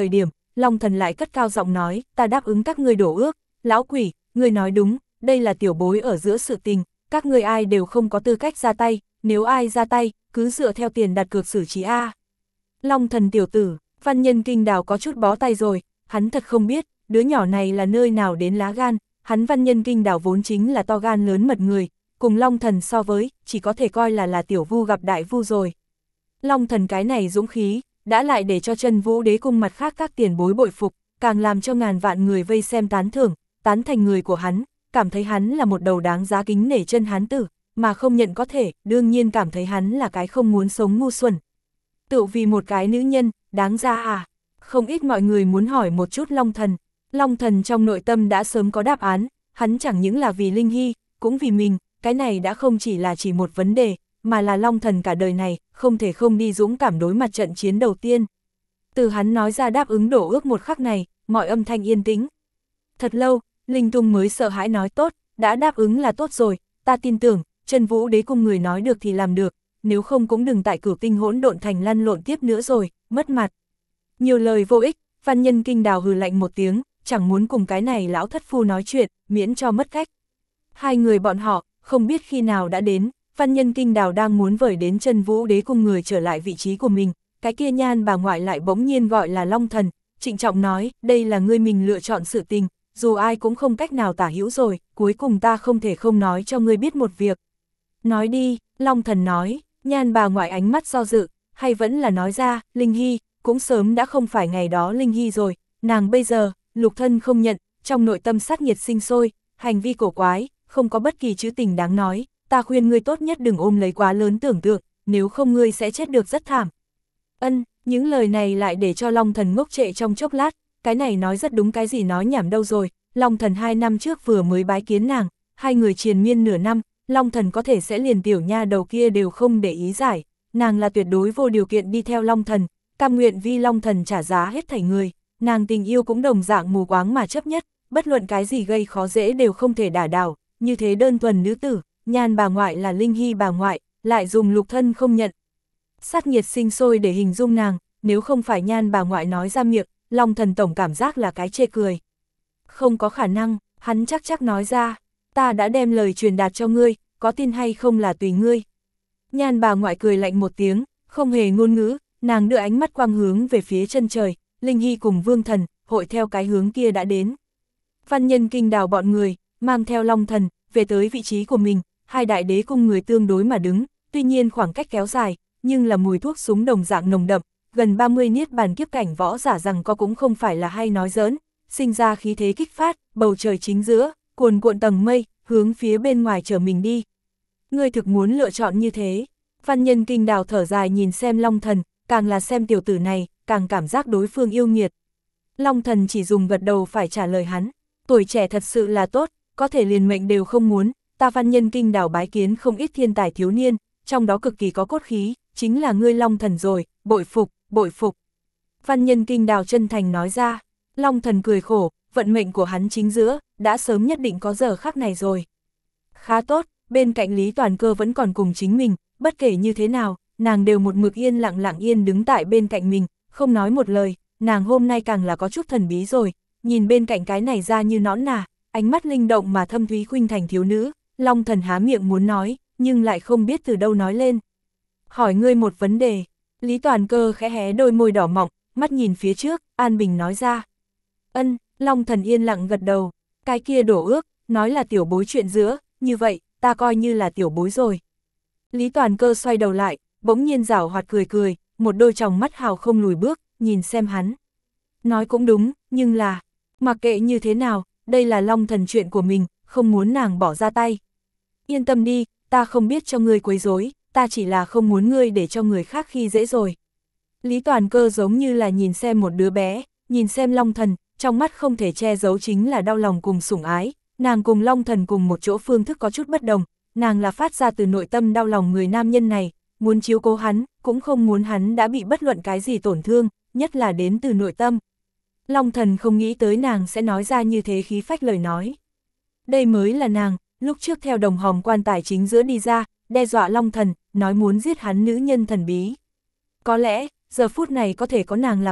Long Thần lại cất cao giọng nói, ta đáp ứng các ngươi đổ ước, lão quỷ, ngươi nói đúng, đây là tiểu bối ở giữa sự tình, các ngươi ai đều không có tư cách ra tay, nếu ai ra tay, cứ dựa theo tiền đặt cược xử trí a. Long Thần tiểu tử, Văn Nhân Kinh Đào có chút bó tay rồi, hắn thật không biết, đứa nhỏ này là nơi nào đến lá gan, hắn Văn Nhân Kinh Đào vốn chính là to gan lớn mật người, cùng Long Thần so với, chỉ có thể coi là là tiểu vu gặp đại vu rồi. Long Thần cái này dũng khí, đã lại để cho Chân Vũ Đế cung mặt khác các tiền bối bội phục, càng làm cho ngàn vạn người vây xem tán thưởng, tán thành người của hắn, cảm thấy hắn là một đầu đáng giá kính nể chân hán tử, mà không nhận có thể, đương nhiên cảm thấy hắn là cái không muốn sống ngu xuẩn. Tự vì một cái nữ nhân, đáng ra à? Không ít mọi người muốn hỏi một chút Long Thần. Long Thần trong nội tâm đã sớm có đáp án, hắn chẳng những là vì Linh Hy, cũng vì mình, cái này đã không chỉ là chỉ một vấn đề, mà là Long Thần cả đời này, không thể không đi dũng cảm đối mặt trận chiến đầu tiên. Từ hắn nói ra đáp ứng đổ ước một khắc này, mọi âm thanh yên tĩnh. Thật lâu, Linh Tung mới sợ hãi nói tốt, đã đáp ứng là tốt rồi, ta tin tưởng, Chân Vũ Đế cung người nói được thì làm được, nếu không cũng đừng tại Cửu Tinh Hỗn Độn Thành lăn lộn tiếp nữa rồi, mất mặt. Nhiều lời vô ích, Văn Nhân Kinh Đào hừ lạnh một tiếng, chẳng muốn cùng cái này lão thất phu nói chuyện, miễn cho mất cách. Hai người bọn họ, không biết khi nào đã đến, Văn Nhân Kinh Đào đang muốn vời đến Chân Vũ Đế cung người trở lại vị trí của mình, cái kia Nhan bà ngoại lại bỗng nhiên gọi là Long Thần, trịnh trọng nói, đây là ngươi mình lựa chọn sự tình, dù ai cũng không cách nào tả hữu rồi, cuối cùng ta không thể không nói cho ngươi biết một việc. Nói đi, Long Thần nói, Nhan bà ngoại ánh mắt do dự, hay vẫn là nói ra, Linh Hy, cũng sớm đã không phải ngày đó Linh Hy rồi, nàng bây giờ, lục thân không nhận, trong nội tâm sát nhiệt sinh sôi, hành vi cổ quái, không có bất kỳ chữ tình đáng nói, ta khuyên ngươi tốt nhất đừng ôm lấy quá lớn tưởng tượng, nếu không ngươi sẽ chết được rất thảm. Ân, những lời này lại để cho Long Thần ngốc trệ trong chốc lát, cái này nói rất đúng, cái gì nói nhảm đâu rồi, Long Thần hai năm trước vừa mới bái kiến nàng, hai người triền miên nửa năm, Long Thần có thể sẽ liền tiểu nha đầu kia đều không để ý giải, nàng là tuyệt đối vô điều kiện đi theo Long Thần, cam nguyện vì Long Thần trả giá hết thảy người, nàng tình yêu cũng đồng dạng mù quáng mà chấp nhất, bất luận cái gì gây khó dễ đều không thể đả đảo, như thế đơn thuần nữ tử, Nhan bà ngoại là Linh Hy bà ngoại, lại dùng lục thân không nhận. Sát nhiệt sinh sôi để hình dung nàng, nếu không phải Nhan bà ngoại nói ra miệng, Long Thần tổng cảm giác là cái chê cười. Không có khả năng, hắn chắc chắc nói ra, ta đã đem lời truyền đạt cho ngươi, có tin hay không là tùy ngươi. Nhan bà ngoại cười lạnh một tiếng, không hề ngôn ngữ, nàng đưa ánh mắt quang hướng về phía chân trời, Linh Hy cùng Vương Thần, hội theo cái hướng kia đã đến. Văn Nhân Kinh Đào bọn người, mang theo Long Thần, về tới vị trí của mình, hai đại đế cung người tương đối mà đứng, tuy nhiên khoảng cách kéo dài, nhưng là mùi thuốc súng đồng dạng nồng đậm, gần ba mươi niết bàn kiếp cảnh võ giả rằng có cũng không phải là hay nói giỡn, sinh ra khí thế kích phát, bầu trời chính giữa, cuồn cuộn tầng mây, hướng phía bên ngoài trở mình đi. Ngươi thực muốn lựa chọn như thế. Văn Nhân Kinh Đào thở dài nhìn xem Long Thần, càng là xem tiểu tử này, càng cảm giác đối phương yêu nghiệt. Long Thần chỉ dùng gật đầu phải trả lời hắn, tuổi trẻ thật sự là tốt, có thể liền mệnh đều không muốn, ta Văn Nhân Kinh Đào bái kiến không ít thiên tài thiếu niên, trong đó cực kỳ có cốt khí, chính là ngươi Long Thần rồi, bội phục, bội phục. Văn Nhân Kinh Đào chân thành nói ra, Long Thần cười khổ, vận mệnh của hắn chính giữa, đã sớm nhất định có giờ khắc này rồi. Khá tốt, bên cạnh Lý Toàn Cơ vẫn còn cùng chính mình, bất kể như thế nào, nàng đều một mực yên lặng lặng yên đứng tại bên cạnh mình, không nói một lời, nàng hôm nay càng là có chút thần bí rồi, nhìn bên cạnh cái này ra như nõn nà, ánh mắt linh động mà thâm thúy khuynh thành thiếu nữ, Long Thần há miệng muốn nói, nhưng lại không biết từ đâu nói lên. Hỏi ngươi một vấn đề, Lý Toàn Cơ khẽ hé đôi môi đỏ mọng, mắt nhìn phía trước, an bình nói ra. Ân, Long Thần yên lặng gật đầu, cái kia đổ ước, nói là tiểu bối chuyện giữa, như vậy, ta coi như là tiểu bối rồi. Lý Toàn Cơ xoay đầu lại, bỗng nhiên giảo hoạt cười cười, một đôi tròng mắt hào không lùi bước, nhìn xem hắn. Nói cũng đúng, nhưng là, mặc kệ như thế nào, đây là Long Thần chuyện của mình, không muốn nàng bỏ ra tay. Yên tâm đi, ta không biết cho ngươi quấy rối, ta chỉ là không muốn ngươi để cho người khác khi dễ rồi. Lý Toàn Cơ giống như là nhìn xem một đứa bé, nhìn xem Long Thần, trong mắt không thể che giấu chính là đau lòng cùng sủng ái, nàng cùng Long Thần cùng một chỗ phương thức có chút bất đồng, nàng là phát ra từ nội tâm đau lòng người nam nhân này, muốn chiếu cố hắn, cũng không muốn hắn đã bị bất luận cái gì tổn thương, nhất là đến từ nội tâm. Long Thần không nghĩ tới nàng sẽ nói ra như thế khí phách lời nói. Đây mới là nàng, lúc trước theo đồng hòm quan tài chính giữa đi ra, đe dọa Long Thần, nói muốn giết hắn nữ nhân thần bí. Có lẽ, giờ phút này có thể có nàng làm bạn,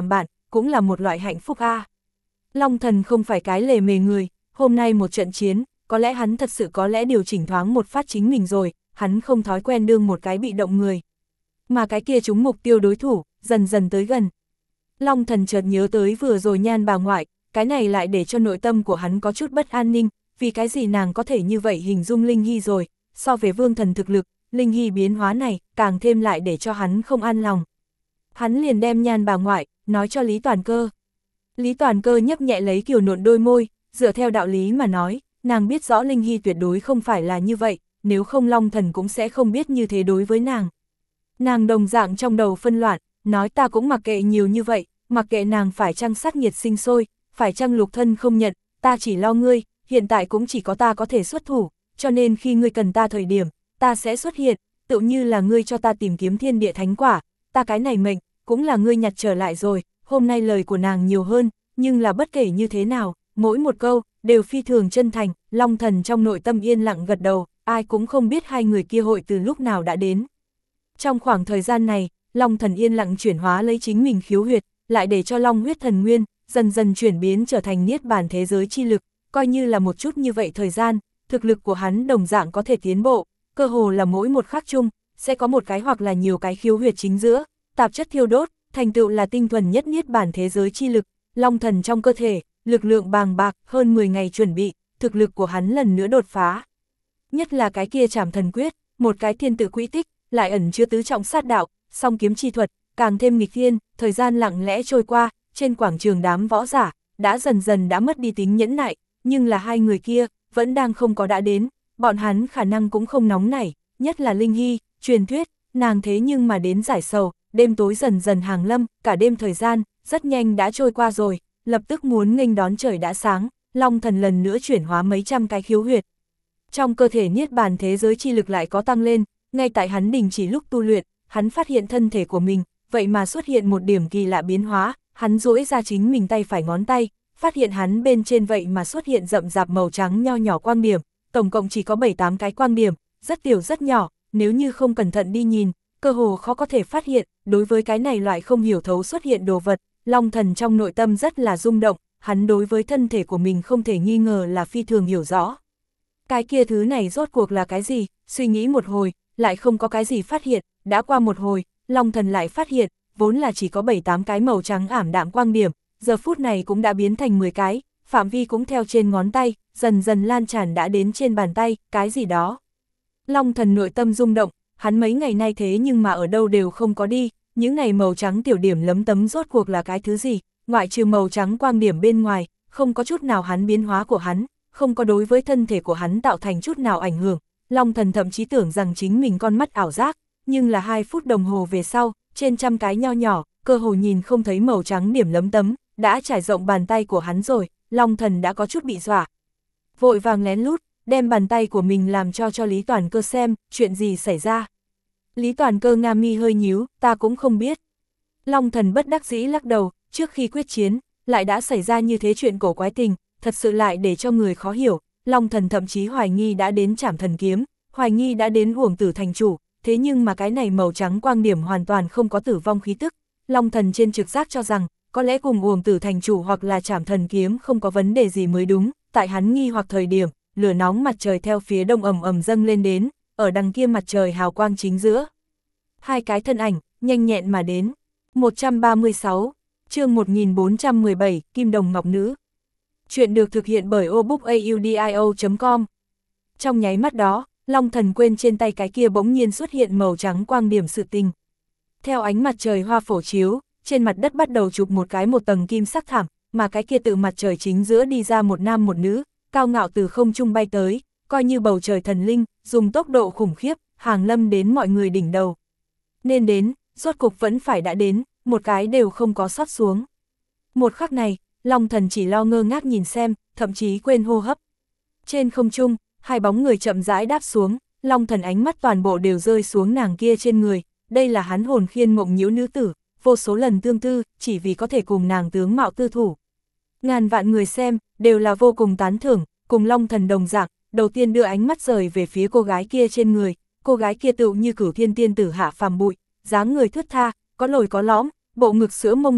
cũng là một loại hạnh phúc a. À. Long Thần không phải cái lề mề người, hôm nay một trận chiến, có lẽ hắn thật sự có lẽ điều chỉnh thoáng một phát chính mình rồi, hắn không thói quen đương một cái bị động người. Mà cái kia trúng mục tiêu đối thủ, dần dần tới gần. Long Thần chợt nhớ tới vừa rồi Nhan bà ngoại, cái này lại để cho nội tâm của hắn có chút bất an ninh, vì cái gì nàng có thể như vậy hình dung Linh Hy rồi, so về Vương Thần thực lực, Linh Hy biến hóa này, càng thêm lại để cho hắn không an lòng. Hắn liền đem Nhan bà ngoại, nói cho Lý Toàn Cơ. Lý Toàn Cơ nhấp nhẹ lấy kiều nộn đôi môi, dựa theo đạo lý mà nói, nàng biết rõ Linh Hy tuyệt đối không phải là như vậy, nếu không Long Thần cũng sẽ không biết như thế đối với nàng. Nàng đồng dạng trong đầu phân loạn, nói ta cũng mặc kệ nhiều như vậy, mặc kệ nàng phải chăng sát nhiệt sinh sôi, phải chăng lục thân không nhận, ta chỉ lo ngươi, hiện tại cũng chỉ có ta có thể xuất thủ, cho nên khi ngươi cần ta thời điểm, ta sẽ xuất hiện, tự như là ngươi cho ta tìm kiếm thiên địa thánh quả, ta cái này mệnh, cũng là ngươi nhặt trở lại rồi, hôm nay lời của nàng nhiều hơn, nhưng là bất kể như thế nào, mỗi một câu, đều phi thường chân thành, Long Thần trong nội tâm yên lặng gật đầu, ai cũng không biết hai người kia hội từ lúc nào đã đến. Trong khoảng thời gian này, Long Thần yên lặng chuyển hóa lấy chính mình khiếu huyệt, lại để cho Long huyết thần nguyên, dần dần chuyển biến trở thành niết bàn thế giới chi lực, coi như là một chút như vậy thời gian, thực lực của hắn đồng dạng có thể tiến bộ, cơ hồ là mỗi một khắc chung, sẽ có một cái hoặc là nhiều cái khiếu huyệt chính giữa, tạp chất thiêu đốt, thành tựu là tinh thuần nhất niết bàn thế giới chi lực, Long Thần trong cơ thể, lực lượng bàng bạc, hơn mười ngày chuẩn bị, thực lực của hắn lần nữa đột phá. Nhất là cái kia Trảm Thần Quyết, một cái thiên tự quỹ tích, lại ẩn chứa tứ trọng sát đạo, song kiếm chi thuật, càng thêm nghịch thiên, thời gian lặng lẽ trôi qua, trên quảng trường đám võ giả, đã dần dần đã mất đi tính nhẫn nại, nhưng là hai người kia, vẫn đang không có đã đến, bọn hắn khả năng cũng không nóng nảy, nhất là Linh Hy, truyền thuyết, nàng thế nhưng mà đến giải sầu, đêm tối dần dần hàng lâm, cả đêm thời gian, rất nhanh đã trôi qua rồi, lập tức muốn nghênh đón trời đã sáng, Long Thần lần nữa chuyển hóa mấy trăm cái khiếu huyệt. Trong cơ thể niết bàn thế giới chi lực lại có tăng lên, ngay tại hắn đình chỉ lúc tu luyện, hắn phát hiện thân thể của mình, vậy mà xuất hiện một điểm kỳ lạ biến hóa, hắn duỗi ra chính mình tay phải ngón tay, phát hiện hắn bên trên vậy mà xuất hiện rậm rạp màu trắng nho nhỏ quang điểm, tổng cộng chỉ có bảy tám cái quang điểm, rất tiểu rất nhỏ, nếu như không cẩn thận đi nhìn, cơ hồ khó có thể phát hiện, đối với cái này loại không hiểu thấu xuất hiện đồ vật, Long Thần trong nội tâm rất là rung động, hắn đối với thân thể của mình không thể nghi ngờ là phi thường hiểu rõ. Cái kia thứ này rốt cuộc là cái gì, suy nghĩ một hồi, lại không có cái gì phát hiện, đã qua một hồi, Long Thần lại phát hiện, vốn là chỉ có bảy tám cái màu trắng ảm đạm quang điểm, giờ phút này cũng đã biến thành mười cái, phạm vi cũng theo trên ngón tay, dần dần lan tràn đã đến trên bàn tay, cái gì đó. Long Thần nội tâm rung động, hắn mấy ngày nay thế nhưng mà ở đâu đều không có đi, những này màu trắng tiểu điểm lấm tấm rốt cuộc là cái thứ gì, ngoại trừ màu trắng quang điểm bên ngoài, không có chút nào hắn biến hóa của hắn, không có đối với thân thể của hắn tạo thành chút nào ảnh hưởng. Long Thần thậm chí tưởng rằng chính mình con mắt ảo giác, nhưng là hai phút đồng hồ về sau, trên trăm cái nho nhỏ, cơ hồ nhìn không thấy màu trắng điểm lấm tấm, đã trải rộng bàn tay của hắn rồi, Long Thần đã có chút bị dọa. Vội vàng lén lút, đem bàn tay của mình làm cho cho Lý Toàn Cơ xem, chuyện gì xảy ra. Lý Toàn Cơ nga mi hơi nhíu, ta cũng không biết. Long Thần bất đắc dĩ lắc đầu, trước khi quyết chiến, lại đã xảy ra như thế chuyện cổ quái tình, thật sự lại để cho người khó hiểu. Long Thần thậm chí hoài nghi đã đến Trảm Thần Kiếm, hoài nghi đã đến Uổng Tử thành chủ, thế nhưng mà cái này màu trắng quang điểm hoàn toàn không có tử vong khí tức. Long Thần trên trực giác cho rằng, có lẽ cùng Uổng Tử thành chủ hoặc là Trảm Thần Kiếm không có vấn đề gì mới đúng, tại hắn nghi hoặc thời điểm, lửa nóng mặt trời theo phía đông ầm ầm dâng lên đến, ở đằng kia mặt trời hào quang chính giữa. Hai cái thân ảnh, nhanh nhẹn mà đến. một trăm ba mươi sáu, chương một nghìn bốn trăm mười bảy, Kim Đồng Ngọc Nữ. Chuyện được thực hiện bởi obookaudio chấm com. Trong nháy mắt đó, Long Thần quên trên tay cái kia bỗng nhiên xuất hiện màu trắng quang điểm sự tình. Theo ánh mặt trời hoa phổ chiếu, trên mặt đất bắt đầu chụp một cái một tầng kim sắc thảm, mà cái kia từ mặt trời chính giữa đi ra một nam một nữ, cao ngạo từ không trung bay tới, coi như bầu trời thần linh, dùng tốc độ khủng khiếp, hàng lâm đến mọi người đỉnh đầu. Nên đến, rốt cục vẫn phải đã đến, một cái đều không có sót xuống. Một khắc này, Long Thần chỉ lo ngơ ngác nhìn xem, thậm chí quên hô hấp. Trên không trung, hai bóng người chậm rãi đáp xuống, Long Thần ánh mắt toàn bộ đều rơi xuống nàng kia trên người, đây là hắn hồn khiên mộng nhiễu nữ tử, vô số lần tương tư, chỉ vì có thể cùng nàng tướng mạo tư thủ. Ngàn vạn người xem, đều là vô cùng tán thưởng, cùng Long Thần đồng dạng, đầu tiên đưa ánh mắt rời về phía cô gái kia trên người, cô gái kia tựu như Cửu Thiên tiên tử hạ phàm bụi, dáng người thướt tha, có lồi có lõm, bộ ngực sữa mông đẹp,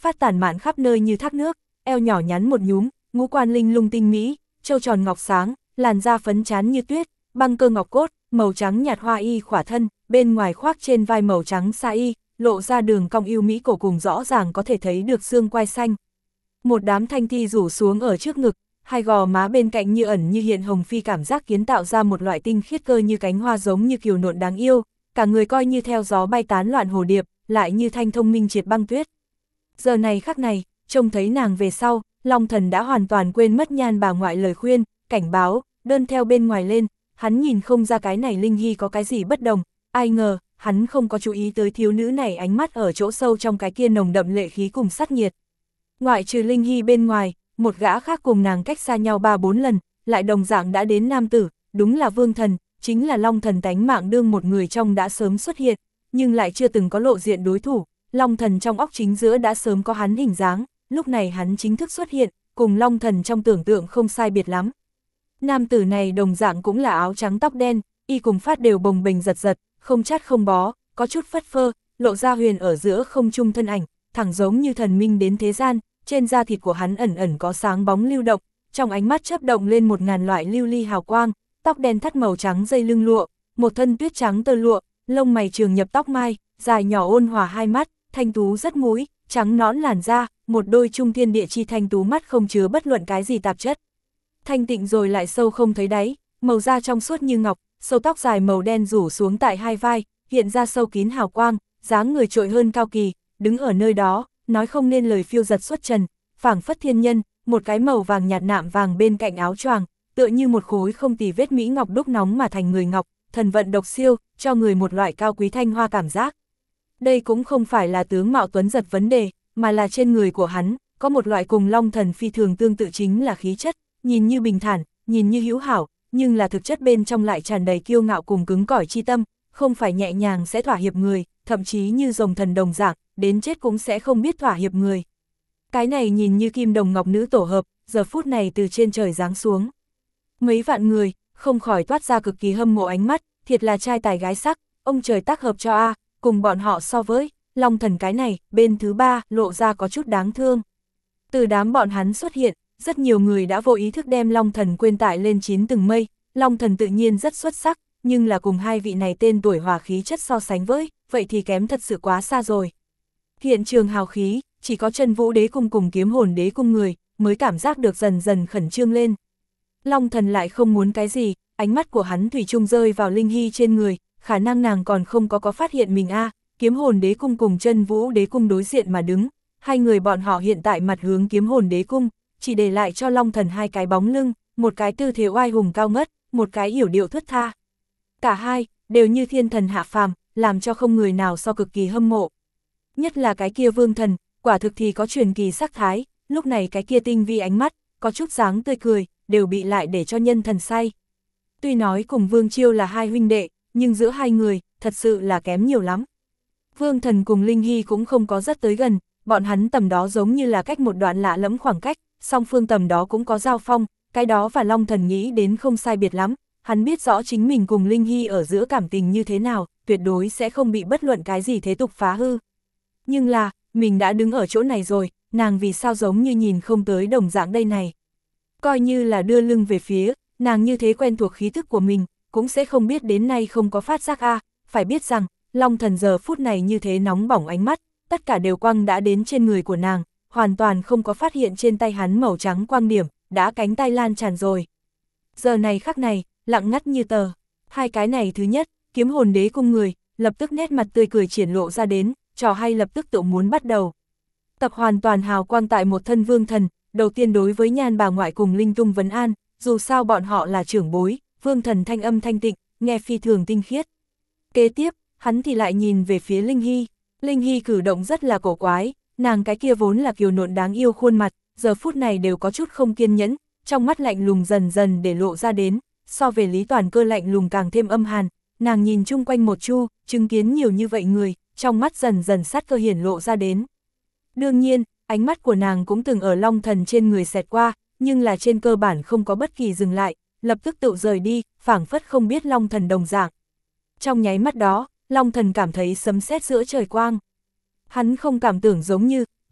phát tản mạn khắp nơi như thác nước, eo nhỏ nhắn một nhúm, ngũ quan linh lung tinh mỹ, trâu tròn ngọc sáng, làn da phấn chán như tuyết, băng cơ ngọc cốt, màu trắng nhạt hoa y khỏa thân, bên ngoài khoác trên vai màu trắng sa y, lộ ra đường cong yêu mỹ cổ cùng rõ ràng có thể thấy được xương quai xanh. Một đám thanh thi rủ xuống ở trước ngực, hai gò má bên cạnh như ẩn như hiện hồng phi cảm giác kiến tạo ra một loại tinh khiết cơ như cánh hoa giống như kiều nộn đáng yêu, cả người coi như theo gió bay tán loạn hồ điệp, lại như thanh thông minh triệt băng tuyết. Giờ này khắc này, trông thấy nàng về sau, Long Thần đã hoàn toàn quên mất Nhan bà ngoại lời khuyên, cảnh báo, đơn theo bên ngoài lên, hắn nhìn không ra cái này Linh Hy có cái gì bất đồng, ai ngờ, hắn không có chú ý tới thiếu nữ này ánh mắt ở chỗ sâu trong cái kia nồng đậm lệ khí cùng sát nhiệt. Ngoại trừ Linh Hy bên ngoài, một gã khác cùng nàng cách xa nhau ba bốn lần, lại đồng dạng đã đến nam tử, đúng là Vương Thần, chính là Long Thần tánh mạng đương một người trong đã sớm xuất hiện, nhưng lại chưa từng có lộ diện đối thủ, Long Thần trong óc chính giữa đã sớm có hắn hình dáng, lúc này hắn chính thức xuất hiện, cùng Long Thần trong tưởng tượng không sai biệt lắm. Nam tử này đồng dạng cũng là áo trắng tóc đen, y cùng phát đều bồng bềnh giật giật, không chát không bó, có chút phất phơ, lộ ra huyền ở giữa không trung thân ảnh, thẳng giống như thần minh đến thế gian, trên da thịt của hắn ẩn ẩn có sáng bóng lưu động, trong ánh mắt chớp động lên một ngàn loại lưu ly hào quang, tóc đen thắt màu trắng dây lưng lụa, một thân tuyết trắng tơ lụa, lông mày trường nhập tóc mai, dài nhỏ ôn hòa hai mắt, thanh tú rất mũi, trắng nõn làn da, một đôi trung thiên địa chi thanh tú mắt không chứa bất luận cái gì tạp chất. Thanh tịnh rồi lại sâu không thấy đáy, màu da trong suốt như ngọc, sâu tóc dài màu đen rủ xuống tại hai vai, hiện ra sâu kín hào quang, dáng người trội hơn cao kỳ, đứng ở nơi đó, nói không nên lời phiêu giật xuất trần, phảng phất thiên nhân, một cái màu vàng nhạt nạm vàng bên cạnh áo choàng, tựa như một khối không tì vết mỹ ngọc đúc nóng mà thành người ngọc, thần vận độc siêu, cho người một loại cao quý thanh hoa cảm giác. Đây cũng không phải là tướng mạo tuấn giật vấn đề, mà là trên người của hắn, có một loại cùng Long Thần phi thường tương tự chính là khí chất, nhìn như bình thản, nhìn như hữu hảo, nhưng là thực chất bên trong lại tràn đầy kiêu ngạo cùng cứng cỏi chi tâm, không phải nhẹ nhàng sẽ thỏa hiệp người, thậm chí như rồng thần đồng dạng, đến chết cũng sẽ không biết thỏa hiệp người. Cái này nhìn như kim đồng ngọc nữ tổ hợp, giờ phút này từ trên trời giáng xuống. Mấy vạn người, không khỏi toát ra cực kỳ hâm mộ ánh mắt, thiệt là trai tài gái sắc, ông trời tác hợp cho a, cùng bọn họ so với, Long Thần cái này, bên thứ ba, lộ ra có chút đáng thương. Từ đám bọn hắn xuất hiện, rất nhiều người đã vô ý thức đem Long Thần quên tải lên chín tầng mây, Long Thần tự nhiên rất xuất sắc, nhưng là cùng hai vị này tên tuổi hòa khí chất so sánh với, vậy thì kém thật sự quá xa rồi. Hiện trường hào khí, chỉ có Chân Vũ Đế Cung cùng Kiếm Hồn Đế Cung người, mới cảm giác được dần dần khẩn trương lên. Long Thần lại không muốn cái gì, ánh mắt của hắn thủy chung rơi vào Linh Hy trên người, khả năng nàng còn không có có phát hiện mình a. À, Kiếm Hồn Đế Cung cùng Chân Vũ Đế Cung đối diện mà đứng, hai người bọn họ hiện tại mặt hướng Kiếm Hồn Đế Cung, chỉ để lại cho Long Thần hai cái bóng lưng, một cái tư thế oai hùng cao ngất, một cái yểu điệu thướt tha. Cả hai, đều như thiên thần hạ phàm, làm cho không người nào so cực kỳ hâm mộ. Nhất là cái kia Vương Thần, quả thực thì có truyền kỳ sắc thái, lúc này cái kia tinh vi ánh mắt, có chút dáng tươi cười, đều bị lại để cho nhân thần say. Tuy nói cùng Vương Chiêu là hai huynh đệ, nhưng giữa hai người, thật sự là kém nhiều lắm. Vương Thần cùng Linh Hy cũng không có rất tới gần, bọn hắn tầm đó giống như là cách một đoạn lạ lẫm khoảng cách, song phương tầm đó cũng có giao phong, cái đó và Long Thần nghĩ đến không sai biệt lắm, hắn biết rõ chính mình cùng Linh Hy ở giữa cảm tình như thế nào, tuyệt đối sẽ không bị bất luận cái gì thế tục phá hư. Nhưng là, mình đã đứng ở chỗ này rồi, nàng vì sao giống như nhìn không tới đồng dạng đây này. Coi như là đưa lưng về phía, nàng như thế quen thuộc khí thức của mình, cũng sẽ không biết đến nay không có phát giác a. Phải biết rằng, Long Thần giờ phút này như thế nóng bỏng ánh mắt, tất cả đều quăng đã đến trên người của nàng, hoàn toàn không có phát hiện trên tay hắn màu trắng quang điểm, đã cánh tay lan tràn rồi. Giờ này khắc này, lặng ngắt như tờ, hai cái này thứ nhất, Kiếm Hồn Đế Cung người, lập tức nét mặt tươi cười triển lộ ra đến, trò hay lập tức tự muốn bắt đầu. Tập hoàn toàn hào quang tại một thân Vương Thần, đầu tiên đối với Nhan bà ngoại cùng Linh Tung vấn an, dù sao bọn họ là trưởng bối, Vương Thần thanh âm thanh tịnh, nghe phi thường tinh khiết. Kế tiếp, hắn thì lại nhìn về phía Linh Hy, Linh Hy cử động rất là cổ quái, nàng cái kia vốn là kiều nộn đáng yêu khuôn mặt, giờ phút này đều có chút không kiên nhẫn, trong mắt lạnh lùng dần dần để lộ ra đến, so về Lý Toàn Cơ lạnh lùng càng thêm âm hàn, nàng nhìn chung quanh một chu, chứng kiến nhiều như vậy người, trong mắt dần dần sát cơ hiển lộ ra đến. Đương nhiên, ánh mắt của nàng cũng từng ở Long Thần trên người xẹt qua, nhưng là trên cơ bản không có bất kỳ dừng lại, lập tức tự rời đi, phảng phất không biết Long Thần đồng dạng. Trong nháy mắt đó, Long Thần cảm thấy sấm sét giữa trời quang. Hắn không cảm tưởng giống như,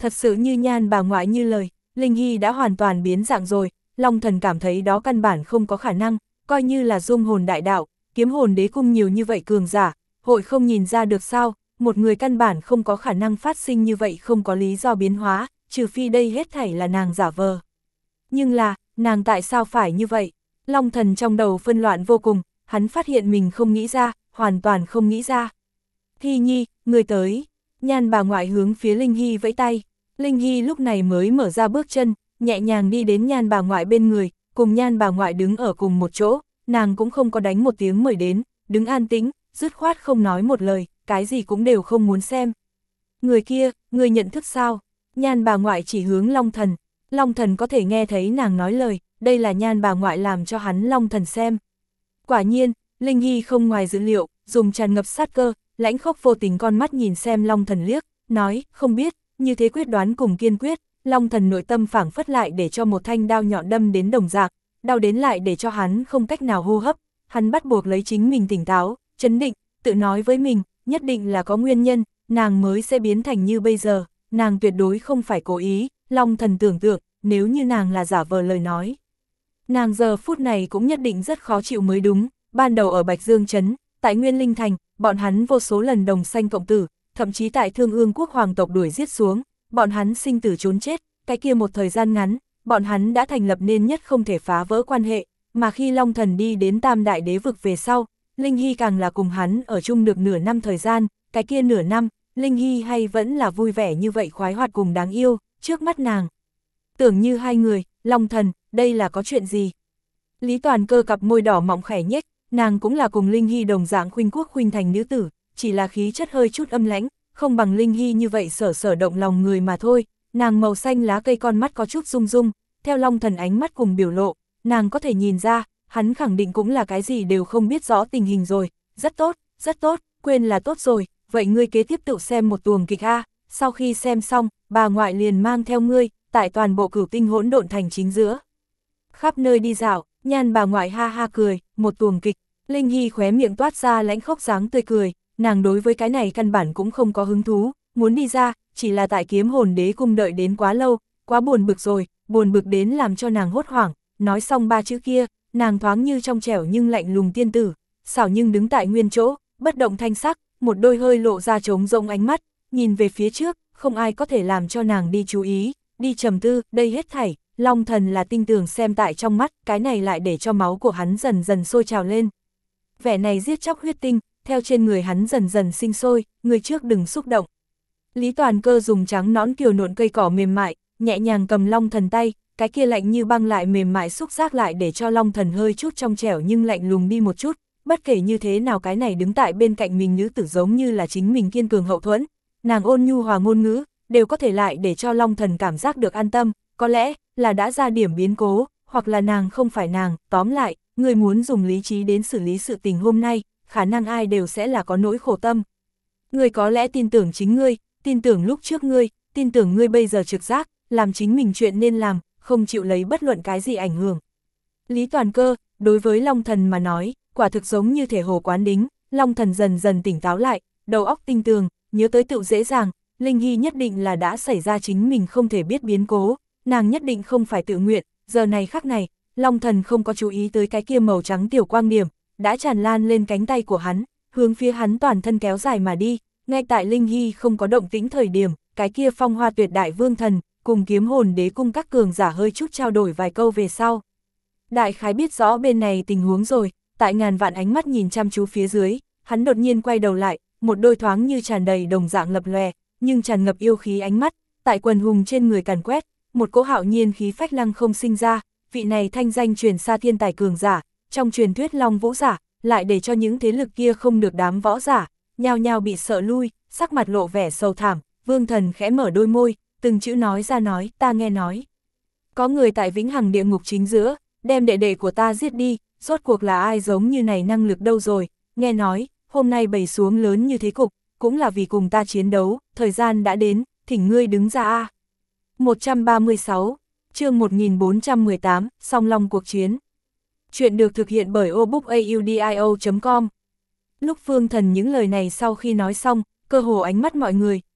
thật sự như Nhan bà ngoại như lời, Linh Hy đã hoàn toàn biến dạng rồi, Long Thần cảm thấy đó căn bản không có khả năng, coi như là dung hồn đại đạo, kiếm hồn đế cung nhiều như vậy cường giả, hội không nhìn ra được sao, một người căn bản không có khả năng phát sinh như vậy không có lý do biến hóa, trừ phi đây hết thảy là nàng giả vờ. Nhưng là, nàng tại sao phải như vậy? Long Thần trong đầu phân loạn vô cùng, hắn phát hiện mình không nghĩ ra, hoàn toàn không nghĩ ra. Hy Nhi, người tới. Nhan bà ngoại hướng phía Linh Hy vẫy tay. Linh Hy lúc này mới mở ra bước chân, nhẹ nhàng đi đến Nhan bà ngoại bên người, cùng Nhan bà ngoại đứng ở cùng một chỗ, nàng cũng không có đánh một tiếng mời đến, đứng an tĩnh, dứt khoát không nói một lời, cái gì cũng đều không muốn xem. Người kia, người nhận thức sao? Nhan bà ngoại chỉ hướng Long Thần, Long Thần có thể nghe thấy nàng nói lời, đây là Nhan bà ngoại làm cho hắn Long Thần xem. Quả nhiên, Linh Hy không ngoài dữ liệu, dùng tràn ngập sát cơ, lãnh khốc vô tình con mắt nhìn xem Long Thần liếc, nói, không biết, như thế quyết đoán cùng kiên quyết, Long Thần nội tâm phảng phất lại để cho một thanh đao nhọn đâm đến đồng dạng, đau đến lại để cho hắn không cách nào hô hấp, hắn bắt buộc lấy chính mình tỉnh táo, chấn định, tự nói với mình, nhất định là có nguyên nhân, nàng mới sẽ biến thành như bây giờ, nàng tuyệt đối không phải cố ý, Long Thần tưởng tượng, nếu như nàng là giả vờ lời nói. Nàng giờ phút này cũng nhất định rất khó chịu mới đúng, ban đầu ở Bạch Dương Trấn, tại Nguyên Linh Thành, bọn hắn vô số lần đồng sanh cộng tử, thậm chí tại Thương Ương quốc hoàng tộc đuổi giết xuống, bọn hắn sinh tử trốn chết, cái kia một thời gian ngắn, bọn hắn đã thành lập nên nhất không thể phá vỡ quan hệ, mà khi Long Thần đi đến Tam Đại Đế vực về sau, Linh Hy càng là cùng hắn ở chung được nửa năm thời gian, cái kia nửa năm, Linh Hy hay vẫn là vui vẻ như vậy khoái hoạt cùng đáng yêu, trước mắt nàng. Tưởng như hai người, Long Thần, đây là có chuyện gì? Lý Toàn Cơ cặp môi đỏ mọng khẽ nhếch, nàng cũng là cùng Linh Hy đồng dạng khuynh quốc khuynh thành nữ tử, chỉ là khí chất hơi chút âm lãnh, không bằng Linh Hy như vậy sở sở động lòng người mà thôi, nàng màu xanh lá cây con mắt có chút rung rung, theo Long Thần ánh mắt cùng biểu lộ, nàng có thể nhìn ra, hắn khẳng định cũng là cái gì đều không biết rõ tình hình rồi, rất tốt, rất tốt, quên là tốt rồi, vậy ngươi kế tiếp tự xem một tuồng kịch A, sau khi xem xong, bà ngoại liền mang theo ngươi, tại toàn bộ Cửu Tinh hỗn độn thành chính giữa. Khắp nơi đi dạo, Nhan bà ngoại ha ha cười, một tuồng kịch, Linh Hy khóe miệng toát ra lãnh khốc dáng tươi cười, nàng đối với cái này căn bản cũng không có hứng thú, muốn đi ra, chỉ là tại Kiếm Hồn Đế cung đợi đến quá lâu, quá buồn bực rồi, buồn bực đến làm cho nàng hốt hoảng, nói xong ba chữ kia, nàng thoáng như trong trẻo nhưng lạnh lùng tiên tử, xảo nhưng đứng tại nguyên chỗ, bất động thanh sắc, một đôi hơi lộ ra trống rỗng ánh mắt, nhìn về phía trước, không ai có thể làm cho nàng đi chú ý, đi trầm tư, đây hết thảy, Long Thần là tinh tường xem tại trong mắt, cái này lại để cho máu của hắn dần dần sôi trào lên. Vẻ này giết chóc huyết tinh, theo trên người hắn dần dần sinh sôi, người trước đừng xúc động. Lý Toàn Cơ dùng trắng nõn kiều nộn cây cỏ mềm mại, nhẹ nhàng cầm Long Thần tay, cái kia lạnh như băng lại mềm mại xúc giác lại để cho Long Thần hơi chút trong trẻo nhưng lạnh lùng đi một chút, bất kể như thế nào cái này đứng tại bên cạnh mình nữ tử giống như là chính mình kiên cường hậu thuẫn, nàng ôn nhu hòa ngôn ngữ, đều có thể lại để cho Long Thần cảm giác được an tâm, có lẽ là đã ra điểm biến cố, hoặc là nàng không phải nàng, tóm lại, người muốn dùng lý trí đến xử lý sự tình hôm nay, khả năng ai đều sẽ là có nỗi khổ tâm. Người có lẽ tin tưởng chính ngươi, tin tưởng lúc trước ngươi, tin tưởng ngươi bây giờ trực giác, làm chính mình chuyện nên làm, không chịu lấy bất luận cái gì ảnh hưởng. Lý Toàn Cơ, đối với Long Thần mà nói, quả thực giống như thể hồ quán đính, Long Thần dần dần tỉnh táo lại, đầu óc tinh tường, nhớ tới tựu dễ dàng, Linh Hy nhất định là đã xảy ra chính mình không thể biết biến cố, nàng nhất định không phải tự nguyện, giờ này khắc này, Long Thần không có chú ý tới cái kia màu trắng tiểu quang điểm, đã tràn lan lên cánh tay của hắn, hướng phía hắn toàn thân kéo dài mà đi, ngay tại Linh Hy không có động tĩnh thời điểm, cái kia phong hoa tuyệt đại vương thần, cùng Kiếm Hồn Đế cung các cường giả hơi chút trao đổi vài câu về sau. Đại khái biết rõ bên này tình huống rồi, tại ngàn vạn ánh mắt nhìn chăm chú phía dưới, hắn đột nhiên quay đầu lại, một đôi thoáng như tràn đầy đồng dạng lập lòe, nhưng tràn ngập yêu khí ánh mắt, tại quần hùng trên người càn quét, một cỗ hạo nhiên khí phách lăng không sinh ra, vị này thanh danh truyền xa thiên tài cường giả, trong truyền thuyết Long Vũ giả, lại để cho những thế lực kia không được đám võ giả, nhao nhao bị sợ lui, sắc mặt lộ vẻ sầu thảm, vương thần khẽ mở đôi môi, từng chữ nói ra nói, ta nghe nói. Có người tại vĩnh hằng địa ngục chính giữa, đem đệ đệ của ta giết đi, rốt cuộc là ai giống như này năng lực đâu rồi, nghe nói, hôm nay bày xuống lớn như thế cục, cũng là vì cùng ta chiến đấu, thời gian đã đến, thỉnh ngươi đứng ra a. một trăm ba mươi sáu, chương một nghìn bốn trăm mười tám, song long cuộc chiến. Chuyện được thực hiện bởi obookaudio chấm com. Lúc Vương Thần những lời này sau khi nói xong, cơ hồ ánh mắt mọi người,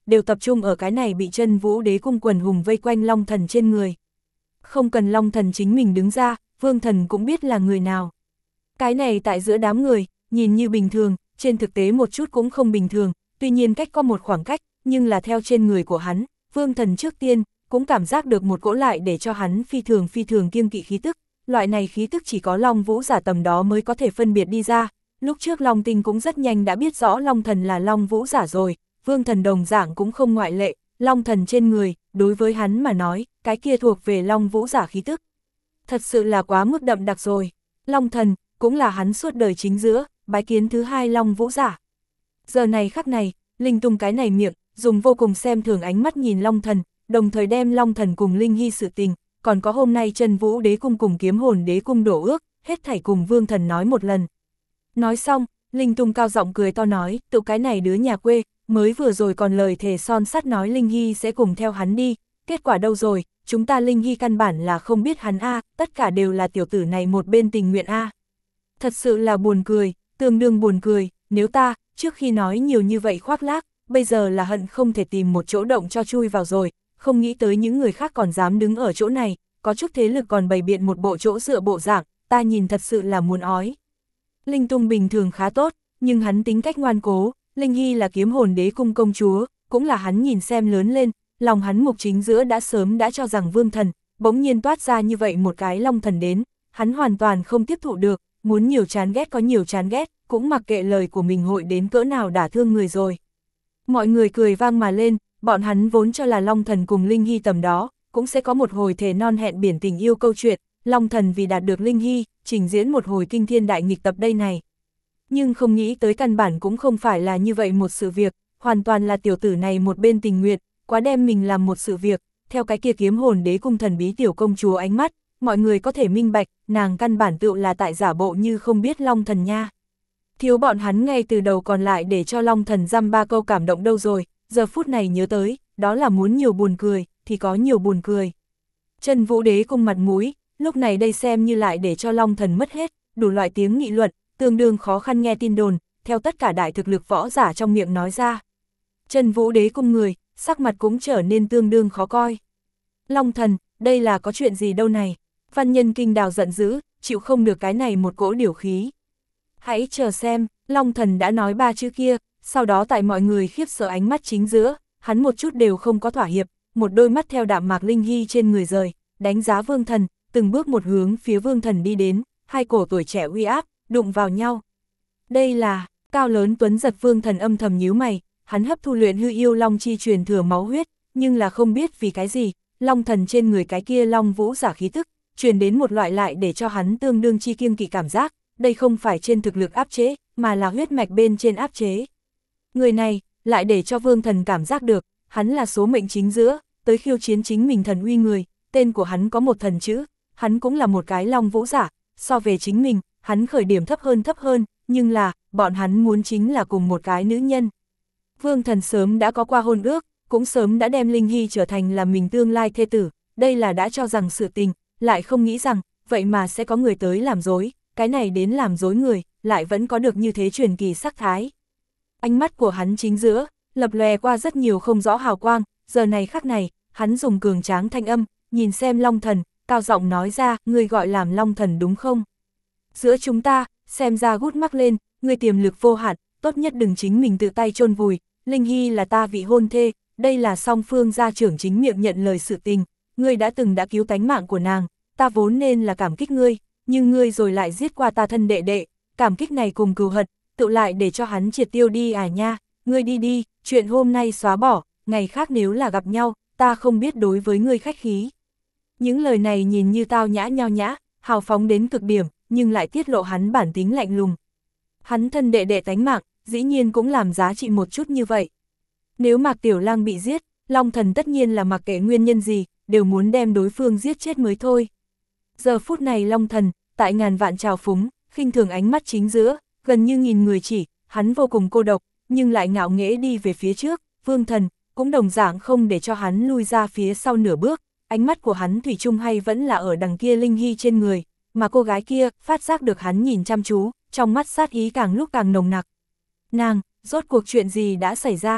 đều tập trung ở cái này bị Chân Vũ Đế cung quần hùng vây quanh Long Thần trên người. Không cần Long Thần chính mình đứng ra, Vương Thần cũng biết là người nào. Cái này tại giữa đám người, nhìn như bình thường, trên thực tế một chút cũng không bình thường, tuy nhiên cách có một khoảng cách, nhưng là theo trên người của hắn, Vương Thần trước tiên, cũng cảm giác được một cỗ lại để cho hắn phi thường phi thường kiêng kỵ khí tức, loại này khí tức chỉ có Long Vũ giả tầm đó mới có thể phân biệt đi ra, lúc trước Long Tinh cũng rất nhanh đã biết rõ Long Thần là Long Vũ giả rồi, Vương Thần đồng dạng cũng không ngoại lệ, Long Thần trên người, đối với hắn mà nói, cái kia thuộc về Long Vũ giả khí tức. Thật sự là quá mức đậm đặc rồi, Long Thần, cũng là hắn suốt đời chính giữa, bái kiến thứ hai Long Vũ giả. Giờ này khắc này, Linh Tung cái này miệng, dùng vô cùng xem thường ánh mắt nhìn Long Thần, đồng thời đem Long Thần cùng Linh Hy sự tình, còn có hôm nay Chân Vũ Đế cung cùng Kiếm Hồn Đế cung đổ ước, hết thảy cùng Vương Thần nói một lần. Nói xong, Linh Tung cao giọng cười to nói, tự cái này đứa nhà quê, mới vừa rồi còn lời thề son sắt nói Linh Hy sẽ cùng theo hắn đi, kết quả đâu rồi, chúng ta Linh Hy căn bản là không biết hắn a, tất cả đều là tiểu tử này một bên tình nguyện a. Thật sự là buồn cười, tương đương buồn cười, nếu ta, trước khi nói nhiều như vậy khoác lác, bây giờ là hận không thể tìm một chỗ động cho chui vào rồi, không nghĩ tới những người khác còn dám đứng ở chỗ này, có chút thế lực còn bày biện một bộ chỗ dựa bộ dạng, ta nhìn thật sự là muốn ói. Linh Tung bình thường khá tốt, nhưng hắn tính cách ngoan cố, Linh Hy là Kiếm Hồn Đế cung công chúa, cũng là hắn nhìn xem lớn lên, lòng hắn mục chính giữa đã sớm đã cho rằng Vương Thần, bỗng nhiên toát ra như vậy một cái Long Thần đến, hắn hoàn toàn không tiếp thụ được, muốn nhiều chán ghét có nhiều chán ghét, cũng mặc kệ lời của mình hội đến cỡ nào đả thương người rồi. Mọi người cười vang mà lên, bọn hắn vốn cho là Long Thần cùng Linh Hy tầm đó, cũng sẽ có một hồi thề non hẹn biển tình yêu câu chuyện, Long Thần vì đạt được Linh Hy, trình diễn một hồi kinh thiên đại nghịch tập đây này. Nhưng không nghĩ tới căn bản cũng không phải là như vậy một sự việc, hoàn toàn là tiểu tử này một bên tình nguyện, quá đem mình làm một sự việc, theo cái kia Kiếm Hồn Đế cung thần bí tiểu công chúa ánh mắt, mọi người có thể minh bạch, nàng căn bản tựu là tại giả bộ như không biết Long Thần nha. Thiếu bọn hắn ngay từ đầu còn lại để cho Long Thần dăm ba câu cảm động đâu rồi, giờ phút này nhớ tới, đó là muốn nhiều buồn cười, thì có nhiều buồn cười. Chân Vũ Đế cung mặt mũi, lúc này đây xem như lại để cho Long Thần mất hết, đủ loại tiếng nghị luận, tương đương khó khăn nghe tin đồn, theo tất cả đại thực lực võ giả trong miệng nói ra. Chân Vũ Đế cung người, sắc mặt cũng trở nên tương đương khó coi. Long Thần, đây là có chuyện gì đâu này? Văn Nhân Kinh Đào giận dữ, chịu không được cái này một cỗ điều khí. Hãy chờ xem, Long Thần đã nói ba chữ kia, sau đó tại mọi người khiếp sợ ánh mắt chính giữa, hắn một chút đều không có thỏa hiệp, một đôi mắt theo đạm mạc Linh Hy trên người rời, đánh giá Vương Thần, từng bước một hướng phía Vương Thần đi đến, hai cổ tuổi trẻ uy áp, đụng vào nhau. Đây là, cao lớn tuấn giật Vương Thần âm thầm nhíu mày, hắn hấp thu luyện hư yêu long chi truyền thừa máu huyết, nhưng là không biết vì cái gì, Long Thần trên người cái kia Long Vũ giả khí tức, truyền đến một loại lại để cho hắn tương đương chi kiêng kỵ cảm giác, đây không phải trên thực lực áp chế, mà là huyết mạch bên trên áp chế. Người này, lại để cho Vương Thần cảm giác được, hắn là số mệnh chính giữa, tới khiêu chiến chính mình thần uy người, tên của hắn có một thần chữ, hắn cũng là một cái Long Vũ giả, so về chính mình, hắn khởi điểm thấp hơn thấp hơn, nhưng là, bọn hắn muốn chính là cùng một cái nữ nhân. Vương Thần sớm đã có qua hôn ước, cũng sớm đã đem Linh Hy trở thành là mình tương lai thê tử, đây là đã cho rằng sự tình, lại không nghĩ rằng, vậy mà sẽ có người tới làm dối, cái này đến làm dối người, lại vẫn có được như thế truyền kỳ sắc thái. Ánh mắt của hắn chính giữa, lập lòe qua rất nhiều không rõ hào quang, giờ này khắc này, hắn dùng cường tráng thanh âm, nhìn xem Long Thần, cao giọng nói ra, ngươi gọi làm Long Thần đúng không? Giữa chúng ta, xem ra gút mắc lên, ngươi tiềm lực vô hạn, tốt nhất đừng chính mình tự tay chôn vùi, Linh Hy là ta vị hôn thê, đây là song phương gia trưởng chính miệng nhận lời sự tình, ngươi đã từng đã cứu tánh mạng của nàng, ta vốn nên là cảm kích ngươi, nhưng ngươi rồi lại giết qua ta thân đệ đệ, cảm kích này cùng cừu hận, tự lại để cho hắn triệt tiêu đi à nha, ngươi đi đi, chuyện hôm nay xóa bỏ, ngày khác nếu là gặp nhau, ta không biết đối với ngươi khách khí. Những lời này nhìn như tao nhã nhao nhã, hào phóng đến cực điểm, nhưng lại tiết lộ hắn bản tính lạnh lùng. Hắn thân đệ đệ tánh mạng, dĩ nhiên cũng làm giá trị một chút như vậy. Nếu Mạc Tiểu Lang bị giết, Long Thần tất nhiên là mặc kệ nguyên nhân gì, đều muốn đem đối phương giết chết mới thôi. Giờ phút này Long Thần, tại ngàn vạn trào phúng, khinh thường ánh mắt chính giữa, gần như nghìn người chỉ, hắn vô cùng cô độc, nhưng lại ngạo nghễ đi về phía trước, Vương Thần, cũng đồng dạng không để cho hắn lui ra phía sau nửa bước, ánh mắt của hắn thủy chung hay vẫn là ở đằng kia Linh Hy trên người, mà cô gái kia, phát giác được hắn nhìn chăm chú, trong mắt sát ý càng lúc càng nồng nặc. Nàng, rốt cuộc chuyện gì đã xảy ra?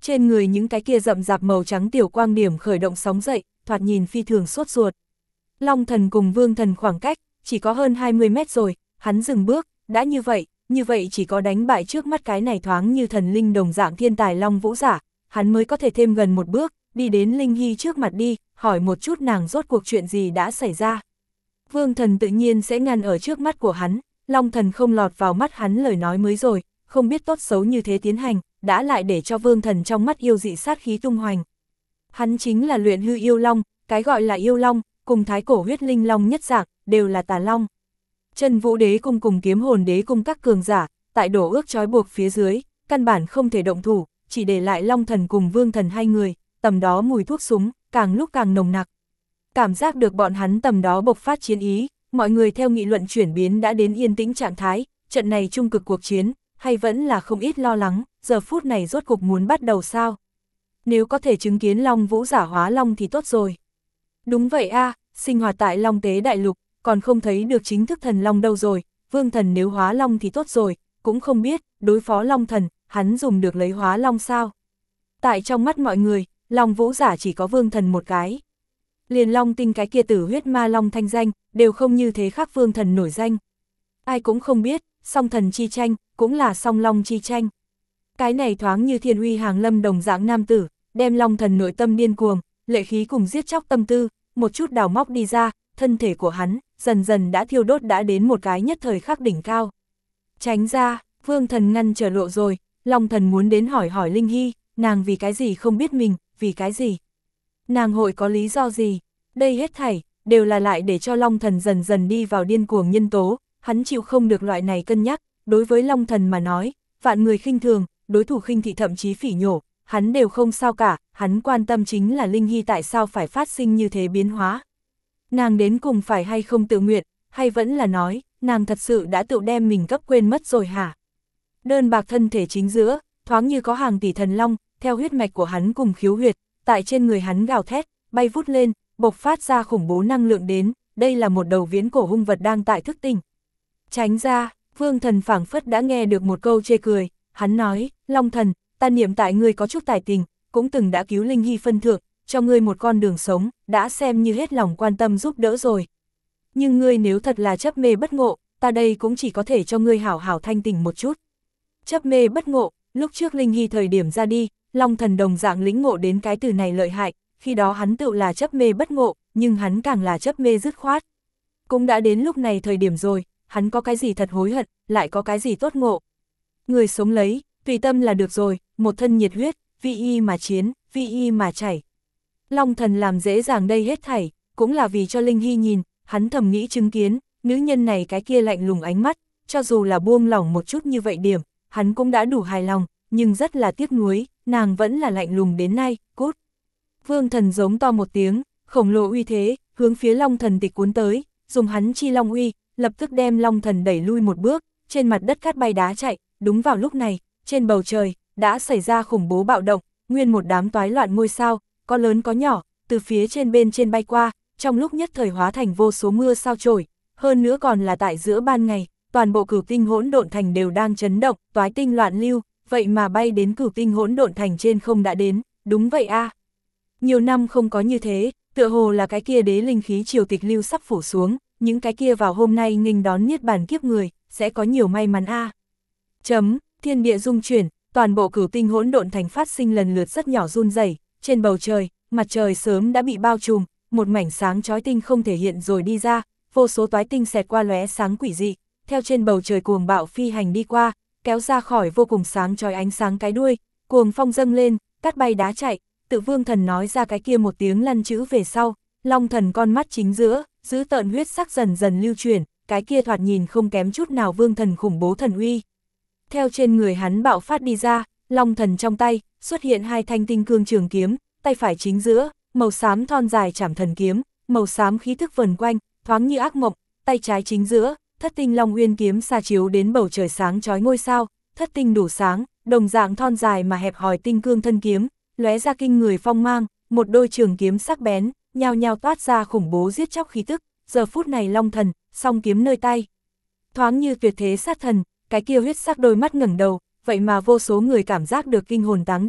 Trên người những cái kia rậm rạp màu trắng tiểu quang điểm khởi động sóng dậy, thoạt nhìn phi thường sốt ruột. Long thần cùng vương thần khoảng cách, chỉ có hơn hai mươi mét rồi, hắn dừng bước, đã như vậy, như vậy chỉ có đánh bại trước mắt cái này thoáng như thần linh đồng dạng thiên tài Long Vũ giả, hắn mới có thể thêm gần một bước, đi đến Linh Hy trước mặt đi, hỏi một chút nàng rốt cuộc chuyện gì đã xảy ra. Vương thần tự nhiên sẽ ngăn ở trước mắt của hắn, Long thần không lọt vào mắt hắn lời nói mới rồi, không biết tốt xấu như thế tiến hành, đã lại để cho vương thần trong mắt yêu dị sát khí tung hoành. Hắn chính là luyện hư yêu long, cái gọi là yêu long, cùng thái cổ huyết linh long nhất dạng, đều là tà long. Chân vũ đế cung cùng kiếm hồn đế cung các cường giả, tại đổ ước trói buộc phía dưới, căn bản không thể động thủ, chỉ để lại long thần cùng vương thần hai người, tầm đó mùi thuốc súng, càng lúc càng nồng nặc. Cảm giác được bọn hắn tầm đó bộc phát chiến ý, mọi người theo nghị luận chuyển biến đã đến yên tĩnh trạng thái, trận này trung cực cuộc chiến, hay vẫn là không ít lo lắng, giờ phút này rốt cục muốn bắt đầu sao? Nếu có thể chứng kiến Long Vũ giả hóa long thì tốt rồi. Đúng vậy a, à, sinh hoạt tại Long Tế Đại Lục, còn không thấy được chính thức thần long đâu rồi, vương thần nếu hóa long thì tốt rồi, cũng không biết, đối phó long thần, hắn dùng được lấy hóa long sao? Tại trong mắt mọi người, Long Vũ giả chỉ có vương thần một cái. Liền long tinh cái kia tử huyết ma long thanh danh, đều không như thế khác vương thần nổi danh. Ai cũng không biết, song thần chi tranh, cũng là song long chi tranh. Cái này thoáng như thiên uy hàng lâm đồng dạng nam tử, đem long thần nội tâm điên cuồng, lệ khí cùng giết chóc tâm tư, một chút đào móc đi ra, thân thể của hắn, dần dần đã thiêu đốt đã đến một cái nhất thời khắc đỉnh cao. Tránh ra, vương thần ngăn trở lộ rồi, long thần muốn đến hỏi hỏi Linh Hy, nàng vì cái gì không biết mình, vì cái gì. Nàng hội có lý do gì, đây hết thảy, đều là lại để cho long thần dần dần đi vào điên cuồng nhân tố, hắn chịu không được loại này cân nhắc, đối với long thần mà nói, vạn người khinh thường, đối thủ khinh thị thậm chí phỉ nhổ, hắn đều không sao cả, hắn quan tâm chính là Linh Hy tại sao phải phát sinh như thế biến hóa. Nàng đến cùng phải hay không tự nguyện, hay vẫn là nói, nàng thật sự đã tự đem mình cấp quên mất rồi hả? Đơn bạc thân thể chính giữa, thoáng như có hàng tỷ thần long, theo huyết mạch của hắn cùng khiếu huyệt, tại trên người hắn gào thét, bay vút lên, bộc phát ra khủng bố năng lượng đến, đây là một đầu viễn cổ hung vật đang tại thức tỉnh. Tránh ra, vương thần phảng phất đã nghe được một câu chê cười, hắn nói, long thần, ta niệm tại ngươi có chút tài tình, cũng từng đã cứu Linh Hy phân thượng, cho ngươi một con đường sống, đã xem như hết lòng quan tâm giúp đỡ rồi. Nhưng ngươi nếu thật là chấp mê bất ngộ, ta đây cũng chỉ có thể cho ngươi hảo hảo thanh tỉnh một chút. Chấp mê bất ngộ, lúc trước Linh Hy thời điểm ra đi, long thần đồng dạng lĩnh ngộ đến cái từ này lợi hại, khi đó hắn tự là chấp mê bất ngộ, nhưng hắn càng là chấp mê dứt khoát. Cũng đã đến lúc này thời điểm rồi, hắn có cái gì thật hối hận, lại có cái gì tốt ngộ. Người sống lấy, tùy tâm là được rồi, một thân nhiệt huyết, vì y mà chiến, vì y mà chảy. Long thần làm dễ dàng đây hết thảy, cũng là vì cho Linh Hy nhìn, hắn thầm nghĩ chứng kiến, nữ nhân này cái kia lạnh lùng ánh mắt, cho dù là buông lỏng một chút như vậy điểm, hắn cũng đã đủ hài lòng, nhưng rất là tiếc nuối, nàng vẫn là lạnh lùng đến nay, cút. Vương thần giống to một tiếng, khổng lồ uy thế, hướng phía long thần tịch cuốn tới, dùng hắn chi long uy, lập tức đem long thần đẩy lui một bước, trên mặt đất cát bay đá chạy, đúng vào lúc này, trên bầu trời, đã xảy ra khủng bố bạo động, nguyên một đám toái loạn ngôi sao, có lớn có nhỏ, từ phía trên bên trên bay qua, trong lúc nhất thời hóa thành vô số mưa sao chổi, hơn nữa còn là tại giữa ban ngày, toàn bộ cửu tinh hỗn độn thành đều đang chấn động, toái tinh loạn lưu, vậy mà bay đến cửu tinh hỗn độn thành trên không đã đến, đúng vậy a. À. Nhiều năm không có như thế, tựa hồ là cái kia đế linh khí triều tịch lưu sắp phủ xuống, những cái kia vào hôm nay nghênh đón niết bàn kiếp người, sẽ có nhiều may mắn a. À. Chấm, thiên địa rung chuyển, toàn bộ cửu tinh hỗn độn thành phát sinh lần lượt rất nhỏ run rẩy, trên bầu trời, mặt trời sớm đã bị bao trùm, một mảnh sáng chói tinh không thể hiện rồi đi ra, vô số toái tinh xẹt qua lóe sáng quỷ dị, theo trên bầu trời cuồng bạo phi hành đi qua, kéo ra khỏi vô cùng sáng chói ánh sáng cái đuôi, cuồng phong dâng lên, cát bay đá chạy, tự vương thần nói ra cái kia một tiếng lăn chữ về sau, long thần con mắt chính giữa, giữ tợn huyết sắc dần dần lưu chuyển, cái kia thoạt nhìn không kém chút nào vương thần khủng bố thần uy. Theo trên người hắn bạo phát đi ra, long thần trong tay, xuất hiện hai thanh tinh cương trường kiếm, tay phải chính giữa, màu xám thon dài chảm thần kiếm, màu xám khí thức vần quanh, thoáng như ác mộng, tay trái chính giữa, thất tinh long uyên kiếm xa chiếu đến bầu trời sáng chói ngôi sao, thất tinh đủ sáng, đồng dạng thon dài mà hẹp hòi tinh cương thân kiếm, lóe ra kinh người phong mang, một đôi trường kiếm sắc bén, nhao nhao toát ra khủng bố giết chóc khí tức, giờ phút này long thần, song kiếm nơi tay. Thoáng như tuyệt thế sát thần, cái kia huyết sắc đôi mắt ngẩng đầu, vậy mà vô số người cảm giác được kinh hồn táng đảm,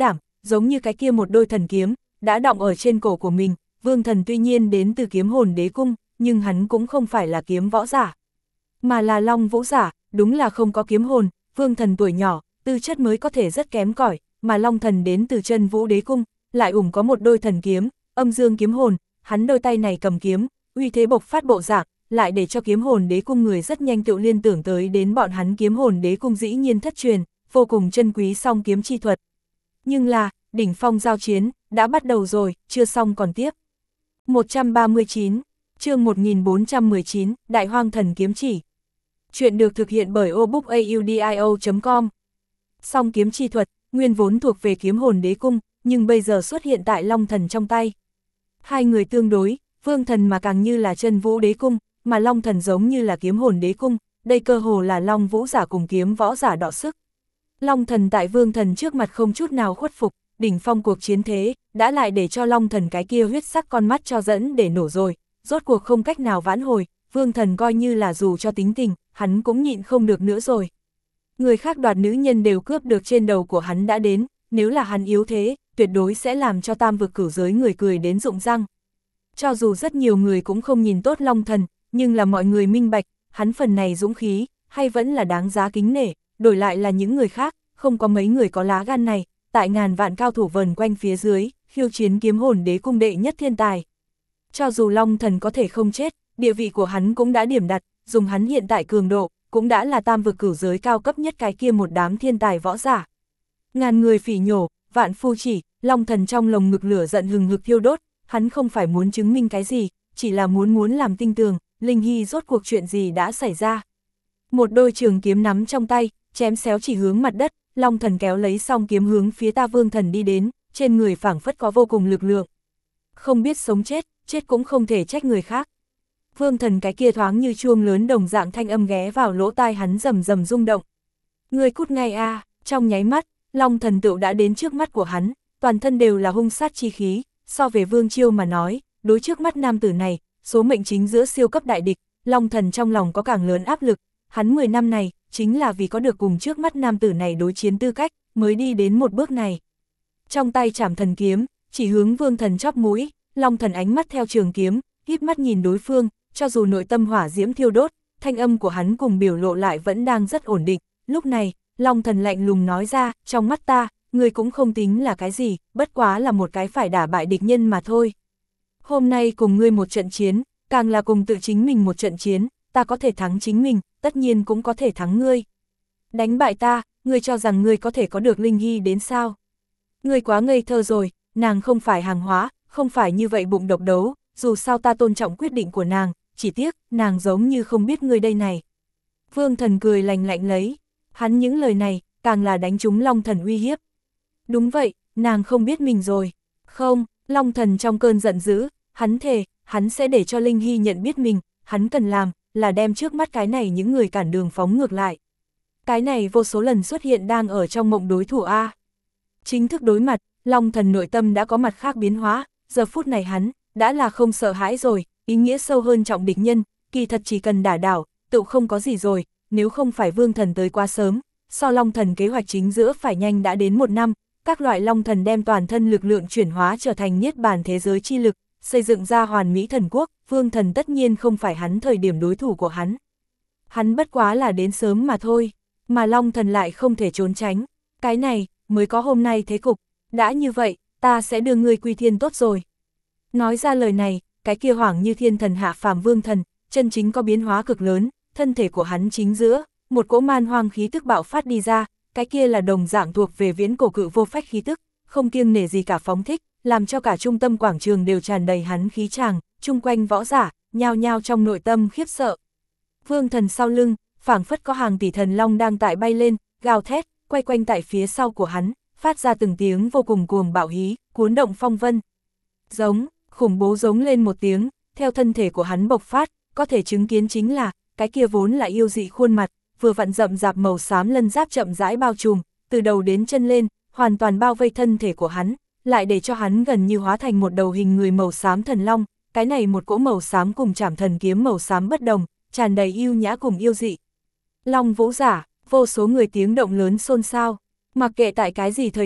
giống như cái kia một đôi thần kiếm, đã đọng ở trên cổ của mình. Vương Thần tuy nhiên đến từ kiếm hồn đế cung, nhưng hắn cũng không phải là kiếm võ giả, mà là long vũ giả, đúng là không có kiếm hồn. Vương Thần tuổi nhỏ, tư chất mới có thể rất kém cỏi, mà Long Thần đến từ chân vũ đế cung, lại ủng có một đôi thần kiếm, âm dương kiếm hồn, hắn đôi tay này cầm kiếm, uy thế bộc phát bộ dạng, lại để cho kiếm hồn đế cung người rất nhanh tự liên tưởng tới đến bọn hắn kiếm hồn đế cung dĩ nhiên thất truyền, vô cùng chân quý song kiếm chi thuật. Nhưng là, đỉnh phong giao chiến, đã bắt đầu rồi, chưa xong còn tiếp. một trăm ba mươi chín, chương một nghìn bốn trăm mười chín, Đại Hoang Thần Kiếm Chỉ. Chuyện được thực hiện bởi obookaudio chấm com. Song kiếm chi thuật, nguyên vốn thuộc về kiếm hồn đế cung, nhưng bây giờ xuất hiện tại Long Thần trong tay. Hai người tương đối, Vương Thần mà càng như là chân vũ đế cung, mà Long Thần giống như là kiếm hồn đế cung, đây cơ hồ là long vũ giả cùng kiếm võ giả đọ sức. Long Thần tại Vương Thần trước mặt không chút nào khuất phục, đỉnh phong cuộc chiến thế, đã lại để cho Long Thần cái kia huyết sắc con mắt cho dẫn để nổ rồi, rốt cuộc không cách nào vãn hồi, Vương Thần coi như là dù cho tính tình, hắn cũng nhịn không được nữa rồi. Người khác đoạt nữ nhân đều cướp được trên đầu của hắn đã đến, nếu là hắn yếu thế, tuyệt đối sẽ làm cho tam vực cửu giới người cười đến rụng răng. Cho dù rất nhiều người cũng không nhìn tốt Long Thần, nhưng là mọi người minh bạch, hắn phần này dũng khí, hay vẫn là đáng giá kính nể, đổi lại là những người khác, không có mấy người có lá gan này, tại ngàn vạn cao thủ vần quanh phía dưới, khiêu chiến kiếm hồn đế cung đệ nhất thiên tài. Cho dù Long Thần có thể không chết, địa vị của hắn cũng đã điểm đặt, dùng hắn hiện tại cường độ, cũng đã là tam vực cửu giới cao cấp nhất cái kia một đám thiên tài võ giả. Ngàn người phỉ nhổ, vạn phu chỉ, Long Thần trong lồng ngực lửa giận hừng hực thiêu đốt, hắn không phải muốn chứng minh cái gì, chỉ là muốn muốn làm tinh tường, Linh Hy rốt cuộc chuyện gì đã xảy ra. Một đôi trường kiếm nắm trong tay, chém xéo chỉ hướng mặt đất, Long Thần kéo lấy song kiếm hướng phía ta Vương Thần đi đến, trên người phảng phất có vô cùng lực lượng. Không biết sống chết, chết cũng không thể trách người khác. Vương Thần cái kia thoáng như chuông lớn đồng dạng thanh âm ghé vào lỗ tai hắn rầm rầm rung động. Người cút ngay a, à, trong nháy mắt, Long Thần tựu đã đến trước mắt của hắn, toàn thân đều là hung sát chi khí, so về Vương Chiêu mà nói, đối trước mắt nam tử này, số mệnh chính giữa siêu cấp đại địch, Long Thần trong lòng có càng lớn áp lực, hắn mười năm này, chính là vì có được cùng trước mắt nam tử này đối chiến tư cách, mới đi đến một bước này. Trong tay trảm thần kiếm, chỉ hướng Vương Thần chóp mũi, Long Thần ánh mắt theo trường kiếm, híp mắt nhìn đối phương, cho dù nội tâm hỏa diễm thiêu đốt, thanh âm của hắn cùng biểu lộ lại vẫn đang rất ổn định. Lúc này, Long Thần lạnh lùng nói ra, trong mắt ta, ngươi cũng không tính là cái gì, bất quá là một cái phải đả bại địch nhân mà thôi. Hôm nay cùng ngươi một trận chiến, càng là cùng tự chính mình một trận chiến, ta có thể thắng chính mình, tất nhiên cũng có thể thắng ngươi. Đánh bại ta, ngươi cho rằng ngươi có thể có được Linh Hy đến sao? Ngươi quá ngây thơ rồi, nàng không phải hàng hóa, không phải như vậy bụng độc đấu, dù sao ta tôn trọng quyết định của nàng, chỉ tiếc, nàng giống như không biết ngươi đây này. Vương Thần cười lạnh lạnh lấy, hắn những lời này, càng là đánh trúng Long Thần uy hiếp. Đúng vậy, nàng không biết mình rồi. Không, Long Thần trong cơn giận dữ, hắn thề, hắn sẽ để cho Linh Hy nhận biết mình, hắn cần làm, là đem trước mắt cái này những người cản đường phóng ngược lại. Cái này vô số lần xuất hiện đang ở trong mộng đối thủ A. Chính thức đối mặt, Long Thần nội tâm đã có mặt khác biến hóa, giờ phút này hắn, đã là không sợ hãi rồi, ý nghĩa sâu hơn trọng địch nhân, kỳ thật chỉ cần đả đảo, tự không có gì rồi, nếu không phải Vương Thần tới quá sớm, so Long Thần kế hoạch chính giữa phải nhanh đã đến một năm, các loại Long Thần đem toàn thân lực lượng chuyển hóa trở thành niết bàn thế giới chi lực, xây dựng ra hoàn mỹ thần quốc, Vương Thần tất nhiên không phải hắn thời điểm đối thủ của hắn. Hắn bất quá là đến sớm mà thôi, mà Long Thần lại không thể trốn tránh, cái này mới có hôm nay thế cục, đã như vậy, ta sẽ đưa ngươi quy thiên tốt rồi. Nói ra lời này, cái kia hoảng như thiên thần hạ phàm Vương Thần, chân chính có biến hóa cực lớn, thân thể của hắn chính giữa, một cỗ man hoang khí tức bạo phát đi ra, cái kia là đồng dạng thuộc về viễn cổ cự vô phách khí tức, không kiêng nể gì cả phóng thích, làm cho cả trung tâm quảng trường đều tràn đầy hắn khí tràng, chung quanh võ giả, nhao nhao trong nội tâm khiếp sợ. Vương Thần sau lưng, phảng phất có hàng tỷ thần long đang tại bay lên, gào thét, quay quanh tại phía sau của hắn, phát ra từng tiếng vô cùng cuồng bạo hí, cuốn động phong vân. Giống, khủng bố giống lên một tiếng, theo thân thể của hắn bộc phát, có thể chứng kiến chính là, cái kia vốn là yêu dị khuôn mặt, vừa vặn rậm rạp màu xám lân giáp chậm rãi bao trùm, từ đầu đến chân lên, hoàn toàn bao vây thân thể của hắn, lại để cho hắn gần như hóa thành một đầu hình người màu xám thần long, cái này một cỗ màu xám cùng trảm thần kiếm màu xám bất đồng, tràn đầy yêu nhã cùng yêu dị. Long vũ giả, vô số người tiếng động lớn xôn xao, mặc kệ tại cái gì thời điểm,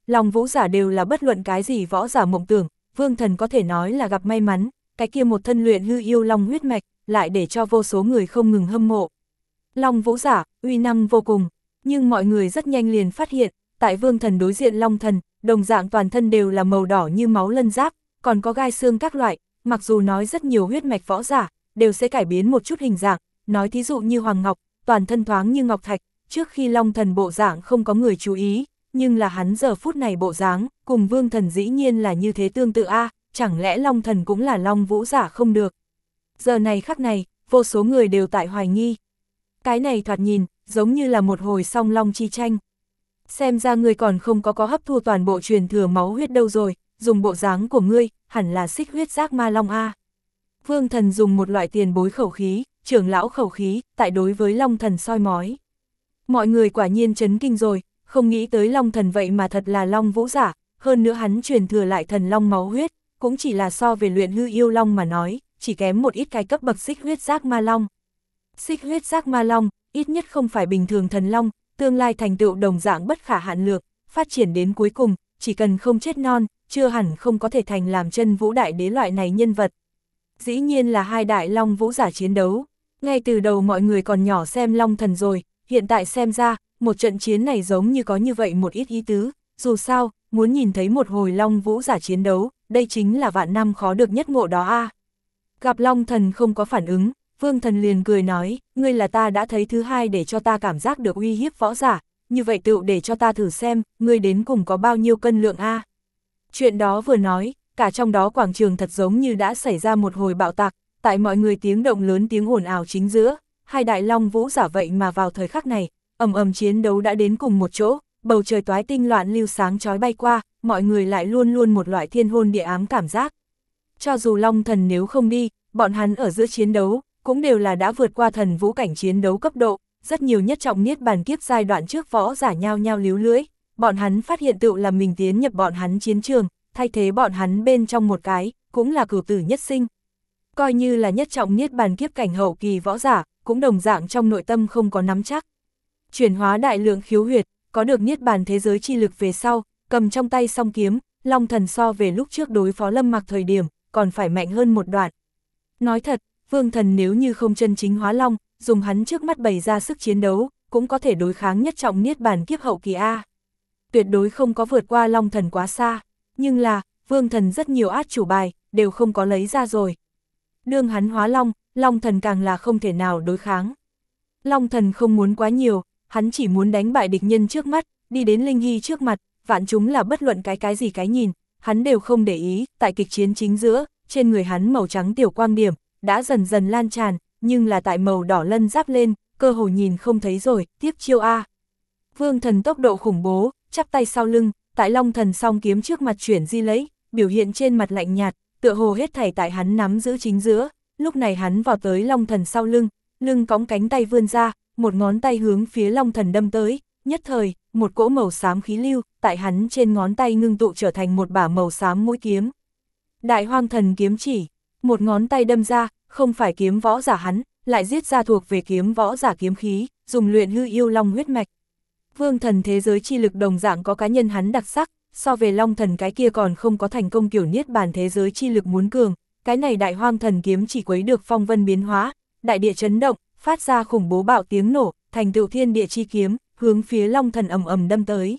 Long vũ giả đều là bất luận cái gì võ giả mộng tưởng, Vương Thần có thể nói là gặp may mắn, cái kia một thân luyện hư yêu long huyết mạch, lại để cho vô số người không ngừng hâm mộ. Long vũ giả, uy năng vô cùng, nhưng mọi người rất nhanh liền phát hiện, tại Vương Thần đối diện Long Thần, đồng dạng toàn thân đều là màu đỏ như máu lân giáp, còn có gai xương các loại, mặc dù nói rất nhiều huyết mạch võ giả, đều sẽ cải biến một chút hình dạng, nói thí dụ như Hoàng Ngọc, toàn thân thoáng như ngọc thạch, trước khi Long Thần bộ dạng không có người chú ý, nhưng là hắn giờ phút này bộ dáng, cùng Vương Thần dĩ nhiên là như thế tương tự a, chẳng lẽ Long Thần cũng là Long vũ giả không được. Giờ này khắc này, vô số người đều tại hoài nghi. Cái này thoạt nhìn, giống như là một hồi song long chi tranh. Xem ra ngươi còn không có có hấp thu toàn bộ truyền thừa máu huyết đâu rồi, dùng bộ dáng của ngươi, hẳn là xích huyết giác ma long a. Vương Thần dùng một loại tiền bối khẩu khí, trưởng lão khẩu khí, tại đối với Long Thần soi mói. Mọi người quả nhiên chấn kinh rồi, không nghĩ tới Long Thần vậy mà thật là Long vũ giả, hơn nữa hắn truyền thừa lại thần long máu huyết, cũng chỉ là so về luyện hư yêu long mà nói, chỉ kém một ít cái cấp bậc xích huyết giác ma long. Xích huyết giác ma long, ít nhất không phải bình thường thần long, tương lai thành tựu đồng dạng bất khả hạn lược, phát triển đến cuối cùng, chỉ cần không chết non, chưa hẳn không có thể thành làm chân vũ đại đế loại này nhân vật. Dĩ nhiên là hai đại long vũ giả chiến đấu, ngay từ đầu mọi người còn nhỏ xem Long Thần rồi, hiện tại xem ra, một trận chiến này giống như có như vậy một ít ý tứ, dù sao, muốn nhìn thấy một hồi Long vũ giả chiến đấu, đây chính là vạn năm khó được nhất ngộ đó a. Gặp Long Thần không có phản ứng, Vương Thần liền cười nói, ngươi là ta đã thấy thứ hai để cho ta cảm giác được uy hiếp võ giả, như vậy tựu để cho ta thử xem, ngươi đến cùng có bao nhiêu cân lượng a. Chuyện đó vừa nói, cả trong đó quảng trường thật giống như đã xảy ra một hồi bạo tạc, tại mọi người tiếng động lớn tiếng ồn ào chính giữa, hai đại long vũ giả vậy mà vào thời khắc này, ầm ầm chiến đấu đã đến cùng một chỗ, bầu trời toái tinh loạn lưu sáng chói bay qua, mọi người lại luôn luôn một loại thiên hôn địa ám cảm giác. Cho dù Long Thần nếu không đi, bọn hắn ở giữa chiến đấu, cũng đều là đã vượt qua thần vũ cảnh chiến đấu cấp độ, rất nhiều nhất trọng niết bàn kiếp giai đoạn trước võ giả nhao nhao líu lưỡi, bọn hắn phát hiện tựu là mình tiến nhập bọn hắn chiến trường, thay thế bọn hắn bên trong một cái, cũng là cửu tử nhất sinh. Coi như là nhất trọng niết bàn kiếp cảnh hậu kỳ võ giả, cũng đồng dạng trong nội tâm không có nắm chắc. Chuyển hóa đại lượng khiếu huyệt, có được niết bàn thế giới chi lực về sau, cầm trong tay song kiếm, Long Thần so về lúc trước đối phó Lâm Mặc thời điểm, còn phải mạnh hơn một đoạn. Nói thật, Vương Thần nếu như không chân chính hóa long, dùng hắn trước mắt bày ra sức chiến đấu, cũng có thể đối kháng nhất trọng niết bàn kiếp hậu kỳ A. Tuyệt đối không có vượt qua Long Thần quá xa, nhưng là, Vương Thần rất nhiều át chủ bài, đều không có lấy ra rồi. Đương hắn hóa long, Long Thần càng là không thể nào đối kháng. Long Thần không muốn quá nhiều, hắn chỉ muốn đánh bại địch nhân trước mắt, đi đến Linh Hy trước mặt, vạn chúng là bất luận cái cái gì cái nhìn, hắn đều không để ý, tại kịch chiến chính giữa, trên người hắn màu trắng tiểu quang điểm, đã dần dần lan tràn, nhưng là tại màu đỏ lân giáp lên, cơ hồ nhìn không thấy rồi, tiếp chiêu A. Vương Thần tốc độ khủng bố, chắp tay sau lưng, tại Long Thần song kiếm trước mặt chuyển di lấy, biểu hiện trên mặt lạnh nhạt, tựa hồ hết thảy tại hắn nắm giữ chính giữa, lúc này hắn vào tới Long Thần sau lưng, lưng cõng cánh tay vươn ra, một ngón tay hướng phía Long Thần đâm tới, nhất thời, một cỗ màu xám khí lưu, tại hắn trên ngón tay ngưng tụ trở thành một bả màu xám mũi kiếm. Đại Hoang Thần kiếm chỉ, một ngón tay đâm ra, không phải kiếm võ giả hắn, lại giết ra thuộc về kiếm võ giả kiếm khí, dùng luyện hư yêu long huyết mạch. Vương Thần thế giới chi lực đồng dạng có cá nhân hắn đặc sắc, so về Long Thần cái kia còn không có thành công kiểu niết bàn thế giới chi lực muốn cường, cái này Đại Hoang Thần kiếm chỉ quấy được phong vân biến hóa, đại địa chấn động, phát ra khủng bố bạo tiếng nổ, thành tựu thiên địa chi kiếm, hướng phía Long Thần ầm ầm đâm tới.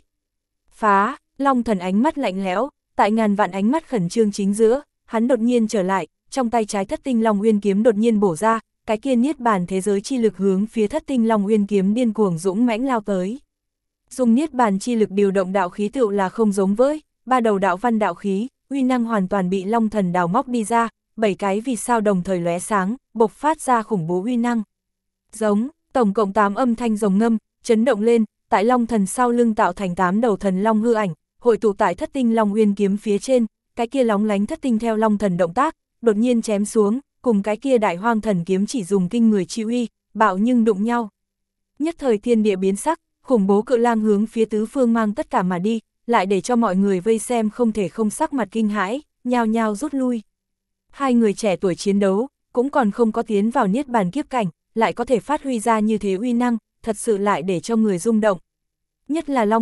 Phá, Long Thần ánh mắt lạnh lẽo, tại ngàn vạn ánh mắt khẩn trương chính giữa, hắn đột nhiên trở lại, trong tay trái Thất Tinh Long Uyên kiếm đột nhiên bổ ra, cái kia niết bàn thế giới chi lực hướng phía Thất Tinh Long Uyên kiếm điên cuồng dũng mãnh lao tới. Dùng niết bàn chi lực điều động đạo khí tựu là không giống với ba đầu đạo văn đạo khí, uy năng hoàn toàn bị Long Thần đào móc đi ra, bảy cái vì sao đồng thời lóe sáng, bộc phát ra khủng bố uy năng. Giống, tổng cộng tám âm thanh rồng ngâm, chấn động lên, tại Long Thần sau lưng tạo thành tám đầu thần long hư ảnh, hội tụ tại Thất Tinh Long Uyên kiếm phía trên, cái kia lóng lánh thất tinh theo Long Thần động tác, đột nhiên chém xuống, cùng cái kia Đại Hoang Thần kiếm chỉ dùng kinh người chi uy, bạo nhưng đụng nhau. Nhất thời thiên địa biến sắc, khủng bố cự lang hướng phía tứ phương mang tất cả mà đi, lại để cho mọi người vây xem không thể không sắc mặt kinh hãi, nhao nhao rút lui. Hai người trẻ tuổi chiến đấu, cũng còn không có tiến vào niết bàn kiếp cảnh, lại có thể phát huy ra như thế uy năng, thật sự lại để cho người rung động. Nhất là Long Thần,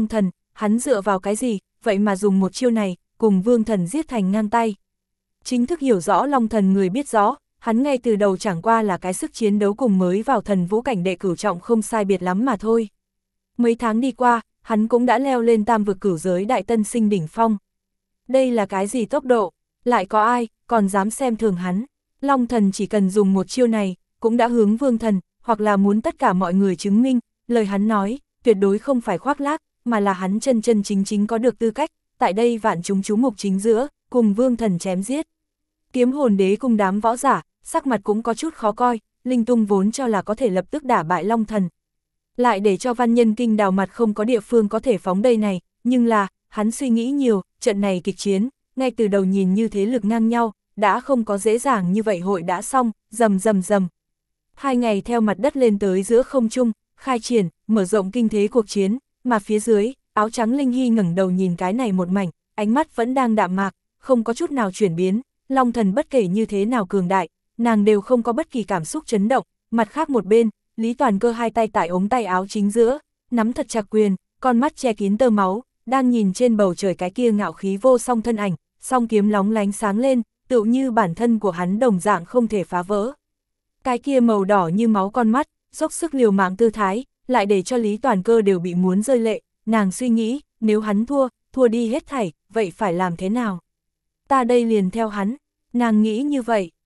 hắn dựa vào cái gì, vậy mà dùng một chiêu này, cùng Vương Thần giết thành ngang tay. Chính thức hiểu rõ Long Thần người biết rõ, hắn ngay từ đầu chẳng qua là cái sức chiến đấu cùng mới vào thần vũ cảnh đệ cửu trọng không sai biệt lắm mà thôi. Mấy tháng đi qua, hắn cũng đã leo lên tam vực cửu giới đại tân sinh đỉnh phong. Đây là cái gì tốc độ, lại có ai, còn dám xem thường hắn. Long Thần chỉ cần dùng một chiêu này, cũng đã hướng Vương Thần, hoặc là muốn tất cả mọi người chứng minh, lời hắn nói, tuyệt đối không phải khoác lác, mà là hắn chân chân chính chính có được tư cách, tại đây vạn chúng chú mục chính giữa, cùng Vương Thần chém giết. Kiếm hồn đế cùng đám võ giả, sắc mặt cũng có chút khó coi, Linh Tung vốn cho là có thể lập tức đả bại Long Thần. Lại để cho Văn Nhân Kinh đào mặt không có địa phương có thể phóng đây này, nhưng là, hắn suy nghĩ nhiều, trận này kịch chiến, ngay từ đầu nhìn như thế lực ngang nhau, đã không có dễ dàng như vậy hội đã xong, rầm rầm rầm. Hai ngày theo mặt đất lên tới giữa không trung, khai triển, mở rộng kinh thế cuộc chiến, mà phía dưới, áo trắng Linh Hy ngẩng đầu nhìn cái này một mảnh, ánh mắt vẫn đang đạm mạc, không có chút nào chuyển biến, Long Thần bất kể như thế nào cường đại, nàng đều không có bất kỳ cảm xúc chấn động, mặt khác một bên, Lý Toàn Cơ hai tay tại ống tay áo chính giữa, nắm thật chặt quyền, con mắt che kín tơ máu, đang nhìn trên bầu trời cái kia ngạo khí vô song thân ảnh, song kiếm lóng lánh sáng lên, tựu như bản thân của hắn đồng dạng không thể phá vỡ. Cái kia màu đỏ như máu con mắt, dốc sức liều mạng tư thái, lại để cho Lý Toàn Cơ đều bị muốn rơi lệ, nàng suy nghĩ, nếu hắn thua, thua đi hết thảy, vậy phải làm thế nào? Ta đây liền theo hắn, nàng nghĩ như vậy,